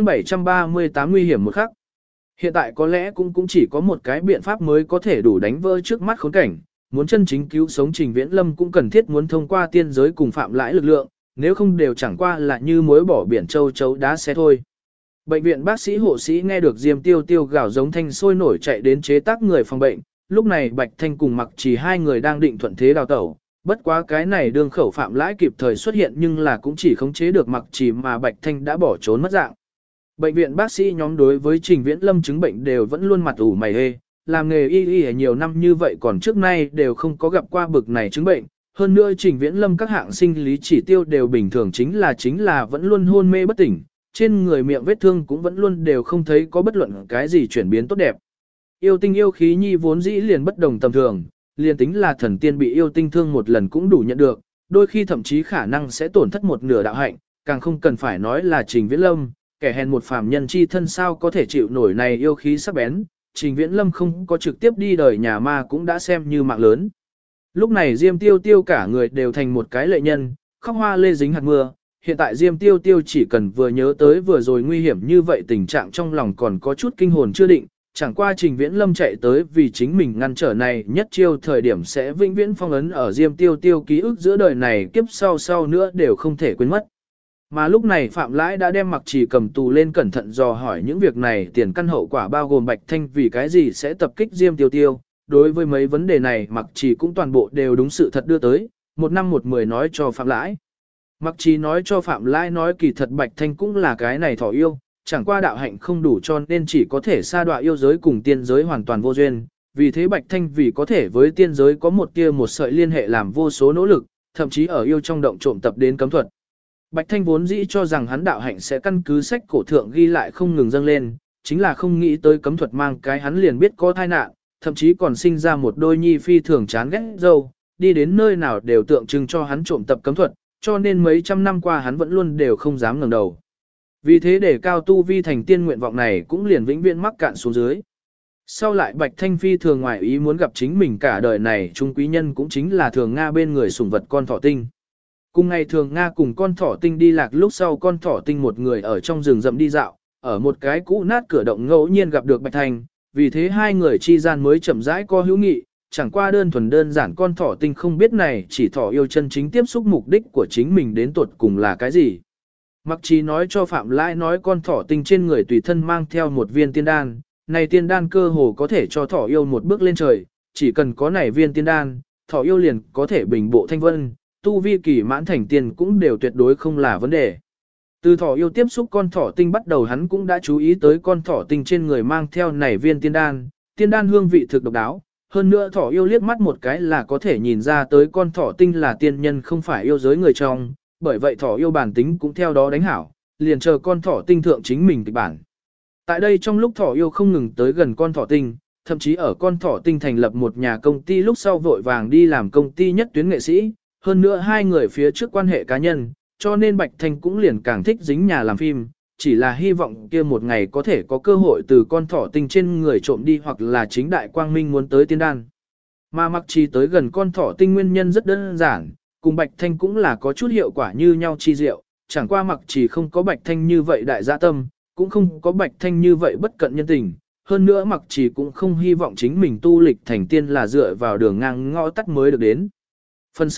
738 nguy hiểm một khắc. Hiện tại có lẽ cũng chỉ có một cái biện pháp mới có thể đủ đánh vỡ trước mắt khốn cảnh, muốn chân chính cứu sống Trình Viễn Lâm cũng cần thiết muốn thông qua tiên giới cùng phạm lãi lực lượng, nếu không đều chẳng qua là như muối bỏ biển châu chấu đá xe thôi. Bệnh viện bác sĩ hộ sĩ nghe được Diêm Tiêu Tiêu gào giống thanh sôi nổi chạy đến chế tác người phòng bệnh, lúc này Bạch Thanh cùng Mặc Trì hai người đang định thuận thế đào tẩu, bất quá cái này đương khẩu phạm lãi kịp thời xuất hiện nhưng là cũng chỉ khống chế được Mặc Trì mà Bạch Thanh đã bỏ trốn mất dạng. Bệnh viện bác sĩ nhóm đối với Trình Viễn Lâm chứng bệnh đều vẫn luôn mặt ủ mày hê, làm nghề y nhiều năm như vậy còn trước nay đều không có gặp qua bực này chứng bệnh. Hơn nữa Trình Viễn Lâm các hạng sinh lý chỉ tiêu đều bình thường chính là vẫn luôn hôn mê bất tỉnh, trên người miệng vết thương cũng vẫn luôn đều không thấy có bất luận cái gì chuyển biến tốt đẹp. Yêu tinh yêu khí nhi vốn dĩ liền bất đồng tầm thường, liền tính là thần tiên bị yêu tinh thương một lần cũng đủ nhận được, đôi khi thậm chí khả năng sẽ tổn thất một nửa đạo hạnh, càng không cần phải nói là Trình Viễn Lâm, kẻ hèn một phàm nhân chi thân sao có thể chịu nổi này yêu khí sắc bén, Trình Viễn Lâm không có trực tiếp đi đời nhà ma cũng đã xem như mạng lớn. Lúc này Diêm Tiêu Tiêu cả người đều thành một cái lệ nhân, khóc hoa lê dính hạt mưa, hiện tại Diêm Tiêu Tiêu chỉ cần vừa nhớ tới vừa rồi nguy hiểm như vậy tình trạng trong lòng còn có chút kinh hồn chưa định, chẳng qua Trình Viễn Lâm chạy tới vì chính mình ngăn trở này nhất chiêu thời điểm sẽ vĩnh viễn phong ấn ở Diêm Tiêu Tiêu ký ức giữa đời này kiếp sau nữa đều không thể quên mất. Mà lúc này Phạm Lãi đã đem Mặc Trì cầm tù lên cẩn thận dò hỏi những việc này tiền căn hậu quả bao gồm Bạch Thanh vì cái gì sẽ tập kích Diêm Tiêu Tiêu. Đối với mấy vấn đề này Mặc Trì cũng toàn bộ đều đúng sự thật đưa tới, 1 năm 1 10 nói cho Phạm Lãi. Mặc Trì nói cho Phạm Lãi nói kỳ thật Bạch Thanh cũng là cái này thỏ yêu, chẳng qua đạo hạnh không đủ cho nên chỉ có thể sa đọa yêu giới cùng tiên giới hoàn toàn vô duyên. Vì thế Bạch Thanh vì có thể với tiên giới có một tia một sợi liên hệ làm vô số nỗ lực, thậm chí ở yêu trong động trộm tập đến cấm thuật. Bạch Thanh vốn dĩ cho rằng hắn đạo hạnh sẽ căn cứ sách cổ thượng ghi lại không ngừng dâng lên, chính là không nghĩ tới cấm thuật mang cái hắn liền biết có tai nạn, thậm chí còn sinh ra một đôi nhi phi thường chán ghét dâu, đi đến nơi nào đều tượng trưng cho hắn trộm tập cấm thuật, cho nên mấy trăm năm qua hắn vẫn luôn đều không dám ngẩng đầu. Vì thế để cao tu vi thành tiên nguyện vọng này cũng liền vĩnh viễn mắc cạn xuống dưới. Sau lại Bạch Thanh phi thường ngoại ý muốn gặp chính mình cả đời này trung quý nhân cũng chính là thường Nga bên người sủng vật con thỏ tinh. Cùng ngày thường Nga cùng con thỏ tinh đi lạc lúc sau con thỏ tinh một người ở trong rừng rậm đi dạo, ở một cái cũ nát cửa động ngẫu nhiên gặp được Bạch Thanh, vì thế hai người chi gian mới chậm rãi có hữu nghị, chẳng qua đơn giản con thỏ tinh không biết này chỉ thỏ yêu chân chính tiếp xúc mục đích của chính mình đến tuột cùng là cái gì. Mặc Trì nói cho Phạm Lãi nói con thỏ tinh trên người tùy thân mang theo một viên tiên đan, này tiên đan cơ hồ có thể cho thỏ yêu một bước lên trời, chỉ cần có này viên tiên đan, thỏ yêu liền có thể bình bộ thanh vân, tu vi kỳ mãn thành tiên cũng đều tuyệt đối không là vấn đề. Từ thỏ yêu tiếp xúc con thỏ tinh bắt đầu hắn cũng đã chú ý tới con thỏ tinh trên người mang theo này viên tiên đan hương vị thực độc đáo, hơn nữa thỏ yêu liếc mắt một cái là có thể nhìn ra tới con thỏ tinh là tiên nhân không phải yêu giới người trong, bởi vậy thỏ yêu bản tính cũng theo đó đánh hảo, liền chờ con thỏ tinh thượng chính mình kịch bản. Tại đây trong lúc thỏ yêu không ngừng tới gần con thỏ tinh, thậm chí ở con thỏ tinh thành lập một nhà công ty lúc sau vội vàng đi làm công ty nhất tuyến nghệ sĩ, hơn nữa hai người phía trước quan hệ cá nhân, cho nên Bạch Thanh cũng liền càng thích dính nhà làm phim, chỉ là hy vọng kia một ngày có thể có cơ hội từ con thỏ tinh trên người trộm đi hoặc là chính đại quang minh muốn tới tiên đan. Mà mặc trì tới gần con thỏ tinh nguyên nhân rất đơn giản, cùng Bạch Thanh cũng là có chút hiệu quả như nhau chi diệu, chẳng qua mặc trì không có Bạch Thanh như vậy đại dạ tâm, cũng không có Bạch Thanh như vậy bất cận nhân tình, hơn nữa mặc trì cũng không hy vọng chính mình tu lịch thành tiên là dựa vào đường ngang ngõ tắt mới được đến. Phần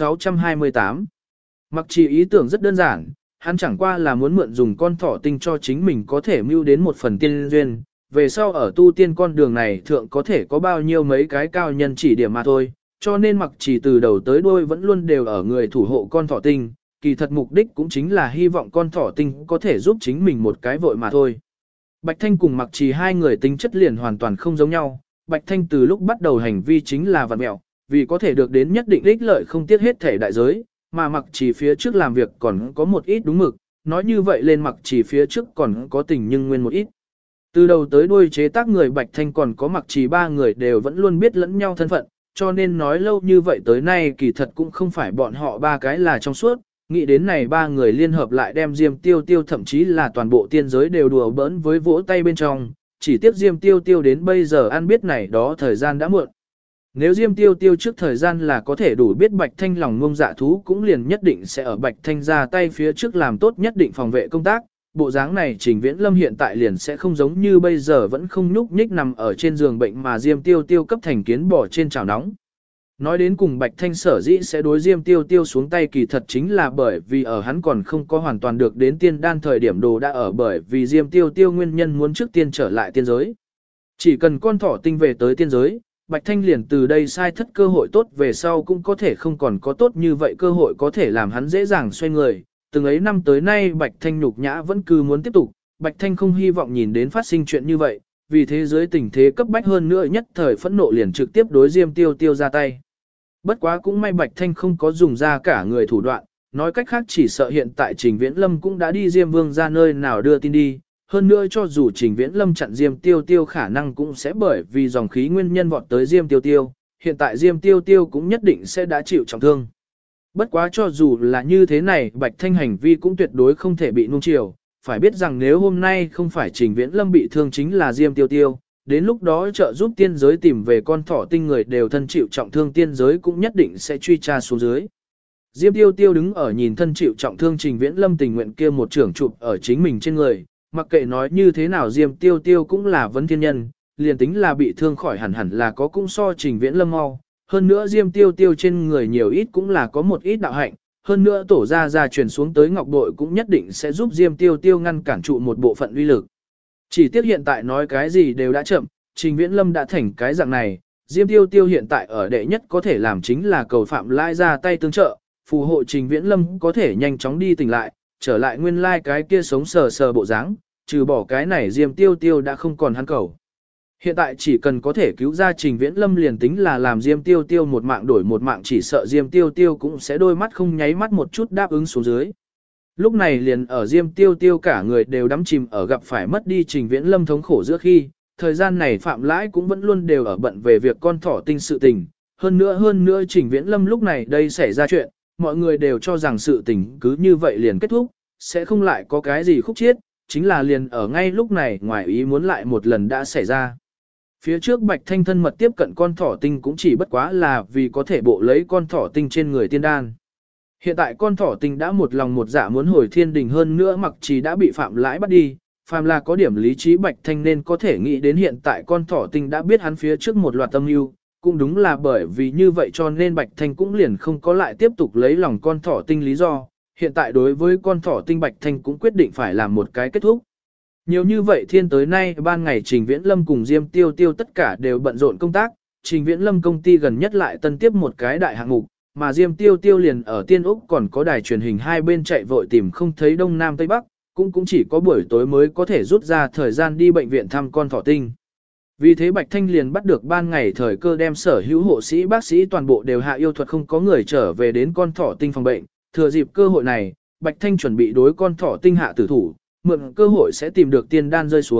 628 Mặc trì ý tưởng rất đơn giản, hắn chẳng qua là muốn mượn dùng con thỏ tinh cho chính mình có thể mưu đến một phần tiên duyên, về sau ở tu tiên con đường này thượng có thể có bao nhiêu mấy cái cao nhân chỉ điểm mà thôi, cho nên mặc trì từ đầu tới đuôi vẫn luôn đều ở người thủ hộ con thỏ tinh, kỳ thật mục đích cũng chính là hy vọng con thỏ tinh có thể giúp chính mình một cái vội mà thôi. Bạch Thanh cùng mặc trì hai người tính chất liền hoàn toàn không giống nhau, Bạch Thanh từ lúc bắt đầu hành vi chính là vặn mẹo, vì có thể được đến nhất định ích lợi không tiếc hết thể đại giới, mà mặc trì phía trước làm việc còn có một ít đúng mực, nói như vậy lên mặc trì phía trước còn có tình nhưng nguyên một ít. Từ đầu tới đuôi chế tác người Bạch Thanh còn có mặc trì ba người đều vẫn luôn biết lẫn nhau thân phận, cho nên nói lâu như vậy tới nay kỳ thật cũng không phải bọn họ ba cái là trong suốt, nghĩ đến này ba người liên hợp lại đem Diêm Tiêu Tiêu thậm chí là toàn bộ tiên giới đều đùa bỡn với vỗ tay bên trong, chỉ tiếp Diêm Tiêu Tiêu đến bây giờ ăn biết này đó thời gian đã muộn. Nếu Diêm Tiêu Tiêu trước thời gian là có thể đủ biết Bạch Thanh lòng ngông dạ thú cũng liền nhất định sẽ ở Bạch Thanh ra tay phía trước làm tốt nhất định phòng vệ công tác, bộ dáng này Trình Viễn Lâm hiện tại liền sẽ không giống như bây giờ vẫn không nhúc nhích nằm ở trên giường bệnh mà Diêm Tiêu Tiêu cấp thành kiến bỏ trên chảo nóng. Nói đến cùng Bạch Thanh sở dĩ sẽ đối Diêm Tiêu Tiêu xuống tay kỳ thật chính là bởi vì ở hắn còn không có hoàn toàn được đến tiên đan thời điểm đồ đã ở bởi vì Diêm Tiêu Tiêu nguyên nhân muốn trước tiên trở lại tiên giới. Chỉ cần con thỏ tinh về tới tiên giới, Bạch Thanh liền từ đây sai thất cơ hội tốt về sau cũng có thể không còn có tốt như vậy cơ hội có thể làm hắn dễ dàng xoay người. Từng ấy năm tới nay Bạch Thanh nhục nhã vẫn cứ muốn tiếp tục, Bạch Thanh không hy vọng nhìn đến phát sinh chuyện như vậy, vì thế giới tình thế cấp bách hơn nữa nhất thời phẫn nộ liền trực tiếp đối Diêm Tiêu Tiêu ra tay. Bất quá cũng may Bạch Thanh không có dùng ra cả người thủ đoạn, nói cách khác chỉ sợ hiện tại Trình Viễn Lâm cũng đã đi Diêm Vương ra nơi nào đưa tin đi, hơn nữa cho dù Trình Viễn Lâm chặn Diêm Tiêu Tiêu khả năng cũng sẽ bởi vì dòng khí nguyên nhân vọt tới Diêm Tiêu Tiêu, hiện tại Diêm Tiêu Tiêu cũng nhất định sẽ đã chịu trọng thương. Bất quá cho dù là như thế này Bạch Thanh hành vi cũng tuyệt đối không thể bị nuông chiều, phải biết rằng nếu hôm nay không phải Trình Viễn Lâm bị thương chính là Diêm Tiêu Tiêu, đến lúc đó trợ giúp tiên giới tìm về con thỏ tinh người đều thân chịu trọng thương tiên giới cũng nhất định sẽ truy tra xuống dưới. Diêm Tiêu Tiêu đứng ở nhìn thân chịu trọng thương Trình Viễn Lâm tình nguyện kia một trưởng chụp ở chính mình trên người, mặc kệ nói như thế nào Diêm Tiêu Tiêu cũng là vấn thiên nhân, liền tính là bị thương khỏi hẳn hẳn là có cũng so Trình Viễn Lâm mau. Hơn nữa Diêm Tiêu Tiêu trên người nhiều ít cũng là có một ít đạo hạnh, hơn nữa tổ ra truyền xuống tới ngọc bội cũng nhất định sẽ giúp Diêm Tiêu Tiêu ngăn cản trụ một bộ phận uy lực. Chỉ tiếc hiện tại nói cái gì đều đã chậm, Trình Viễn Lâm đã thành cái dạng này, Diêm Tiêu Tiêu hiện tại ở đệ nhất có thể làm chính là cầu Phạm Lai ra tay tương trợ, phù hộ Trình Viễn Lâm có thể nhanh chóng đi tỉnh lại, trở lại nguyên lai cái kia sống sờ sờ bộ dáng, trừ bỏ cái này Diêm Tiêu Tiêu đã không còn hắn cầu. Hiện tại chỉ cần có thể cứu ra Trình Viễn Lâm liền tính là làm Diêm Tiêu Tiêu một mạng đổi một mạng chỉ sợ Diêm Tiêu Tiêu cũng sẽ đôi mắt không nháy mắt một chút đáp ứng xuống dưới. Lúc này liền ở Diêm Tiêu Tiêu cả người đều đắm chìm ở gặp phải mất đi Trình Viễn Lâm thống khổ giữa khi, thời gian này Phạm Lãi cũng vẫn luôn đều ở bận về việc con thỏ tinh sự tình. Hơn nữa Trình Viễn Lâm lúc này đây xảy ra chuyện, mọi người đều cho rằng sự tình cứ như vậy liền kết thúc, sẽ không lại có cái gì khúc chiết, chính là liền ở ngay lúc này ngoài ý muốn lại một lần đã xảy ra. Phía trước Bạch Thanh thân mật tiếp cận con thỏ tinh cũng chỉ bất quá là vì có thể bộ lấy con thỏ tinh trên người tiên đan. Hiện tại con thỏ tinh đã một lòng một dạ muốn hồi thiên đình hơn nữa mặc trì đã bị Phạm Lãi bắt đi, phàm là có điểm lý trí Bạch Thanh nên có thể nghĩ đến hiện tại con thỏ tinh đã biết hắn phía trước một loạt tâm mưu, cũng đúng là bởi vì như vậy cho nên Bạch Thanh cũng liền không có lại tiếp tục lấy lòng con thỏ tinh lý do, hiện tại đối với con thỏ tinh Bạch Thanh cũng quyết định phải làm một cái kết thúc. Nhiều như vậy thiên tới nay ban ngày Trình Viễn Lâm cùng Diêm Tiêu Tiêu tất cả đều bận rộn công tác, Trình Viễn Lâm công ty gần nhất lại tân tiếp một cái đại hạng mục, mà Diêm Tiêu Tiêu liền ở Tiên Úc còn có đài truyền hình hai bên chạy vội tìm không thấy Đông Nam Tây Bắc, cũng chỉ có buổi tối mới có thể rút ra thời gian đi bệnh viện thăm con thỏ tinh. Vì thế Bạch Thanh liền bắt được ban ngày thời cơ đem sở hữu hộ sĩ bác sĩ toàn bộ đều hạ yêu thuật không có người trở về đến con thỏ tinh phòng bệnh, thừa dịp cơ hội này, Bạch Thanh chuẩn bị đối con thỏ tinh hạ tử thủ, mượn cơ hội sẽ tìm được tiên đan rơi xuống,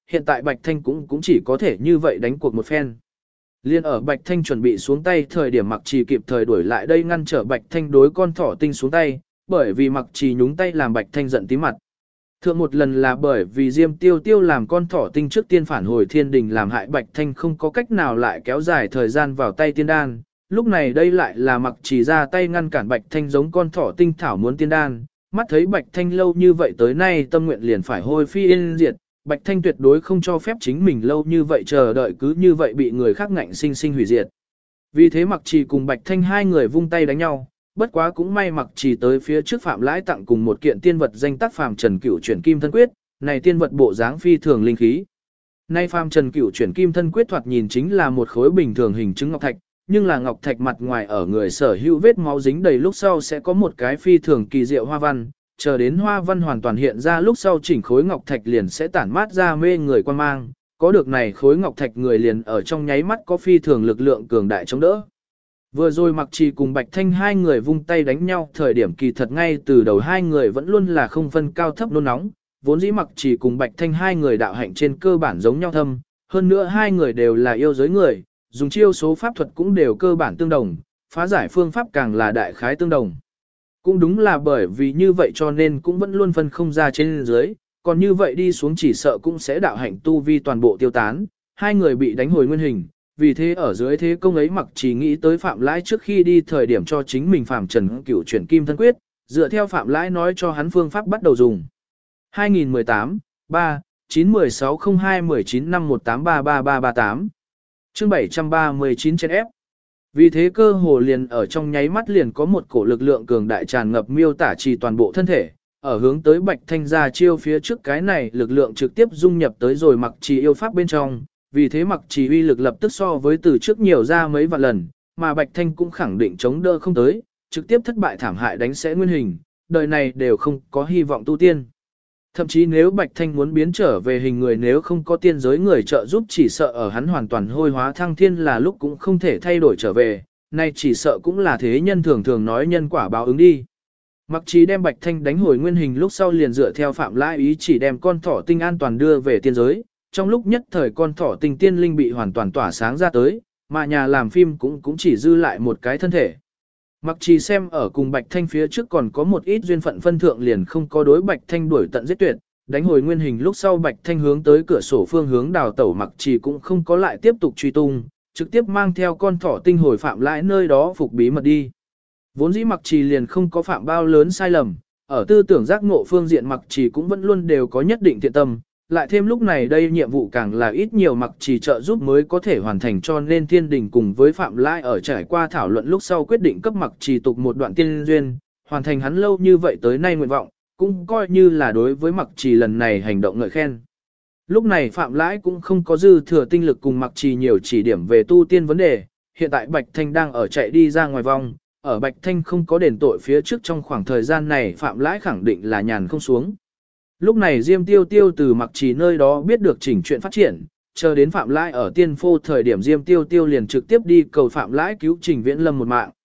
hiện tại Bạch Thanh cũng chỉ có thể như vậy đánh cuộc một phen. Liên ở Bạch Thanh chuẩn bị xuống tay thời điểm Mặc Trì kịp thời đuổi lại đây ngăn trở Bạch Thanh đối con thỏ tinh xuống tay, bởi vì Mặc Trì nhúng tay làm Bạch Thanh giận tím mặt. Thượng một lần là bởi vì Diêm Tiêu Tiêu làm con thỏ tinh trước tiên phản hồi thiên đình làm hại Bạch Thanh không có cách nào lại kéo dài thời gian vào tay tiên đan. Lúc này đây lại là Mặc Trì ra tay ngăn cản Bạch Thanh giống con thỏ tinh thảo muốn tiên đan. Mắt thấy Bạch Thanh lâu như vậy tới nay tâm nguyện liền phải hôi phi yên diệt. Bạch Thanh tuyệt đối không cho phép chính mình lâu như vậy chờ đợi cứ như vậy bị người khác ngạnh sinh sinh hủy diệt. Vì thế Mặc Trì cùng Bạch Thanh hai người vung tay đánh nhau, bất quá cũng may Mặc Trì tới phía trước Phạm Lãi tặng cùng một kiện tiên vật danh tác Phàm Trần Cửu chuyển kim thân quyết, này tiên vật bộ dáng phi thường linh khí. Nay Phàm Trần Cửu chuyển kim thân quyết thoạt nhìn chính là một khối bình thường hình chứng ngọc thạch, nhưng là ngọc thạch mặt ngoài ở người sở hữu vết máu dính đầy lúc sau sẽ có một cái phi thường kỳ diệu hoa văn, chờ đến hoa văn hoàn toàn hiện ra lúc sau chỉnh khối ngọc thạch liền sẽ tản mát ra mê người quan mang, có được này khối ngọc thạch người liền ở trong nháy mắt có phi thường lực lượng cường đại chống đỡ. Vừa rồi Mặc Trì cùng Bạch Thanh hai người vung tay đánh nhau thời điểm kỳ thật ngay từ đầu hai người vẫn luôn là không phân cao thấp nôn nóng, vốn dĩ Mặc Trì cùng Bạch Thanh hai người đạo hạnh trên cơ bản giống nhau thâm, hơn nữa hai người đều là yêu giới người, dùng chiêu số pháp thuật cũng đều cơ bản tương đồng, phá giải phương pháp càng là đại khái tương đồng. Cũng đúng là bởi vì như vậy cho nên cũng vẫn luôn phân không ra trên dưới, còn như vậy đi xuống chỉ sợ cũng sẽ đạo hạnh tu vi toàn bộ tiêu tán, hai người bị đánh hồi nguyên hình, vì thế ở dưới thế công ấy Mặc Trì nghĩ tới Phạm Lãi trước khi đi thời điểm cho chính mình Phàm Trần Cửu chuyển kim thân quyết, dựa theo Phạm Lãi nói cho hắn phương pháp bắt đầu dùng. 2018 3 916 02 19 518 33338 chương 739 trên F. Vì thế cơ hồ liền ở trong nháy mắt liền có một cổ lực lượng cường đại tràn ngập miêu tả trì toàn bộ thân thể, ở hướng tới Bạch Thanh ra chiêu phía trước cái này lực lượng trực tiếp dung nhập tới rồi Mặc Trì yêu pháp bên trong, vì thế Mặc Trì uy lực lập tức so với từ trước nhiều ra mấy vạn lần, mà Bạch Thanh cũng khẳng định chống đỡ không tới, trực tiếp thất bại thảm hại đánh sẽ nguyên hình, đời này đều không có hy vọng tu tiên. Thậm chí nếu Bạch Thanh muốn biến trở về hình người nếu không có tiên giới người trợ giúp chỉ sợ ở hắn hoàn toàn hôi hóa thăng thiên là lúc cũng không thể thay đổi trở về, nay chỉ sợ cũng là thế nhân thường thường nói nhân quả báo ứng đi. Mặc Trì đem Bạch Thanh đánh hồi nguyên hình lúc sau liền dựa theo Phạm Lãi ý chỉ đem con thỏ tinh an toàn đưa về tiên giới, trong lúc nhất thời con thỏ tinh tiên linh bị hoàn toàn tỏa sáng ra tới, mà nhà làm phim cũng chỉ dư lại một cái thân thể. Mặc Trì xem ở cùng Bạch Thanh phía trước còn có một ít duyên phận phân thượng liền không có đối Bạch Thanh đuổi tận giết tuyệt, đánh hồi nguyên hình lúc sau Bạch Thanh hướng tới cửa sổ phương hướng đào tẩu Mặc Trì cũng không có lại tiếp tục truy tung, trực tiếp mang theo con thỏ tinh hồi Phạm Lãi nơi đó phục bí mật đi. Vốn dĩ Mặc Trì liền không có phạm bao lớn sai lầm, ở tư tưởng giác ngộ phương diện Mặc Trì cũng vẫn luôn đều có nhất định thiện tâm, lại thêm lúc này đây nhiệm vụ càng là ít nhiều Mặc Trì trợ giúp mới có thể hoàn thành cho nên thiên đình cùng với Phạm Lãi ở trải qua thảo luận lúc sau quyết định cấp Mặc Trì tục một đoạn tiên duyên, hoàn thành hắn lâu như vậy tới nay nguyện vọng, cũng coi như là đối với Mặc Trì lần này hành động ngợi khen. Lúc này Phạm Lãi cũng không có dư thừa tinh lực cùng Mặc Trì nhiều chỉ điểm về tu tiên vấn đề, hiện tại Bạch Thanh đang ở chạy đi ra ngoài vòng, ở Bạch Thanh không có đền tội phía trước trong khoảng thời gian này Phạm Lãi khẳng định là nhàn không xuống. Lúc này Diêm Tiêu Tiêu từ Mặc Trì nơi đó biết được chỉnh chuyện phát triển, chờ đến Phạm Lãi ở tiên phô thời điểm Diêm Tiêu Tiêu liền trực tiếp đi cầu Phạm Lãi cứu Trình Viễn Lâm một mạng.